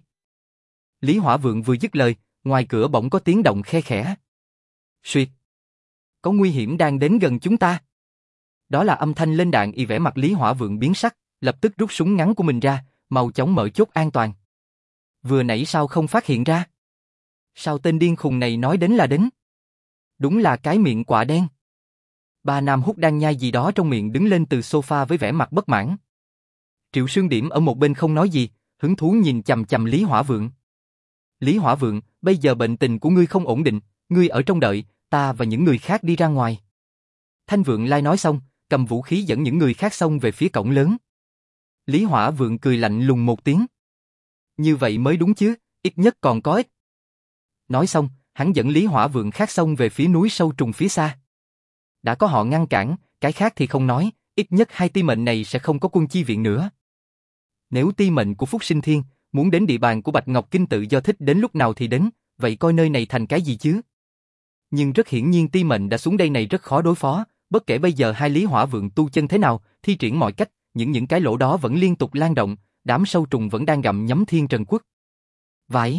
Lý Hỏa Vượng vừa dứt lời, ngoài cửa bỗng có tiếng động khe khẽ. Suýt. Có nguy hiểm đang đến gần chúng ta. Đó là âm thanh lên đạn. Y vẻ mặt Lý Hỏa Vượng biến sắc, lập tức rút súng ngắn của mình ra, mau chóng mở chốt an toàn. Vừa nãy sao không phát hiện ra? Sao tên điên khùng này nói đến là đến? Đúng là cái miệng quạ đen. Ba Nam Hút đang nhai gì đó trong miệng đứng lên từ sofa với vẻ mặt bất mãn. Triệu Sương Điểm ở một bên không nói gì, hứng thú nhìn chằm chằm Lý Hỏa Vượng. Lý Hỏa Vượng, bây giờ bệnh tình của ngươi không ổn định, ngươi ở trong đợi, ta và những người khác đi ra ngoài. Thanh Vượng Lai nói xong, cầm vũ khí dẫn những người khác xông về phía cổng lớn. Lý Hỏa Vượng cười lạnh lùng một tiếng. Như vậy mới đúng chứ, ít nhất còn có ích. Nói xong, hắn dẫn Lý Hỏa Vượng khác xông về phía núi sâu trùng phía xa. Đã có họ ngăn cản, cái khác thì không nói, ít nhất hai ti mệnh này sẽ không có quân chi viện nữa. Nếu ti mệnh của Phúc Sinh Thiên muốn đến địa bàn của Bạch Ngọc Kinh tự do thích đến lúc nào thì đến, vậy coi nơi này thành cái gì chứ? Nhưng rất hiển nhiên ti mệnh đã xuống đây này rất khó đối phó, bất kể bây giờ hai Lý Hỏa Vượng tu chân thế nào, thi triển mọi cách, những những cái lỗ đó vẫn liên tục lan rộng, đám sâu trùng vẫn đang gặm nhấm Thiên Trần Quốc. Vậy?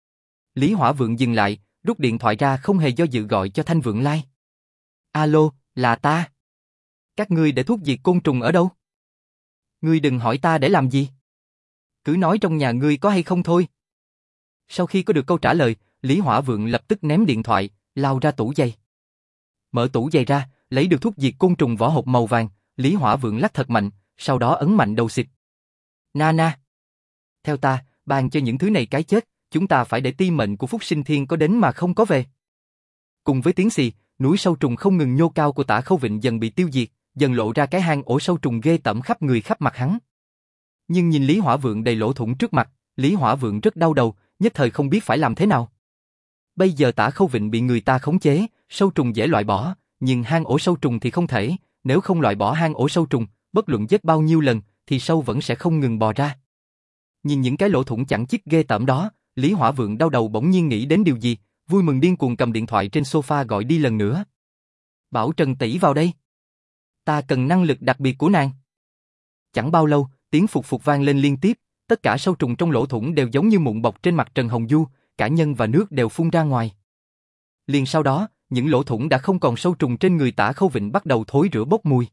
Lý Hỏa Vượng dừng lại, rút điện thoại ra không hề do dự gọi cho Thanh Vượng Lai. Alo, là ta. Các ngươi để thuốc diệt côn trùng ở đâu? Ngươi đừng hỏi ta để làm gì. Cứ nói trong nhà ngươi có hay không thôi. Sau khi có được câu trả lời, Lý Hỏa Vượng lập tức ném điện thoại, lao ra tủ giày. Mở tủ giày ra, lấy được thuốc diệt côn trùng vỏ hộp màu vàng, Lý Hỏa Vượng lắc thật mạnh, sau đó ấn mạnh đầu xịt. Na na. Theo ta, ban cho những thứ này cái chết, chúng ta phải để ti mệnh của Phúc Sinh Thiên có đến mà không có về. Cùng với tiếng xì, núi sâu trùng không ngừng nhô cao của Tả Khâu Vịnh dần bị tiêu diệt, dần lộ ra cái hang ổ sâu trùng ghê tởm khắp người khắp mặt hắn. Nhưng nhìn Lý Hỏa Vượng đầy lỗ thủng trước mặt, Lý Hỏa Vượng rất đau đầu, nhất thời không biết phải làm thế nào. Bây giờ Tả Khâu Vịnh bị người ta khống chế, sâu trùng dễ loại bỏ, nhưng hang ổ sâu trùng thì không thể, nếu không loại bỏ hang ổ sâu trùng, bất luận giết bao nhiêu lần, thì sâu vẫn sẽ không ngừng bò ra. Nhìn những cái lỗ thủng chẳng chít ghê tởm đó, Lý Hỏa Vượng đau đầu bỗng nhiên nghĩ đến điều gì, vui mừng điên cuồng cầm điện thoại trên sofa gọi đi lần nữa. Bảo Trần tỷ vào đây. Ta cần năng lực đặc biệt của nàng. Chẳng bao lâu, tiếng phục phục vang lên liên tiếp, tất cả sâu trùng trong lỗ thủng đều giống như mụn bọc trên mặt Trần Hồng Du, cả nhân và nước đều phun ra ngoài. Liền sau đó, những lỗ thủng đã không còn sâu trùng trên người Tả Khâu Vịnh bắt đầu thối rữa bốc mùi.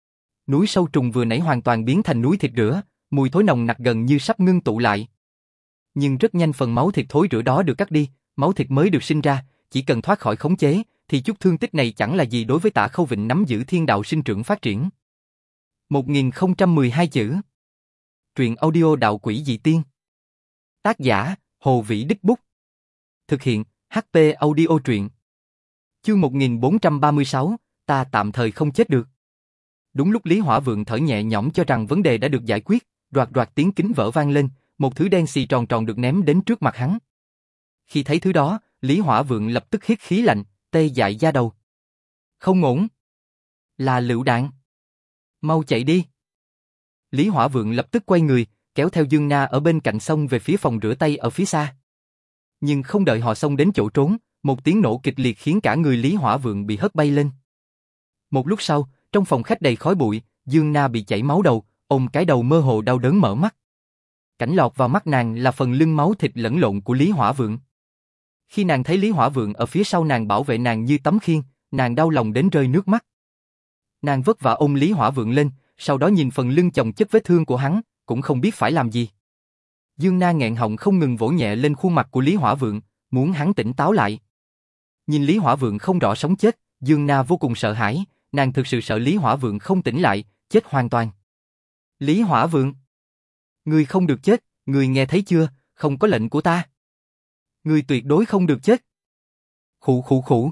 Núi sâu trùng vừa nãy hoàn toàn biến thành núi thịt rữa, mùi thối nồng nặc gần như sắp ngưng tụ lại. Nhưng rất nhanh phần máu thịt thối rữa đó được cắt đi, máu thịt mới được sinh ra, chỉ cần thoát khỏi khống chế, thì chút thương tích này chẳng là gì đối với Tả Khâu Vịnh nắm giữ thiên đạo sinh trưởng phát triển. một nghìn không trăm mười hai chữ. Truyện audio đạo quỷ dị tiên. Tác giả, Hồ Vĩ Đích Bút. Thực hiện, hát pê Audio truyện. Chương một nghìn bốn trăm ba mươi sáu, ta tạm thời không chết được. Đúng lúc Lý Hỏa Vượng thở nhẹ nhõm cho rằng vấn đề đã được giải quyết, đoạt đoạt tiếng kính vỡ vang lên, một thứ đen xì tròn tròn được ném đến trước mặt hắn. Khi thấy thứ đó, Lý Hỏa Vượng lập tức hít khí lạnh, tê dại da đầu. Không ổn. Là lựu đạn. Mau chạy đi. Lý Hỏa Vượng lập tức quay người, kéo theo Dương Na ở bên cạnh xông về phía phòng rửa tay ở phía xa. Nhưng không đợi họ xông đến chỗ trốn, một tiếng nổ kịch liệt khiến cả người Lý Hỏa Vượng bị hất bay lên. Một lúc sau, trong phòng khách đầy khói bụi, Dương Na bị chảy máu đầu, ôm cái đầu mơ hồ đau đớn mở mắt. Cảnh lọt vào mắt nàng là phần lưng máu thịt lẫn lộn của Lý Hỏa Vượng. Khi nàng thấy Lý Hỏa Vượng ở phía sau nàng bảo vệ nàng như tấm khiên, nàng đau lòng đến rơi nước mắt. Nàng vất vả ôm Lý Hỏa Vượng lên, sau đó nhìn phần lưng chồng chất vết thương của hắn, cũng không biết phải làm gì. Dương Na nghẹn họng không ngừng vỗ nhẹ lên khuôn mặt của Lý Hỏa Vượng, muốn hắn tỉnh táo lại. Nhìn Lý Hỏa Vượng không rõ sống chết, Dương Na vô cùng sợ hãi, nàng thực sự sợ Lý Hỏa Vượng không tỉnh lại, chết hoàn toàn. Lý Hỏa Vượng, ngươi không được chết, ngươi nghe thấy chưa, không có lệnh của ta. Ngươi tuyệt đối không được chết. Khụ khụ khụ.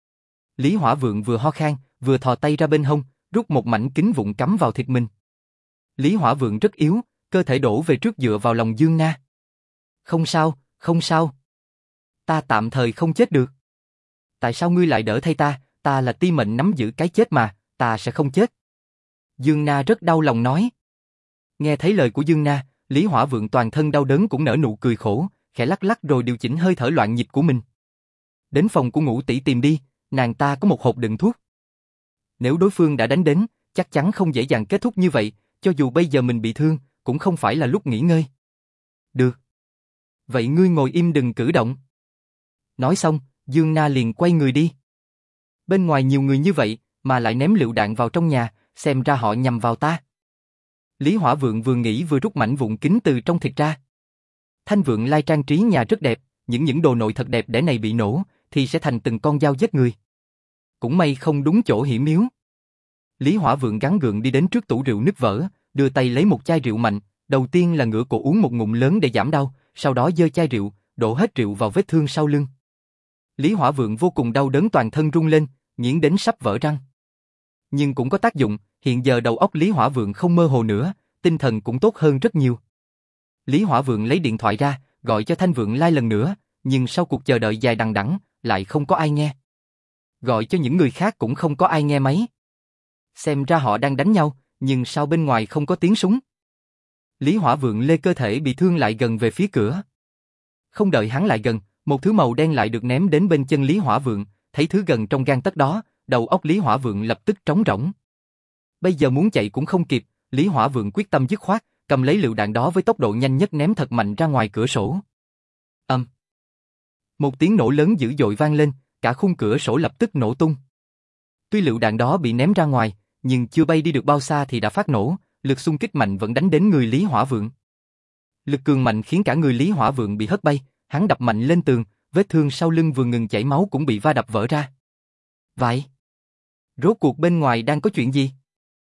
Lý Hỏa Vượng vừa ho khan, vừa thò tay ra bên hông, rút một mảnh kính vụn cắm vào thịt mình. Lý Hỏa Vượng rất yếu, cơ thể đổ về trước dựa vào lòng Dương Na. Không sao, không sao. ta tạm thời không chết được. Tại sao ngươi lại đỡ thay ta, ta là ti mệnh nắm giữ cái chết mà, ta sẽ không chết. Dương Na rất đau lòng nói. Nghe thấy lời của Dương Na, Lý Hỏa Vượng toàn thân đau đớn cũng nở nụ cười khổ, khẽ lắc lắc rồi điều chỉnh hơi thở loạn nhịp của mình. Đến phòng của Ngũ tỷ tìm đi, nàng ta có một hộp đựng thuốc. Nếu đối phương đã đánh đến, chắc chắn không dễ dàng kết thúc như vậy, cho dù bây giờ mình bị thương, cũng không phải là lúc nghỉ ngơi. Được. Vậy ngươi ngồi im đừng cử động. Nói xong, Dương Na liền quay người đi. Bên ngoài nhiều người như vậy, mà lại ném lựu đạn vào trong nhà, xem ra họ nhằm vào ta. Lý Hỏa Vượng vừa nghĩ vừa rút mảnh vụn kính từ trong thịt ra. Thanh Vượng Lai trang trí nhà rất đẹp, những những đồ nội thật đẹp để này bị nổ, thì sẽ thành từng con dao giết người. Cũng may không đúng chỗ hiểm yếu. Lý Hỏa Vượng gắng gượng đi đến trước tủ rượu nứt vỡ, đưa tay lấy một chai rượu mạnh, đầu tiên là ngửa cổ uống một ngụm lớn để giảm đau, sau đó giơ chai rượu, đổ hết rượu vào vết thương sau lưng. Lý Hỏa Vượng vô cùng đau đớn toàn thân rung lên, nghiến đến sắp vỡ răng. Nhưng cũng có tác dụng, hiện giờ đầu óc Lý Hỏa Vượng không mơ hồ nữa, tinh thần cũng tốt hơn rất nhiều. Lý Hỏa Vượng lấy điện thoại ra, gọi cho Thanh Vượng Lai lần nữa, nhưng sau cuộc chờ đợi dài đằng đẵng, lại không có ai nghe. Gọi cho những người khác cũng không có ai nghe máy. Xem ra họ đang đánh nhau, nhưng sao bên ngoài không có tiếng súng? Lý Hỏa Vượng lê cơ thể bị thương lại gần về phía cửa. Không đợi hắn lại gần, một thứ màu đen lại được ném đến bên chân Lý Hỏa Vượng, thấy thứ gần trong gang tấc đó, đầu óc Lý Hỏa Vượng lập tức trống rỗng. Bây giờ muốn chạy cũng không kịp, Lý Hỏa Vượng quyết tâm dứt khoát, cầm lấy lựu đạn đó với tốc độ nhanh nhất ném thật mạnh ra ngoài cửa sổ. Ầm. Um. Một tiếng nổ lớn dữ dội vang lên, cả khung cửa sổ lập tức nổ tung. Tuy lựu đạn đó bị ném ra ngoài, nhưng chưa bay đi được bao xa thì đã phát nổ, lực xung kích mạnh vẫn đánh đến người Lý Hỏa Vượng. Lực cường mạnh khiến cả người Lý Hỏa Vượng bị hất bay, hắn đập mạnh lên tường, vết thương sau lưng vừa ngừng chảy máu cũng bị va đập vỡ ra. Vậy, rốt cuộc bên ngoài đang có chuyện gì?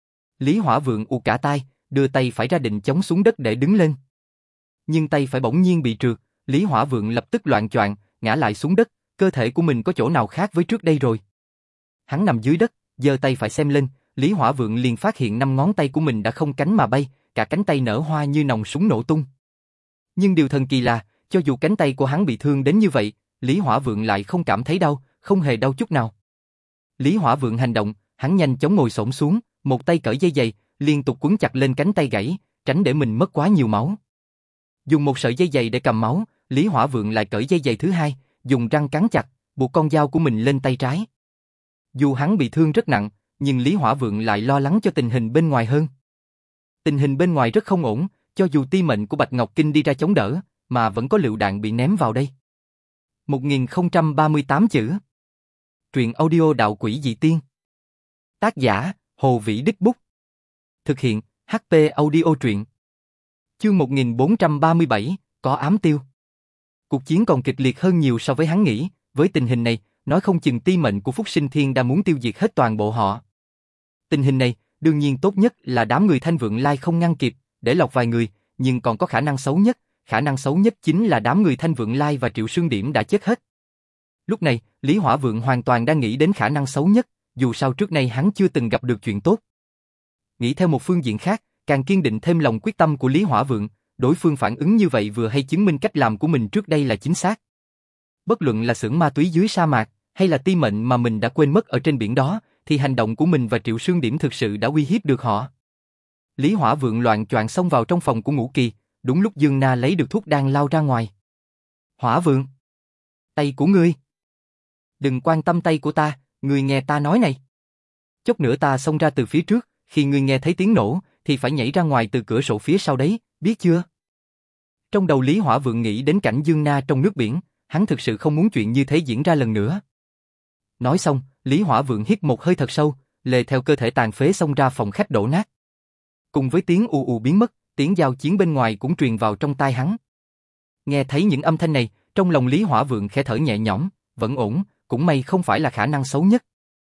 Lý Hỏa Vượng ù cả tai, đưa tay phải ra định chống xuống đất để đứng lên. Nhưng tay phải bỗng nhiên bị trượt, Lý Hỏa Vượng lập tức loạng choạng, ngã lại xuống đất, cơ thể của mình có chỗ nào khác với trước đây rồi. Hắn nằm dưới đất, giơ tay phải xem lên, Lý Hỏa Vượng liền phát hiện năm ngón tay của mình đã không cánh mà bay, cả cánh tay nở hoa như nòng súng nổ tung. Nhưng điều thần kỳ là, cho dù cánh tay của hắn bị thương đến như vậy, Lý Hỏa Vượng lại không cảm thấy đau, không hề đau chút nào. Lý Hỏa Vượng hành động, hắn nhanh chóng ngồi xổm xuống, một tay cởi dây giày, liên tục quấn chặt lên cánh tay gãy, tránh để mình mất quá nhiều máu. Dùng một sợi dây giày để cầm máu, Lý Hỏa Vượng lại cởi dây giày thứ hai, dùng răng cắn chặt, buộc con dao của mình lên tay trái. Dù hắn bị thương rất nặng, nhưng Lý Hỏa Vượng lại lo lắng cho tình hình bên ngoài hơn. Tình hình bên ngoài rất không ổn, cho dù ti mệnh của Bạch Ngọc Kinh đi ra chống đỡ, mà vẫn có lựu đạn bị ném vào đây. một nghìn không trăm ba mươi tám chữ. Truyện audio Đạo Quỷ Dị Tiên. Tác giả, Hồ Vĩ Đích Bút. Thực hiện, hát pê Audio Truyện. Chương một nghìn bốn trăm ba mươi bảy, có ám tiêu. Cuộc chiến còn kịch liệt hơn nhiều so với hắn nghĩ, với tình hình này, nói không chừng ti mệnh của Phúc Sinh Thiên đã muốn tiêu diệt hết toàn bộ họ. Tình hình này, đương nhiên tốt nhất là đám người Thanh Vượng Lai không ngăn kịp, để lọt vài người, nhưng còn có khả năng xấu nhất, khả năng xấu nhất chính là đám người Thanh Vượng Lai và Triệu Sương Điểm đã chết hết. Lúc này, Lý Hỏa Vượng hoàn toàn đang nghĩ đến khả năng xấu nhất, dù sao trước nay hắn chưa từng gặp được chuyện tốt. Nghĩ theo một phương diện khác, càng kiên định thêm lòng quyết tâm của Lý Hỏa Vượng, đối phương phản ứng như vậy vừa hay chứng minh cách làm của mình trước đây là chính xác. Bất luận là xưởng ma túy dưới sa mạc, hay là ti mệnh mà mình đã quên mất ở trên biển đó, thì hành động của mình và Triệu Sương Điểm thực sự đã uy hiếp được họ. Lý Hỏa Vượng loạng choạng xông vào trong phòng của Ngũ Kỳ, đúng lúc Dương Na lấy được thuốc đang lao ra ngoài. Hỏa Vượng, tay của ngươi. Đừng quan tâm tay của ta, ngươi nghe ta nói này. Chốc nữa ta xông ra từ phía trước, khi ngươi nghe thấy tiếng nổ, thì phải nhảy ra ngoài từ cửa sổ phía sau đấy, biết chưa? Trong đầu Lý Hỏa Vượng nghĩ đến cảnh Dương Na trong nước biển, hắn thực sự không muốn chuyện như thế diễn ra lần nữa. Nói xong, Lý Hỏa Vượng hít một hơi thật sâu, lề theo cơ thể tàn phế xông ra phòng khách đổ nát. Cùng với tiếng ù ù biến mất, tiếng giao chiến bên ngoài cũng truyền vào trong tai hắn. Nghe thấy những âm thanh này, trong lòng Lý Hỏa Vượng khẽ thở nhẹ nhõm, vẫn ổn, cũng may không phải là khả năng xấu nhất.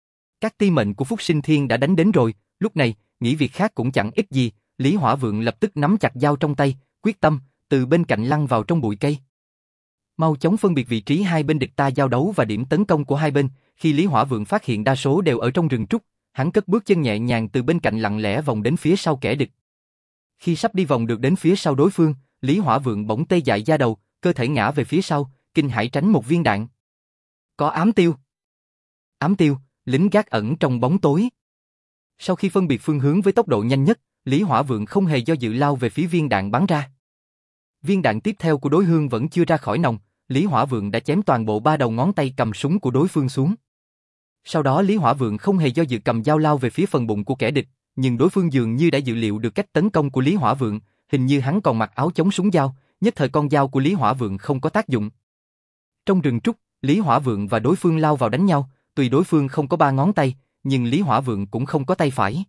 Các ti mệnh của Phúc Sinh Thiên đã đánh đến rồi, lúc này, nghĩ việc khác cũng chẳng ích gì, Lý Hỏa Vượng lập tức nắm chặt dao trong tay, quyết tâm, từ bên cạnh lăn vào trong bụi cây. Mau chóng phân biệt vị trí hai bên địch ta giao đấu và điểm tấn công của hai bên, khi Lý Hỏa Vượng phát hiện đa số đều ở trong rừng trúc, hắn cất bước chân nhẹ nhàng từ bên cạnh lặng lẽ vòng đến phía sau kẻ địch. Khi sắp đi vòng được đến phía sau đối phương, Lý Hỏa Vượng bỗng tê dại da đầu, cơ thể ngã về phía sau, kinh hãi tránh một viên đạn. Có ám tiêu. Ám tiêu, lính gác ẩn trong bóng tối. Sau khi phân biệt phương hướng với tốc độ nhanh nhất, Lý Hỏa Vượng không hề do dự lao về phía viên đạn bắn ra. Viên đạn tiếp theo của đối phương vẫn chưa ra khỏi nòng, Lý Hỏa Vượng đã chém toàn bộ ba đầu ngón tay cầm súng của đối phương xuống. Sau đó Lý Hỏa Vượng không hề do dự cầm dao lao về phía phần bụng của kẻ địch, nhưng đối phương dường như đã dự liệu được cách tấn công của Lý Hỏa Vượng, hình như hắn còn mặc áo chống súng dao, nhất thời con dao của Lý Hỏa Vượng không có tác dụng. Trong rừng trúc, Lý Hỏa Vượng và đối phương lao vào đánh nhau, tuy đối phương không có ba ngón tay, nhưng Lý Hỏa Vượng cũng không có tay phải.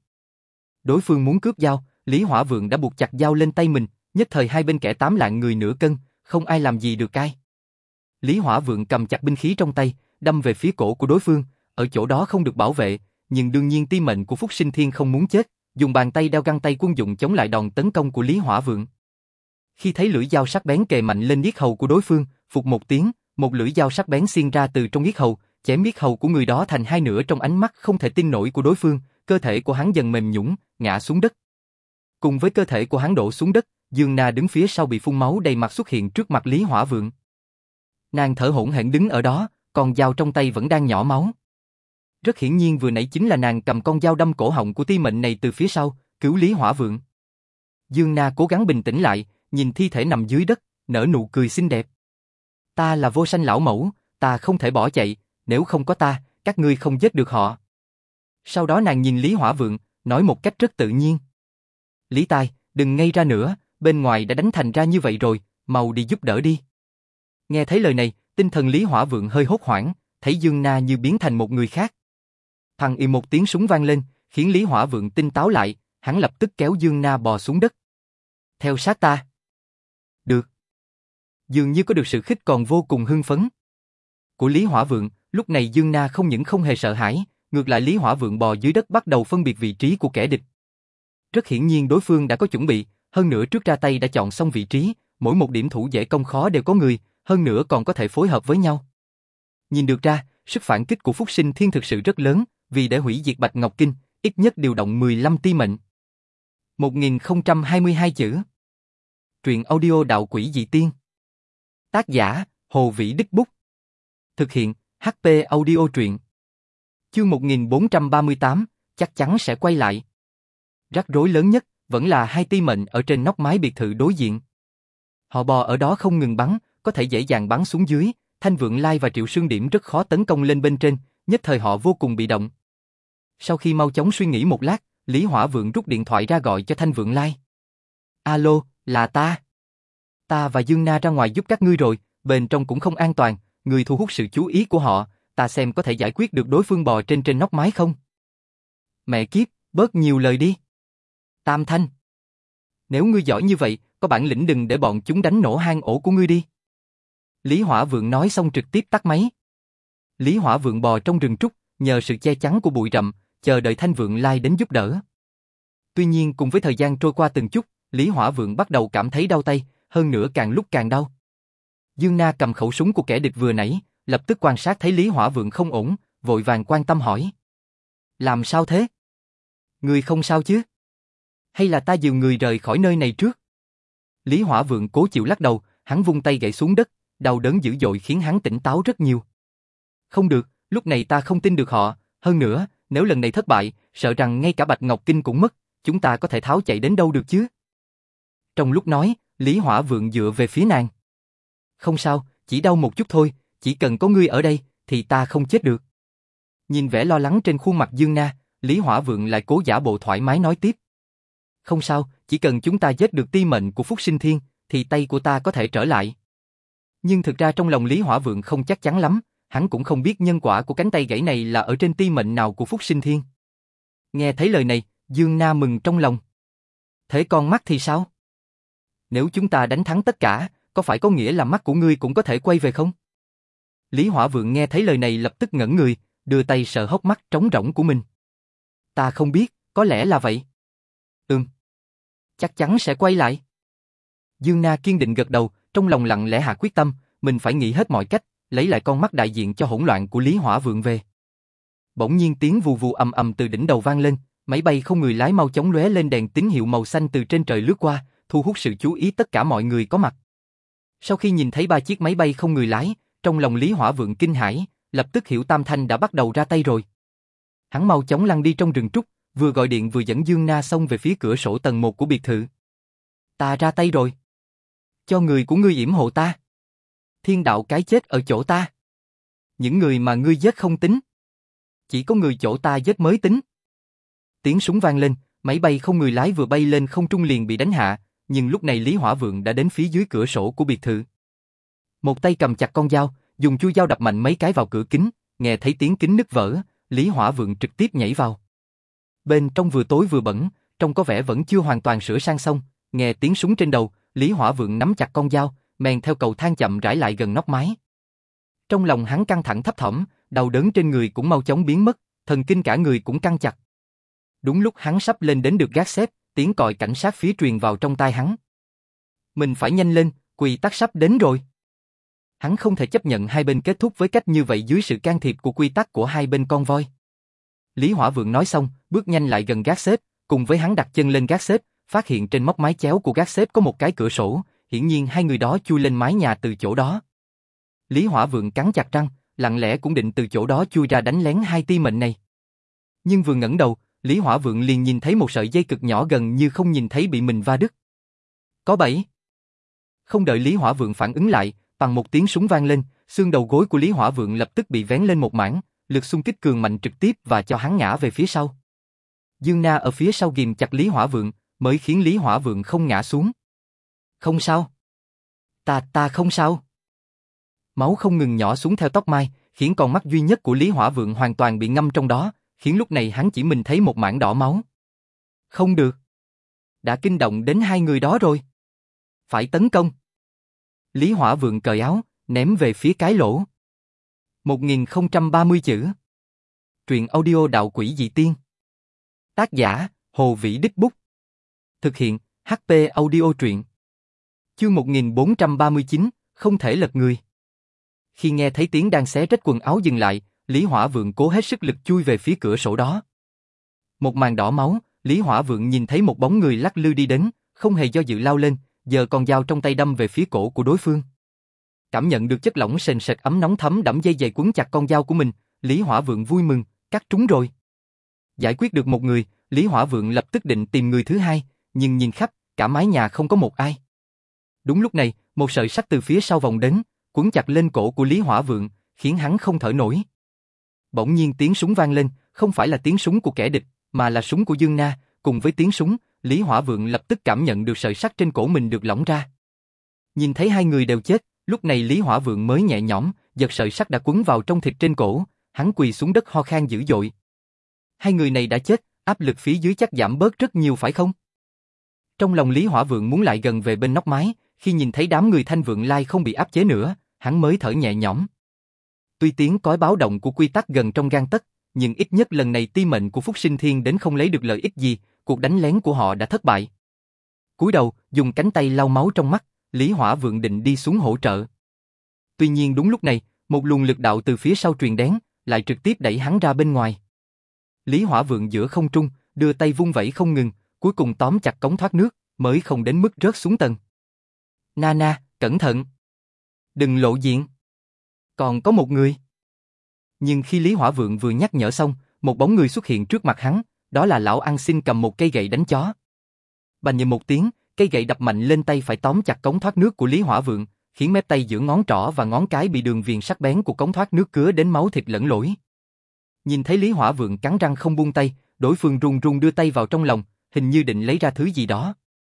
Đối phương muốn cướp dao, Lý Hỏa Vượng đã buộc chặt dao lên tay mình, nhất thời hai bên kẻ tám lạng người nửa cân, không ai làm gì được ai. Lý Hỏa Vượng cầm chặt binh khí trong tay, đâm về phía cổ của đối phương, ở chỗ đó không được bảo vệ, nhưng đương nhiên ti mệnh của Phúc Sinh Thiên không muốn chết, dùng bàn tay đeo găng tay quân dụng chống lại đòn tấn công của Lý Hỏa Vượng. Khi thấy lưỡi dao sắc bén kề mạnh lên yết hầu của đối phương, phụt một tiếng, một lưỡi dao sắc bén xiên ra từ trong yết hầu, chém yết hầu của người đó thành hai nửa trong ánh mắt không thể tin nổi của đối phương, cơ thể của hắn dần mềm nhũn, ngã xuống đất. Cùng với cơ thể của hắn đổ xuống đất, Dương Na đứng phía sau bị phun máu đầy mặt xuất hiện trước mặt Lý Hỏa Vượng. Nàng thở hổn hển đứng ở đó, con dao trong tay vẫn đang nhỏ máu. Rất hiển nhiên vừa nãy chính là nàng cầm con dao đâm cổ họng của ti mệnh này từ phía sau, cứu Lý Hỏa Vượng. Dương Na cố gắng bình tĩnh lại, nhìn thi thể nằm dưới đất, nở nụ cười xinh đẹp. Ta là Vô Sanh lão mẫu, ta không thể bỏ chạy, nếu không có ta, các ngươi không giết được họ. Sau đó nàng nhìn Lý Hỏa Vượng, nói một cách rất tự nhiên. Lý Tai, đừng ngây ra nữa, bên ngoài đã đánh thành ra như vậy rồi, mau đi giúp đỡ đi. Nghe thấy lời này, tinh thần Lý Hỏa Vượng hơi hốt hoảng, thấy Dương Na như biến thành một người khác. Thằng y một tiếng súng vang lên, khiến Lý Hỏa Vượng tinh táo lại, hắn lập tức kéo Dương Na bò xuống đất. Theo sát ta. Được. Dường như có được sự khích còn vô cùng hưng phấn của Lý Hỏa Vượng, lúc này Dương Na không những không hề sợ hãi, ngược lại Lý Hỏa Vượng bò dưới đất bắt đầu phân biệt vị trí của kẻ địch. Rất hiển nhiên đối phương đã có chuẩn bị, hơn nữa trước ra tay đã chọn xong vị trí, mỗi một điểm thủ dễ công khó đều có người, hơn nữa còn có thể phối hợp với nhau. Nhìn được ra, sức phản kích của Phúc Sinh Thiên thực sự rất lớn, vì để hủy diệt Bạch Ngọc Kinh, ít nhất điều động mười lăm ti mệnh. một nghìn không trăm hai mươi hai chữ. Truyện audio Đạo Quỷ Dị Tiên. Tác giả, Hồ Vĩ Đích Bút. Thực hiện, hát pê Audio truyện. Chương một nghìn bốn trăm ba mươi tám, chắc chắn sẽ quay lại. Rắc rối lớn nhất, vẫn là hai ti mệnh ở trên nóc mái biệt thự đối diện. Họ bò ở đó không ngừng bắn, có thể dễ dàng bắn xuống dưới, Thanh Vượng Lai và Triệu Sương Điểm rất khó tấn công lên bên trên, nhất thời họ vô cùng bị động. Sau khi mau chóng suy nghĩ một lát, Lý Hỏa Vượng rút điện thoại ra gọi cho Thanh Vượng Lai. Alo, là ta. Ta và Dương Na ra ngoài giúp các ngươi rồi, bên trong cũng không an toàn, người thu hút sự chú ý của họ, ta xem có thể giải quyết được đối phương bò trên trên nóc mái không? Mẹ kiếp, bớt nhiều lời đi. Tam Thanh. Nếu ngươi giỏi như vậy, có bản lĩnh đừng để bọn chúng đánh nổ hang ổ của ngươi đi. Lý Hỏa Vượng nói xong trực tiếp tắt máy. Lý Hỏa Vượng bò trong rừng trúc, nhờ sự che chắn của bụi rậm, chờ đợi Thanh Vượng Lai đến giúp đỡ. Tuy nhiên cùng với thời gian trôi qua từng chút, Lý Hỏa Vượng bắt đầu cảm thấy đau tay, hơn nữa càng lúc càng đau. Dương Na cầm khẩu súng của kẻ địch vừa nãy, lập tức quan sát thấy Lý Hỏa Vượng không ổn, vội vàng quan tâm hỏi. Làm sao thế? Người không sao chứ? Hay là ta dìu người rời khỏi nơi này trước? Lý Hỏa Vượng cố chịu lắc đầu, hắn vung tay gãy xuống đất, đau đớn dữ dội khiến hắn tỉnh táo rất nhiều. Không được, lúc này ta không tin được họ, hơn nữa, nếu lần này thất bại, sợ rằng ngay cả Bạch Ngọc Kinh cũng mất, chúng ta có thể tháo chạy đến đâu được chứ? Trong lúc nói, Lý Hỏa Vượng dựa về phía nàng. Không sao, chỉ đau một chút thôi, chỉ cần có ngươi ở đây, thì ta không chết được. Nhìn vẻ lo lắng trên khuôn mặt Dương Na, Lý Hỏa Vượng lại cố giả bộ thoải mái nói tiếp. Không sao, chỉ cần chúng ta giết được ti mệnh của Phúc Sinh Thiên, thì tay của ta có thể trở lại. Nhưng thực ra trong lòng Lý Hỏa Vượng không chắc chắn lắm, hắn cũng không biết nhân quả của cánh tay gãy này là ở trên ti mệnh nào của Phúc Sinh Thiên. Nghe thấy lời này, Dương Na mừng trong lòng. Thế con mắt thì sao? Nếu chúng ta đánh thắng tất cả, có phải có nghĩa là mắt của ngươi cũng có thể quay về không? Lý Hỏa Vượng nghe thấy lời này lập tức ngẩn người, đưa tay sờ hốc mắt trống rỗng của mình. Ta không biết, có lẽ là vậy. Ừm. Chắc chắn sẽ quay lại. Dương Na kiên định gật đầu, trong lòng lặng lẽ hạ quyết tâm, mình phải nghĩ hết mọi cách, lấy lại con mắt đại diện cho hỗn loạn của Lý Hỏa Vượng về. Bỗng nhiên tiếng vù vù ầm ầm từ đỉnh đầu vang lên, máy bay không người lái mau chóng lóe lên đèn tín hiệu màu xanh từ trên trời lướt qua, thu hút sự chú ý tất cả mọi người có mặt. Sau khi nhìn thấy ba chiếc máy bay không người lái, trong lòng Lý Hỏa Vượng kinh hãi, lập tức hiểu Tam Thanh đã bắt đầu ra tay rồi. Hắn mau chóng lăn đi trong rừng trúc, vừa gọi điện vừa dẫn Dương Na xông về phía cửa sổ tầng một của biệt thự. Ta ra tay rồi. Cho người của ngươi yểm hộ ta. Thiên đạo cái chết ở chỗ ta. Những người mà ngươi giết không tính. Chỉ có người chỗ ta giết mới tính. Tiếng súng vang lên, máy bay không người lái vừa bay lên không trung liền bị đánh hạ, nhưng lúc này Lý Hỏa Vượng đã đến phía dưới cửa sổ của biệt thự. Một tay cầm chặt con dao, dùng chui dao đập mạnh mấy cái vào cửa kính, nghe thấy tiếng kính nứt vỡ, Lý Hỏa Vượng trực tiếp nhảy vào. Bên trong vừa tối vừa bẩn, trông có vẻ vẫn chưa hoàn toàn sửa sang xong, nghe tiếng súng trên đầu, Lý Hỏa Vượng nắm chặt con dao, men theo cầu thang chậm rãi lại gần nóc mái. Trong lòng hắn căng thẳng thấp thỏm, đau đớn trên người cũng mau chóng biến mất, thần kinh cả người cũng căng chặt. Đúng lúc hắn sắp lên đến được gác xếp, tiếng còi cảnh sát phía truyền vào trong tai hắn. Mình phải nhanh lên, quy tắc sắp đến rồi. Hắn không thể chấp nhận hai bên kết thúc với cách như vậy dưới sự can thiệp của quy tắc của hai bên con voi. Lý Hỏa Vượng nói xong, bước nhanh lại gần gác xếp, cùng với hắn đặt chân lên gác xếp, phát hiện trên móc mái chéo của gác xếp có một cái cửa sổ, hiển nhiên hai người đó chui lên mái nhà từ chỗ đó. Lý Hỏa Vượng cắn chặt răng, lặng lẽ cũng định từ chỗ đó chui ra đánh lén hai ti mệnh này. Nhưng vừa ngẩng đầu, Lý Hỏa Vượng liền nhìn thấy một sợi dây cực nhỏ gần như không nhìn thấy bị mình va đứt. Có bẫy. Không đợi Lý Hỏa Vượng phản ứng lại, bằng một tiếng súng vang lên, xương đầu gối của Lý Hỏa Vượng lập tức bị vén lên một mảng, lực xung kích cường mạnh trực tiếp và cho hắn ngã về phía sau. Dương Na ở phía sau ghìm chặt Lý Hỏa Vượng, mới khiến Lý Hỏa Vượng không ngã xuống. Không sao. Ta, ta không sao. Máu không ngừng nhỏ xuống theo tóc mai, khiến con mắt duy nhất của Lý Hỏa Vượng hoàn toàn bị ngâm trong đó, khiến lúc này hắn chỉ mình thấy một mảng đỏ máu. Không được. Đã kinh động đến hai người đó rồi. Phải tấn công. Lý Hỏa Vượng cởi áo, ném về phía cái lỗ. một nghìn không trăm ba mươi chữ. Truyện audio đạo quỷ dị tiên. Tác giả, Hồ Vĩ Đích Bút. Thực hiện, hát pê Audio truyện. Chương một nghìn bốn trăm ba mươi chín, không thể lật người. Khi nghe thấy tiếng đang xé rách quần áo dừng lại, Lý Hỏa Vượng cố hết sức lực chui về phía cửa sổ đó. Một màn đỏ máu, Lý Hỏa Vượng nhìn thấy một bóng người lắc lư đi đến, không hề do dự lao lên, giờ con dao trong tay đâm về phía cổ của đối phương. Cảm nhận được chất lỏng sền sệt ấm nóng thấm đẫm dây dày quấn chặt con dao của mình, Lý Hỏa Vượng vui mừng, cắt trúng rồi. Giải quyết được một người, Lý Hỏa Vượng lập tức định tìm người thứ hai, nhưng nhìn khắp, cả mái nhà không có một ai. Đúng lúc này, một sợi sắt từ phía sau vòng đến, quấn chặt lên cổ của Lý Hỏa Vượng, khiến hắn không thở nổi. Bỗng nhiên tiếng súng vang lên, không phải là tiếng súng của kẻ địch, mà là súng của Dương Na, cùng với tiếng súng, Lý Hỏa Vượng lập tức cảm nhận được sợi sắt trên cổ mình được lỏng ra. Nhìn thấy hai người đều chết, lúc này Lý Hỏa Vượng mới nhẹ nhõm, giật sợi sắt đã quấn vào trong thịt trên cổ, hắn quỳ xuống đất ho khan dữ dội. Hai người này đã chết, áp lực phía dưới chắc giảm bớt rất nhiều phải không? Trong lòng Lý Hỏa Vượng muốn lại gần về bên nóc mái, khi nhìn thấy đám người Thanh Vượng Lai không bị áp chế nữa, hắn mới thở nhẹ nhõm. Tuy tiếng còi báo động của quy tắc gần trong gang tấc, nhưng ít nhất lần này ti mệnh của Phúc Sinh Thiên đến không lấy được lợi ích gì, cuộc đánh lén của họ đã thất bại. Cúi đầu, dùng cánh tay lau máu trong mắt, Lý Hỏa Vượng định đi xuống hỗ trợ. Tuy nhiên đúng lúc này, một luồng lực đạo từ phía sau truyền đến, lại trực tiếp đẩy hắn ra bên ngoài. Lý Hỏa Vượng giữa không trung, đưa tay vung vẩy không ngừng, cuối cùng tóm chặt cống thoát nước, mới không đến mức rớt xuống tầng. Nana, cẩn thận! Đừng lộ diện! Còn có một người. Nhưng khi Lý Hỏa Vượng vừa nhắc nhở xong, một bóng người xuất hiện trước mặt hắn, đó là lão ăn xin cầm một cây gậy đánh chó. Bành nhầm một tiếng, cây gậy đập mạnh lên tay phải tóm chặt cống thoát nước của Lý Hỏa Vượng, khiến mép tay giữa ngón trỏ và ngón cái bị đường viền sắc bén của cống thoát nước cứa đến máu thịt lẫn lỗi. Nhìn thấy Lý Hỏa Vượng cắn răng không buông tay, đối phương run run đưa tay vào trong lòng, hình như định lấy ra thứ gì đó.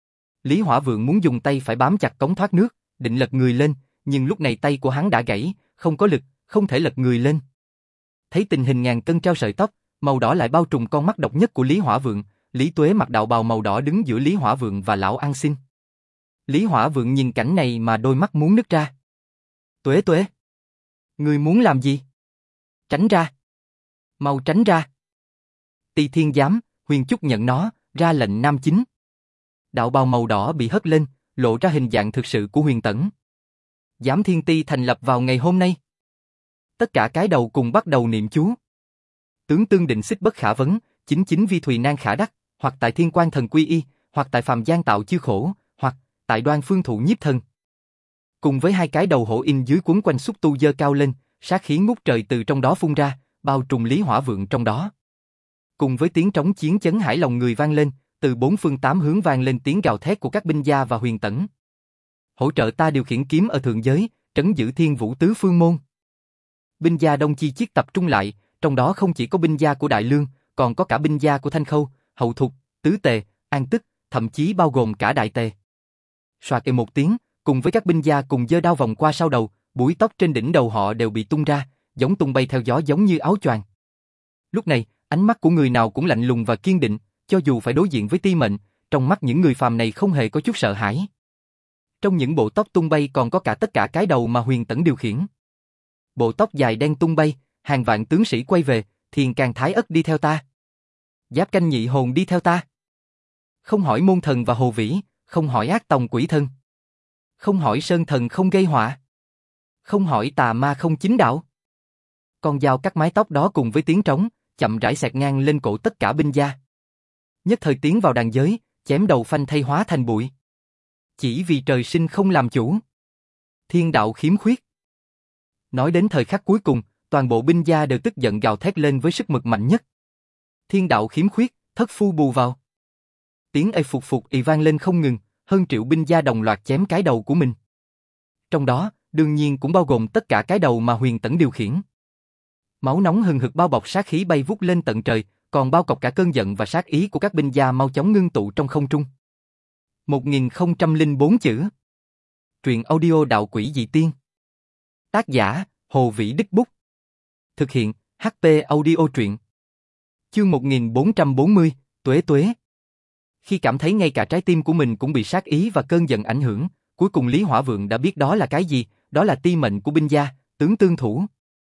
Lý Hỏa Vượng muốn dùng tay phải bám chặt cống thoát nước, định lật người lên, nhưng lúc này tay của hắn đã gãy, không có lực, không thể lật người lên. Thấy tình hình ngàn cân treo sợi tóc, màu đỏ lại bao trùm con mắt độc nhất của Lý Hỏa Vượng, Lý Tuế mặc đạo bào màu đỏ đứng giữa Lý Hỏa Vượng và lão ăn xin. Lý Hỏa Vượng nhìn cảnh này mà đôi mắt muốn nứt ra. Tuế Tuế, ngươi muốn làm gì? Tránh ra. Mau tránh ra. Tỳ Thiên Giám, Huyền Chúc nhận nó, ra lệnh nam chính. Đạo bào màu đỏ bị hất lên, lộ ra hình dạng thực sự của Huyền Tẩn. Giám Thiên Ti thành lập vào ngày hôm nay. Tất cả cái đầu cùng bắt đầu niệm chú. Tướng tương định xích bất khả vấn, chính chính vi thùy nan khả đắc, hoặc tại thiên quan thần quy y, hoặc tại phàm gian tạo chư khổ, hoặc tại đoan phương thụ nhiếp thần. Cùng với hai cái đầu hổ in dưới quấn quanh xúc tu giơ cao lên, sát khí ngút trời từ trong đó phun ra, bao trùm Lý Hỏa Vượng trong đó. Cùng với tiếng trống chiến chấn hải lòng người vang lên, từ bốn phương tám hướng vang lên tiếng gào thét của các binh gia và huyền tẫn. Hỗ trợ ta điều khiển kiếm ở thượng giới, trấn giữ thiên vũ tứ phương môn. Binh gia đông chi chiết tập trung lại, trong đó không chỉ có binh gia của Đại Lương, còn có cả binh gia của Thanh Khâu, Hậu Thục, Tứ Tề, An Tức, thậm chí bao gồm cả Đại Tề. Soạt ề một tiếng, cùng với các binh gia cùng giơ đao vòng qua sau đầu, búi tóc trên đỉnh đầu họ đều bị tung ra, giống tung bay theo gió giống như áo choàng. Lúc này, ánh mắt của người nào cũng lạnh lùng và kiên định, cho dù phải đối diện với Ti Mệnh, trong mắt những người phàm này không hề có chút sợ hãi. Trong những bộ tóc tung bay còn có cả tất cả cái đầu mà Huyền Tẫn điều khiển. Bộ tóc dài đen tung bay, hàng vạn tướng sĩ quay về, Thiền Càn Thái Ất đi theo ta. Giáp Canh Nhị Hồn đi theo ta. Không hỏi Môn Thần và Hồ Vĩ, không hỏi Ác Tòng Quỷ Thân. Không hỏi Sơn Thần không gây họa. Không hỏi Tà Ma không chính đạo. Con dao cắt mái tóc đó cùng với tiếng trống, chậm rãi xẹt ngang lên cổ tất cả binh gia. Nhất thời tiến vào đàn giới, chém đầu phanh thay hóa thành bụi. Chỉ vì trời sinh không làm chủ. Thiên đạo khiếm khuyết. Nói đến thời khắc cuối cùng, toàn bộ binh gia đều tức giận gào thét lên với sức mực mạnh nhất. Thiên đạo khiếm khuyết, thất phu bù vào. Tiếng ê phục phục ì vang lên không ngừng, hơn triệu binh gia đồng loạt chém cái đầu của mình. Trong đó, đương nhiên cũng bao gồm tất cả cái đầu mà Huyền Tẫn điều khiển. Máu nóng hừng hực bao bọc sát khí bay vút lên tận trời, còn bao bọc cả cơn giận và sát ý của các binh gia mau chóng ngưng tụ trong không trung. một nghìn không trăm lẻ bốn chữ. Truyện audio Đạo Quỷ Dị Tiên. Tác giả, Hồ Vĩ Đích Bút. Thực hiện, hát pê Audio Truyện. Chương một nghìn bốn trăm bốn mươi, Tuế Tuế. Khi cảm thấy ngay cả trái tim của mình cũng bị sát ý và cơn giận ảnh hưởng, cuối cùng Lý Hỏa Vượng đã biết đó là cái gì, đó là ti mệnh của binh gia, tướng tương thủ.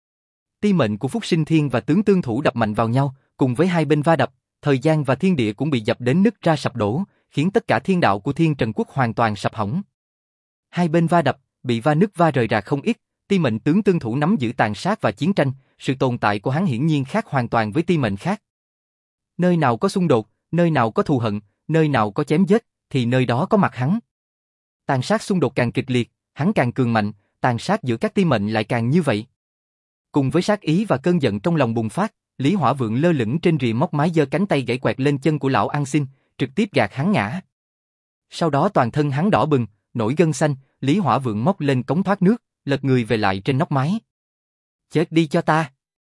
Ti mệnh của Phúc Sinh Thiên và tướng tương thủ đập mạnh vào nhau, cùng với hai bên va đập, thời gian và thiên địa cũng bị dập đến nứt ra sập đổ, khiến tất cả thiên đạo của Thiên Trần Quốc hoàn toàn sập hỏng. Hai bên va đập, bị va nứt va rời rạc không ít, ti mệnh tướng tương thủ nắm giữ tàn sát và chiến tranh, sự tồn tại của hắn hiển nhiên khác hoàn toàn với ti mệnh khác. Nơi nào có xung đột, nơi nào có thù hận, nơi nào có chém giết, thì nơi đó có mặt hắn. Tàn sát xung đột càng kịch liệt, hắn càng cường mạnh, tàn sát giữa các ti mệnh lại càng như vậy. Cùng với sát ý và cơn giận trong lòng bùng phát, Lý Hỏa Vượng lơ lửng trên rìa móc mái giơ cánh tay gãy quẹt lên chân của lão ăn xin, trực tiếp gạt hắn ngã. Sau đó toàn thân hắn đỏ bừng, nổi gân xanh, Lý Hỏa Vượng móc lên cống thoát nước, lật người về lại trên nóc mái. Chết đi cho ta!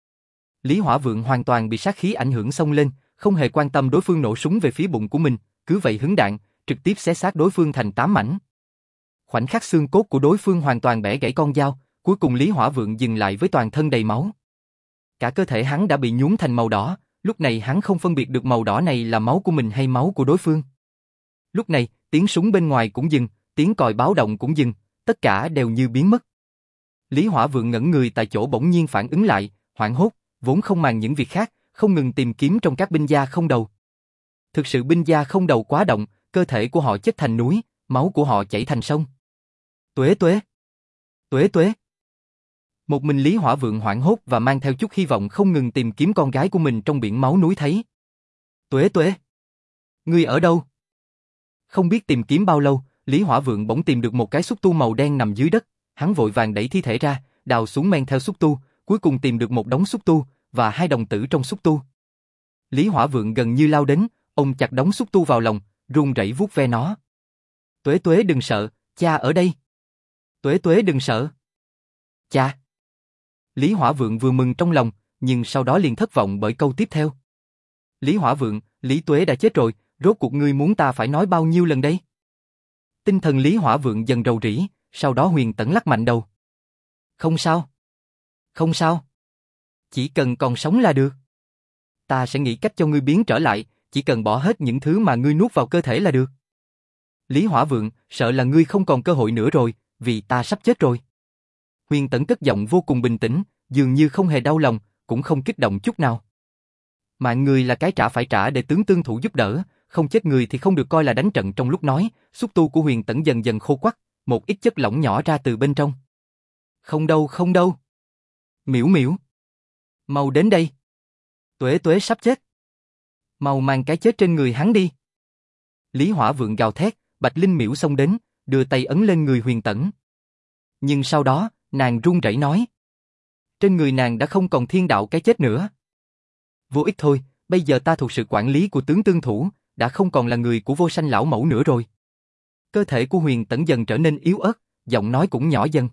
Lý Hỏa Vượng hoàn toàn bị sát khí ảnh hưởng xông lên, không hề quan tâm đối phương nổ súng về phía bụng của mình, cứ vậy hứng đạn, trực tiếp xé xác đối phương thành tám mảnh. Khoảnh khắc xương cốt của đối phương hoàn toàn bẻ gãy con dao, cuối cùng Lý Hỏa Vượng dừng lại với toàn thân đầy máu. Cả cơ thể hắn đã bị nhuốm thành màu đỏ, lúc này hắn không phân biệt được màu đỏ này là máu của mình hay máu của đối phương. Lúc này, tiếng súng bên ngoài cũng dừng, tiếng còi báo động cũng dừng, tất cả đều như biến mất. Lý Hỏa Vượng ngẩn người tại chỗ bỗng nhiên phản ứng lại, hoảng hốt, vốn không màng những việc khác, không ngừng tìm kiếm trong các binh gia không đầu. Thực sự binh gia không đầu quá động, cơ thể của họ chất thành núi, máu của họ chảy thành sông. Tuế tuế! Tuế tuế! Một mình Lý Hỏa Vượng hoảng hốt và mang theo chút hy vọng không ngừng tìm kiếm con gái của mình trong biển máu núi thấy. Tuế tuế! Ngươi ở đâu? Không biết tìm kiếm bao lâu, Lý Hỏa Vượng bỗng tìm được một cái xúc tu màu đen nằm dưới đất, hắn vội vàng đẩy thi thể ra, đào xuống men theo xúc tu, cuối cùng tìm được một đống xúc tu và hai đồng tử trong xúc tu. Lý Hỏa Vượng gần như lao đến, ôm chặt đống xúc tu vào lòng, run rẩy vuốt ve nó. Tuế tuế đừng sợ, cha ở đây. Tuế tuế đừng sợ. Cha. Lý Hỏa Vượng vừa mừng trong lòng, nhưng sau đó liền thất vọng bởi câu tiếp theo. Lý Hỏa Vượng, Lý Tuế đã chết rồi, rốt cuộc ngươi muốn ta phải nói bao nhiêu lần đây? Tinh thần Lý Hỏa Vượng dần rầu rĩ, sau đó Huyền Tẫn lắc mạnh đầu. Không sao. Không sao. Chỉ cần còn sống là được. Ta sẽ nghĩ cách cho ngươi biến trở lại, chỉ cần bỏ hết những thứ mà ngươi nuốt vào cơ thể là được. Lý Hỏa Vượng, sợ là ngươi không còn cơ hội nữa rồi, vì ta sắp chết rồi. Huyền Tẫn cất giọng vô cùng bình tĩnh, dường như không hề đau lòng, cũng không kích động chút nào. Mạng người là cái trả phải trả để tướng tương thủ giúp đỡ, không chết người thì không được coi là đánh trận. Trong lúc nói, xúc tu của Huyền Tẫn dần dần khô quắt, một ít chất lỏng nhỏ ra từ bên trong. Không đâu, không đâu. Miễu Miễu, mau đến đây. Tuế tuế sắp chết. Mau mang cái chết trên người hắn đi. Lý Hỏa Vượng gào thét, Bạch Linh Miễu xông đến, đưa tay ấn lên người Huyền Tẫn. Nhưng sau đó, nàng run rẩy nói. Trên người nàng đã không còn thiên đạo cái chết nữa. Vô ích thôi, bây giờ ta thuộc sự quản lý của tướng Tương Thủ, đã không còn là người của Vô Sanh lão mẫu nữa rồi. Cơ thể của Huyền Tẫn dần trở nên yếu ớt, giọng nói cũng nhỏ dần.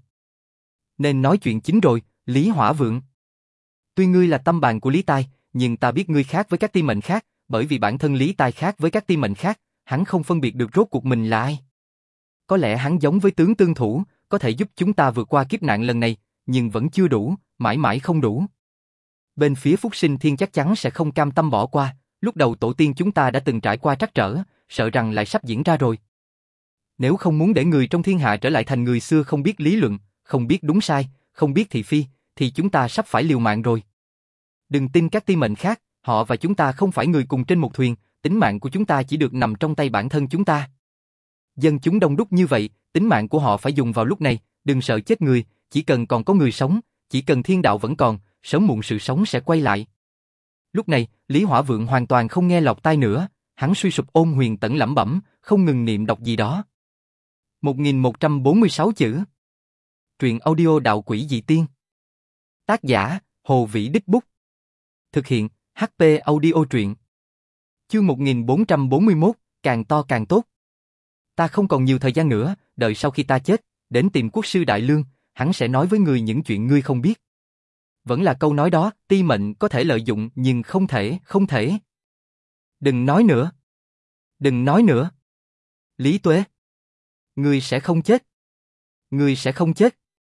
Nên nói chuyện chính rồi, Lý Hỏa Vượng. Tuy ngươi là tâm bàn của Lý Tai, nhưng ta biết ngươi khác với các tiên mệnh khác, bởi vì bản thân Lý Tai khác với các tiên mệnh khác, hắn không phân biệt được rốt cuộc mình là ai. Có lẽ hắn giống với tướng Tương Thủ, có thể giúp chúng ta vượt qua kiếp nạn lần này, nhưng vẫn chưa đủ, mãi mãi không đủ. Bên phía Phúc Sinh Thiên chắc chắn sẽ không cam tâm bỏ qua, lúc đầu tổ tiên chúng ta đã từng trải qua trắc trở, sợ rằng lại sắp diễn ra rồi. Nếu không muốn để người trong thiên hạ trở lại thành người xưa không biết lý luận, không biết đúng sai, không biết thị phi, thì chúng ta sắp phải liều mạng rồi. Đừng tin các tiên mệnh khác, họ và chúng ta không phải người cùng trên một thuyền, tính mạng của chúng ta chỉ được nằm trong tay bản thân chúng ta. Dân chúng đông đúc như vậy, tính mạng của họ phải dùng vào lúc này, đừng sợ chết người, chỉ cần còn có người sống, chỉ cần thiên đạo vẫn còn, sớm muộn sự sống sẽ quay lại. Lúc này, Lý Hỏa Vượng hoàn toàn không nghe lọt tai nữa, hắn suy sụp ôm Huyền Tẫn lẩm bẩm, không ngừng niệm đọc gì đó. một nghìn một trăm bốn mươi sáu chữ. Truyện audio Đạo Quỷ Dị Tiên. Tác giả, Hồ Vĩ Đích Bút. Thực hiện, hát pê Audio Truyện. Chương một nghìn bốn trăm bốn mươi mốt, càng to càng tốt. Ta không còn nhiều thời gian nữa, đợi sau khi ta chết, đến tìm quốc sư Đại Lương, hắn sẽ nói với ngươi những chuyện ngươi không biết. Vẫn là câu nói đó, ti mệnh có thể lợi dụng nhưng không thể, không thể. Đừng nói nữa. Đừng nói nữa. Lý Tuế. Ngươi sẽ không chết. Ngươi sẽ không chết.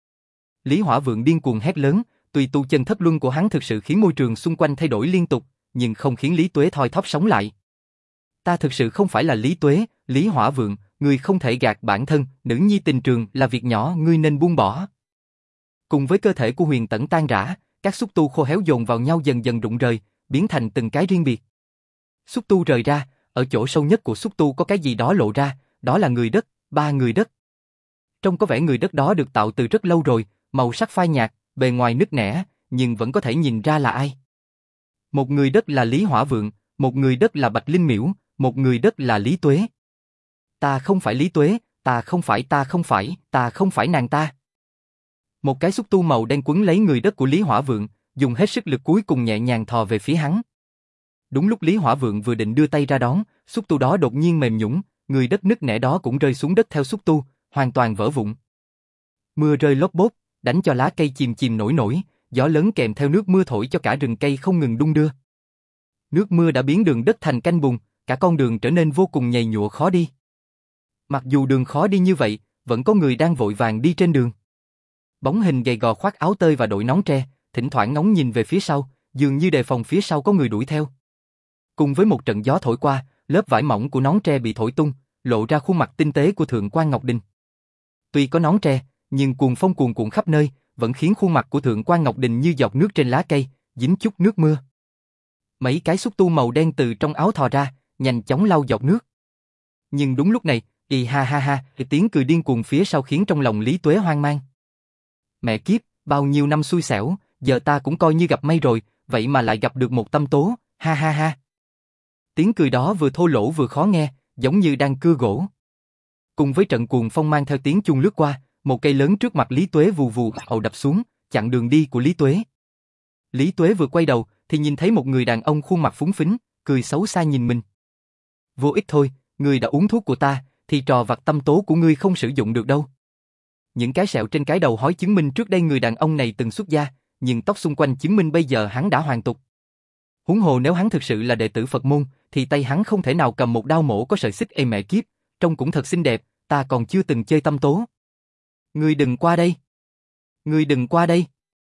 Lý Hỏa Vượng điên cuồng hét lớn, tuy tu chân thất luân của hắn thực sự khiến môi trường xung quanh thay đổi liên tục, nhưng không khiến Lý Tuế thoi thóp sống lại. Ta thực sự không phải là Lý Tuế, Lý Hỏa Vượng, ngươi không thể gạt bản thân, nữ nhi tình trường là việc nhỏ ngươi nên buông bỏ. Cùng với cơ thể của Huyền Tẫn tan rã, các xúc tu khô héo dồn vào nhau dần dần rụng rời, biến thành từng cái riêng biệt. Xúc tu rời ra, ở chỗ sâu nhất của xúc tu có cái gì đó lộ ra, đó là người đất, ba người đất. Trông có vẻ người đất đó được tạo từ rất lâu rồi, màu sắc phai nhạt, bề ngoài nứt nẻ, nhưng vẫn có thể nhìn ra là ai. Một người đất là Lý Hỏa Vượng, một người đất là Bạch Linh Miễu, một người đất là Lý Tuế. Ta không phải Lý Tuế, ta không phải ta không phải, ta không phải nàng ta. Một cái xúc tu màu đen quấn lấy người đất của Lý Hỏa Vượng, dùng hết sức lực cuối cùng nhẹ nhàng thò về phía hắn. Đúng lúc Lý Hỏa Vượng vừa định đưa tay ra đón, xúc tu đó đột nhiên mềm nhũn, người đất nứt nẻ đó cũng rơi xuống đất theo xúc tu, hoàn toàn vỡ vụn. Mưa rơi lốp bốp, đánh cho lá cây chìm chìm nổi nổi, gió lớn kèm theo nước mưa thổi cho cả rừng cây không ngừng đung đưa. Nước mưa đã biến đường đất thành canh bùn, cả con đường trở nên vô cùng nhầy nhụa khó đi. Mặc dù đường khó đi như vậy, vẫn có người đang vội vàng đi trên đường. Bóng hình gầy gò khoác áo tơi và đội nón tre, thỉnh thoảng ngóng nhìn về phía sau, dường như đề phòng phía sau có người đuổi theo. Cùng với một trận gió thổi qua, lớp vải mỏng của nón tre bị thổi tung, lộ ra khuôn mặt tinh tế của Thượng quan Ngọc Đình. Tuy có nón tre, nhưng cuồng phong cuồn cuộn khắp nơi, vẫn khiến khuôn mặt của Thượng quan Ngọc Đình như giọt nước trên lá cây, dính chút nước mưa. Mấy cái xúc tu màu đen từ trong áo thò ra, nhanh chóng lau giọt nước. Nhưng đúng lúc này, y ha ha ha, tiếng cười điên cuồng phía sau khiến trong lòng Lý Tuế hoang mang. Mẹ kiếp, bao nhiêu năm xui xẻo, giờ ta cũng coi như gặp may rồi, vậy mà lại gặp được một tâm tố, ha ha ha. Tiếng cười đó vừa thô lỗ vừa khó nghe, giống như đang cưa gỗ. Cùng với trận cuồng phong mang theo tiếng chuông lướt qua, một cây lớn trước mặt Lý Tuế vù vù ào đập xuống, chặn đường đi của Lý Tuế. Lý Tuế vừa quay đầu, thì nhìn thấy một người đàn ông khuôn mặt phúng phính, cười xấu xa nhìn mình. Vô ích thôi, ngươi đã uống thuốc của ta, thì trò vặt tâm tố của ngươi không sử dụng được đâu. Những cái sẹo trên cái đầu hói chứng minh trước đây người đàn ông này từng xuất gia, nhưng tóc xung quanh chứng minh bây giờ hắn đã hoàn tục. Huống hồ nếu hắn thực sự là đệ tử Phật môn, thì tay hắn không thể nào cầm một đao mổ có sợi xích. Ê mẹ kiếp, trông cũng thật xinh đẹp, ta còn chưa từng chơi tâm tố. Ngươi đừng qua đây. Ngươi đừng qua đây.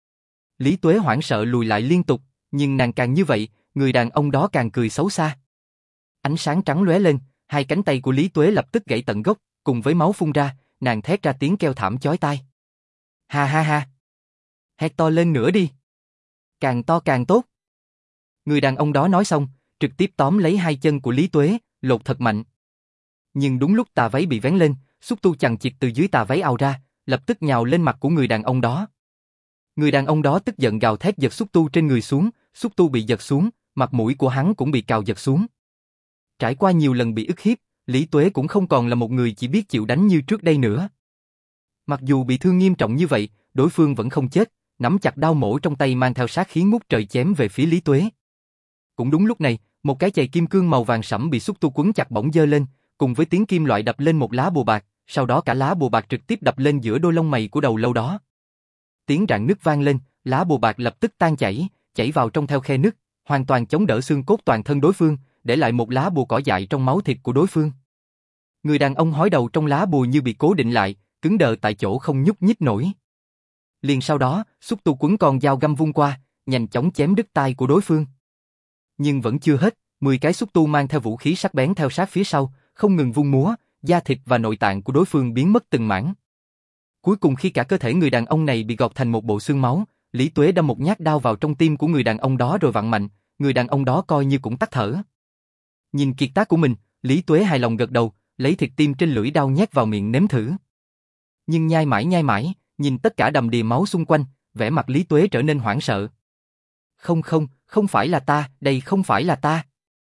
Lý Tuế hoảng sợ lùi lại liên tục, nhưng nàng càng như vậy, người đàn ông đó càng cười xấu xa. Ánh sáng trắng lóe lên, hai cánh tay của Lý Tuế lập tức gãy tận gốc, cùng với máu phun ra, nàng thét ra tiếng kêu thảm chói tai. Ha ha ha. Hét to lên nữa đi. Càng to càng tốt. Người đàn ông đó nói xong, trực tiếp tóm lấy hai chân của Lý Tuế, lột thật mạnh. Nhưng đúng lúc tà váy bị vén lên, xúc tu chằng chịt từ dưới tà váy ào ra, lập tức nhào lên mặt của người đàn ông đó. Người đàn ông đó tức giận gào thét giật xúc tu trên người xuống, xúc tu bị giật xuống, mặt mũi của hắn cũng bị cào giật xuống. Trải qua nhiều lần bị ức hiếp, Lý Tuế cũng không còn là một người chỉ biết chịu đánh như trước đây nữa. Mặc dù bị thương nghiêm trọng như vậy, đối phương vẫn không chết, nắm chặt đao mổ trong tay mang theo sát khí ngút trời chém về phía Lý Tuế. Cũng đúng lúc này, một cái chày kim cương màu vàng sẫm bị xúc tu quấn chặt bỗng giơ lên, cùng với tiếng kim loại đập lên một lá bùa bạc, sau đó cả lá bùa bạc trực tiếp đập lên giữa đôi lông mày của đầu lâu đó. Tiếng rạn nứt vang lên, lá bùa bạc lập tức tan chảy, chảy vào trong theo khe nứt, hoàn toàn chống đỡ xương cốt toàn thân đối phương, để lại một lá bùa cỏ dại trong máu thịt của đối phương. Người đàn ông hói đầu trong lá bùa như bị cố định lại, cứng đờ tại chỗ không nhúc nhích nổi. Liền sau đó, xúc tu quấn con dao găm vung qua, nhanh chóng chém đứt tai của đối phương. Nhưng vẫn chưa hết, mười cái xúc tu mang theo vũ khí sắc bén theo sát phía sau, không ngừng vung múa, da thịt và nội tạng của đối phương biến mất từng mảng. Cuối cùng khi cả cơ thể người đàn ông này bị gọt thành một bộ xương máu, Lý Tuế đâm một nhát đao vào trong tim của người đàn ông đó rồi vặn mạnh, người đàn ông đó coi như cũng tắt thở. Nhìn kiệt tác của mình, Lý Tuế hài lòng gật đầu, lấy thịt tim trên lưỡi đao nhét vào miệng nếm thử. Nhưng nhai mãi nhai mãi, nhìn tất cả đầm đìa máu xung quanh, vẻ mặt Lý Tuế trở nên hoảng sợ. Không không, không phải là ta, đây không phải là ta.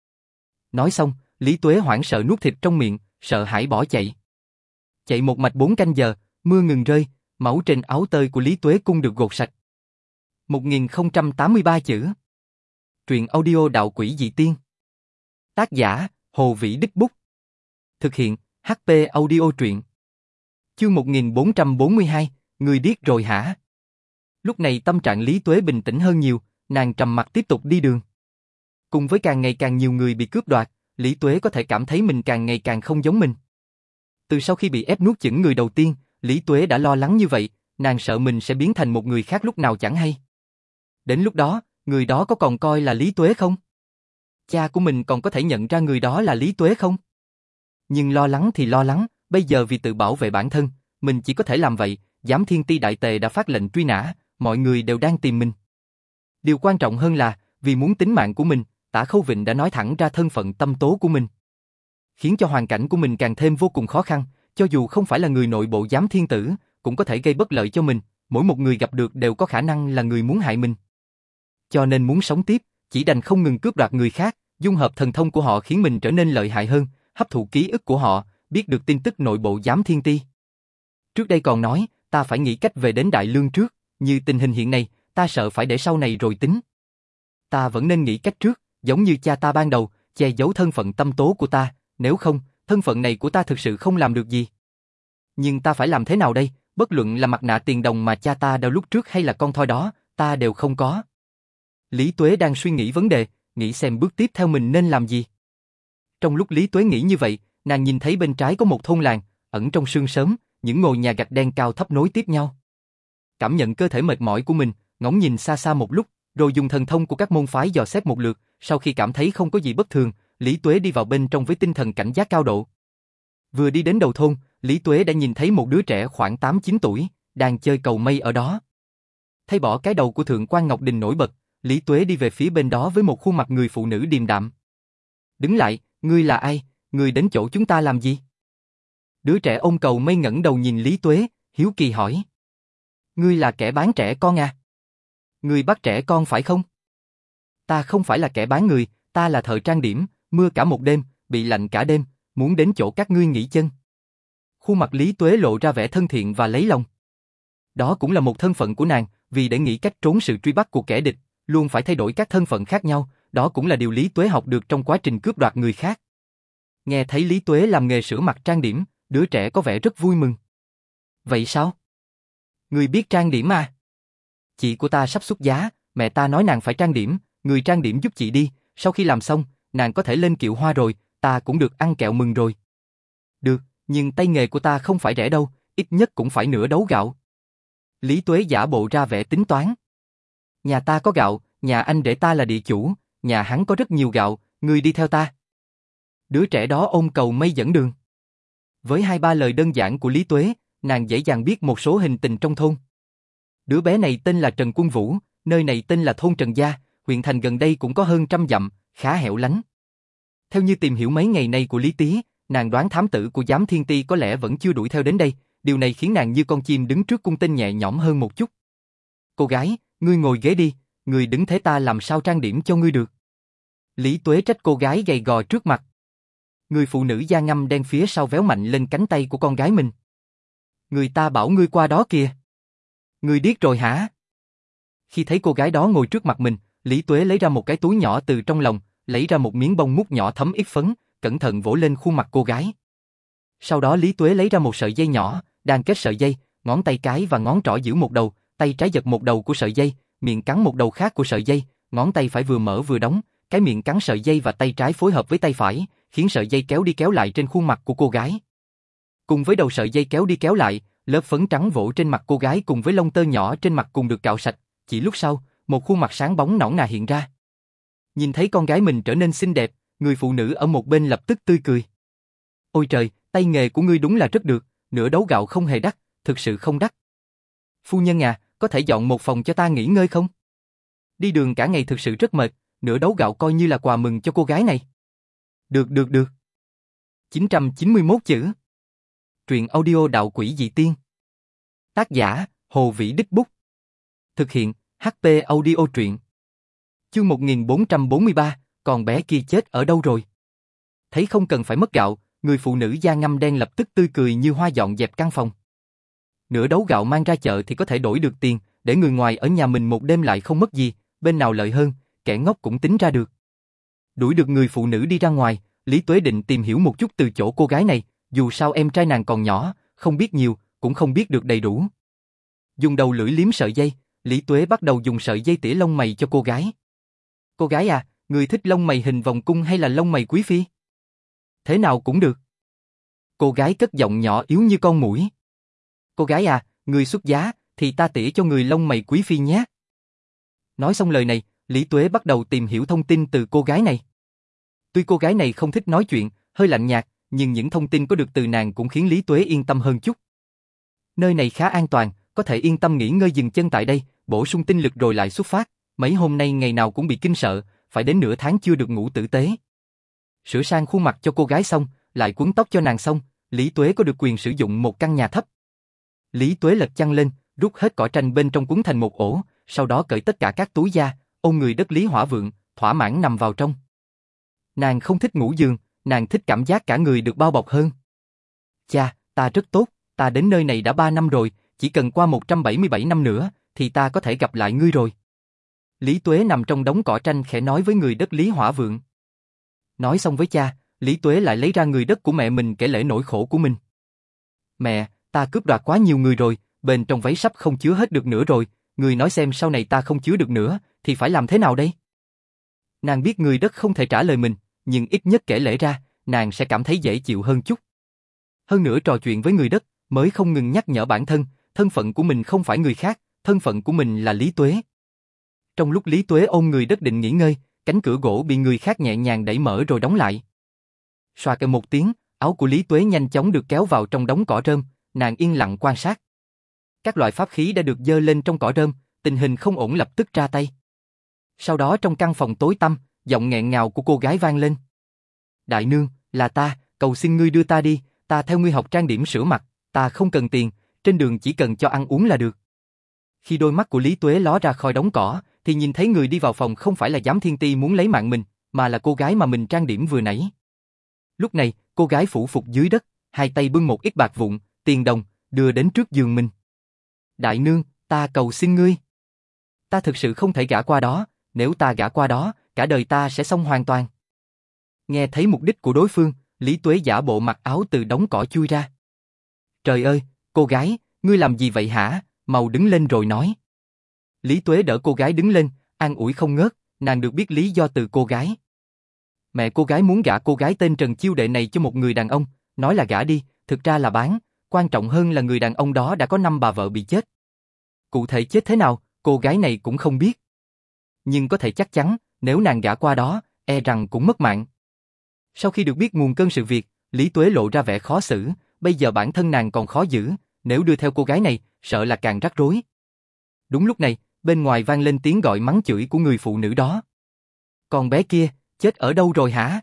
Nói xong, Lý Tuế hoảng sợ nuốt thịt trong miệng, sợ hãi bỏ chạy. Chạy một mạch bốn canh giờ, mưa ngừng rơi, máu trên áo tơi của Lý Tuế cung được gột sạch. một nghìn không trăm tám mươi ba chữ. Truyện audio đạo quỷ dị tiên. Tác giả, Hồ Vĩ Đích Bút. Thực hiện, hát pê Audio truyện. Chương một nghìn bốn trăm bốn mươi hai, người điếc rồi hả? Lúc này tâm trạng Lý Tuế bình tĩnh hơn nhiều, nàng trầm mặc tiếp tục đi đường. Cùng với càng ngày càng nhiều người bị cướp đoạt, Lý Tuế có thể cảm thấy mình càng ngày càng không giống mình. Từ sau khi bị ép nuốt chửng người đầu tiên, Lý Tuế đã lo lắng như vậy, nàng sợ mình sẽ biến thành một người khác lúc nào chẳng hay. Đến lúc đó, người đó có còn coi là Lý Tuế không? Cha của mình còn có thể nhận ra người đó là Lý Tuế không? Nhưng lo lắng thì lo lắng, bây giờ vì tự bảo vệ bản thân, mình chỉ có thể làm vậy. Giám Thiên Ti Đại Tề đã phát lệnh truy nã, mọi người đều đang tìm mình. Điều quan trọng hơn là, vì muốn tính mạng của mình, Tả Khâu Vịnh đã nói thẳng ra thân phận tâm tố của mình. Khiến cho hoàn cảnh của mình càng thêm vô cùng khó khăn, cho dù không phải là người nội bộ Giám Thiên Tử, cũng có thể gây bất lợi cho mình, mỗi một người gặp được đều có khả năng là người muốn hại mình. Cho nên muốn sống tiếp, chỉ đành không ngừng cướp đoạt người khác, dung hợp thần thông của họ khiến mình trở nên lợi hại hơn, hấp thụ ký ức của họ, biết được tin tức nội bộ Giám Thiên Ti. Trước đây còn nói, ta phải nghĩ cách về đến Đại Lương trước, như tình hình hiện nay, ta sợ phải để sau này rồi tính. Ta vẫn nên nghĩ cách trước, giống như cha ta ban đầu, che giấu thân phận tâm tố của ta, nếu không, thân phận này của ta thực sự không làm được gì. Nhưng ta phải làm thế nào đây, bất luận là mặt nạ tiền đồng mà cha ta đeo lúc trước hay là con thoi đó, ta đều không có. Lý Tuế đang suy nghĩ vấn đề, nghĩ xem bước tiếp theo mình nên làm gì. Trong lúc Lý Tuế nghĩ như vậy, nàng nhìn thấy bên trái có một thôn làng, ẩn trong sương sớm, những ngôi nhà gạch đen cao thấp nối tiếp nhau. Cảm nhận cơ thể mệt mỏi của mình, ngóng nhìn xa xa một lúc, rồi dùng thần thông của các môn phái dò xét một lượt, sau khi cảm thấy không có gì bất thường, Lý Tuế đi vào bên trong với tinh thần cảnh giác cao độ. Vừa đi đến đầu thôn, Lý Tuế đã nhìn thấy một đứa trẻ khoảng tám chín tuổi, đang chơi cầu mây ở đó. Thay bỏ cái đầu của Thượng quan Ngọc Đình nổi bật, Lý Tuế đi về phía bên đó với một khuôn mặt người phụ nữ điềm đạm. Đứng lại, ngươi là ai, ngươi đến chỗ chúng ta làm gì? Đứa trẻ ôm cầu mây ngẩng đầu nhìn Lý Tuế, hiếu kỳ hỏi. Ngươi là kẻ bán trẻ con à? Ngươi bắt trẻ con phải không? Ta không phải là kẻ bán người, ta là thợ trang điểm, mưa cả một đêm, bị lạnh cả đêm, muốn đến chỗ các ngươi nghỉ chân. Khuôn mặt Lý Tuế lộ ra vẻ thân thiện và lấy lòng. Đó cũng là một thân phận của nàng, vì để nghĩ cách trốn sự truy bắt của kẻ địch, luôn phải thay đổi các thân phận khác nhau, đó cũng là điều Lý Tuế học được trong quá trình cướp đoạt người khác. Nghe thấy Lý Tuế làm nghề sửa mặt trang điểm, đứa trẻ có vẻ rất vui mừng. Vậy sao? Ngươi biết trang điểm à? Chị của ta sắp xuất giá, mẹ ta nói nàng phải trang điểm, người trang điểm giúp chị đi, sau khi làm xong, nàng có thể lên kiệu hoa rồi, ta cũng được ăn kẹo mừng rồi. Được, nhưng tay nghề của ta không phải rẻ đâu, ít nhất cũng phải nửa đấu gạo. Lý Tuế giả bộ ra vẻ tính toán. Nhà ta có gạo, nhà anh để ta là địa chủ, nhà hắn có rất nhiều gạo, ngươi đi theo ta. Đứa trẻ đó ôm cầu mây dẫn đường. Với hai ba lời đơn giản của Lý Tuế, nàng dễ dàng biết một số hình tình trong thôn. Đứa bé này tên là Trần Quân Vũ, nơi này tên là thôn Trần Gia, huyện thành gần đây cũng có hơn trăm dặm, khá hẻo lánh. Theo như tìm hiểu mấy ngày nay của Lý Tý, nàng đoán thám tử của Giám Thiên Ti có lẽ vẫn chưa đuổi theo đến đây, điều này khiến nàng như con chim đứng trước cung tên nhẹ nhõm hơn một chút. Cô gái, ngươi ngồi ghế đi, ngươi đứng thế ta làm sao trang điểm cho ngươi được. Lý Tuế trách cô gái gầy gò trước mặt. Người phụ nữ da ngăm đen phía sau véo mạnh lên cánh tay của con gái mình. Người ta bảo ngươi qua đó kìa. Ngươi điếc rồi hả? Khi thấy cô gái đó ngồi trước mặt mình, Lý Tuế lấy ra một cái túi nhỏ từ trong lòng, lấy ra một miếng bông mút nhỏ thấm ít phấn, cẩn thận vỗ lên khuôn mặt cô gái. Sau đó Lý Tuế lấy ra một sợi dây nhỏ, đang kết sợi dây, ngón tay cái và ngón trỏ giữ một đầu, tay trái giật một đầu của sợi dây, miệng cắn một đầu khác của sợi dây, ngón tay phải vừa mở vừa đóng, cái miệng cắn sợi dây và tay trái phối hợp với tay phải, khiến sợi dây kéo đi kéo lại trên khuôn mặt của cô gái. Cùng với đầu sợi dây kéo đi kéo lại, lớp phấn trắng vỗ trên mặt cô gái cùng với lông tơ nhỏ trên mặt cùng được cạo sạch, chỉ lúc sau, một khuôn mặt sáng bóng nõn nà hiện ra. Nhìn thấy con gái mình trở nên xinh đẹp, người phụ nữ ở một bên lập tức tươi cười. Ôi trời, tay nghề của ngươi đúng là rất được, nửa đấu gạo không hề đắt, thực sự không đắt. Phu nhân à, có thể dọn một phòng cho ta nghỉ ngơi không? Đi đường cả ngày thực sự rất mệt, nửa đấu gạo coi như là quà mừng cho cô gái này. Được được được. chín trăm chín mươi mốt chữ. Truyện audio Đạo Quỷ Dị Tiên. Tác giả, Hồ Vĩ Đích Bút. Thực hiện, hát pê Audio Truyện. Chương một nghìn bốn trăm bốn mươi ba, còn bé kia chết ở đâu rồi? Thấy không cần phải mất gạo, người phụ nữ da ngăm đen lập tức tươi cười như hoa dọn dẹp căn phòng. Nửa đấu gạo mang ra chợ thì có thể đổi được tiền, để người ngoài ở nhà mình một đêm lại không mất gì, bên nào lợi hơn, kẻ ngốc cũng tính ra được. Đuổi được người phụ nữ đi ra ngoài, Lý Tuế định tìm hiểu một chút từ chỗ cô gái này, dù sao em trai nàng còn nhỏ, không biết nhiều, cũng không biết được đầy đủ. Dùng đầu lưỡi liếm sợi dây, Lý Tuế bắt đầu dùng sợi dây tỉa lông mày cho cô gái. Cô gái à, người thích lông mày hình vòng cung hay là lông mày quý phi? Thế nào cũng được. Cô gái cất giọng nhỏ yếu như con muỗi. Cô gái à, người xuất giá, thì ta tỉa cho người lông mày quý phi nhé. Nói xong lời này, Lý Tuế bắt đầu tìm hiểu thông tin từ cô gái này. Tuy cô gái này không thích nói chuyện, hơi lạnh nhạt, nhưng những thông tin có được từ nàng cũng khiến Lý Tuế yên tâm hơn chút. Nơi này khá an toàn, có thể yên tâm nghỉ ngơi dừng chân tại đây, bổ sung tinh lực rồi lại xuất phát. Mấy hôm nay ngày nào cũng bị kinh sợ, phải đến nửa tháng chưa được ngủ tử tế. Sửa sang khuôn mặt cho cô gái xong, lại quấn tóc cho nàng xong, Lý Tuế có được quyền sử dụng một căn nhà thấp. Lý Tuế lật chăn lên, rút hết cỏ tranh bên trong quấn thành một ổ, sau đó cởi tất cả các túi da, ôm người đất Lý Hỏa Vượng, thỏa mãn nằm vào trong. Nàng không thích ngủ giường, nàng thích cảm giác cả người được bao bọc hơn. Cha, ta rất tốt, ta đến nơi này đã ba năm rồi, chỉ cần qua một trăm bảy mươi bảy năm nữa, thì ta có thể gặp lại ngươi rồi. Lý Tuế nằm trong đống cỏ tranh khẽ nói với người đất Lý Hỏa Vượng. Nói xong với cha, Lý Tuế lại lấy ra người đất của mẹ mình kể lể nỗi khổ của mình. Mẹ, ta cướp đoạt quá nhiều người rồi, bên trong váy sắp không chứa hết được nữa rồi, người nói xem sau này ta không chứa được nữa, thì phải làm thế nào đây? Nàng biết người đất không thể trả lời mình, nhưng ít nhất kể lể ra, nàng sẽ cảm thấy dễ chịu hơn chút. Hơn nữa trò chuyện với người đất, mới không ngừng nhắc nhở bản thân, thân phận của mình không phải người khác, thân phận của mình là Lý Tuế. Trong lúc Lý Tuế ôm người đất định nghỉ ngơi, cánh cửa gỗ bị người khác nhẹ nhàng đẩy mở rồi đóng lại. Xoa kêu một tiếng, áo của Lý Tuế nhanh chóng được kéo vào trong đống cỏ rơm, nàng yên lặng quan sát. Các loại pháp khí đã được dơ lên trong cỏ rơm, tình hình không ổn lập tức ra tay. Sau đó trong căn phòng tối tăm, giọng nghẹn ngào của cô gái vang lên. Đại nương, là ta, cầu xin ngươi đưa ta đi, ta theo ngươi học trang điểm sửa mặt, ta không cần tiền, trên đường chỉ cần cho ăn uống là được. Khi đôi mắt của Lý Tuế ló ra khỏi đống cỏ, thì nhìn thấy người đi vào phòng không phải là Giám Thiên Ti muốn lấy mạng mình, mà là cô gái mà mình trang điểm vừa nãy. Lúc này, cô gái phủ phục dưới đất, hai tay bưng một ít bạc vụn, tiền đồng, đưa đến trước giường mình. Đại nương, ta cầu xin ngươi. Ta thực sự không thể gả qua đó, nếu ta gả qua đó, cả đời ta sẽ xong hoàn toàn. Nghe thấy mục đích của đối phương, Lý Tuế giả bộ mặc áo từ đống cỏ chui ra. Trời ơi, cô gái, ngươi làm gì vậy hả, mau đứng lên rồi nói. Lý Tuế đỡ cô gái đứng lên, an ủi không ngớt, nàng được biết lý do từ cô gái. Mẹ cô gái muốn gả cô gái tên Trần Chiêu Đệ này cho một người đàn ông, nói là gả đi, thực ra là bán, quan trọng hơn là người đàn ông đó đã có năm bà vợ bị chết. Cụ thể chết thế nào, cô gái này cũng không biết. Nhưng có thể chắc chắn, nếu nàng gả qua đó, e rằng cũng mất mạng. Sau khi được biết nguồn cơn sự việc, Lý Tuế lộ ra vẻ khó xử, bây giờ bản thân nàng còn khó giữ, nếu đưa theo cô gái này, sợ là càng rắc rối. Đúng lúc này, bên ngoài vang lên tiếng gọi mắng chửi của người phụ nữ đó. Con bé kia, chết ở đâu rồi hả?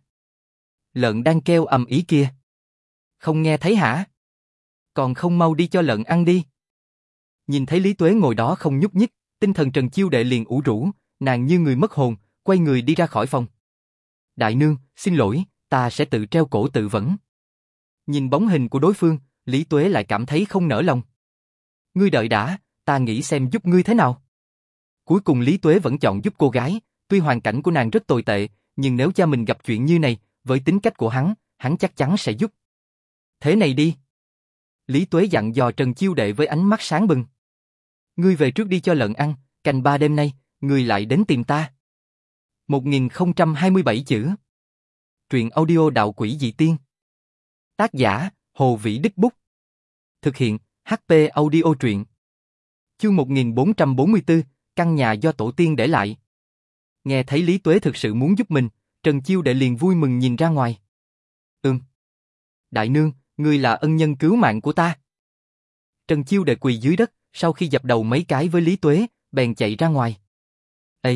Lợn đang kêu ầm ĩ kia. Không nghe thấy hả? Còn không mau đi cho lợn ăn đi. Nhìn thấy Lý Tuế ngồi đó không nhúc nhích, tinh thần Trần Chiêu Đệ liền ủ rũ, nàng như người mất hồn, quay người đi ra khỏi phòng. Đại nương, xin lỗi, ta sẽ tự treo cổ tự vẫn. Nhìn bóng hình của đối phương, Lý Tuế lại cảm thấy không nỡ lòng. Ngươi đợi đã, ta nghĩ xem giúp ngươi thế nào. Cuối cùng Lý Tuế vẫn chọn giúp cô gái, tuy hoàn cảnh của nàng rất tồi tệ, nhưng nếu cha mình gặp chuyện như này, với tính cách của hắn, hắn chắc chắn sẽ giúp. Thế này đi. Lý Tuế dặn dò Trần Chiêu Đệ với ánh mắt sáng bừng. Ngươi về trước đi cho lợn ăn, canh ba đêm nay, ngươi lại đến tìm ta. một nghìn không trăm hai mươi bảy chữ. Truyện audio Đạo Quỷ Dị Tiên. Tác giả, Hồ Vĩ Đích Bút. Thực hiện, hát pê Audio Truyện. Chương một nghìn bốn trăm bốn mươi tư, căn nhà do tổ tiên để lại. Nghe thấy Lý Tuế thực sự muốn giúp mình, Trần Chiêu Đệ liền vui mừng nhìn ra ngoài. Ừm. Đại nương, ngươi là ân nhân cứu mạng của ta. Trần Chiêu Đệ quỳ dưới đất, sau khi dập đầu mấy cái với Lý Tuế, bèn chạy ra ngoài. Ê!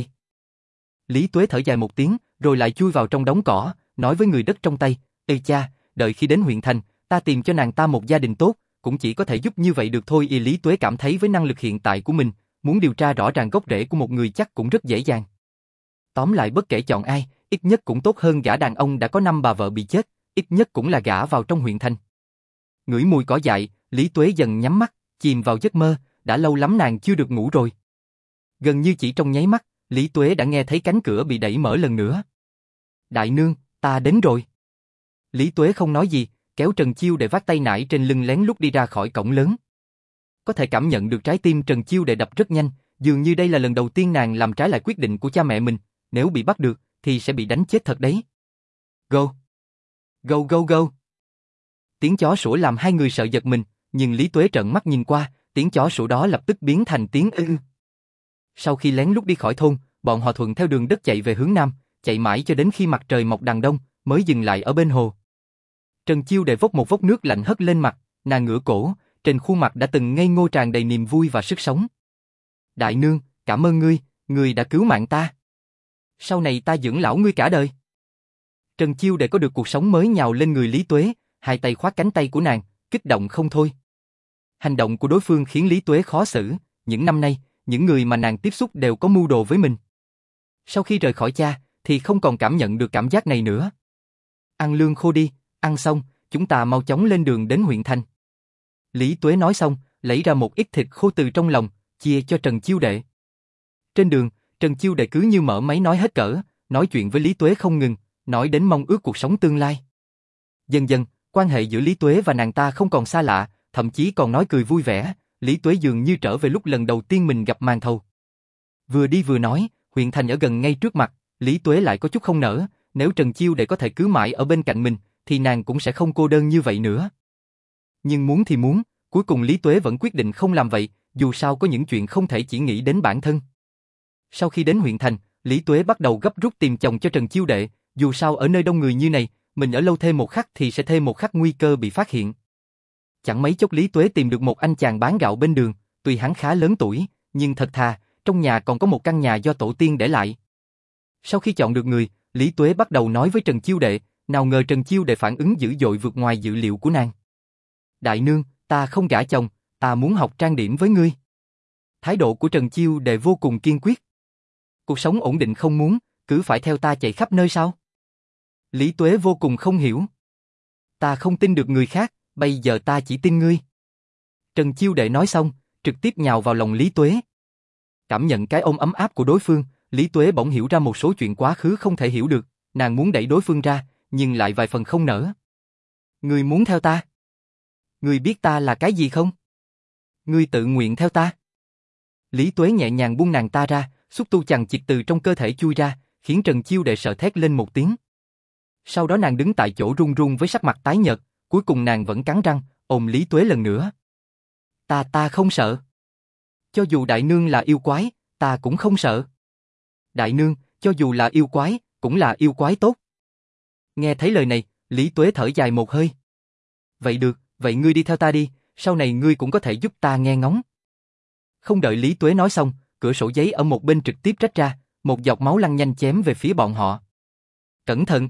Lý Tuế thở dài một tiếng, rồi lại chui vào trong đống cỏ, nói với người đất trong tay, ê cha, đợi khi đến huyện thành, ta tìm cho nàng ta một gia đình tốt, cũng chỉ có thể giúp như vậy được thôi. Y Lý Tuế cảm thấy với năng lực hiện tại của mình, muốn điều tra rõ ràng gốc rễ của một người chắc cũng rất dễ dàng. Tóm lại bất kể chọn ai, ít nhất cũng tốt hơn gả đàn ông đã có năm bà vợ bị chết, ít nhất cũng là gả vào trong huyện thành. Ngửi mùi cỏ dại, Lý Tuế dần nhắm mắt, chìm vào giấc mơ, đã lâu lắm nàng chưa được ngủ rồi. Gần như chỉ trong nháy mắt, Lý Tuế đã nghe thấy cánh cửa bị đẩy mở lần nữa. Đại nương, ta đến rồi. Lý Tuế không nói gì, kéo Trần Chiêu Đệ vác tay nải trên lưng lén lút đi ra khỏi cổng lớn. Có thể cảm nhận được trái tim Trần Chiêu Đệ đập rất nhanh, dường như đây là lần đầu tiên nàng làm trái lại quyết định của cha mẹ mình, nếu bị bắt được, thì sẽ bị đánh chết thật đấy. Go! Go go go! Tiếng chó sủa làm hai người sợ giật mình, nhưng Lý Tuế trợn mắt nhìn qua, tiếng chó sủa đó lập tức biến thành tiếng ư. Sau khi lén lút đi khỏi thôn, bọn họ thuận theo đường đất chạy về hướng nam, chạy mãi cho đến khi mặt trời mọc đằng đông, mới dừng lại ở bên hồ. Trần Chiêu Đệ vốc một vốc nước lạnh hất lên mặt, nàng ngửa cổ, trên khuôn mặt đã từng ngây ngô tràn đầy niềm vui và sức sống. Đại nương, cảm ơn ngươi, ngươi đã cứu mạng ta. Sau này ta dưỡng lão ngươi cả đời. Trần Chiêu Đệ có được cuộc sống mới nhào lên người Lý Tuế, hai tay khoác cánh tay của nàng, kích động không thôi. Hành động của đối phương khiến Lý Tuế khó xử, những năm nay, những người mà nàng tiếp xúc đều có mưu đồ với mình. Sau khi rời khỏi cha, thì không còn cảm nhận được cảm giác này nữa. Ăn lương khô đi, ăn xong, chúng ta mau chóng lên đường đến huyện thành. Lý Tuế nói xong, lấy ra một ít thịt khô từ trong lòng, chia cho Trần Chiêu Đệ. Trên đường, Trần Chiêu Đệ cứ như mở máy nói hết cỡ, nói chuyện với Lý Tuế không ngừng, nói đến mong ước cuộc sống tương lai. Dần dần, quan hệ giữa Lý Tuế và nàng ta không còn xa lạ, thậm chí còn nói cười vui vẻ, Lý Tuế dường như trở về lúc lần đầu tiên mình gặp Màn Thầu. Vừa đi vừa nói, huyện thành ở gần ngay trước mặt, Lý Tuế lại có chút không nỡ, nếu Trần Chiêu Đệ có thể cứ mãi ở bên cạnh mình, thì nàng cũng sẽ không cô đơn như vậy nữa. Nhưng muốn thì muốn, cuối cùng Lý Tuế vẫn quyết định không làm vậy, dù sao có những chuyện không thể chỉ nghĩ đến bản thân. Sau khi đến huyện thành, Lý Tuế bắt đầu gấp rút tìm chồng cho Trần Chiêu Đệ, dù sao ở nơi đông người như này, mình ở lâu thêm một khắc thì sẽ thêm một khắc nguy cơ bị phát hiện. Chẳng mấy chốc Lý Tuế tìm được một anh chàng bán gạo bên đường, tuy hắn khá lớn tuổi, nhưng thật thà, trong nhà còn có một căn nhà do tổ tiên để lại. Sau khi chọn được người, Lý Tuế bắt đầu nói với Trần Chiêu Đệ, nào ngờ Trần Chiêu Đệ phản ứng dữ dội vượt ngoài dự liệu của nàng. Đại nương, ta không gả chồng, ta muốn học trang điểm với ngươi. Thái độ của Trần Chiêu Đệ vô cùng kiên quyết. Cuộc sống ổn định không muốn, cứ phải theo ta chạy khắp nơi sao? Lý Tuế vô cùng không hiểu. Ta không tin được người khác, bây giờ ta chỉ tin ngươi. Trần Chiêu Đệ nói xong, trực tiếp nhào vào lòng Lý Tuế. Cảm nhận cái ôm ấm áp của đối phương, Lý Tuế bỗng hiểu ra một số chuyện quá khứ không thể hiểu được, nàng muốn đẩy đối phương ra, nhưng lại vài phần không nỡ. Ngươi muốn theo ta? Ngươi biết ta là cái gì không? Ngươi tự nguyện theo ta. Lý Tuế nhẹ nhàng buông nàng ta ra, xúc tu chằng chịt từ trong cơ thể chui ra, khiến Trần Chiêu Đệ sợ thét lên một tiếng. Sau đó nàng đứng tại chỗ run run với sắc mặt tái nhợt, cuối cùng nàng vẫn cắn răng, ôm Lý Tuế lần nữa. Ta ta không sợ. Cho dù đại nương là yêu quái, ta cũng không sợ. Đại nương, cho dù là yêu quái, cũng là yêu quái tốt. Nghe thấy lời này, Lý Tuế thở dài một hơi. Vậy được, vậy ngươi đi theo ta đi, sau này ngươi cũng có thể giúp ta nghe ngóng. Không đợi Lý Tuế nói xong, cửa sổ giấy ở một bên trực tiếp rách ra, một giọt máu lăn nhanh chém về phía bọn họ. Cẩn thận!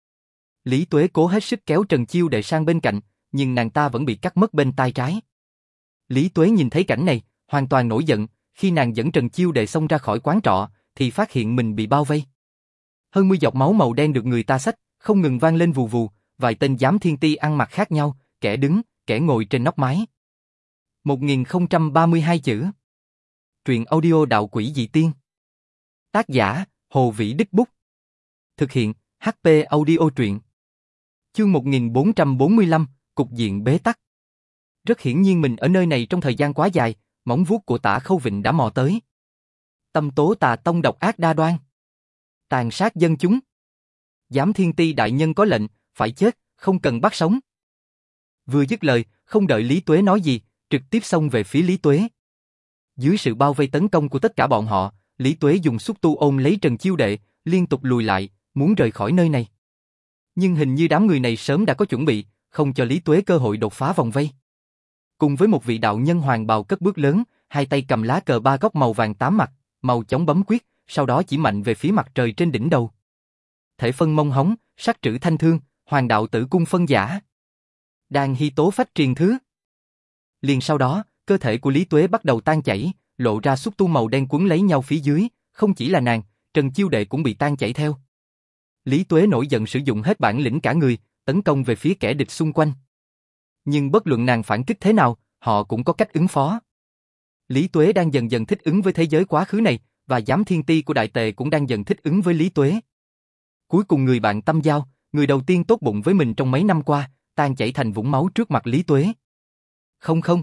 Lý Tuế cố hết sức kéo Trần Chiêu Đệ sang bên cạnh, nhưng nàng ta vẫn bị cắt mất bên tai trái. Lý Tuế nhìn thấy cảnh này, hoàn toàn nổi giận, khi nàng dẫn Trần Chiêu Đệ xông ra khỏi quán trọ, thì phát hiện mình bị bao vây. Hơn mươi giọt máu màu đen được người ta xách, không ngừng vang lên vù vù, vài tên giám thiên ti ăn mặc khác nhau, kẻ đứng, kẻ ngồi trên nóc mái. một nghìn không trăm ba mươi hai chữ. Truyện audio đạo quỷ dị tiên. Tác giả, Hồ Vĩ Đích Bút. Thực hiện, hát pê Audio truyện. Chương một nghìn bốn trăm bốn mươi lăm, cục diện bế tắc. Rất hiển nhiên mình ở nơi này trong thời gian quá dài, móng vuốt của Tả Khâu Vịnh đã mò tới. Tâm tố tà tông độc ác đa đoan, tàn sát dân chúng. Giám Thiên Ti đại nhân có lệnh, phải chết, không cần bắt sống. Vừa dứt lời, không đợi Lý Tuế nói gì, trực tiếp xông về phía Lý Tuế. Dưới sự bao vây tấn công của tất cả bọn họ, Lý Tuế dùng xúc tu ôm lấy Trần Chiêu Đệ, liên tục lùi lại, muốn rời khỏi nơi này. Nhưng hình như đám người này sớm đã có chuẩn bị, không cho Lý Tuế cơ hội đột phá vòng vây. Cùng với một vị đạo nhân hoàng bào cất bước lớn, hai tay cầm lá cờ ba góc màu vàng tám mặt, màu chóng bấm quyết, sau đó chỉ mạnh về phía mặt trời trên đỉnh đầu. Thể phân mông hống, sắc trữ thanh thương, hoàng đạo tử cung phân giả. Đàn hy tố phách triền thứ. Liền sau đó, cơ thể của Lý Tuế bắt đầu tan chảy, lộ ra xúc tu màu đen quấn lấy nhau phía dưới, không chỉ là nàng, Trần Chiêu Đệ cũng bị tan chảy theo. Lý Tuế nổi giận sử dụng hết bản lĩnh cả người, tấn công về phía kẻ địch xung quanh. Nhưng bất luận nàng phản kích thế nào, họ cũng có cách ứng phó. Lý Tuế đang dần dần thích ứng với thế giới quá khứ này, và Giám Thiên Ti của Đại Tề cũng đang dần thích ứng với Lý Tuế. Cuối cùng người bạn tâm giao, người đầu tiên tốt bụng với mình trong mấy năm qua, tan chảy thành vũng máu trước mặt Lý Tuế. Không không.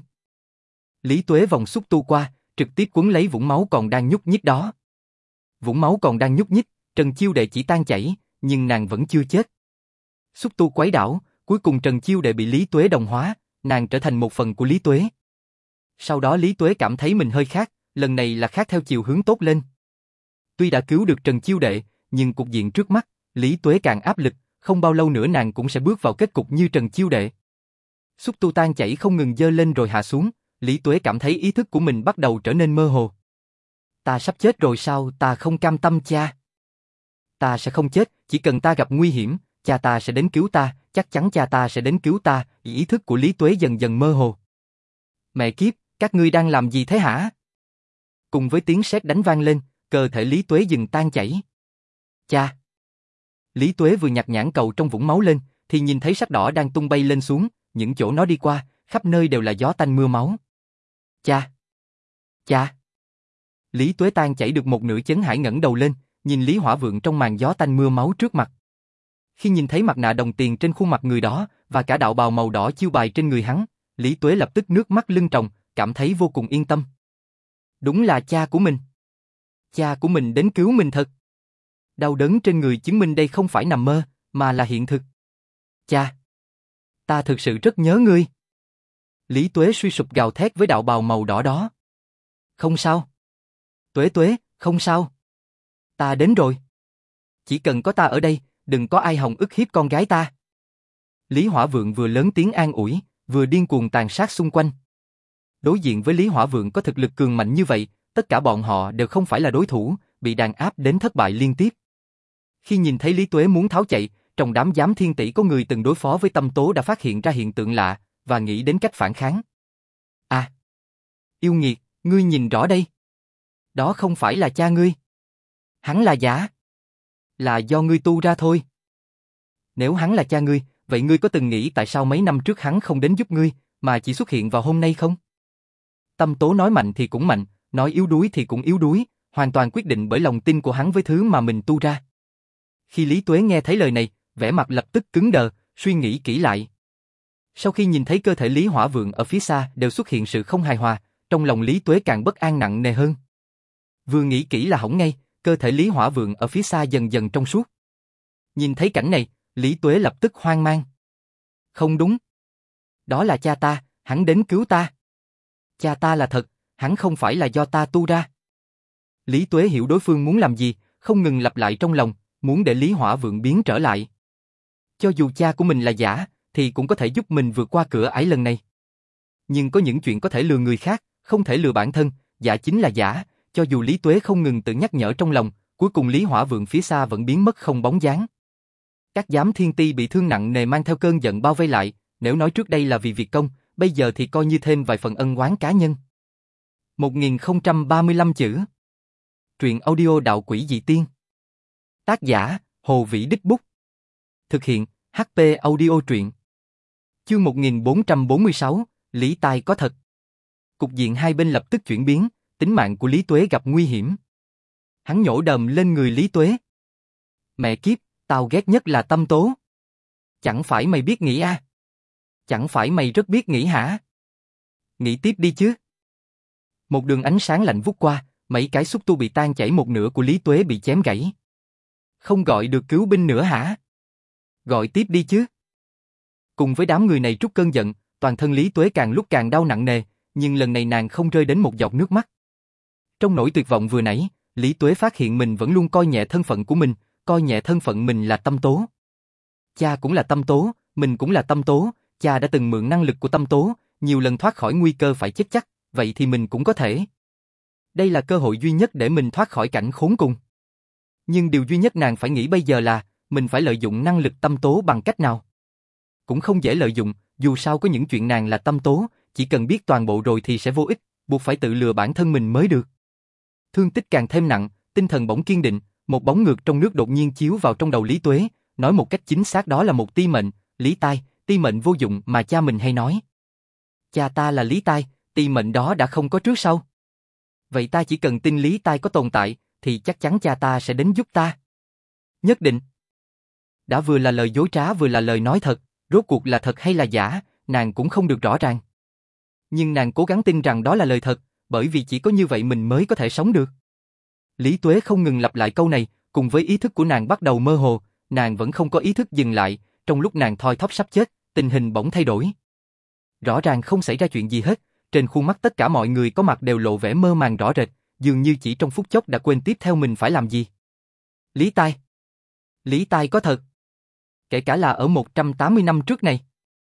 Lý Tuế vòng xúc tu qua, trực tiếp quấn lấy vũng máu còn đang nhúc nhích đó. Vũng máu còn đang nhúc nhích, Trần Chiêu Đệ chỉ tan chảy, nhưng nàng vẫn chưa chết. Xúc tu quấy đảo, cuối cùng Trần Chiêu Đệ bị Lý Tuế đồng hóa, nàng trở thành một phần của Lý Tuế. Sau đó Lý Tuế cảm thấy mình hơi khác, lần này là khác theo chiều hướng tốt lên. Tuy đã cứu được Trần Chiêu Đệ, nhưng cục diện trước mắt, Lý Tuế càng áp lực, không bao lâu nữa nàng cũng sẽ bước vào kết cục như Trần Chiêu Đệ. Xúc tu tan chảy không ngừng dơ lên rồi hạ xuống, Lý Tuế cảm thấy ý thức của mình bắt đầu trở nên mơ hồ. Ta sắp chết rồi sao? Ta không cam tâm cha. Ta sẽ không chết, chỉ cần ta gặp nguy hiểm, cha ta sẽ đến cứu ta, chắc chắn cha ta sẽ đến cứu ta. Ý thức của Lý Tuế dần dần mơ hồ. Mẹ kiếp, các ngươi đang làm gì thế hả? Cùng với tiếng sét đánh vang lên, cơ thể Lý Tuế dừng tan chảy. Cha! Lý Tuế vừa nhặt nhãn cầu trong vũng máu lên, thì nhìn thấy sắc đỏ đang tung bay lên xuống, những chỗ nó đi qua, khắp nơi đều là gió tanh mưa máu. Cha! Cha! Lý Tuế tan chảy được một nửa chấn hãi ngẩng đầu lên, nhìn Lý Hỏa Vượng trong màn gió tanh mưa máu trước mặt. Khi nhìn thấy mặt nạ đồng tiền trên khuôn mặt người đó, và cả đạo bào màu đỏ chiêu bài trên người hắn, Lý Tuế lập tức nước mắt lưng tròng, cảm thấy vô cùng yên tâm. Đúng là cha của mình. Cha của mình đến cứu mình thật. Đau đớn trên người chứng minh đây không phải nằm mơ, mà là hiện thực. Cha! Ta thực sự rất nhớ ngươi. Lý Tuế suy sụp gào thét với đạo bào màu đỏ đó. Không sao. Tuế Tuế, không sao. Ta đến rồi. Chỉ cần có ta ở đây, đừng có ai hòng ức hiếp con gái ta. Lý Hỏa Vượng vừa lớn tiếng an ủi, vừa điên cuồng tàn sát xung quanh. Đối diện với Lý Hỏa Vượng có thực lực cường mạnh như vậy, tất cả bọn họ đều không phải là đối thủ, bị đàn áp đến thất bại liên tiếp. Khi nhìn thấy Lý Tuế muốn tháo chạy, trong đám giám thiên tỷ có người từng đối phó với Tâm Tố đã phát hiện ra hiện tượng lạ, và nghĩ đến cách phản kháng. À! Yêu nghiệt, ngươi nhìn rõ đây. Đó không phải là cha ngươi. Hắn là giả. Là do ngươi tu ra thôi. Nếu hắn là cha ngươi, vậy ngươi có từng nghĩ tại sao mấy năm trước hắn không đến giúp ngươi, mà chỉ xuất hiện vào hôm nay không? Tâm Tố nói mạnh thì cũng mạnh, nói yếu đuối thì cũng yếu đuối, hoàn toàn quyết định bởi lòng tin của hắn với thứ mà mình tu ra. Khi Lý Tuế nghe thấy lời này, vẻ mặt lập tức cứng đờ, suy nghĩ kỹ lại. Sau khi nhìn thấy cơ thể Lý Hỏa Vượng ở phía xa đều xuất hiện sự không hài hòa, trong lòng Lý Tuế càng bất an nặng nề hơn. Vừa nghĩ kỹ là hỏng ngay, cơ thể Lý Hỏa Vượng ở phía xa dần dần trong suốt. Nhìn thấy cảnh này, Lý Tuế lập tức hoang mang. Không đúng. Đó là cha ta, hắn đến cứu ta. Cha ta là thật, hắn không phải là do ta tu ra. Lý Tuế hiểu đối phương muốn làm gì, không ngừng lặp lại trong lòng, muốn để Lý Hỏa Vượng biến trở lại. Cho dù cha của mình là giả, thì cũng có thể giúp mình vượt qua cửa ải lần này. Nhưng có những chuyện có thể lừa người khác, không thể lừa bản thân, giả chính là giả, cho dù Lý Tuế không ngừng tự nhắc nhở trong lòng, cuối cùng Lý Hỏa Vượng phía xa vẫn biến mất không bóng dáng. Các giám thiên ti bị thương nặng nề mang theo cơn giận bao vây lại, nếu nói trước đây là vì việc công, bây giờ thì coi như thêm vài phần ân oán cá nhân. một nghìn không trăm ba mươi lăm chữ. Truyện audio đạo quỷ dị tiên. Tác giả, Hồ Vĩ Đích Bút. Thực hiện, hát pê Audio truyện. Chương một nghìn bốn trăm bốn mươi sáu, Lý tai có thật. Cục diện hai bên lập tức chuyển biến, tính mạng của Lý Tuế gặp nguy hiểm. Hắn nhổ đờm lên người Lý Tuế. Mẹ kiếp, tao ghét nhất là Tâm Tố. Chẳng phải mày biết nghĩ à? Chẳng phải mày rất biết nghĩ hả? Nghĩ tiếp đi chứ. Một đường ánh sáng lạnh vút qua, mấy cái xúc tu bị tan chảy một nửa của Lý Tuế bị chém gãy. Không gọi được cứu binh nữa hả? Gọi tiếp đi chứ. Cùng với đám người này trút cơn giận, toàn thân Lý Tuế càng lúc càng đau nặng nề, nhưng lần này nàng không rơi đến một giọt nước mắt. Trong nỗi tuyệt vọng vừa nãy, Lý Tuế phát hiện mình vẫn luôn coi nhẹ thân phận của mình, coi nhẹ thân phận mình là Tâm Tố. Cha cũng là Tâm Tố, mình cũng là Tâm Tố, cha đã từng mượn năng lực của Tâm Tố, nhiều lần thoát khỏi nguy cơ phải chết chắc, vậy thì mình cũng có thể. Đây là cơ hội duy nhất để mình thoát khỏi cảnh khốn cùng. Nhưng điều duy nhất nàng phải nghĩ bây giờ là, mình phải lợi dụng năng lực Tâm Tố bằng cách nào. Cũng không dễ lợi dụng, dù sao có những chuyện nàng là Tâm Tố, chỉ cần biết toàn bộ rồi thì sẽ vô ích, buộc phải tự lừa bản thân mình mới được. Thương tích càng thêm nặng, tinh thần bỗng kiên định, một bóng ngược trong nước đột nhiên chiếu vào trong đầu Lý Tuế, nói một cách chính xác đó là một ti mệnh, Lý Tai, ti mệnh vô dụng mà cha mình hay nói. Cha ta là Lý Tai, ti mệnh đó đã không có trước sau. Vậy ta chỉ cần tin Lý Tai có tồn tại, thì chắc chắn cha ta sẽ đến giúp ta. Nhất định. Đã vừa là lời dối trá vừa là lời nói thật, rốt cuộc là thật hay là giả, nàng cũng không được rõ ràng. Nhưng nàng cố gắng tin rằng đó là lời thật, bởi vì chỉ có như vậy mình mới có thể sống được. Lý Tuế không ngừng lặp lại câu này, cùng với ý thức của nàng bắt đầu mơ hồ, nàng vẫn không có ý thức dừng lại, trong lúc nàng thoi thóp sắp chết, tình hình bỗng thay đổi. Rõ ràng không xảy ra chuyện gì hết, trên khuôn mắt tất cả mọi người có mặt đều lộ vẻ mơ màng rõ rệt, dường như chỉ trong phút chốc đã quên tiếp theo mình phải làm gì. Lý Tai. Lý Tai có thật. Kể cả là ở một trăm tám mươi năm trước này.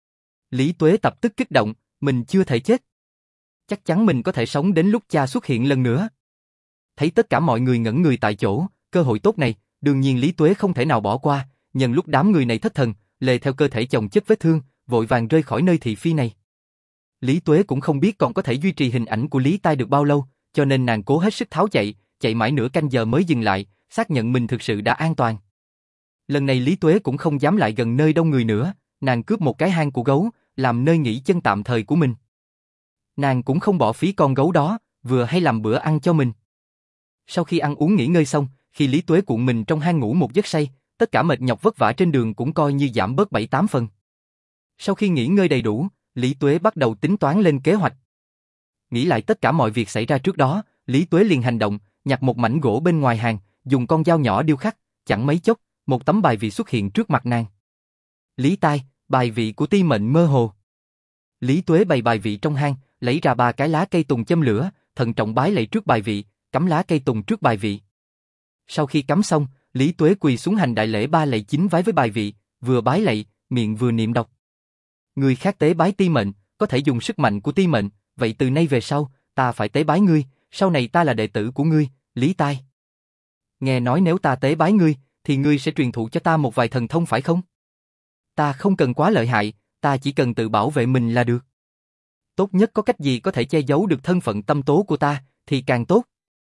Lý Tuế tập tức kích động, mình chưa thể chết. Chắc chắn mình có thể sống đến lúc cha xuất hiện lần nữa. Thấy tất cả mọi người ngẩn người tại chỗ, cơ hội tốt này, đương nhiên Lý Tuế không thể nào bỏ qua, nhân lúc đám người này thất thần, lề theo cơ thể chồng chất vết thương, vội vàng rơi khỏi nơi thị phi này. Lý Tuế cũng không biết còn có thể duy trì hình ảnh của Lý Tai được bao lâu, cho nên nàng cố hết sức tháo chạy, chạy mãi nửa canh giờ mới dừng lại, xác nhận mình thực sự đã an toàn. Lần này Lý Tuế cũng không dám lại gần nơi đông người nữa, nàng cướp một cái hang của gấu, làm nơi nghỉ chân tạm thời của mình. Nàng cũng không bỏ phí con gấu đó, vừa hay làm bữa ăn cho mình. Sau khi ăn uống nghỉ ngơi xong, khi Lý Tuế cuộn mình trong hang ngủ một giấc say, tất cả mệt nhọc vất vả trên đường cũng coi như giảm bớt bảy tám phần. Sau khi nghỉ ngơi đầy đủ, Lý Tuế bắt đầu tính toán lên kế hoạch. Nghĩ lại tất cả mọi việc xảy ra trước đó, Lý Tuế liền hành động, nhặt một mảnh gỗ bên ngoài hàng, dùng con dao nhỏ điêu khắc, chẳng mấy chốc, một tấm bài vị xuất hiện trước mặt nàng. Lý Tai, bài vị của ti mệnh mơ hồ. Lý Tuế bày bài vị trong hang, lấy ra ba cái lá cây tùng châm lửa, thận trọng bái lạy trước bài vị, cắm lá cây tùng trước bài vị. Sau khi cắm xong, Lý Tuế quỳ xuống hành đại lễ ba lạy chín vái với bài vị, vừa bái lạy, miệng vừa niệm đọc. Người khác tế bái ti mệnh, có thể dùng sức mạnh của ti mệnh, vậy từ nay về sau, ta phải tế bái ngươi, sau này ta là đệ tử của ngươi, Lý Tai. Nghe nói nếu ta tế bái ngươi, thì ngươi sẽ truyền thụ cho ta một vài thần thông phải không? Ta không cần quá lợi hại, ta chỉ cần tự bảo vệ mình là được. Tốt nhất có cách gì có thể che giấu được thân phận Tâm Tố của ta, thì càng tốt.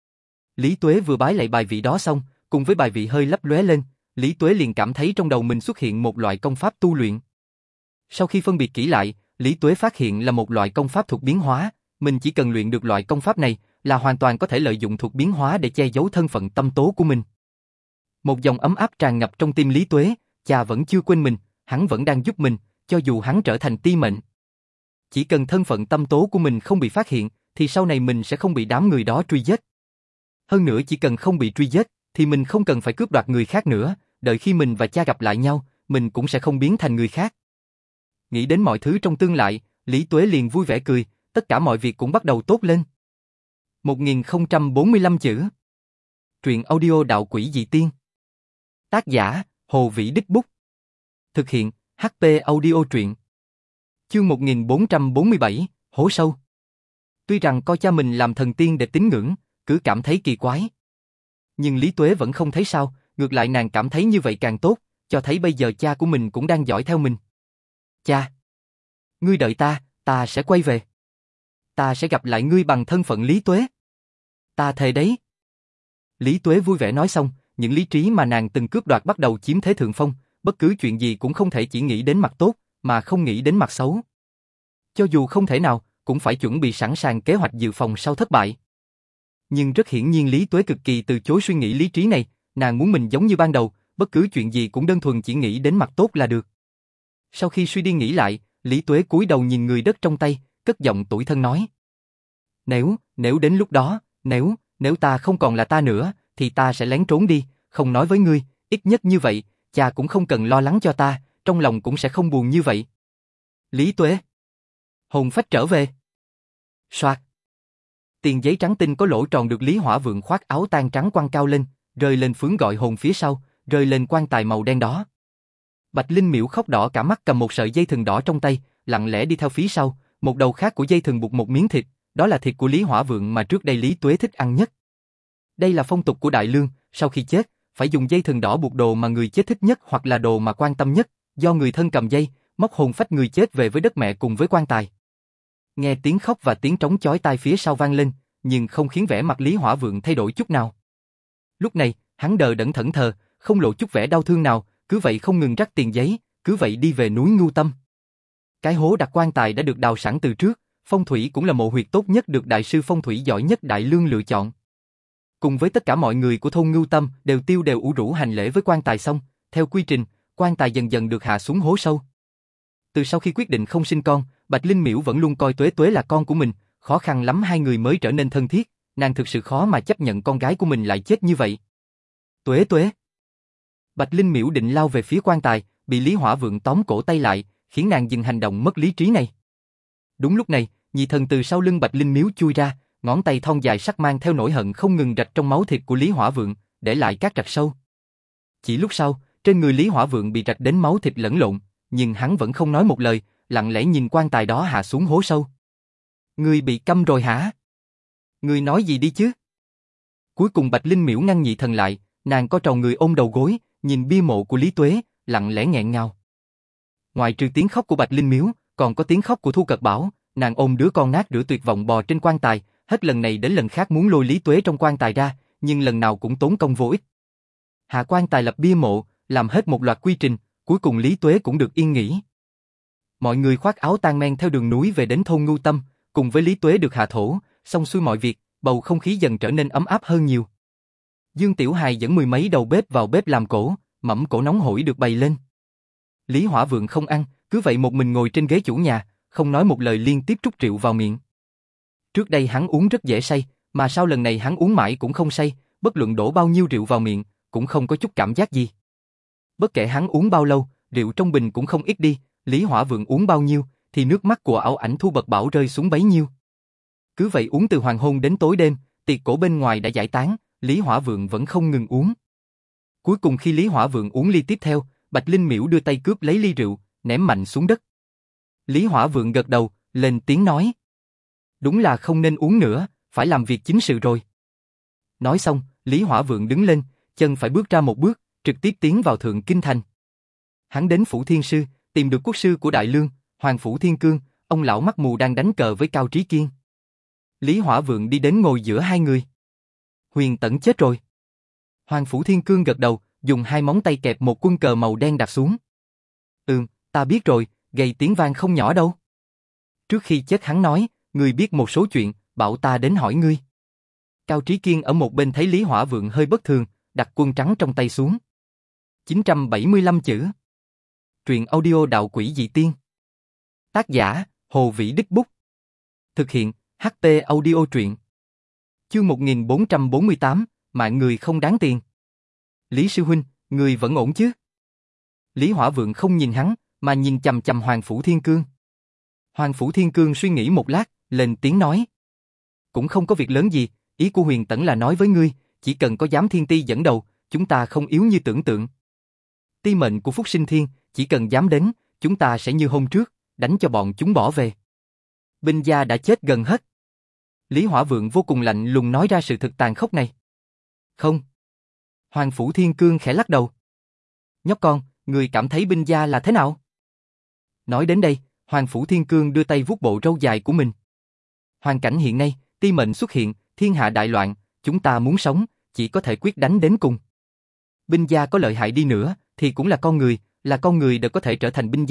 Lý Tuế vừa bái lạy bài vị đó xong, cùng với bài vị hơi lấp lóe lên, Lý Tuế liền cảm thấy trong đầu mình xuất hiện một loại công pháp tu luyện. Sau khi phân biệt kỹ lại, Lý Tuế phát hiện là một loại công pháp thuộc biến hóa, mình chỉ cần luyện được loại công pháp này là hoàn toàn có thể lợi dụng thuộc biến hóa để che giấu thân phận Tâm Tố của mình. Một dòng ấm áp tràn ngập trong tim Lý Tuế, cha vẫn chưa quên mình, hắn vẫn đang giúp mình, cho dù hắn trở thành ti mệnh. Chỉ cần thân phận Tâm Tố của mình không bị phát hiện, thì sau này mình sẽ không bị đám người đó truy giết. Hơn nữa chỉ cần không bị truy giết, thì mình không cần phải cướp đoạt người khác nữa, đợi khi mình và cha gặp lại nhau, mình cũng sẽ không biến thành người khác. Nghĩ đến mọi thứ trong tương lai, Lý Tuế liền vui vẻ cười, tất cả mọi việc cũng bắt đầu tốt lên. một nghìn không trăm bốn mươi lăm chữ. Truyện audio Đạo Quỷ Dị Tiên. Tác giả, Hồ Vĩ Đích Bút. Thực hiện, hát pê Audio Truyện. Chương một nghìn bốn trăm bốn mươi bảy, Hố Sâu. Tuy rằng coi cha mình làm thần tiên để tín ngưỡng, cứ cảm thấy kỳ quái. Nhưng Lý Tuế vẫn không thấy sao, ngược lại nàng cảm thấy như vậy càng tốt, cho thấy bây giờ cha của mình cũng đang dõi theo mình. Cha! Ngươi đợi ta, ta sẽ quay về. Ta sẽ gặp lại ngươi bằng thân phận Lý Tuế. Ta thề đấy. Lý Tuế vui vẻ nói xong, những lý trí mà nàng từng cướp đoạt bắt đầu chiếm thế thượng phong, bất cứ chuyện gì cũng không thể chỉ nghĩ đến mặt tốt, mà không nghĩ đến mặt xấu. Cho dù không thể nào, cũng phải chuẩn bị sẵn sàng kế hoạch dự phòng sau thất bại. Nhưng rất hiển nhiên Lý Tuế cực kỳ từ chối suy nghĩ lý trí này, nàng muốn mình giống như ban đầu, bất cứ chuyện gì cũng đơn thuần chỉ nghĩ đến mặt tốt là được. Sau khi suy đi nghĩ lại, Lý Tuế cúi đầu nhìn người đất trong tay, cất giọng tủi thân nói. Nếu, nếu đến lúc đó, nếu, nếu ta không còn là ta nữa, thì ta sẽ lén trốn đi, không nói với ngươi, ít nhất như vậy, cha cũng không cần lo lắng cho ta, trong lòng cũng sẽ không buồn như vậy. Lý Tuế. Hồn phách trở về. Soạt. Tiền giấy trắng tinh có lỗ tròn được Lý Hỏa Vượng khoác áo tang trắng quăng cao lên, rơi lên phướng gọi hồn phía sau, rơi lên quan tài màu đen đó. Bạch Linh Miễu khóc đỏ cả mắt cầm một sợi dây thừng đỏ trong tay, lặng lẽ đi theo phía sau, một đầu khác của dây thừng buộc một miếng thịt, đó là thịt của Lý Hỏa Vượng mà trước đây Lý Tuế thích ăn nhất. Đây là phong tục của Đại Lương, sau khi chết, phải dùng dây thừng đỏ buộc đồ mà người chết thích nhất hoặc là đồ mà quan tâm nhất, do người thân cầm dây, móc hồn phách người chết về với đất mẹ cùng với quan tài. Nghe tiếng khóc và tiếng trống chói tai phía sau vang lên, nhưng không khiến vẻ mặt Lý Hỏa Vượng thay đổi chút nào. Lúc này, hắn đờ đẫn thẫn thờ, không lộ chút vẻ đau thương nào, cứ vậy không ngừng rắc tiền giấy, cứ vậy đi về núi Ngưu Tâm. Cái hố đặt quan tài đã được đào sẵn từ trước, phong thủy cũng là mộ huyệt tốt nhất được đại sư phong thủy giỏi nhất Đại Lương lựa chọn. Cùng với tất cả mọi người của thôn Ngưu Tâm đều tiêu đều ủ rũ hành lễ với quan tài xong, theo quy trình, quan tài dần dần được hạ xuống hố sâu. Từ sau khi quyết định không sinh con, Bạch Linh Miễu vẫn luôn coi Tuế Tuế là con của mình, khó khăn lắm hai người mới trở nên thân thiết, nàng thực sự khó mà chấp nhận con gái của mình lại chết như vậy. Tuế Tuế. Bạch Linh Miễu định lao về phía quan tài, bị Lý Hỏa Vượng tóm cổ tay lại, khiến nàng dừng hành động mất lý trí này. Đúng lúc này, nhị thần từ sau lưng Bạch Linh Miễu chui ra, ngón tay thon dài sắc mang theo nỗi hận không ngừng rạch trong máu thịt của Lý Hỏa Vượng, để lại các rạch sâu. Chỉ lúc sau, trên người Lý Hỏa Vượng bị rạch đến máu thịt lẫn lộn, nhưng hắn vẫn không nói một lời, lặng lẽ nhìn quan tài đó hạ xuống hố sâu. Ngươi bị câm rồi hả? Ngươi nói gì đi chứ? Cuối cùng Bạch Linh Miễu ngăn nhị thần lại, nàng co trầu người ôm đầu gối, nhìn bia mộ của Lý Tuế, lặng lẽ nghẹn ngào. Ngoài trừ tiếng khóc của Bạch Linh Miễu, còn có tiếng khóc của Thu Cật Bảo, nàng ôm đứa con nát rữa tuyệt vọng bò trên quan tài, hết lần này đến lần khác muốn lôi Lý Tuế trong quan tài ra, nhưng lần nào cũng tốn công vô ích. Hạ quan tài lập bia mộ, làm hết một loạt quy trình, cuối cùng Lý Tuế cũng được yên nghỉ. Mọi người khoác áo tang men theo đường núi về đến thôn Ngưu Tâm, cùng với Lý Tuế được hạ thổ, xong xuôi mọi việc, bầu không khí dần trở nên ấm áp hơn nhiều. Dương Tiểu Hài dẫn mười mấy đầu bếp vào bếp làm cổ, mẩm cổ nóng hổi được bày lên. Lý Hỏa Vượng không ăn, cứ vậy một mình ngồi trên ghế chủ nhà, không nói một lời liên tiếp trút rượu vào miệng. Trước đây hắn uống rất dễ say, mà sau lần này hắn uống mãi cũng không say, bất luận đổ bao nhiêu rượu vào miệng, cũng không có chút cảm giác gì. Bất kể hắn uống bao lâu, rượu trong bình cũng không ít đi, Lý Hỏa Vượng uống bao nhiêu, thì nước mắt của ảo ảnh Thu Bật Bảo rơi xuống bấy nhiêu. Cứ vậy uống từ hoàng hôn đến tối đêm, tiệc cổ bên ngoài đã giải tán, Lý Hỏa Vượng vẫn không ngừng uống. Cuối cùng khi Lý Hỏa Vượng uống ly tiếp theo, Bạch Linh Miễu đưa tay cướp lấy ly rượu, ném mạnh xuống đất. Lý Hỏa Vượng gật đầu, lên tiếng nói. Đúng là không nên uống nữa, phải làm việc chính sự rồi. Nói xong, Lý Hỏa Vượng đứng lên, chân phải bước ra một bước, trực tiếp tiến vào Thượng Kinh Thành. Hắn đến Phủ Thiên Sư, tìm được quốc sư của Đại Lương, Hoàng Phủ Thiên Cương, ông lão mắt mù đang đánh cờ với Cao Trí Kiên. Lý Hỏa Vượng đi đến ngồi giữa hai người. Huyền Tẩn chết rồi. Hoàng Phủ Thiên Cương gật đầu, dùng hai móng tay kẹp một quân cờ màu đen đặt xuống. Ừm, ta biết rồi, gây tiếng vang không nhỏ đâu. Trước khi chết hắn nói, ngươi biết một số chuyện, bảo ta đến hỏi ngươi. Cao Trí Kiên ở một bên thấy Lý Hỏa Vượng hơi bất thường, đặt quân trắng trong tay xuống. chín trăm bảy mươi lăm chữ. Truyện audio Đạo Quỷ Dị Tiên. Tác giả, Hồ Vĩ Đích Bút. Thực hiện, hát pê Audio Truyện. Chương một nghìn bốn trăm bốn mươi tám, mạng người không đáng tiền. Lý sư huynh, người vẫn ổn chứ? Lý Hỏa Vượng không nhìn hắn, mà nhìn chằm chằm Hoàng Phủ Thiên Cương. Hoàng Phủ Thiên Cương suy nghĩ một lát, lên tiếng nói. Cũng không có việc lớn gì, ý của Huyền Tẩn là nói với ngươi, chỉ cần có Giám Thiên Ti dẫn đầu, chúng ta không yếu như tưởng tượng. Ti mệnh của Phúc Sinh Thiên, chỉ cần dám đến, chúng ta sẽ như hôm trước, đánh cho bọn chúng bỏ về. Binh gia đã chết gần hết. Lý Hỏa Vượng vô cùng lạnh lùng nói ra sự thực tàn khốc này. Không. Hoàng Phủ Thiên Cương khẽ lắc đầu. Nhóc con, người cảm thấy binh gia là thế nào? Nói đến đây, Hoàng Phủ Thiên Cương đưa tay vuốt bộ râu dài của mình. Hoàn cảnh hiện nay, ti mệnh xuất hiện, thiên hạ đại loạn, chúng ta muốn sống, chỉ có thể quyết đánh đến cùng. Binh gia có lợi hại đi nữa, thì cũng là con người, là con người đều có thể trở thành binh gia,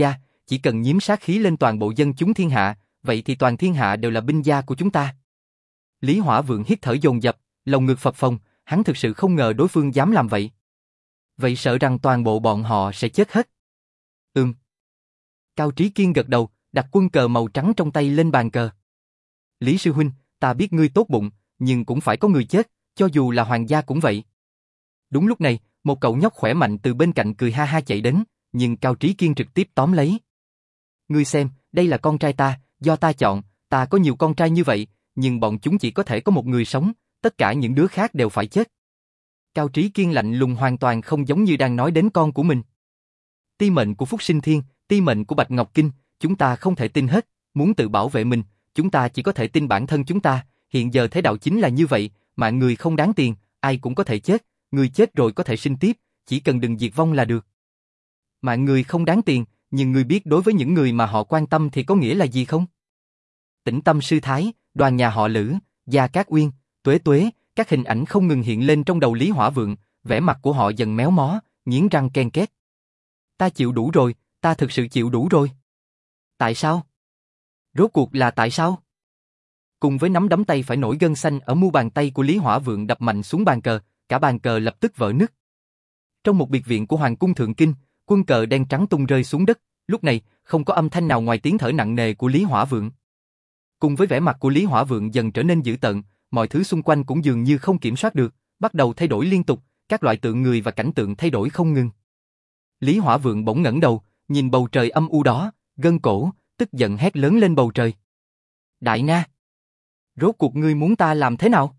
chỉ cần nhiễm sát khí lên toàn bộ dân chúng thiên hạ, vậy thì toàn thiên hạ đều là binh gia của chúng ta. Lý Hỏa Vượng hít thở dồn dập, lòng ngực phập phồng, hắn thực sự không ngờ đối phương dám làm vậy. Vậy sợ rằng toàn bộ bọn họ sẽ chết hết. Ừm. Cao Trí Kiên gật đầu, đặt quân cờ màu trắng trong tay lên bàn cờ. Lý sư huynh, ta biết ngươi tốt bụng, nhưng cũng phải có người chết, cho dù là hoàng gia cũng vậy. Đúng lúc này, một cậu nhóc khỏe mạnh từ bên cạnh cười ha ha chạy đến, nhưng Cao Trí Kiên trực tiếp tóm lấy. Ngươi xem, đây là con trai ta, do ta chọn, ta có nhiều con trai như vậy, nhưng bọn chúng chỉ có thể có một người sống, tất cả những đứa khác đều phải chết. Cao Trí Kiên lạnh lùng hoàn toàn không giống như đang nói đến con của mình. Ti mệnh của Phúc Sinh Thiên, ti mệnh của Bạch Ngọc Kinh, chúng ta không thể tin hết, muốn tự bảo vệ mình, chúng ta chỉ có thể tin bản thân chúng ta, hiện giờ thế đạo chính là như vậy, mạng người không đáng tiền, ai cũng có thể chết, người chết rồi có thể sinh tiếp, chỉ cần đừng diệt vong là được. Mạng người không đáng tiền, nhưng ngươi biết đối với những người mà họ quan tâm thì có nghĩa là gì không? Tĩnh Tâm Sư Thái, Đoàn nhà họ Lữ, Gia Cát Uyên, Tuế Tuế, các hình ảnh không ngừng hiện lên trong đầu Lý Hỏa Vượng, vẻ mặt của họ dần méo mó, nghiến răng ken két. Ta chịu đủ rồi, ta thực sự chịu đủ rồi. Tại sao? Rốt cuộc là tại sao? Cùng với nắm đấm tay phải nổi gân xanh ở mu bàn tay của Lý Hỏa Vượng đập mạnh xuống bàn cờ, cả bàn cờ lập tức vỡ nứt. Trong một biệt viện của Hoàng cung Thượng Kinh, quân cờ đen trắng tung rơi xuống đất, lúc này không có âm thanh nào ngoài tiếng thở nặng nề của Lý Hỏa Vượng. Cùng với vẻ mặt của Lý Hỏa Vượng dần trở nên dữ tợn, mọi thứ xung quanh cũng dường như không kiểm soát được, bắt đầu thay đổi liên tục, các loại tượng người và cảnh tượng thay đổi không ngừng. Lý Hỏa Vượng bỗng ngẩng đầu, nhìn bầu trời âm u đó, gân cổ, tức giận hét lớn lên bầu trời. Đại Na! Rốt cuộc ngươi muốn ta làm thế nào?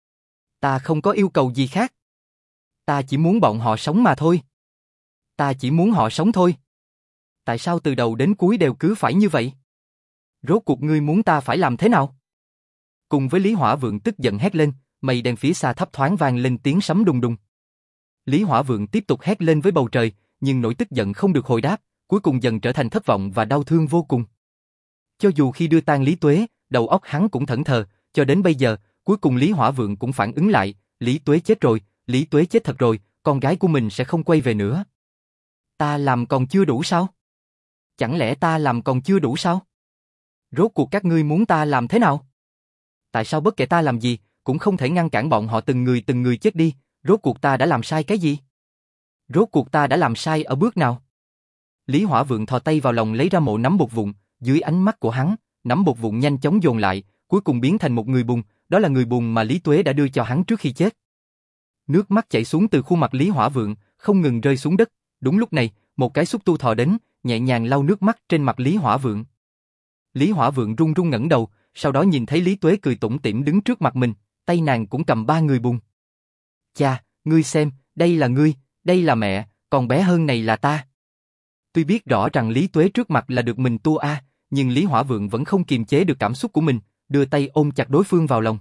Ta không có yêu cầu gì khác. Ta chỉ muốn bọn họ sống mà thôi. Ta chỉ muốn họ sống thôi. Tại sao từ đầu đến cuối đều cứ phải như vậy? Rốt cuộc ngươi muốn ta phải làm thế nào? Cùng với Lý Hỏa Vượng tức giận hét lên, mây đen phía xa thấp thoáng vang lên tiếng sấm đùng đùng. Lý Hỏa Vượng tiếp tục hét lên với bầu trời, nhưng nỗi tức giận không được hồi đáp, cuối cùng dần trở thành thất vọng và đau thương vô cùng. Cho dù khi đưa tang Lý Tuế, đầu óc hắn cũng thẫn thờ, cho đến bây giờ, cuối cùng Lý Hỏa Vượng cũng phản ứng lại, Lý Tuế chết rồi, Lý Tuế chết thật rồi, con gái của mình sẽ không quay về nữa. Ta làm còn chưa đủ sao? Chẳng lẽ ta làm còn chưa đủ sao? Rốt cuộc các ngươi muốn ta làm thế nào? Tại sao bất kể ta làm gì, cũng không thể ngăn cản bọn họ từng người từng người chết đi, rốt cuộc ta đã làm sai cái gì? Rốt cuộc ta đã làm sai ở bước nào? Lý Hỏa Vượng thò tay vào lòng lấy ra một nắm bột vụn, dưới ánh mắt của hắn, nắm bột vụn nhanh chóng dồn lại, cuối cùng biến thành một người bùn, đó là người bùn mà Lý Tuế đã đưa cho hắn trước khi chết. Nước mắt chảy xuống từ khuôn mặt Lý Hỏa Vượng, không ngừng rơi xuống đất, đúng lúc này, một cái xúc tu thò đến, nhẹ nhàng lau nước mắt trên mặt Lý Hỏa Vượng. Lý Hỏa Vượng run run ngẩng đầu, sau đó nhìn thấy Lý Tuế cười tủm tỉm đứng trước mặt mình, tay nàng cũng cầm ba người bùn. Cha, ngươi xem, đây là ngươi, đây là mẹ, còn bé hơn này là ta. Tuy biết rõ rằng Lý Tuế trước mặt là được mình tua a, nhưng Lý Hỏa Vượng vẫn không kiềm chế được cảm xúc của mình, đưa tay ôm chặt đối phương vào lòng.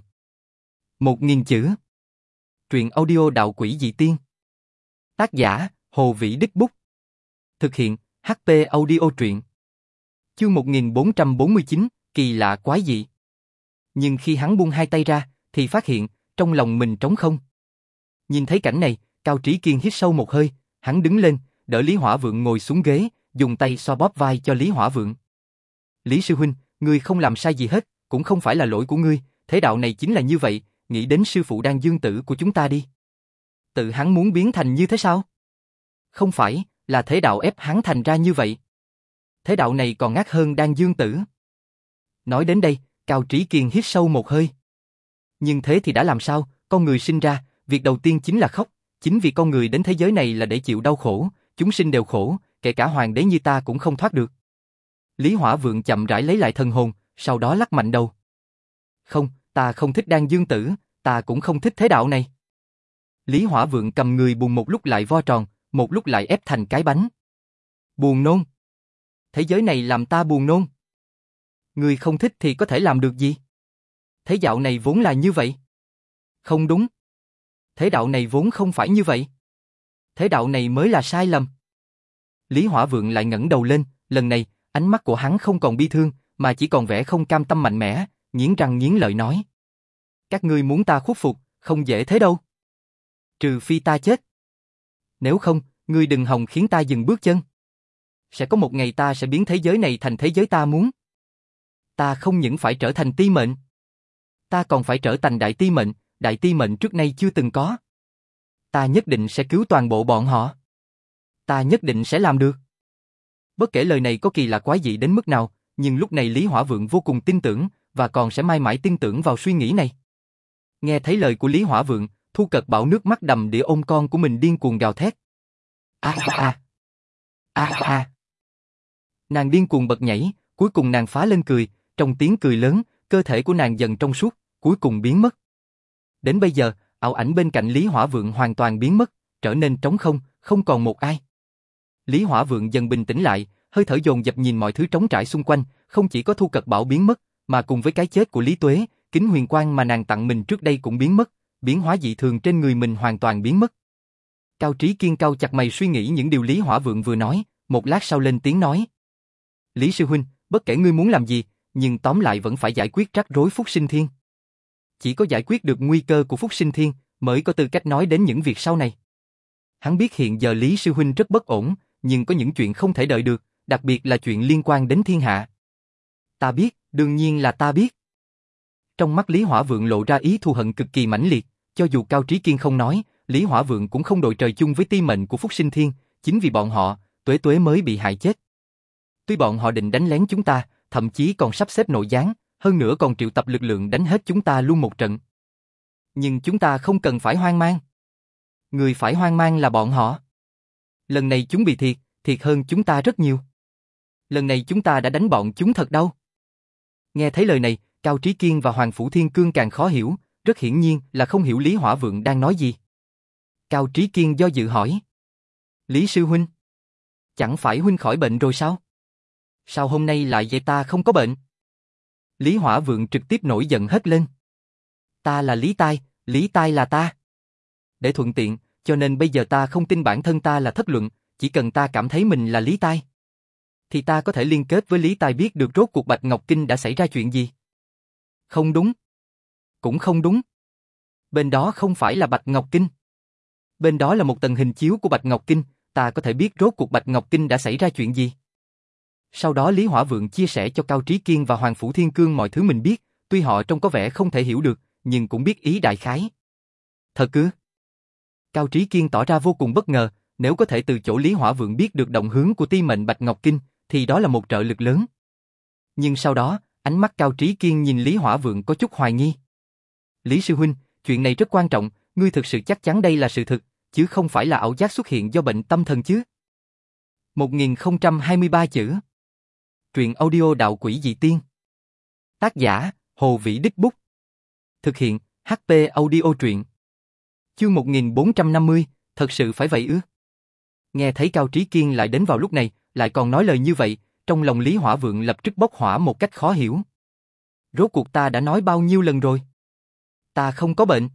Một nghìn chữ. Truyện audio Đạo Quỷ Dị Tiên. Tác giả, Hồ Vĩ Đích Bút. Thực hiện, hát pê Audio Truyện. Chương một nghìn bốn trăm bốn mươi chín, kỳ lạ quái dị. Nhưng khi hắn buông hai tay ra, thì phát hiện, trong lòng mình trống không. Nhìn thấy cảnh này, Cao Trí Kiên hít sâu một hơi, hắn đứng lên, đỡ Lý Hỏa Vượng ngồi xuống ghế, dùng tay xoa bóp vai cho Lý Hỏa Vượng. Lý sư huynh, ngươi không làm sai gì hết, cũng không phải là lỗi của ngươi, thế đạo này chính là như vậy, nghĩ đến sư phụ Đan Dương Tử của chúng ta đi. Tự hắn muốn biến thành như thế sao? Không phải, là thế đạo ép hắn thành ra như vậy. Thế đạo này còn ác hơn Đan Dương Tử. Nói đến đây, Cao Trí Kiên hít sâu một hơi. Nhưng thế thì đã làm sao, con người sinh ra, việc đầu tiên chính là khóc, chính vì con người đến thế giới này là để chịu đau khổ, chúng sinh đều khổ, kể cả hoàng đế như ta cũng không thoát được. Lý Hỏa Vượng chậm rãi lấy lại thần hồn, sau đó lắc mạnh đầu. Không, ta không thích Đan Dương Tử, ta cũng không thích thế đạo này. Lý Hỏa Vượng cầm người buồn một lúc lại vo tròn, một lúc lại ép thành cái bánh. Buồn nôn. Thế giới này làm ta buồn nôn. Người không thích thì có thể làm được gì? Thế đạo này vốn là như vậy. Không đúng. Thế đạo này vốn không phải như vậy. Thế đạo này mới là sai lầm. Lý Hỏa Vượng lại ngẩng đầu lên, lần này, ánh mắt của hắn không còn bi thương, mà chỉ còn vẻ không cam tâm mạnh mẽ, nghiến răng nghiến lợi nói. Các ngươi muốn ta khuất phục, không dễ thế đâu. Trừ phi ta chết. Nếu không, ngươi đừng hòng khiến ta dừng bước chân. Sẽ có một ngày ta sẽ biến thế giới này thành thế giới ta muốn. Ta không những phải trở thành ti mệnh, ta còn phải trở thành đại ti mệnh, đại ti mệnh trước nay chưa từng có. Ta nhất định sẽ cứu toàn bộ bọn họ. Ta nhất định sẽ làm được. Bất kể lời này có kỳ lạ quái dị đến mức nào, nhưng lúc này Lý Hỏa Vượng vô cùng tin tưởng, và còn sẽ mãi mãi tin tưởng vào suy nghĩ này. Nghe thấy lời của Lý Hỏa Vượng, Thu Cật Bảo nước mắt đầm đìa ôm con của mình điên cuồng gào thét. A a a a. Nàng điên cuồng bật nhảy, cuối cùng nàng phá lên cười, trong tiếng cười lớn, cơ thể của nàng dần trong suốt, cuối cùng biến mất. Đến bây giờ, ảo ảnh bên cạnh Lý Hỏa Vượng hoàn toàn biến mất, trở nên trống không, không còn một ai. Lý Hỏa Vượng dần bình tĩnh lại, hơi thở dồn dập nhìn mọi thứ trống trải xung quanh, không chỉ có Thu Cật Bảo biến mất, mà cùng với cái chết của Lý Tuế, kính huyền quang mà nàng tặng mình trước đây cũng biến mất, biến hóa dị thường trên người mình hoàn toàn biến mất. Cao Trí Kiên cau chặt mày suy nghĩ những điều Lý Hỏa Vượng vừa nói, một lát sau lên tiếng nói. Lý sư huynh, bất kể ngươi muốn làm gì, nhưng tóm lại vẫn phải giải quyết rắc rối Phúc Sinh Thiên. Chỉ có giải quyết được nguy cơ của Phúc Sinh Thiên, mới có tư cách nói đến những việc sau này. Hắn biết hiện giờ Lý sư huynh rất bất ổn, nhưng có những chuyện không thể đợi được, đặc biệt là chuyện liên quan đến thiên hạ. Ta biết, đương nhiên là ta biết. Trong mắt Lý Hỏa Vượng lộ ra ý thù hận cực kỳ mãnh liệt, cho dù Cao Trí Kiên không nói, Lý Hỏa Vượng cũng không đội trời chung với ti mệnh của Phúc Sinh Thiên, chính vì bọn họ, Tuế Tuế mới bị hại chết. Tuy bọn họ định đánh lén chúng ta, thậm chí còn sắp xếp nội gián, hơn nữa còn triệu tập lực lượng đánh hết chúng ta luôn một trận. Nhưng chúng ta không cần phải hoang mang. Người phải hoang mang là bọn họ. Lần này chúng bị thiệt, thiệt hơn chúng ta rất nhiều. Lần này chúng ta đã đánh bọn chúng thật đau. Nghe thấy lời này, Cao Trí Kiên và Hoàng Phủ Thiên Cương càng khó hiểu, rất hiển nhiên là không hiểu Lý Hỏa Vượng đang nói gì. Cao Trí Kiên do dự hỏi. Lý sư huynh, chẳng phải huynh khỏi bệnh rồi sao? Sao hôm nay lại vậy ta không có bệnh? Lý Hỏa Vượng trực tiếp nổi giận hết lên. Ta là Lý Tai, Lý Tai là ta. Để thuận tiện, cho nên bây giờ ta không tin bản thân ta là thất luận, chỉ cần ta cảm thấy mình là Lý Tai, thì ta có thể liên kết với Lý Tai biết được rốt cuộc Bạch Ngọc Kinh đã xảy ra chuyện gì. Không đúng. Cũng không đúng. Bên đó không phải là Bạch Ngọc Kinh. Bên đó là một tầng hình chiếu của Bạch Ngọc Kinh, ta có thể biết rốt cuộc Bạch Ngọc Kinh đã xảy ra chuyện gì. Sau đó Lý Hỏa Vượng chia sẻ cho Cao Trí Kiên và Hoàng Phủ Thiên Cương mọi thứ mình biết, tuy họ trông có vẻ không thể hiểu được, nhưng cũng biết ý đại khái. Thật cứ? Cao Trí Kiên tỏ ra vô cùng bất ngờ, nếu có thể từ chỗ Lý Hỏa Vượng biết được động hướng của ti mệnh Bạch Ngọc Kinh, thì đó là một trợ lực lớn. Nhưng sau đó, ánh mắt Cao Trí Kiên nhìn Lý Hỏa Vượng có chút hoài nghi. Lý sư huynh, chuyện này rất quan trọng, ngươi thực sự chắc chắn đây là sự thực, chứ không phải là ảo giác xuất hiện do bệnh tâm thần chứ? một nghìn không trăm hai mươi ba chữ. Truyện audio Đạo Quỷ Dị Tiên. Tác giả, Hồ Vĩ Đích Bút. Thực hiện, hát pê Audio Truyện. Chương một nghìn bốn trăm năm mươi, thật sự phải vậy ư? Nghe thấy Cao Trí Kiên lại đến vào lúc này, lại còn nói lời như vậy, trong lòng Lý Hỏa Vượng lập tức bốc hỏa một cách khó hiểu. Rốt cuộc ta đã nói bao nhiêu lần rồi? Ta không có bệnh.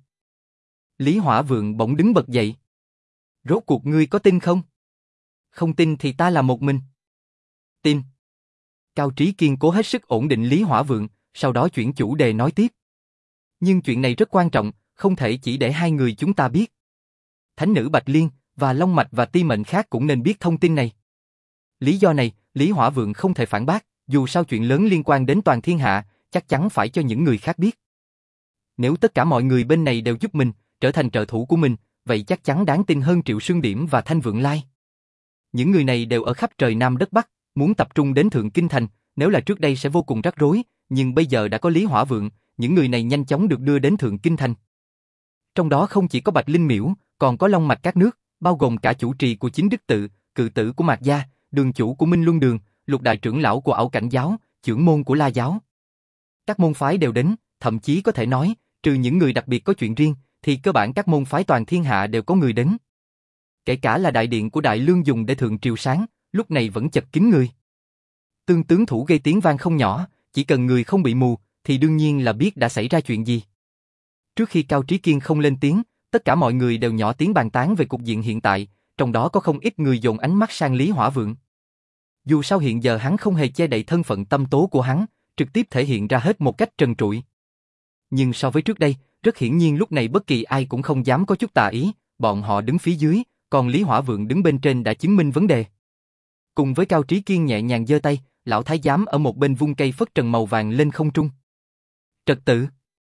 Lý Hỏa Vượng bỗng đứng bật dậy. Rốt cuộc ngươi có tin không? Không tin thì ta làm một mình. Tin. Cao Trí Kiên cố hết sức ổn định Lý Hỏa Vượng, sau đó chuyển chủ đề nói tiếp. Nhưng chuyện này rất quan trọng, không thể chỉ để hai người chúng ta biết. Thánh nữ Bạch Liên và Long Mạch và ti mệnh khác cũng nên biết thông tin này. Lý do này, Lý Hỏa Vượng không thể phản bác, dù sao chuyện lớn liên quan đến toàn thiên hạ, chắc chắn phải cho những người khác biết. Nếu tất cả mọi người bên này đều giúp mình, trở thành trợ thủ của mình, vậy chắc chắn đáng tin hơn Triệu Sương Điểm và Thanh Vượng Lai. Những người này đều ở khắp trời Nam đất Bắc, muốn tập trung đến Thượng Kinh Thành, nếu là trước đây sẽ vô cùng rắc rối, nhưng bây giờ đã có Lý Hỏa Vượng, những người này nhanh chóng được đưa đến Thượng Kinh Thành. Trong đó không chỉ có Bạch Linh Miễu, còn có Long Mạch các nước, bao gồm cả chủ trì của Chính Đức Tự, cự tử của Mạc Gia, đường chủ của Minh Luân Đường, lục đại trưởng lão của Ảo Cảnh Giáo, trưởng môn của La Giáo. Các môn phái đều đến, thậm chí có thể nói, trừ những người đặc biệt có chuyện riêng, thì cơ bản các môn phái toàn thiên hạ đều có người đến. Kể cả là đại điện của Đại Lương dùng để thượng triều sáng, lúc này vẫn chật kín người. Tương tướng thủ gây tiếng vang không nhỏ, chỉ cần người không bị mù, thì đương nhiên là biết đã xảy ra chuyện gì. Trước khi Cao Trí Kiên không lên tiếng, tất cả mọi người đều nhỏ tiếng bàn tán về cục diện hiện tại, trong đó có không ít người dồn ánh mắt sang Lý Hỏa Vượng. Dù sao hiện giờ hắn không hề che đậy thân phận tâm tố của hắn, trực tiếp thể hiện ra hết một cách trần trụi. Nhưng so với trước đây, rất hiển nhiên lúc này bất kỳ ai cũng không dám có chút tà ý, bọn họ đứng phía dưới, còn Lý Hỏa Vượng đứng bên trên đã chứng minh vấn đề. Cùng với Cao Trí Kiên nhẹ nhàng giơ tay, lão thái giám ở một bên vung cây phất trần màu vàng lên không trung. Trật tự.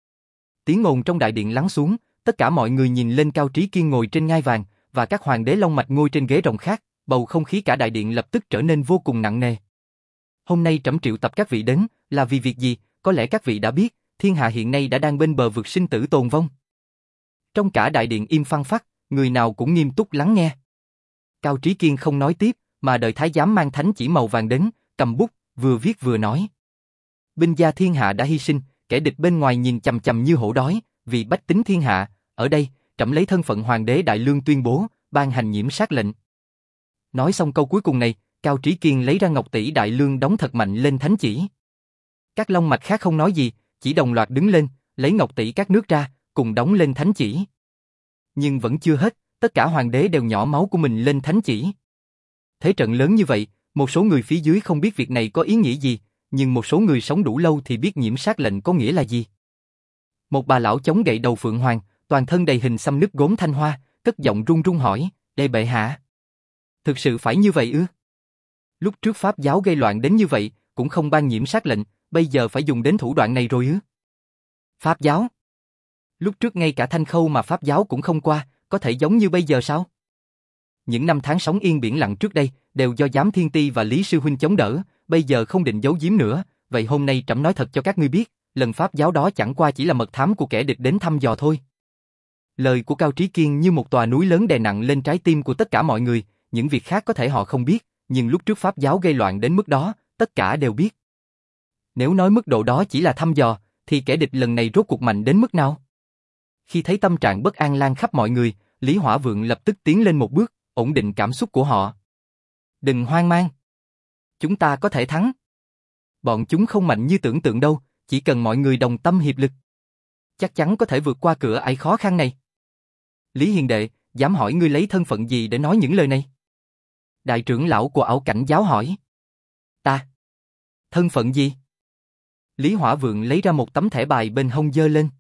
Tiếng ồn trong đại điện lắng xuống, tất cả mọi người nhìn lên Cao Trí Kiên ngồi trên ngai vàng, và các hoàng đế long mạch ngồi trên ghế rồng khác, bầu không khí cả đại điện lập tức trở nên vô cùng nặng nề. Hôm nay trẫm triệu tập các vị đến, là vì việc gì, có lẽ các vị đã biết, thiên hạ hiện nay đã đang bên bờ vực sinh tử tồn vong. Trong cả đại điện im phăng phắc, người nào cũng nghiêm túc lắng nghe. Cao Trí Kiên không nói tiếp, mà đợi thái giám mang thánh chỉ màu vàng đến, cầm bút, vừa viết vừa nói. Binh gia thiên hạ đã hy sinh, kẻ địch bên ngoài nhìn chằm chằm như hổ đói, vì bách tính thiên hạ, ở đây, trẫm lấy thân phận hoàng đế Đại Lương tuyên bố, ban hành nhiễm sát lệnh. Nói xong câu cuối cùng này, Cao Trí Kiên lấy ra ngọc tỷ Đại Lương đóng thật mạnh lên thánh chỉ. Các long mạch khác không nói gì, chỉ đồng loạt đứng lên, lấy ngọc tỷ các nước ra, cùng đóng lên thánh chỉ. Nhưng vẫn chưa hết, tất cả hoàng đế đều nhỏ máu của mình lên thánh chỉ. Thế trận lớn như vậy, một số người phía dưới không biết việc này có ý nghĩa gì, nhưng một số người sống đủ lâu thì biết nhiễm sát lệnh có nghĩa là gì. Một bà lão chống gậy đầu phượng hoàng, toàn thân đầy hình xăm nứt gốm thanh hoa, cất giọng run run hỏi, "Đây bệ hạ, thực sự phải như vậy ư? Lúc trước Pháp giáo gây loạn đến như vậy, cũng không ban nhiễm sát lệnh, bây giờ phải dùng đến thủ đoạn này rồi ư?" Pháp giáo? Lúc trước ngay cả thanh khâu mà Pháp giáo cũng không qua, có thể giống như bây giờ sao? Những năm tháng sống yên biển lặng trước đây, đều do Giám Thiên Ti và Lý Sư Huynh chống đỡ, bây giờ không định giấu giếm nữa, vậy hôm nay trẫm nói thật cho các ngươi biết, lần Pháp giáo đó chẳng qua chỉ là mật thám của kẻ địch đến thăm dò thôi. Lời của Cao Trí Kiên như một tòa núi lớn đè nặng lên trái tim của tất cả mọi người, những việc khác có thể họ không biết, nhưng lúc trước Pháp giáo gây loạn đến mức đó, tất cả đều biết. Nếu nói mức độ đó chỉ là thăm dò, thì kẻ địch lần này rốt cuộc mạnh đến mức nào? Khi thấy tâm trạng bất an lan khắp mọi người, Lý Hỏa Vượng lập tức tiến lên một bước, ổn định cảm xúc của họ. Đừng hoang mang. Chúng ta có thể thắng. Bọn chúng không mạnh như tưởng tượng đâu, chỉ cần mọi người đồng tâm hiệp lực. Chắc chắn có thể vượt qua cửa ải khó khăn này. Lý Hiền Đệ, dám hỏi ngươi lấy thân phận gì để nói những lời này? Đại trưởng lão của Ảo Cảnh giáo hỏi. Ta? Thân phận gì? Lý Hỏa Vượng lấy ra một tấm thẻ bài bên hông giơ lên.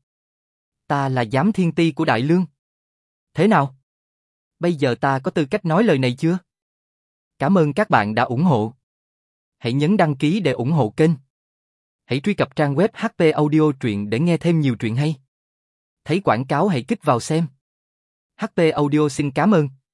Ta là Giám Thiên Ti của Đại Lương. Thế nào? Bây giờ ta có tư cách nói lời này chưa? Cảm ơn các bạn đã ủng hộ. Hãy nhấn đăng ký để ủng hộ kênh. Hãy truy cập trang web hát pê Audio Truyện để nghe thêm nhiều truyện hay. Thấy quảng cáo hãy kích vào xem. hát pê Audio xin cảm ơn.